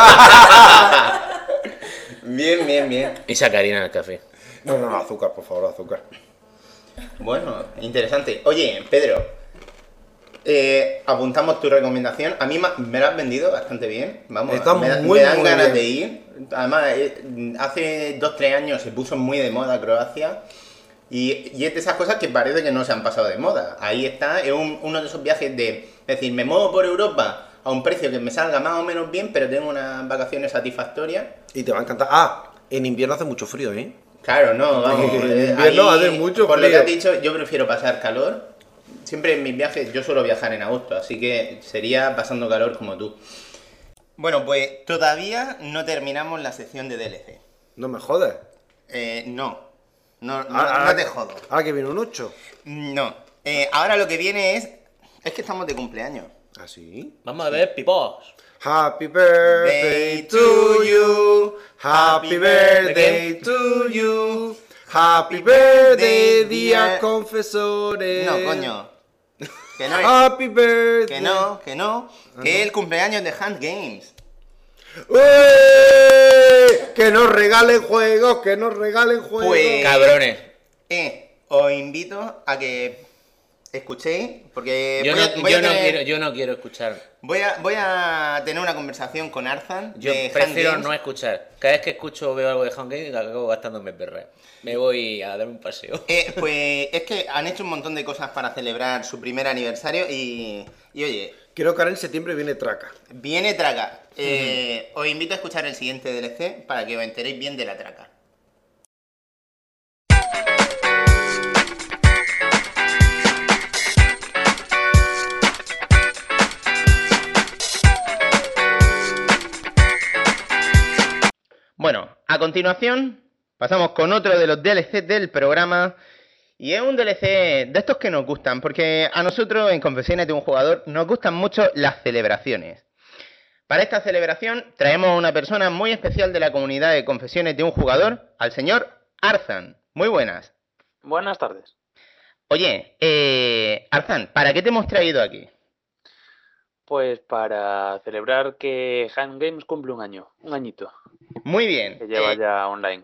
Speaker 4: Bien.
Speaker 3: y sacarina en el café.
Speaker 1: No, azúcar, por favor, azúcar.
Speaker 4: Bueno, interesante. Oye, Pedro, apuntamos tu recomendación. A mí me la has vendido bastante bien. Vamos,
Speaker 1: Está
Speaker 4: me dan
Speaker 1: muy
Speaker 4: ganas
Speaker 1: bien.
Speaker 4: de ir. Además, hace 2-3 años se puso muy de moda Croacia. Y es de esas cosas que parece que no se han pasado de moda. Ahí está, es uno de esos viajes de... Es decir, me muevo por Europa a un precio que me salga más o menos bien, pero tengo unas vacaciones satisfactorias.
Speaker 1: Y te va a encantar. Ah, en invierno hace mucho frío, ¿eh?
Speaker 4: Claro, no, vamos.
Speaker 1: En invierno hace mucho
Speaker 4: por lo que
Speaker 1: frío.
Speaker 4: has dicho, yo prefiero pasar calor. Siempre en mis viajes, yo suelo viajar en agosto, así que sería pasando calor como tú. Bueno, pues todavía no terminamos la sección de DLC.
Speaker 1: No me jodes.
Speaker 4: No te jodo.
Speaker 1: Ahora que viene un 8.
Speaker 4: No. Ahora lo que viene es que estamos de cumpleaños.
Speaker 1: ¿Ah, sí?
Speaker 3: Vamos a ver, pipos.
Speaker 1: Happy birthday to you. Happy birthday to you. Happy birthday, dear confesores.
Speaker 4: No, coño. Que no es.
Speaker 1: Happy birthday.
Speaker 4: Que no. Que es el cumpleaños de Hand Games.
Speaker 1: ¡Ué! Que nos regalen juegos, que nos regalen juegos.
Speaker 4: Pues-
Speaker 3: Cabrones.
Speaker 4: Os invito a que escuchéis, porque
Speaker 3: Yo no quiero escuchar.
Speaker 4: voy a tener una conversación con Arzan
Speaker 3: Yo
Speaker 4: de
Speaker 3: prefiero
Speaker 4: Hand Games.
Speaker 3: no escuchar. Cada vez que escucho o veo algo de Hand Games, acabo gastándome perra. Me voy a dar un paseo.
Speaker 4: Pues es que han hecho un montón de cosas para celebrar su primer aniversario y oye,
Speaker 1: Creo que ahora en septiembre viene Traca.
Speaker 4: viene traca. Os invito a escuchar el siguiente DLC para que os enteréis bien de la traca. Bueno, a continuación pasamos con otro de los DLCs del programa y es un DLC de estos que nos gustan, porque a nosotros en Confesiones de un Jugador nos gustan mucho las celebraciones. Para esta celebración traemos a una persona muy especial de la comunidad de Confesiones de un Jugador, al señor Arzan. Muy buenas.
Speaker 6: Buenas tardes.
Speaker 4: Oye, Arzan, ¿para qué te hemos traído aquí?
Speaker 6: Pues para celebrar que Hand Games cumple un añito,
Speaker 4: Muy bien.
Speaker 6: que lleva ya online.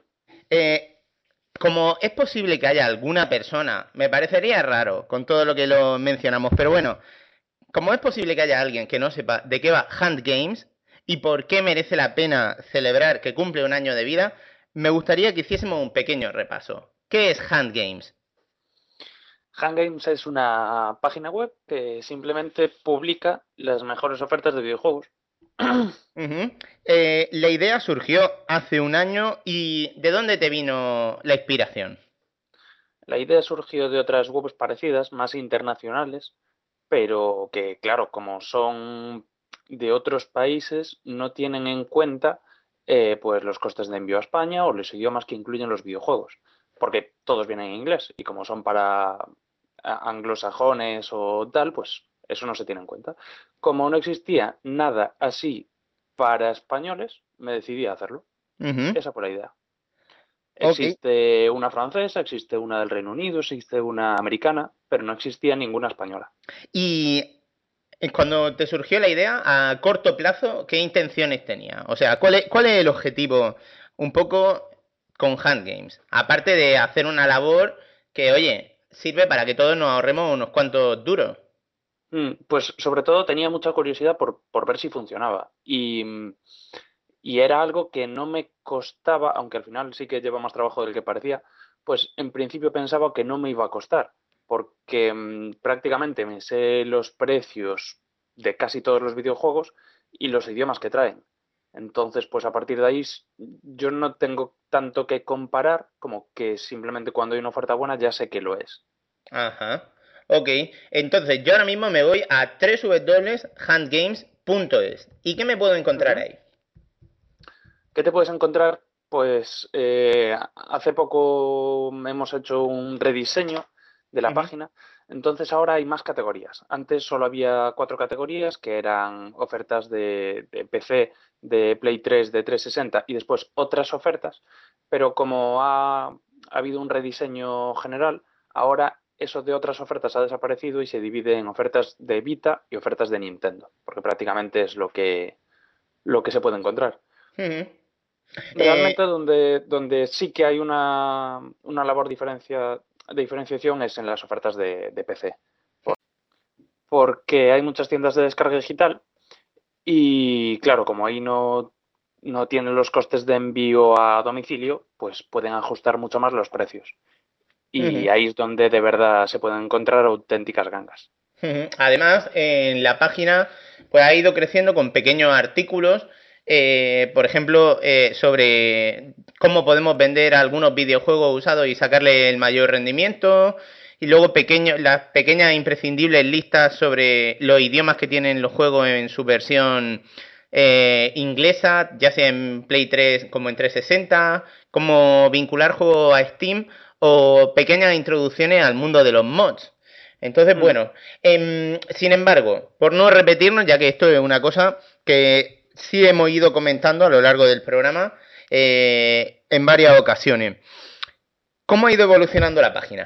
Speaker 4: Como es posible que haya alguna persona, me parecería raro con todo lo que lo mencionamos, pero bueno, como es posible que haya alguien que no sepa de qué va Hand Games y por qué merece la pena celebrar que cumple un año de vida, me gustaría que hiciésemos un pequeño repaso. ¿Qué es Hand Games?
Speaker 6: Hand Games es una página web que simplemente publica las mejores ofertas de videojuegos.
Speaker 4: Ujú. La idea surgió hace un año y ¿de dónde te vino la inspiración?
Speaker 6: La idea surgió de otras webs parecidas, más internacionales, pero que, claro, como son de otros países, no tienen en cuenta pues los costes de envío a España o los idiomas que incluyen los videojuegos, porque todos vienen en inglés y como son para anglosajones o tal, pues eso no se tiene en cuenta. Como no existía nada así para españoles, me decidí a hacerlo.
Speaker 4: Ujú.
Speaker 6: Esa fue la idea.
Speaker 4: Ok.
Speaker 6: Existe una francesa, existe una del Reino Unido, existe una americana, pero no existía ninguna española.
Speaker 4: Y cuando te surgió la idea, a corto plazo, ¿qué intenciones tenía? O sea, cuál es el objetivo un poco con Hand Games? Aparte de hacer una labor que, oye, sirve para que todos nos ahorremos unos cuantos duros.
Speaker 6: Pues sobre todo tenía mucha curiosidad por ver si funcionaba. Y era algo que no me costaba, aunque al final sí que lleva más trabajo del que parecía, pues en principio pensaba que no me iba a costar, porque prácticamente me sé los precios de casi todos los videojuegos y los idiomas que traen. Entonces, pues a partir de ahí yo no tengo tanto que comparar como que simplemente cuando hay una oferta buena ya sé que lo es.
Speaker 4: Ajá. Ok. Entonces, yo ahora mismo me voy a www.handgames.es. ¿Y qué me puedo encontrar
Speaker 6: Ujú.
Speaker 4: ahí?
Speaker 6: ¿Qué te puedes encontrar? Pues hace poco hemos hecho un rediseño de la
Speaker 4: Ujú.
Speaker 6: página, entonces ahora hay más categorías. Antes solo había 4 categorías que eran ofertas de PC, de Play 3, de 360 y después otras ofertas, pero como ha habido un rediseño general, ahora eso de otras ofertas ha desaparecido y se divide en ofertas de Vita y ofertas de Nintendo, porque prácticamente es lo que se puede encontrar.
Speaker 4: Ujú. Eh,
Speaker 6: Realmente donde sí que hay una labor de diferenciación es en las ofertas de PC. Porque hay muchas tiendas de descarga digital y claro, como ahí no tienen los costes de envío a domicilio, pues pueden ajustar mucho más los precios. Y
Speaker 4: ujú.
Speaker 6: ahí es donde de verdad se pueden encontrar auténticas gangas.
Speaker 4: Ujú. Además, en la página pues ha ido creciendo con pequeños artículos, por ejemplo, sobre cómo podemos vender algunos videojuegos usados y sacarle el mayor rendimiento, y luego las pequeñas e imprescindibles listas sobre los idiomas que tienen los juegos en su versión inglesa, ya sea en Play 3 como en 360, cómo vincular juegos a Steam o pequeñas introducciones al mundo de los mods. Entonces,
Speaker 6: Mm.
Speaker 4: bueno, sin embargo, por no repetirnos, ya que esto es una cosa que sí hemos ido comentando a lo largo del programa en varias ocasiones, ¿cómo ha ido evolucionando la página?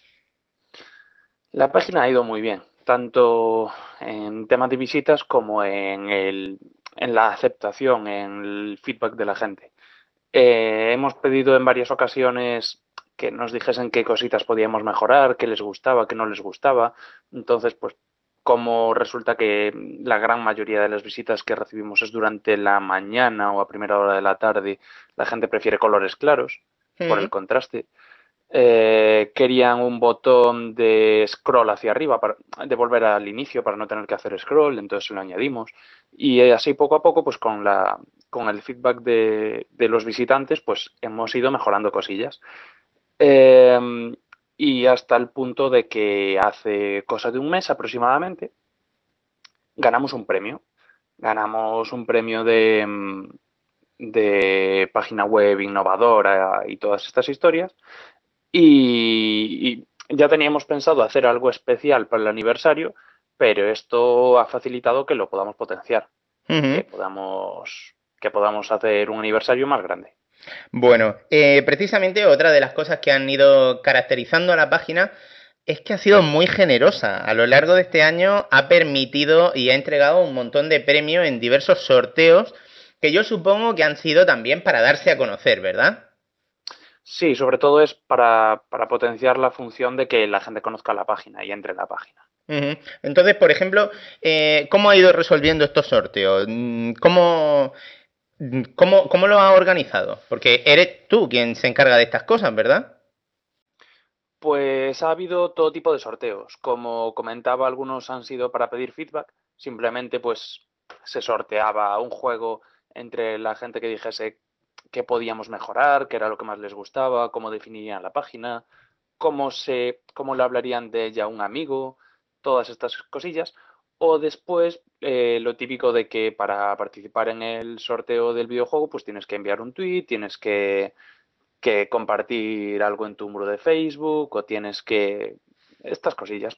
Speaker 6: La página ha ido muy bien, tanto en temas de visitas como en la aceptación, en el feedback de la gente. Hemos pedido en varias ocasiones que nos dijesen qué cositas podíamos mejorar, qué les gustaba, qué no les gustaba. Entonces, pues como resulta que la gran mayoría de las visitas que recibimos es durante la mañana o a primera hora de la tarde, la gente prefiere colores claros por el contraste. Querían un botón de scroll hacia arriba, de volver al inicio para no tener que hacer scroll, entonces lo añadimos. Y así poco a poco, pues con el feedback de los visitantes, pues hemos ido mejorando cosillas. Y hasta el punto de que hace cosa de un mes aproximadamente ganamos un premio. Ganamos un premio de página web innovadora y todas estas historias. Y ya teníamos pensado hacer algo especial para el aniversario, pero esto ha facilitado que lo podamos potenciar, que podamos hacer un aniversario más grande.
Speaker 4: Bueno, precisamente otra de las cosas que han ido caracterizando a la página es que ha sido muy generosa. A lo largo de este año ha permitido y ha entregado un montón de premios en diversos sorteos que yo supongo que han sido también para darse a conocer, ¿verdad?
Speaker 6: Sí, sobre todo es para potenciar la función de que la gente conozca la página y entre en la página.
Speaker 4: Entonces, por ejemplo, ¿cómo ha ido resolviendo estos sorteos? ¿Cómo lo has organizado? Porque eres tú quien se encarga de estas cosas, ¿verdad?
Speaker 6: Pues ha habido todo tipo de sorteos. Como comentaba, algunos han sido para pedir feedback. Simplemente pues se sorteaba un juego entre la gente que dijese qué podíamos mejorar, qué era lo que más les gustaba, cómo definirían la página, cómo le hablarían de ella a un amigo, todas estas cosillas. O después lo típico de que para participar en el sorteo del videojuego pues tienes que enviar un tweet, tienes que compartir algo en tu muro de Facebook o tienes que... estas cosillas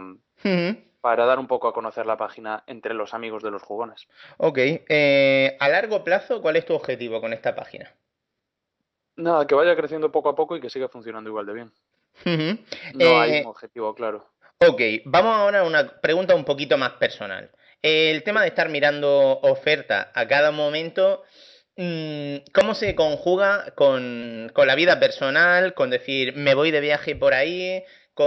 Speaker 6: para dar un poco a conocer la página entre los amigos de los jugones.
Speaker 4: Ok. A largo plazo, ¿cuál es tu objetivo con esta página?
Speaker 6: Nada, que vaya creciendo poco a poco y que siga funcionando igual de bien.
Speaker 4: Ujú.
Speaker 6: No hay un objetivo claro.
Speaker 4: Ok, vamos ahora a una pregunta un poquito más personal. El tema de estar mirando ofertas a cada momento, ¿cómo se conjuga con la vida personal, con decir, me voy de viaje por ahí,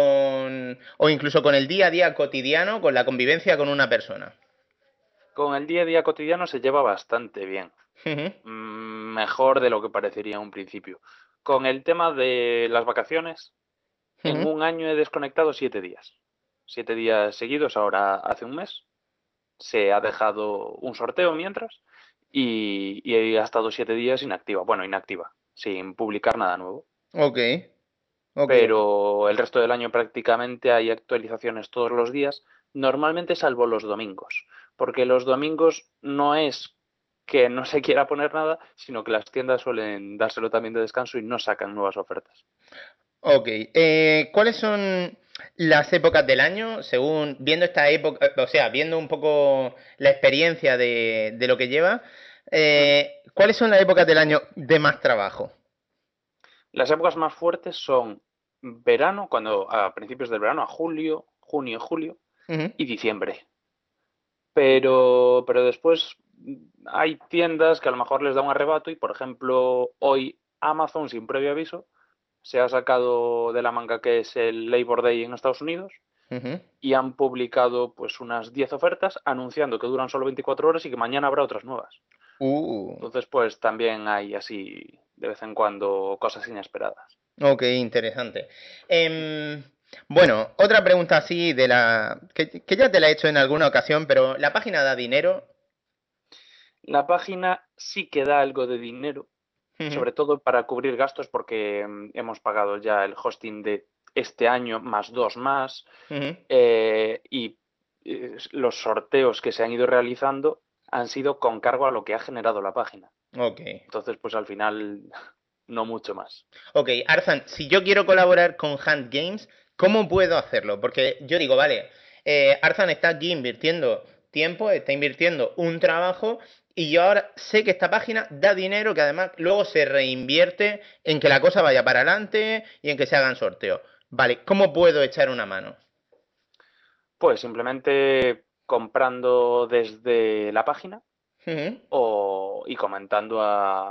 Speaker 4: o incluso con el día a día cotidiano, con la convivencia con una persona?
Speaker 6: Con el día a día cotidiano se lleva bastante bien.
Speaker 4: Ujú,
Speaker 6: Mejor de lo que parecería en un principio. Con el tema de las vacaciones, en
Speaker 4: ujú.
Speaker 6: un año he desconectado 7 días. 7 días seguidos, ahora hace un mes. Se ha dejado un sorteo mientras y he estado 7 días inactiva. Bueno, inactiva, sin publicar nada nuevo.
Speaker 4: Ok, ok.
Speaker 6: Pero el resto del año prácticamente hay actualizaciones todos los días, normalmente salvo los domingos, porque los domingos no es que no se quiera poner nada, sino que las tiendas suelen dárselo también de descanso y no sacan nuevas ofertas.
Speaker 4: Ok, ¿cuáles son las épocas del año, según viendo esta época, o sea, viendo un poco la experiencia de lo que lleva, ¿cuáles son las épocas del año de más trabajo?
Speaker 6: Las épocas más fuertes son verano, cuando a principios del verano, a julio, junio, julio
Speaker 4: Ujú,
Speaker 6: y diciembre. Pero después hay tiendas que a lo mejor les da un arrebato y, por ejemplo, hoy Amazon, sin previo aviso, se ha sacado de la manga que es el Labor Day en Estados Unidos
Speaker 4: ujú.
Speaker 6: y han publicado pues unas 10 ofertas anunciando que duran solo 24 horas y que mañana habrá otras nuevas.
Speaker 4: Uh,
Speaker 6: Entonces, pues también hay así de vez en cuando cosas inesperadas.
Speaker 4: ok, interesante. Em, bueno, otra pregunta así que ya te la he hecho en alguna ocasión, pero ¿la página da dinero?
Speaker 6: La página sí que da algo de dinero,
Speaker 4: Ujú,
Speaker 6: sobre todo para cubrir gastos porque hemos pagado ya el hosting de este año más dos más
Speaker 4: ujú.
Speaker 6: y los sorteos que se han ido realizando han sido con cargo a lo que ha generado la página.
Speaker 4: Ok.
Speaker 6: Entonces, pues al final no mucho más.
Speaker 4: Ok, Arzan, si yo quiero colaborar con Hunt Games, ¿cómo puedo hacerlo? Porque yo digo, vale, Arzan está aquí invirtiendo tiempo, está invirtiendo un trabajo, y yo ahora sé que esta página da dinero que además luego se reinvierte en que la cosa vaya para adelante y en que se hagan sorteos. Vale, ¿cómo puedo echar una mano?
Speaker 6: Pues simplemente comprando desde la página
Speaker 4: Ujú,
Speaker 6: y comentando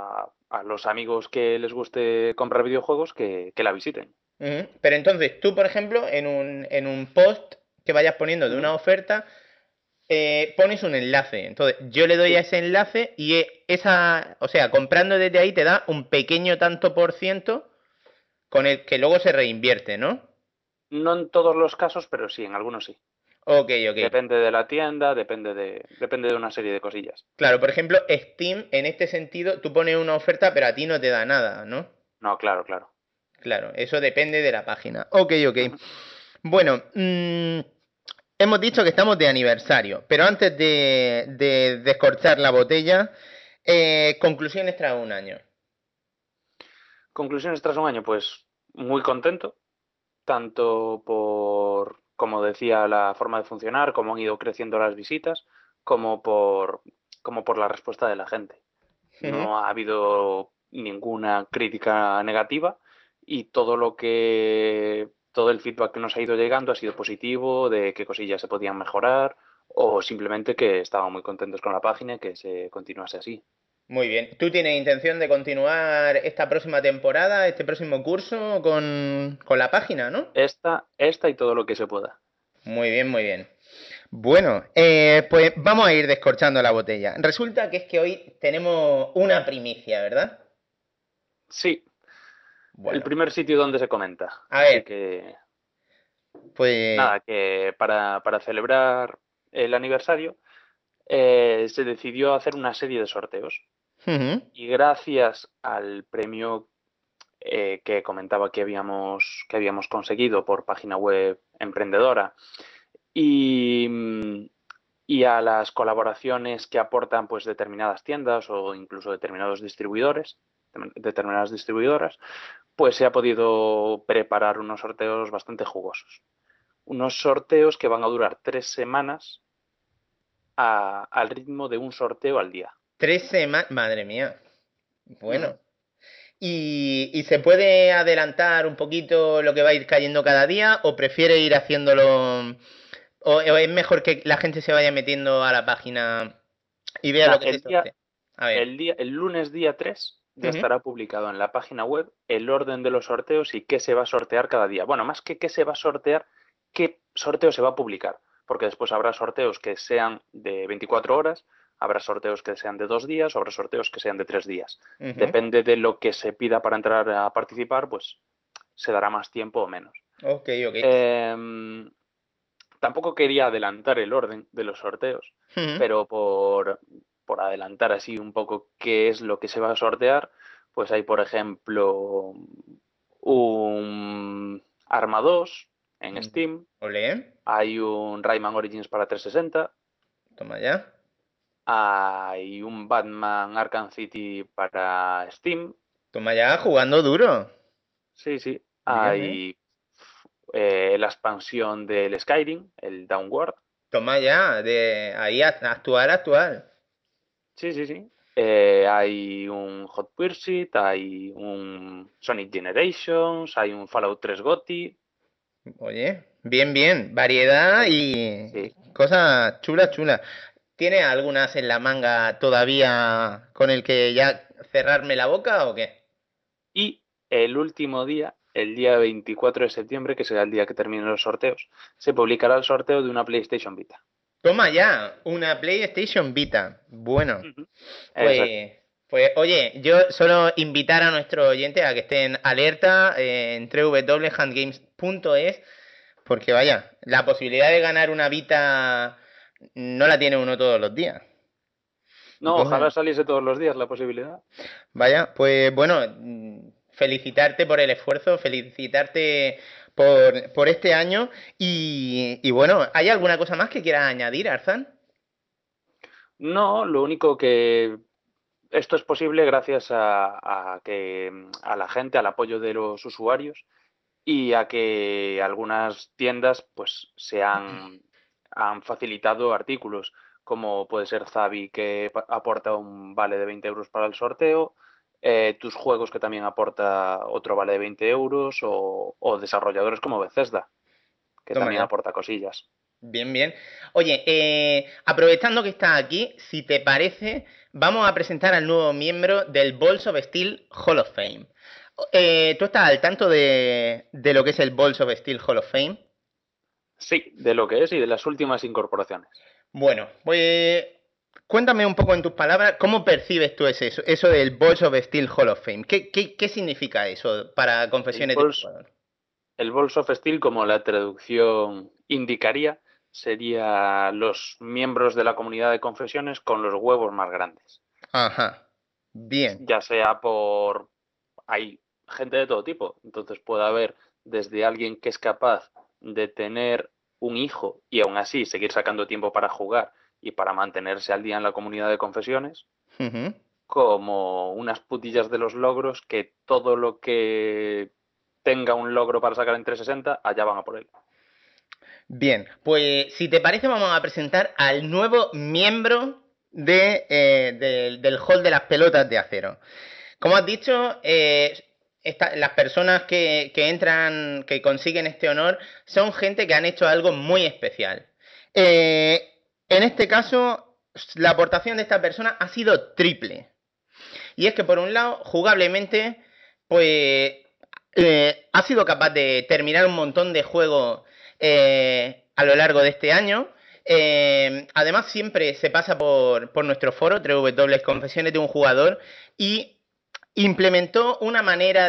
Speaker 6: a los amigos que les guste comprar videojuegos que la visiten.
Speaker 4: Pero entonces, tú, por ejemplo, en un post que vayas poniendo de una oferta, pones un enlace. Entonces, yo le doy a ese enlace y o sea, comprando desde ahí te da un pequeño tanto por ciento con el que luego se reinvierte, ¿no?
Speaker 6: No en todos los casos, pero sí, en algunos sí.
Speaker 4: Ok, ok.
Speaker 6: Depende de la tienda, depende de una serie de cosillas.
Speaker 4: Claro, por ejemplo, Steam, en este sentido, tú pones una oferta, pero a ti no te da nada, ¿no?
Speaker 6: No, claro, claro.
Speaker 4: Claro, eso depende de la página. Ok, ok.
Speaker 6: Ujú.
Speaker 4: Bueno, hemos dicho que estamos de aniversario, pero antes de descorchar la botella, conclusiones tras un año.
Speaker 6: Conclusiones tras un año, pues muy contento, tanto por, como decía, la forma de funcionar, cómo han ido creciendo las visitas, como por, como por la respuesta de la gente.
Speaker 4: Ujú.
Speaker 6: No ha habido ninguna crítica negativa y todo el feedback que nos ha ido llegando ha sido positivo, de qué cosillas se podían mejorar o simplemente que estaban muy contentos con la página y que se continuase así.
Speaker 4: Muy bien. ¿Tú tienes intención de continuar esta próxima temporada, este próximo curso con la página, no?
Speaker 6: Esta y todo lo que se pueda.
Speaker 4: Muy bien, muy bien. Bueno, pues vamos a ir descorchando la botella. Resulta que es que hoy tenemos una primicia, ¿verdad?
Speaker 6: Sí, el
Speaker 4: Bueno,
Speaker 6: primer sitio donde se comenta.
Speaker 4: a
Speaker 6: Así
Speaker 4: ver,
Speaker 6: que
Speaker 4: pues...
Speaker 6: nada, que para celebrar el aniversario se decidió hacer una serie de sorteos.
Speaker 4: ujú.
Speaker 6: Y gracias al premio que comentaba que habíamos conseguido por página web emprendedora y, y a las colaboraciones que aportan pues determinadas tiendas o incluso determinadas distribuidoras, pues se ha podido preparar unos sorteos bastante jugosos. Unos sorteos que van a durar 3 semanas al ritmo de un sorteo al día.
Speaker 4: 3 semanas... Madre mía.
Speaker 6: Ujú.
Speaker 4: Bueno. ¿Y se puede adelantar un poquito lo que va a ir cayendo cada día o prefiere ir haciéndolo... o es mejor que la gente se vaya metiendo a la página y vea lo
Speaker 6: Nah,
Speaker 4: que se sortea? A ver.
Speaker 6: el lunes día 3 ya
Speaker 4: Ujú.
Speaker 6: estará publicado en la página web el orden de los sorteos y qué se va a sortear cada día. Bueno, más que qué se va a sortear, qué sorteo se va a publicar. Porque después habrá sorteos que sean de 24 horas, habrá sorteos que sean de 2 días, habrá sorteos que sean de 3 días.
Speaker 4: Ujú.
Speaker 6: Depende de lo que se pida para entrar a participar, pues se dará más tiempo o menos.
Speaker 4: Ok, ok.
Speaker 6: Em, Tampoco quería adelantar el orden de los sorteos,
Speaker 4: Ujú.
Speaker 6: pero por adelantar así un poco qué es lo que se va a sortear, pues hay, por ejemplo, un Arma 2 en Steam,
Speaker 4: Olé.
Speaker 6: hay un Rayman Origins para 360,
Speaker 4: Toma ya.
Speaker 6: hay un Batman Arkham City para Steam,
Speaker 4: Toma ya, jugando duro.
Speaker 6: sí, sí,
Speaker 4: Bien, bien.
Speaker 6: hay la expansión del Skyrim, el Downward.
Speaker 4: Toma ya. De ahí actual, actual.
Speaker 6: Sí, sí, sí. Hay un Hot Pursuit, hay un Sonic Generations, hay un Fallout 3 GOTY.
Speaker 4: Oye, bien, bien. Variedad
Speaker 6: Sí,
Speaker 4: y
Speaker 6: sí.
Speaker 4: cosas chulas, chulas. ¿Tienes algunas en la manga todavía con el que ya cerrarme la boca o qué?
Speaker 6: Y el último día, el día 24 de septiembre, que será el día que terminen los sorteos, se publicará el sorteo de una PlayStation Vita.
Speaker 4: Toma ya, una PlayStation Vita. Bueno,
Speaker 6: Ujú. Exacto.
Speaker 4: pues, pues oye, yo solo invitar a nuestros oyentes a que estén alerta en www.handgames.es, porque vaya, la posibilidad de ganar una Vita no la tiene uno todos los días.
Speaker 6: No, ojalá
Speaker 4: Entonces,
Speaker 6: saliese todos los días la posibilidad.
Speaker 4: vaya, pues bueno, felicitarte por el esfuerzo, felicitarte por este año y bueno, ¿hay alguna cosa más que quieras añadir, Arzan?
Speaker 6: No, lo único que esto es posible gracias a la gente, al apoyo de los usuarios y a que algunas tiendas pues han facilitado artículos, como puede ser Zavi, que aporta un vale de 20 euros para el sorteo, tus juegos, que también aporta otro vale de 20 euros, o desarrolladores como Bethesda, que
Speaker 4: Toma
Speaker 6: también
Speaker 4: ya.
Speaker 6: aporta cosillas.
Speaker 4: Bien, bien. Oye, aprovechando que estás aquí, si te parece, vamos a presentar al nuevo miembro del Balls of Steel Hall of Fame. ¿Tú estás al tanto de lo que es el Balls of Steel Hall of Fame?
Speaker 6: Sí, de lo que es y de las últimas incorporaciones.
Speaker 4: Bueno, pues cuéntame un poco en tus palabras, ¿cómo percibes tú eso del Balls of Steel Hall of Fame? ¿Qué significa eso para
Speaker 6: El
Speaker 4: confesiones de
Speaker 6: Balls,
Speaker 4: jugador?
Speaker 6: el Balls of Steel, como la traducción indicaría, sería los miembros de la comunidad de confesiones con los huevos más grandes.
Speaker 4: Ajá, bien.
Speaker 6: Ya sea por... Hay gente de todo tipo, entonces puede haber desde alguien que es capaz de tener un hijo y aún así seguir sacando tiempo para jugar y para mantenerse al día en la comunidad de confesiones,
Speaker 4: Ujú.
Speaker 6: como unas putillas de los logros que todo lo que tenga un logro para sacar en 360, allá van a por él.
Speaker 4: Bien, pues si te parece vamos a presentar al nuevo miembro del Hall de las Pelotas de Acero. Como has dicho, las personas que entran, que consiguen este honor, son gente que han hecho algo muy especial. En este caso, la aportación de esta persona ha sido triple. Y es que por un lado, jugablemente, pues ha sido capaz de terminar un montón de juegos a lo largo de este año. Además, siempre se pasa por nuestro foro, www.confesiones de un jugador, y implementó una manera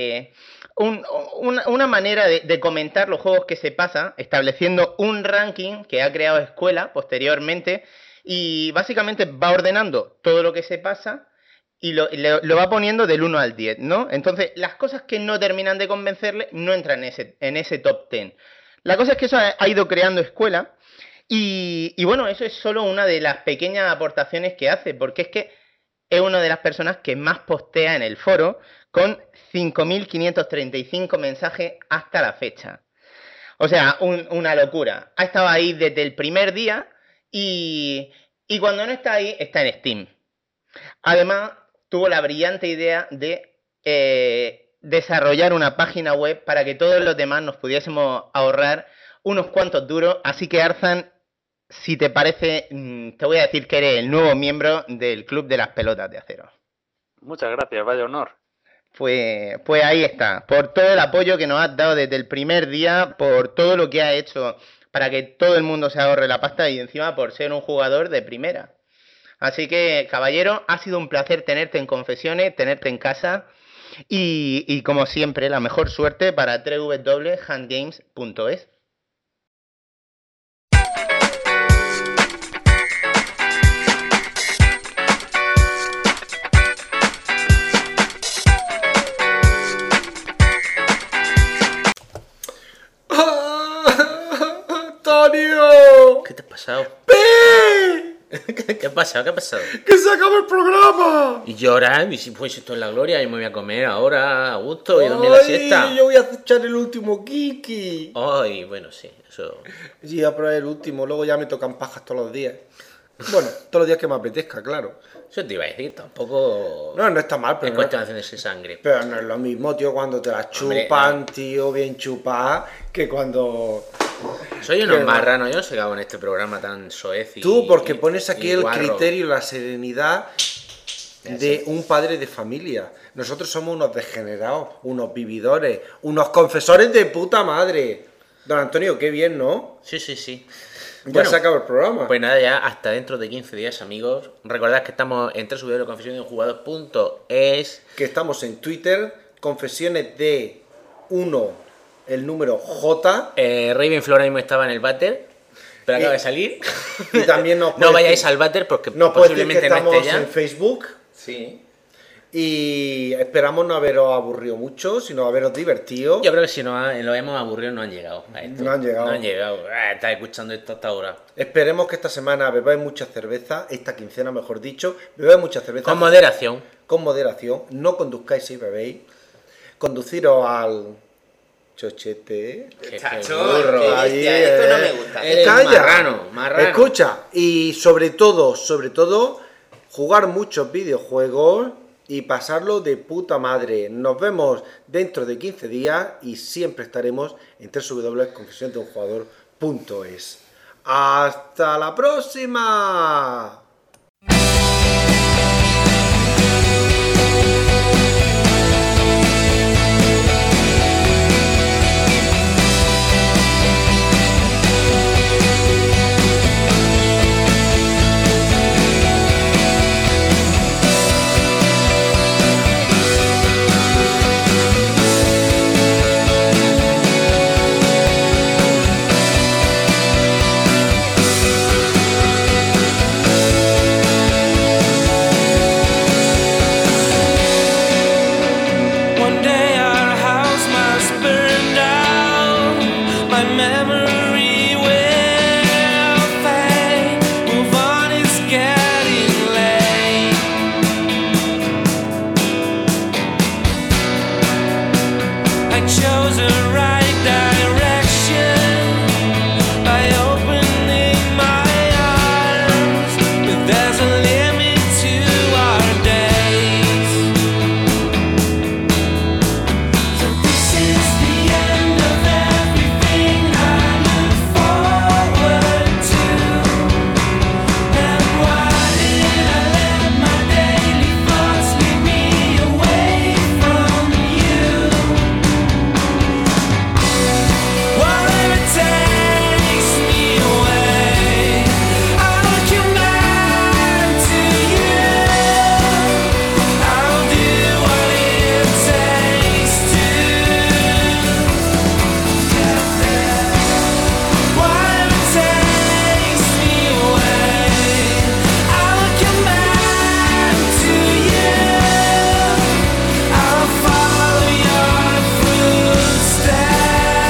Speaker 4: una manera de comentar los juegos que se pasa, estableciendo un ranking que ha creado Escuela posteriormente, y básicamente va ordenando todo lo que se pasa y lo va poniendo del 1 al 10, ¿no? Entonces, las cosas que no terminan de convencerle no entran en ese top 10. La cosa es que eso ha ido creando Escuela y bueno, eso es solo una de las pequeñas aportaciones que hace, porque es que es una de las personas que más postea en el foro, con 5.535 mensajes hasta la fecha. O sea, una locura. Ha estado ahí desde el primer día y cuando no está ahí, está en Steam. Además, tuvo la brillante idea de desarrollar una página web para que todos los demás nos pudiésemos ahorrar unos cuantos duros. Así que, Arzan, si te parece, te voy a decir que eres el nuevo miembro del Club de las Pelotas de Acero.
Speaker 6: Muchas gracias, vaya honor.
Speaker 4: Pues ahí está, por todo el apoyo que nos has dado desde el primer día, por todo lo que has hecho para que todo el mundo se ahorre la pasta y encima por ser un jugador de primera. Así que, caballero, ha sido un placer tenerte en Confesiones, tenerte en casa y como siempre, la mejor suerte para www.handgames.es.
Speaker 1: ¡Antonio!
Speaker 3: ¿Qué te ha pasado?
Speaker 1: ¡Ve!
Speaker 3: ¿Qué ha pasado? ¿Qué ha pasado?
Speaker 1: ¡Que se acaba el programa!
Speaker 3: Y llorar, y si pues esto es la gloria, yo me voy a comer ahora a gusto y dormir la siesta.
Speaker 1: Yo voy a echar el último Kiki.
Speaker 3: Ay, bueno, sí, eso.
Speaker 1: Sí, a probar el último, luego ya me tocan pajas todos los días. Bueno, todos los días que me apetezca, claro.
Speaker 3: Eso te iba a decir, tampoco.
Speaker 1: No está mal, pero
Speaker 3: Es cuestión de hacerse sangre.
Speaker 1: pero no es lo mismo, tío, cuando te la chupan, tío, bien chupada, que cuando...
Speaker 3: Soy unos
Speaker 1: que no.
Speaker 3: marranos, yo no sé qué hago en este programa tan soez y.
Speaker 1: Tú, porque pones aquí
Speaker 3: y
Speaker 1: el
Speaker 3: guarro.
Speaker 1: criterio y la serenidad de un padre de familia. Nosotros somos unos degenerados, unos vividores, unos confesores de puta madre. Don Antonio, qué bien, ¿no?
Speaker 3: Sí, sí, sí.
Speaker 1: Ya
Speaker 3: Bueno,
Speaker 1: se acaba el programa.
Speaker 3: Pues nada, ya hasta dentro de 15 días, amigos. Recordad que estamos en www.confesionesdeunjugador.es.
Speaker 1: Que estamos en Twitter, confesiones de 1, el número J.
Speaker 3: Ravenflow ahora mismo estaba en el váter, pero acaba de salir.
Speaker 1: Y también nos
Speaker 3: No
Speaker 1: puede
Speaker 3: vayáis
Speaker 1: decir-
Speaker 3: al váter porque
Speaker 1: Nos puede decir que
Speaker 3: posiblemente no
Speaker 1: estamos
Speaker 3: esté ya.
Speaker 1: en Facebook.
Speaker 3: Sí.
Speaker 1: Y esperamos no haberos aburrido mucho, sino haberos divertido.
Speaker 3: Yo creo que si lo hemos aburrido no han llegado a esto.
Speaker 1: No han llegado.
Speaker 3: No han llegado. Estás escuchando esto hasta ahora.
Speaker 1: Esperemos que esta semana bebáis mucha cerveza, esta quincena mejor dicho, bebáis mucha cerveza.
Speaker 3: Con moderación.
Speaker 1: Con moderación, no conduzcáis si bebéis. Conduciros al chochete.
Speaker 3: Qué
Speaker 4: Chacho,
Speaker 3: burro.
Speaker 4: qué
Speaker 1: Ahí,
Speaker 4: bestia, esto no me gusta.
Speaker 3: Eres
Speaker 1: Calla.
Speaker 3: marrano.
Speaker 1: Escucha, y sobre todo, jugar muchos videojuegos y pasarlo de puta madre. Nos vemos dentro de 15 días y siempre estaremos en www.confesionesdeunjugador.es. ¡Hasta la próxima!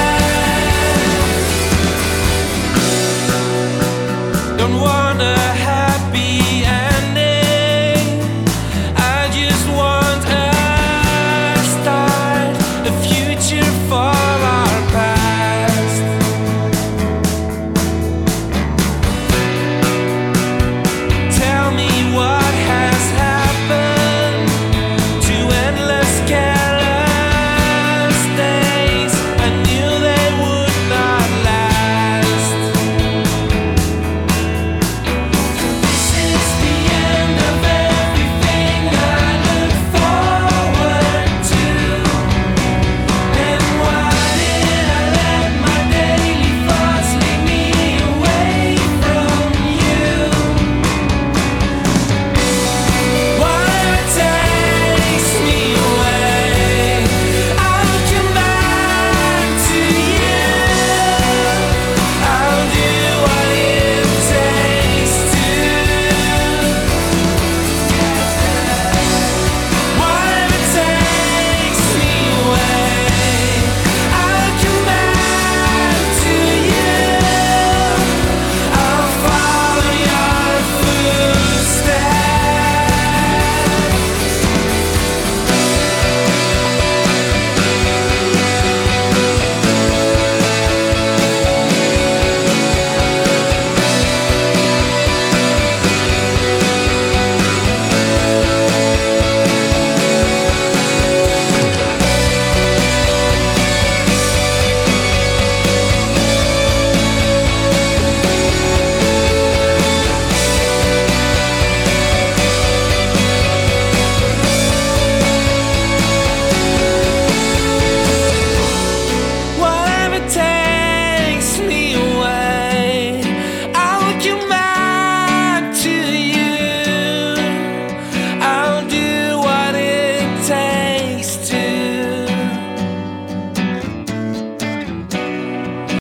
Speaker 7: Don't wanna have